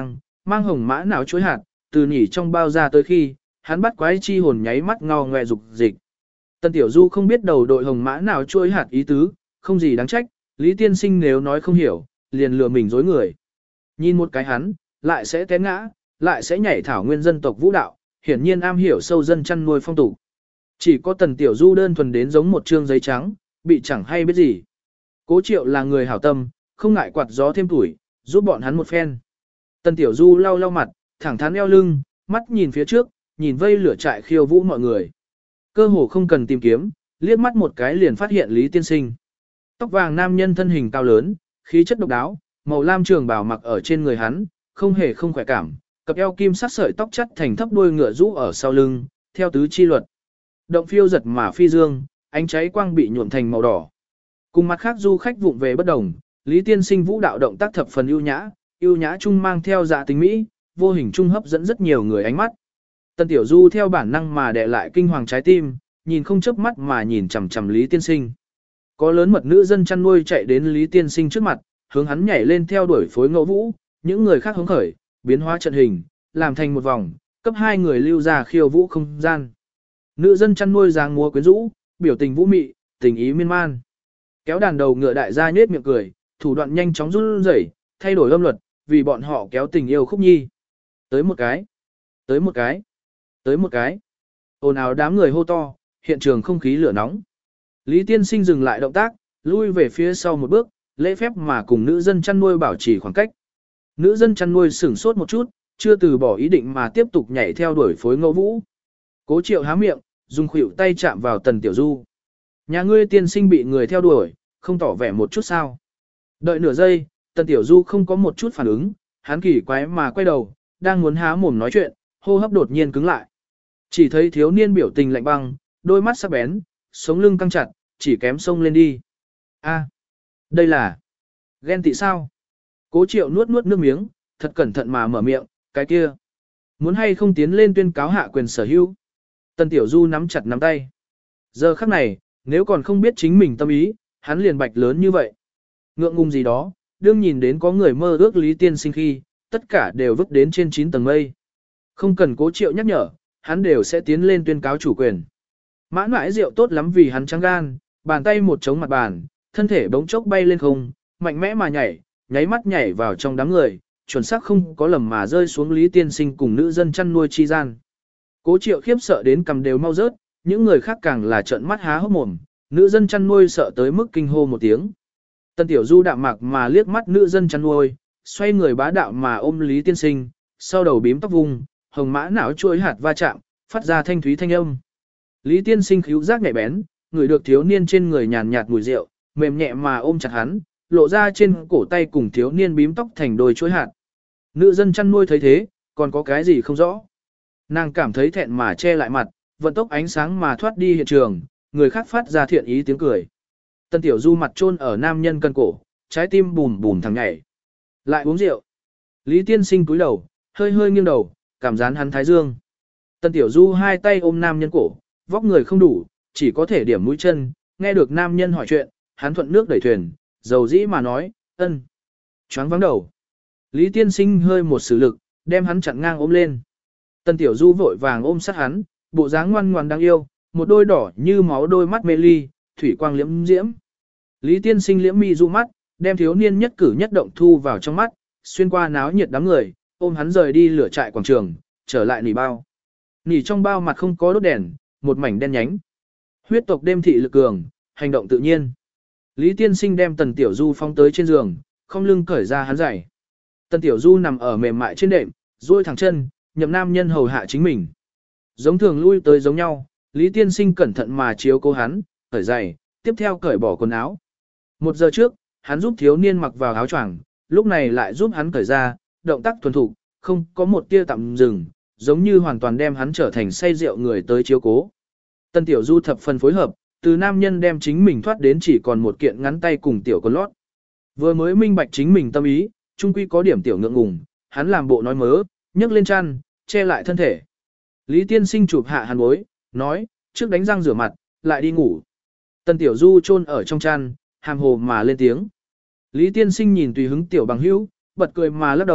mang hồng mã não chuối hạt, từ nhỉ trong bao ra tới khi, hắn bắt quái chi hồn nháy mắt ngao ngoe dục dịch. Tần Tiểu Du không biết đầu đội hồng mã nào chuối hạt ý tứ, không gì đáng trách, Lý Tiên Sinh nếu nói không hiểu, liền lừa mình dối người. Nhìn một cái hắn, lại sẽ té ngã, lại sẽ nhảy thảo nguyên dân tộc vũ đạo, hiển nhiên am hiểu sâu dân chăn nuôi phong tục. Chỉ có Tần Tiểu Du đơn thuần đến giống một trương giấy trắng, bị chẳng hay biết gì. Cố Triệu là người hảo tâm, không ngại quạt gió thêm tuổi, giúp bọn hắn một phen. Tần Tiểu Du lau lau mặt, thẳng thắn eo lưng, mắt nhìn phía trước, nhìn vây lửa trại khiêu vũ mọi người. Cơ hồ không cần tìm kiếm, liếc mắt một cái liền phát hiện Lý Tiên Sinh. Tóc vàng nam nhân thân hình cao lớn, khí chất độc đáo, màu lam trường bào mặc ở trên người hắn, không hề không khỏe cảm, cặp eo kim sắc sợi tóc chất thành thấp đuôi ngựa rũ ở sau lưng, theo tứ chi luật. Động phiêu giật mà phi dương, ánh cháy quang bị nhuộm thành màu đỏ. Cùng mặt khác du khách vụng về bất đồng, Lý Tiên Sinh vũ đạo động tác thập phần ưu nhã chung mang theo dạ tính mỹ, vô hình trung hấp dẫn rất nhiều người ánh mắt. Tần Tiểu Du theo bản năng mà đè lại kinh hoàng trái tim, nhìn không chớp mắt mà nhìn chằm chằm Lý Tiên Sinh. Có lớn mật nữ dân chăn nuôi chạy đến Lý Tiên Sinh trước mặt, hướng hắn nhảy lên theo đuổi phối ngẫu vũ, những người khác hứng khởi, biến hóa trận hình, làm thành một vòng, cấp hai người lưu ra khiêu vũ không gian. Nữ dân chăn nuôi dáng múa quyến rũ, biểu tình vũ mị, tình ý miên man. Kéo đàn đầu ngựa đại gia nhếch miệng cười, thủ đoạn nhanh chóng run rẩy, thay đổi âm luật, vì bọn họ kéo tình yêu khúc nhi. Tới một cái, tới một cái, tới một cái. Ồn ào đám người hô to, hiện trường không khí lửa nóng. Lý Tiên Sinh dừng lại động tác, lui về phía sau một bước, lễ phép mà cùng nữ dân chăn nuôi bảo trì khoảng cách. Nữ dân chăn nuôi sửng sốt một chút, chưa từ bỏ ý định mà tiếp tục nhảy theo đuổi phối ngẫu vũ. Cố Triệu há miệng, dùng khuỷu tay chạm vào Tần Tiểu Du. Nhà ngươi tiên sinh bị người theo đuổi, không tỏ vẻ một chút sao. Đợi nửa giây, Tần Tiểu Du không có một chút phản ứng, hắn kỳ quái mà quay đầu, đang muốn há mồm nói chuyện, hô hấp đột nhiên cứng lại. Chỉ thấy thiếu niên biểu tình lạnh băng, đôi mắt sắc bén, sống lưng căng chặt, chỉ kém xông lên đi. A, đây là ghen tị sao? Cố Triệu nuốt nuốt nước miếng, thật cẩn thận mà mở miệng, cái kia. Muốn hay không tiến lên tuyên cáo hạ quyền sở hữu. Tần Tiểu Du nắm chặt nắm tay. Giờ khắc này, nếu còn không biết chính mình tâm ý, hắn liền bạch lớn như vậy. Ngượng ngùng gì đó, đương nhìn đến có người mơ ước Lý Tiên Sinh khi, tất cả đều vứt đến trên 9 tầng mây. Không cần Cố Triệu nhắc nhở, hắn đều sẽ tiến lên tuyên cáo chủ quyền. Mã mãi rượu tốt lắm vì hắn trắng gan, bàn tay một chống mặt bàn, thân thể bỗng chốc bay lên không, mạnh mẽ mà nhảy, nháy mắt nhảy vào trong đám người, chuẩn xác không có lầm mà rơi xuống Lý Tiên Sinh cùng nữ dân chăn nuôi chi gian. Cố Triệu khiếp sợ đến cầm đều mau rớt, những người khác càng là trợn mắt há hốc mồm, nữ dân chăn nuôi sợ tới mức kinh hô một tiếng. Tần Tiểu Du đạm mạc mà liếc mắt nữ dân chăn nuôi, xoay người bá đạo mà ôm Lý Tiên Sinh, sau đầu bím tóc vùng, hồng mã não chuỗi hạt va chạm, phát ra thanh thúy thanh âm. Lý Tiên Sinh khíu giác nhạy bén, ngửi được thiếu niên trên người nhàn nhạt mùi rượu, mềm nhẹ mà ôm chặt hắn, lộ ra trên cổ tay cùng thiếu niên bím tóc thành đôi chuỗi hạt. Nữ dân chăn nuôi thấy thế, còn có cái gì không rõ. Nàng cảm thấy thẹn mà che lại mặt, vận tốc ánh sáng mà thoát đi hiện trường, người khác phát ra thiện ý tiếng cười. Tần Tiểu Du mặt chôn ở nam nhân cân cổ, trái tim bùm bùm thằng nhảy. Lại uống rượu. Lý Tiên Sinh cúi đầu, hơi hơi nghiêng đầu, cảm dán hắn thái dương. Tần Tiểu Du hai tay ôm nam nhân cổ, vóc người không đủ, chỉ có thể điểm mũi chân, nghe được nam nhân hỏi chuyện, hắn thuận nước đẩy thuyền, dầu dĩ mà nói, ân. Choáng vắng đầu. Lý Tiên Sinh hơi một sử lực, đem hắn chặn ngang ôm lên. Tần Tiểu Du vội vàng ôm sát hắn, bộ dáng ngoan ngoãn đáng yêu, một đôi đỏ như máu đôi mắt mê ly, thủy quang liễm diễm. Lý Tiên Sinh liễm mi du mắt, đem thiếu niên nhất cử nhất động thu vào trong mắt, xuyên qua náo nhiệt đám người, ôm hắn rời đi lửa trại quảng trường, trở lại nỉ bao. Nỉ trong bao mặt không có đốt đèn, một mảnh đen nhánh. Huyết tộc đêm thị lực cường, hành động tự nhiên. Lý Tiên Sinh đem Tần Tiểu Du phóng tới trên giường, không lưng cởi ra hắn giày. Tần Tiểu Du nằm ở mềm mại trên đệm, duỗi thẳng chân, nhậm nam nhân hầu hạ chính mình. Giống thường lui tới giống nhau, Lý Tiên Sinh cẩn thận mà chiếu cố hắn, cởi giày, tiếp theo cởi bỏ quần áo. 1 giờ trước, hắn giúp thiếu niên mặc vào áo choàng, lúc này lại giúp hắn cởi ra, động tác thuần thục, không có một tia tạm dừng, giống như hoàn toàn đem hắn trở thành say rượu người tới chiếu cố. Tần Tiểu Du thập phần phối hợp, từ nam nhân đem chính mình thoát đến chỉ còn một kiện ngắn tay cùng tiểu quần lót. Vừa mới minh bạch chính mình tâm ý, chung quy có điểm tiểu ngượng ngùng, hắn làm bộ nói mớ, nhấc lên chăn, che lại thân thể. Lý Tiên Sinh chụp hạ hắn bối, nói, trước đánh răng rửa mặt, lại đi ngủ. Tần Tiểu Du chôn ở trong chăn, hàm hồ mà lên tiếng. Lý Tiên Sinh nhìn tùy hứng tiểu bằng hữu, bật cười mà lắc đầu,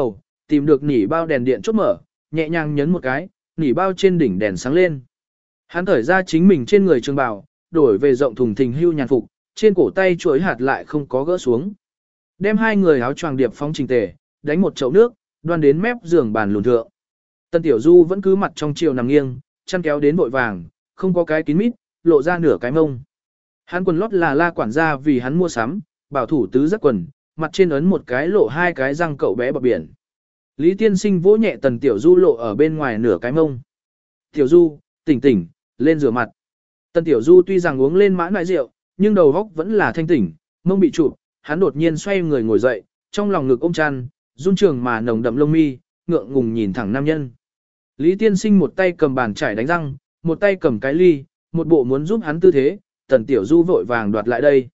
tìm được nỉ bao đèn điện chốt mở, nhẹ nhàng nhấn một cái, nỉ bao trên đỉnh đèn sáng lên. Hắn thởi ra chính mình trên người trường bào, đổi về rộng thùng thình hưu nhàn phục, trên cổ tay chuỗi hạt lại không có gỡ xuống. Đem hai người áo choàng điệp phóng trình tề, đánh một chậu nước, đoan đến mép giường bàn lùn thượng. Tân Tiểu Du vẫn cứ mặt trong chiều nằm nghiêng, chăn kéo đến vội vàng, không có cái kín mít, lộ ra nửa cái mông. Hắn quần lót là la quản gia vì hắn mua sắm, bảo thủ tứ giác quần, mặt trên ấn một cái lộ hai cái răng cậu bé bọt biển. Lý Tiên Sinh vỗ nhẹ Tần Tiểu Du lộ ở bên ngoài nửa cái mông. Tiểu Du, tỉnh tỉnh, lên rửa mặt. Tần Tiểu Du tuy rằng uống lên mãn loại rượu, nhưng đầu óc vẫn là thanh tỉnh, mông bị chụp, hắn đột nhiên xoay người ngồi dậy, trong lòng ngực ôm chăn, run trường mà nồng đậm lông mi, ngượng ngùng nhìn thẳng nam nhân. Lý Tiên Sinh một tay cầm bàn chải đánh răng, một tay cầm cái ly, một bộ muốn giúp hắn tư thế, Tần Tiểu Du vội vàng đoạt lại đây.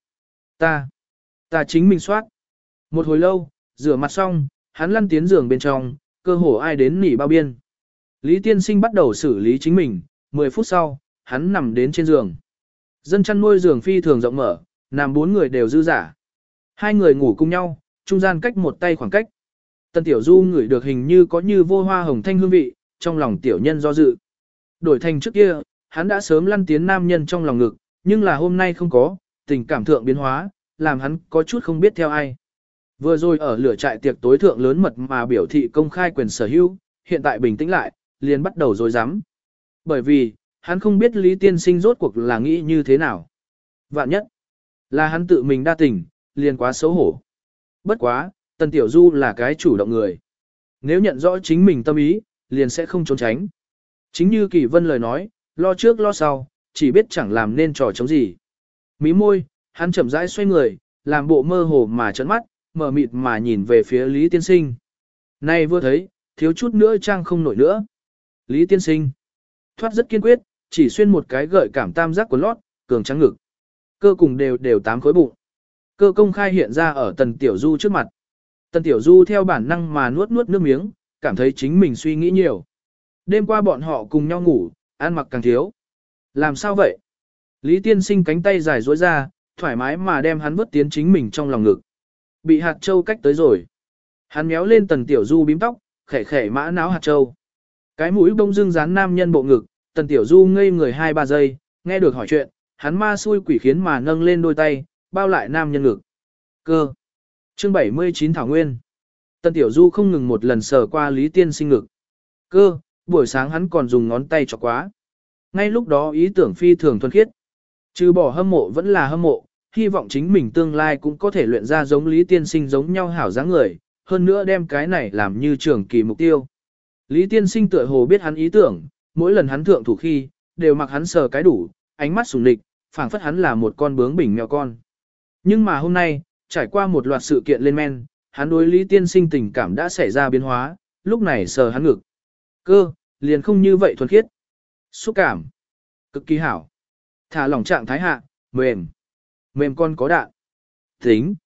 Ta chính mình soát. Một hồi lâu, rửa mặt xong, hắn lăn tiến giường bên trong, cơ hồ ai đến nỉ bao biên. Lý Tiên Sinh bắt đầu xử lý chính mình, 10 phút sau, hắn nằm đến trên giường. Dân chăn nuôi giường phi thường rộng mở, nằm 4 người đều dư giả. Hai người ngủ cùng nhau, trung gian cách một tay khoảng cách. Tần Tiểu Du ngửi được hình như có như vô hoa hồng thanh hương vị, trong lòng tiểu nhân do dự. Đổi thành trước kia, hắn đã sớm lăn tiến nam nhân trong lòng ngực, nhưng là hôm nay không có, tình cảm thượng biến hóa, làm hắn có chút không biết theo ai. Vừa rồi ở lửa trại tiệc tối thượng lớn mật mà biểu thị công khai quyền sở hữu, hiện tại bình tĩnh lại, liền bắt đầu dối rắm. Bởi vì, hắn không biết Lý Tiên Sinh rốt cuộc là nghĩ như thế nào. Vạn nhất, là hắn tự mình đa tình, liền quá xấu hổ. Bất quá, Tần Tiểu Du là cái chủ động người. Nếu nhận rõ chính mình tâm ý, liền sẽ không trốn tránh. Chính như Kỳ Vân lời nói, lo trước lo sau, chỉ biết chẳng làm nên trò chống gì. Mí môi, hắn chậm rãi xoay người, làm bộ mơ hồ mà trợn mắt, mở mịt mà nhìn về phía Lý Tiên Sinh. Nay vừa thấy, thiếu chút nữa trang không nổi nữa. Lý Tiên Sinh thoát rất kiên quyết, chỉ xuyên một cái gợi cảm tam giác của lót, cường trắng ngực. Cơ cùng đều 8 khối bụng. Cơ công khai hiện ra ở Tần Tiểu Du trước mặt. Tần Tiểu Du theo bản năng mà nuốt nước miếng, cảm thấy chính mình suy nghĩ nhiều. Đêm qua bọn họ cùng nhau ngủ, ăn mặc càng thiếu. Làm sao vậy? Lý Tiên Sinh cánh tay dài duỗi ra, thoải mái mà đem hắn vứt tiến chính mình trong lòng ngực. Bị hạt châu cách tới rồi. Hắn méo lên Tần Tiểu Du bím tóc, khẽ khẽ mã náo hạt châu. Cái mũi bông dưng dán nam nhân bộ ngực, Tần Tiểu Du ngây người 2-3 giây, nghe được hỏi chuyện, hắn ma xui quỷ khiến mà nâng lên đôi tay, bao lại nam nhân ngực. Cơ. Chương 79 Thảo Nguyên. Tần Tiểu Du không ngừng một lần sờ qua Lý Tiên Sinh ngực. Cơ, buổi sáng hắn còn dùng ngón tay chọc quá. Ngay lúc đó ý tưởng phi thường thuần khiết. Trừ bỏ hâm mộ vẫn là hâm mộ, hy vọng chính mình tương lai cũng có thể luyện ra giống Lý Tiên Sinh giống nhau hảo dáng người, hơn nữa đem cái này làm như trường kỳ mục tiêu. Lý Tiên Sinh tựa hồ biết hắn ý tưởng, mỗi lần hắn thượng thủ khi, đều mặc hắn sờ cái đủ, ánh mắt sùng địch, phảng phất hắn là một con bướng bỉnh mèo con. Nhưng mà hôm nay, trải qua một loạt sự kiện lên men, hắn đối Lý Tiên Sinh tình cảm đã xảy ra biến hóa, lúc này sờ hắn ngực. Cơ, liền không như vậy thuần khiết. Xúc cảm, cực kỳ hảo. Thả lỏng trạng thái hạ, mềm. Mềm con có đạn. Tính,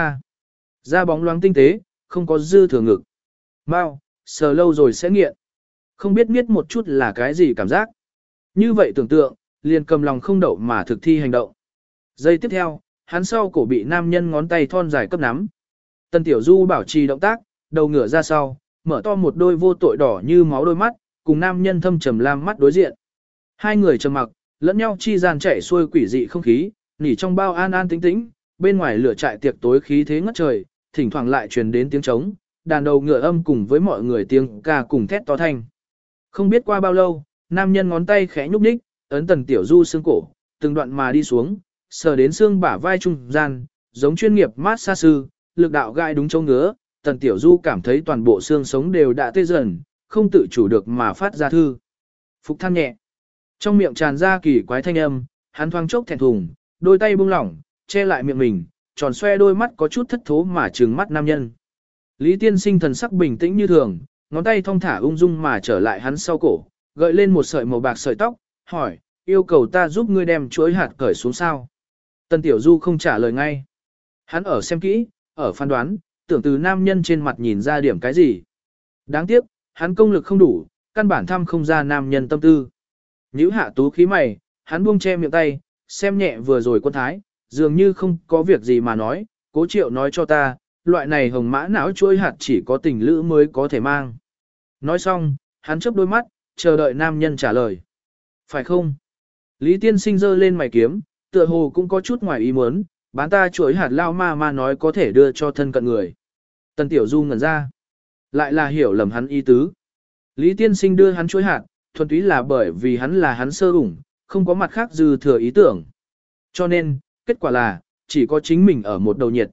da bóng loáng tinh tế, không có dư thừa ngực. Mau, sờ lâu rồi sẽ nghiện. Không biết một chút là cái gì cảm giác. Như vậy tưởng tượng, liền cầm lòng không đậu mà thực thi hành động. Giây tiếp theo, hắn sau cổ bị nam nhân ngón tay thon dài cấp nắm. Tần Tiểu Du bảo trì động tác, đầu ngửa ra sau, mở to một đôi vô tội đỏ như máu đôi mắt, cùng nam nhân thâm trầm lam mắt đối diện. Hai người trầm mặc, lẫn nhau chi gian chạy xuôi quỷ dị không khí, nỉ trong bao an an tĩnh tĩnh, bên ngoài lửa trại tiệc tối khí thế ngất trời, thỉnh thoảng lại truyền đến tiếng trống, đàn đầu ngựa âm cùng với mọi người tiếng ca cùng thét to thanh. Không biết qua bao lâu, nam nhân ngón tay khẽ nhúc nhích, ấn Tần Tiểu Du xương cổ, từng đoạn mà đi xuống, sờ đến xương bả vai trung gian, giống chuyên nghiệp mát xa sư, lực đạo gai đúng chỗ ngứa, Tần Tiểu Du cảm thấy toàn bộ xương sống đều đã tê dần, không tự chủ được mà phát ra thư. Phục than nhẹ. Trong miệng tràn ra kỳ quái thanh âm, hắn thoáng chốc thẹn thùng, đôi tay buông lỏng, che lại miệng mình, tròn xoe đôi mắt có chút thất thố mà trừng mắt nam nhân. Lý Tiên Sinh thần sắc bình tĩnh như thường, ngón tay thong thả ung dung mà trở lại hắn sau cổ, gợi lên một sợi màu bạc sợi tóc, hỏi, yêu cầu ta giúp ngươi đem chuỗi hạt cởi xuống sao? Tần Tiểu Du không trả lời ngay. Hắn ở xem kỹ, ở phán đoán, tưởng từ nam nhân trên mặt nhìn ra điểm cái gì. Đáng tiếc, hắn công lực không đủ, căn bản thăm không ra nam nhân tâm tư. Nhữ hạ tú khí mày, hắn buông che miệng tay, xem nhẹ vừa rồi quân thái, dường như không có việc gì mà nói, Cố Triệu nói cho ta, loại này hồng mã não chuỗi hạt chỉ có tình lữ mới có thể mang. Nói xong, hắn chớp đôi mắt, chờ đợi nam nhân trả lời. Phải không? Lý tiên sinh giơ lên mày kiếm, tựa hồ cũng có chút ngoài ý muốn, bán ta chuỗi hạt lao ma nói có thể đưa cho thân cận người. Tần Tiểu Du ngẩn ra. Lại là hiểu lầm hắn ý tứ. Lý tiên sinh đưa hắn chuỗi hạt, thuần túy là bởi vì hắn là hắn sơ ủng, không có mặt khác dư thừa ý tưởng. Cho nên, kết quả là, chỉ có chính mình ở một đầu nhiệt.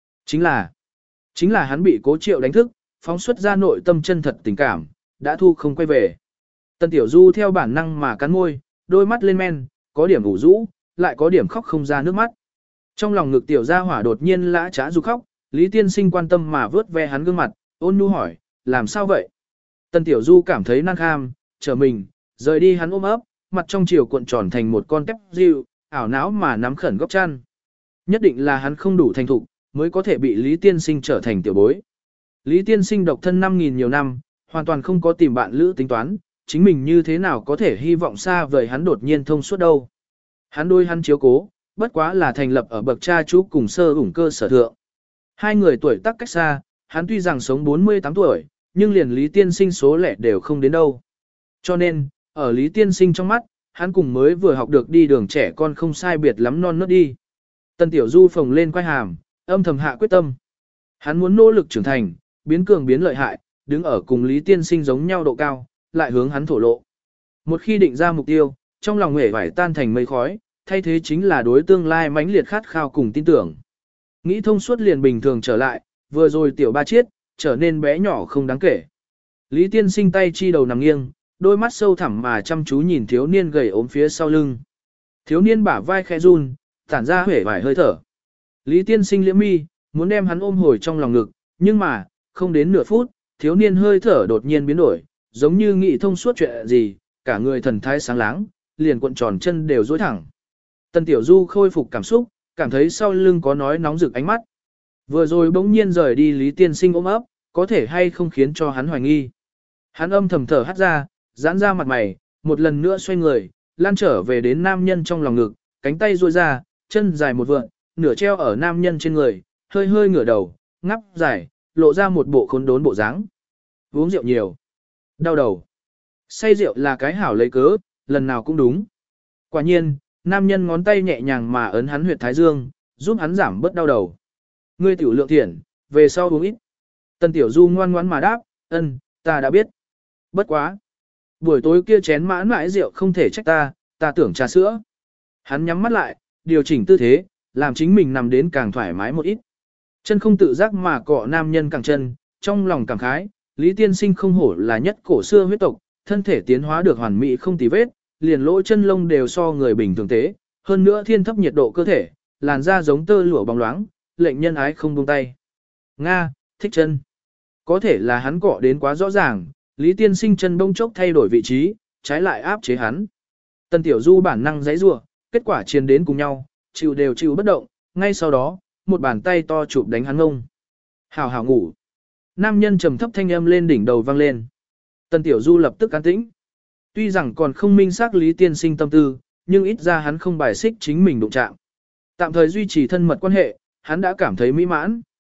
Chính là hắn bị Cố Triệu đánh thức, phóng xuất ra nội tâm chân thật tình cảm, đã thu không quay về. Tần Tiểu Du theo bản năng mà cắn môi, đôi mắt lên men, có điểm ủ rũ, lại có điểm khóc không ra nước mắt. Trong lòng ngực tiểu gia hỏa đột nhiên lã trá rục khóc, Lý tiên sinh quan tâm mà vớt ve hắn gương mặt, ôn nhu hỏi, làm sao vậy? Tần Tiểu Du cảm thấy năng kham, trở mình, rời đi hắn ôm ấp, mặt trong chiều cuộn tròn thành một con tép dịu, ảo não mà nắm khẩn góc chăn. Nhất định là hắn không đủ thành thục, mới có thể bị Lý tiên sinh trở thành tiểu bối. Lý tiên sinh độc thân 5.000 nhiều năm, hoàn toàn không có tìm bạn lữ tính toán, chính mình như thế nào có thể hy vọng xa vời hắn đột nhiên thông suốt đâu. Hắn đôi hắn chiếu cố, bất quá là thành lập ở bậc cha chú cùng sơ ủng cơ sở thượng. Hai người tuổi tác cách xa, hắn tuy rằng sống 48 tuổi, nhưng liền Lý tiên sinh số lẻ đều không đến đâu. Cho nên, ở Lý tiên sinh trong mắt, hắn cùng mới vừa học được đi đường trẻ con không sai biệt lắm non nớt đi. Tần Tiểu Du phồng lên quai hàm, âm thầm hạ quyết tâm. Hắn muốn nỗ lực trưởng thành, biến cường biến lợi hại, đứng ở cùng Lý tiên sinh giống nhau độ cao, lại hướng hắn thổ lộ. Một khi định ra mục tiêu, trong lòng hể vải tan thành mây khói, thay thế chính là đối tương lai mãnh liệt khát khao cùng tin tưởng. Nghĩ thông suốt liền bình thường trở lại, vừa rồi tiểu ba chiết, trở nên bé nhỏ không đáng kể. Lý tiên sinh tay chi đầu nằm nghiêng, đôi mắt sâu thẳm mà chăm chú nhìn thiếu niên gầy ốm phía sau lưng. Thiếu niên bả vai khẽ run, tản ra hể vải hơi thở. Lý tiên sinh liễm mi, muốn đem hắn ôm hồi trong lòng ngực, nhưng mà, không đến nửa phút, thiếu niên hơi thở đột nhiên biến đổi, giống như nghĩ thông suốt chuyện gì, cả người thần thái sáng láng, liền cuộn tròn chân đều duỗi thẳng. Tần Tiểu Du khôi phục cảm xúc, cảm thấy sau lưng có nói nóng rực ánh mắt. Vừa rồi bỗng nhiên rời đi Lý tiên sinh ôm ấp, có thể hay không khiến cho hắn hoài nghi. Hắn âm thầm thở hắt ra, giãn ra mặt mày, một lần nữa xoay người, lan trở về đến nam nhân trong lòng ngực, cánh tay duỗi ra, chân dài một vượn, nửa treo ở nam nhân trên người, hơi hơi ngửa đầu, ngắp dài, lộ ra một bộ khốn đốn bộ dáng. Uống rượu nhiều, đau đầu. Say rượu là cái hảo lấy cớ, lần nào cũng đúng. Quả nhiên, nam nhân ngón tay nhẹ nhàng mà ấn hắn huyệt thái dương, giúp hắn giảm bớt đau đầu. Ngươi tiểu lượng thiện, về sau uống ít. Tần Tiểu Du ngoan ngoãn mà đáp, ân, ta đã biết. Bất quá. Buổi tối kia chén mãn mãi rượu không thể trách ta tưởng trà sữa. Hắn nhắm mắt lại, điều chỉnh tư thế, làm chính mình nằm đến càng thoải mái một ít. Chân không tự giác mà cọ nam nhân càng chân, trong lòng cảm khái, Lý tiên sinh không hổ là nhất cổ xưa huyết tộc, thân thể tiến hóa được hoàn mỹ không tì vết, liền lỗ chân lông đều so người bình thường tế, hơn nữa thiên thấp nhiệt độ cơ thể, làn da giống tơ lụa bóng loáng, lệnh nhân ái không buông tay. Nga, thích chân. Có thể là hắn cọ đến quá rõ ràng, Lý tiên sinh chân bông chốc thay đổi vị trí, trái lại áp chế hắn. Tần Tiểu Du bản năng giãy giụa, kết quả chiến đến cùng nhau, chịu đều chịu bất động, ngay sau đó, một bàn tay to chụp đánh hắn ngông. Hảo hảo ngủ. Nam nhân trầm thấp thanh âm lên đỉnh đầu vang lên. Tần Tiểu Du lập tức an tĩnh. Tuy rằng còn không minh xác Lý tiên sinh tâm tư, nhưng ít ra hắn không bài xích chính mình đụng chạm. Tạm thời duy trì thân mật quan hệ, hắn đã cảm thấy mỹ mãn.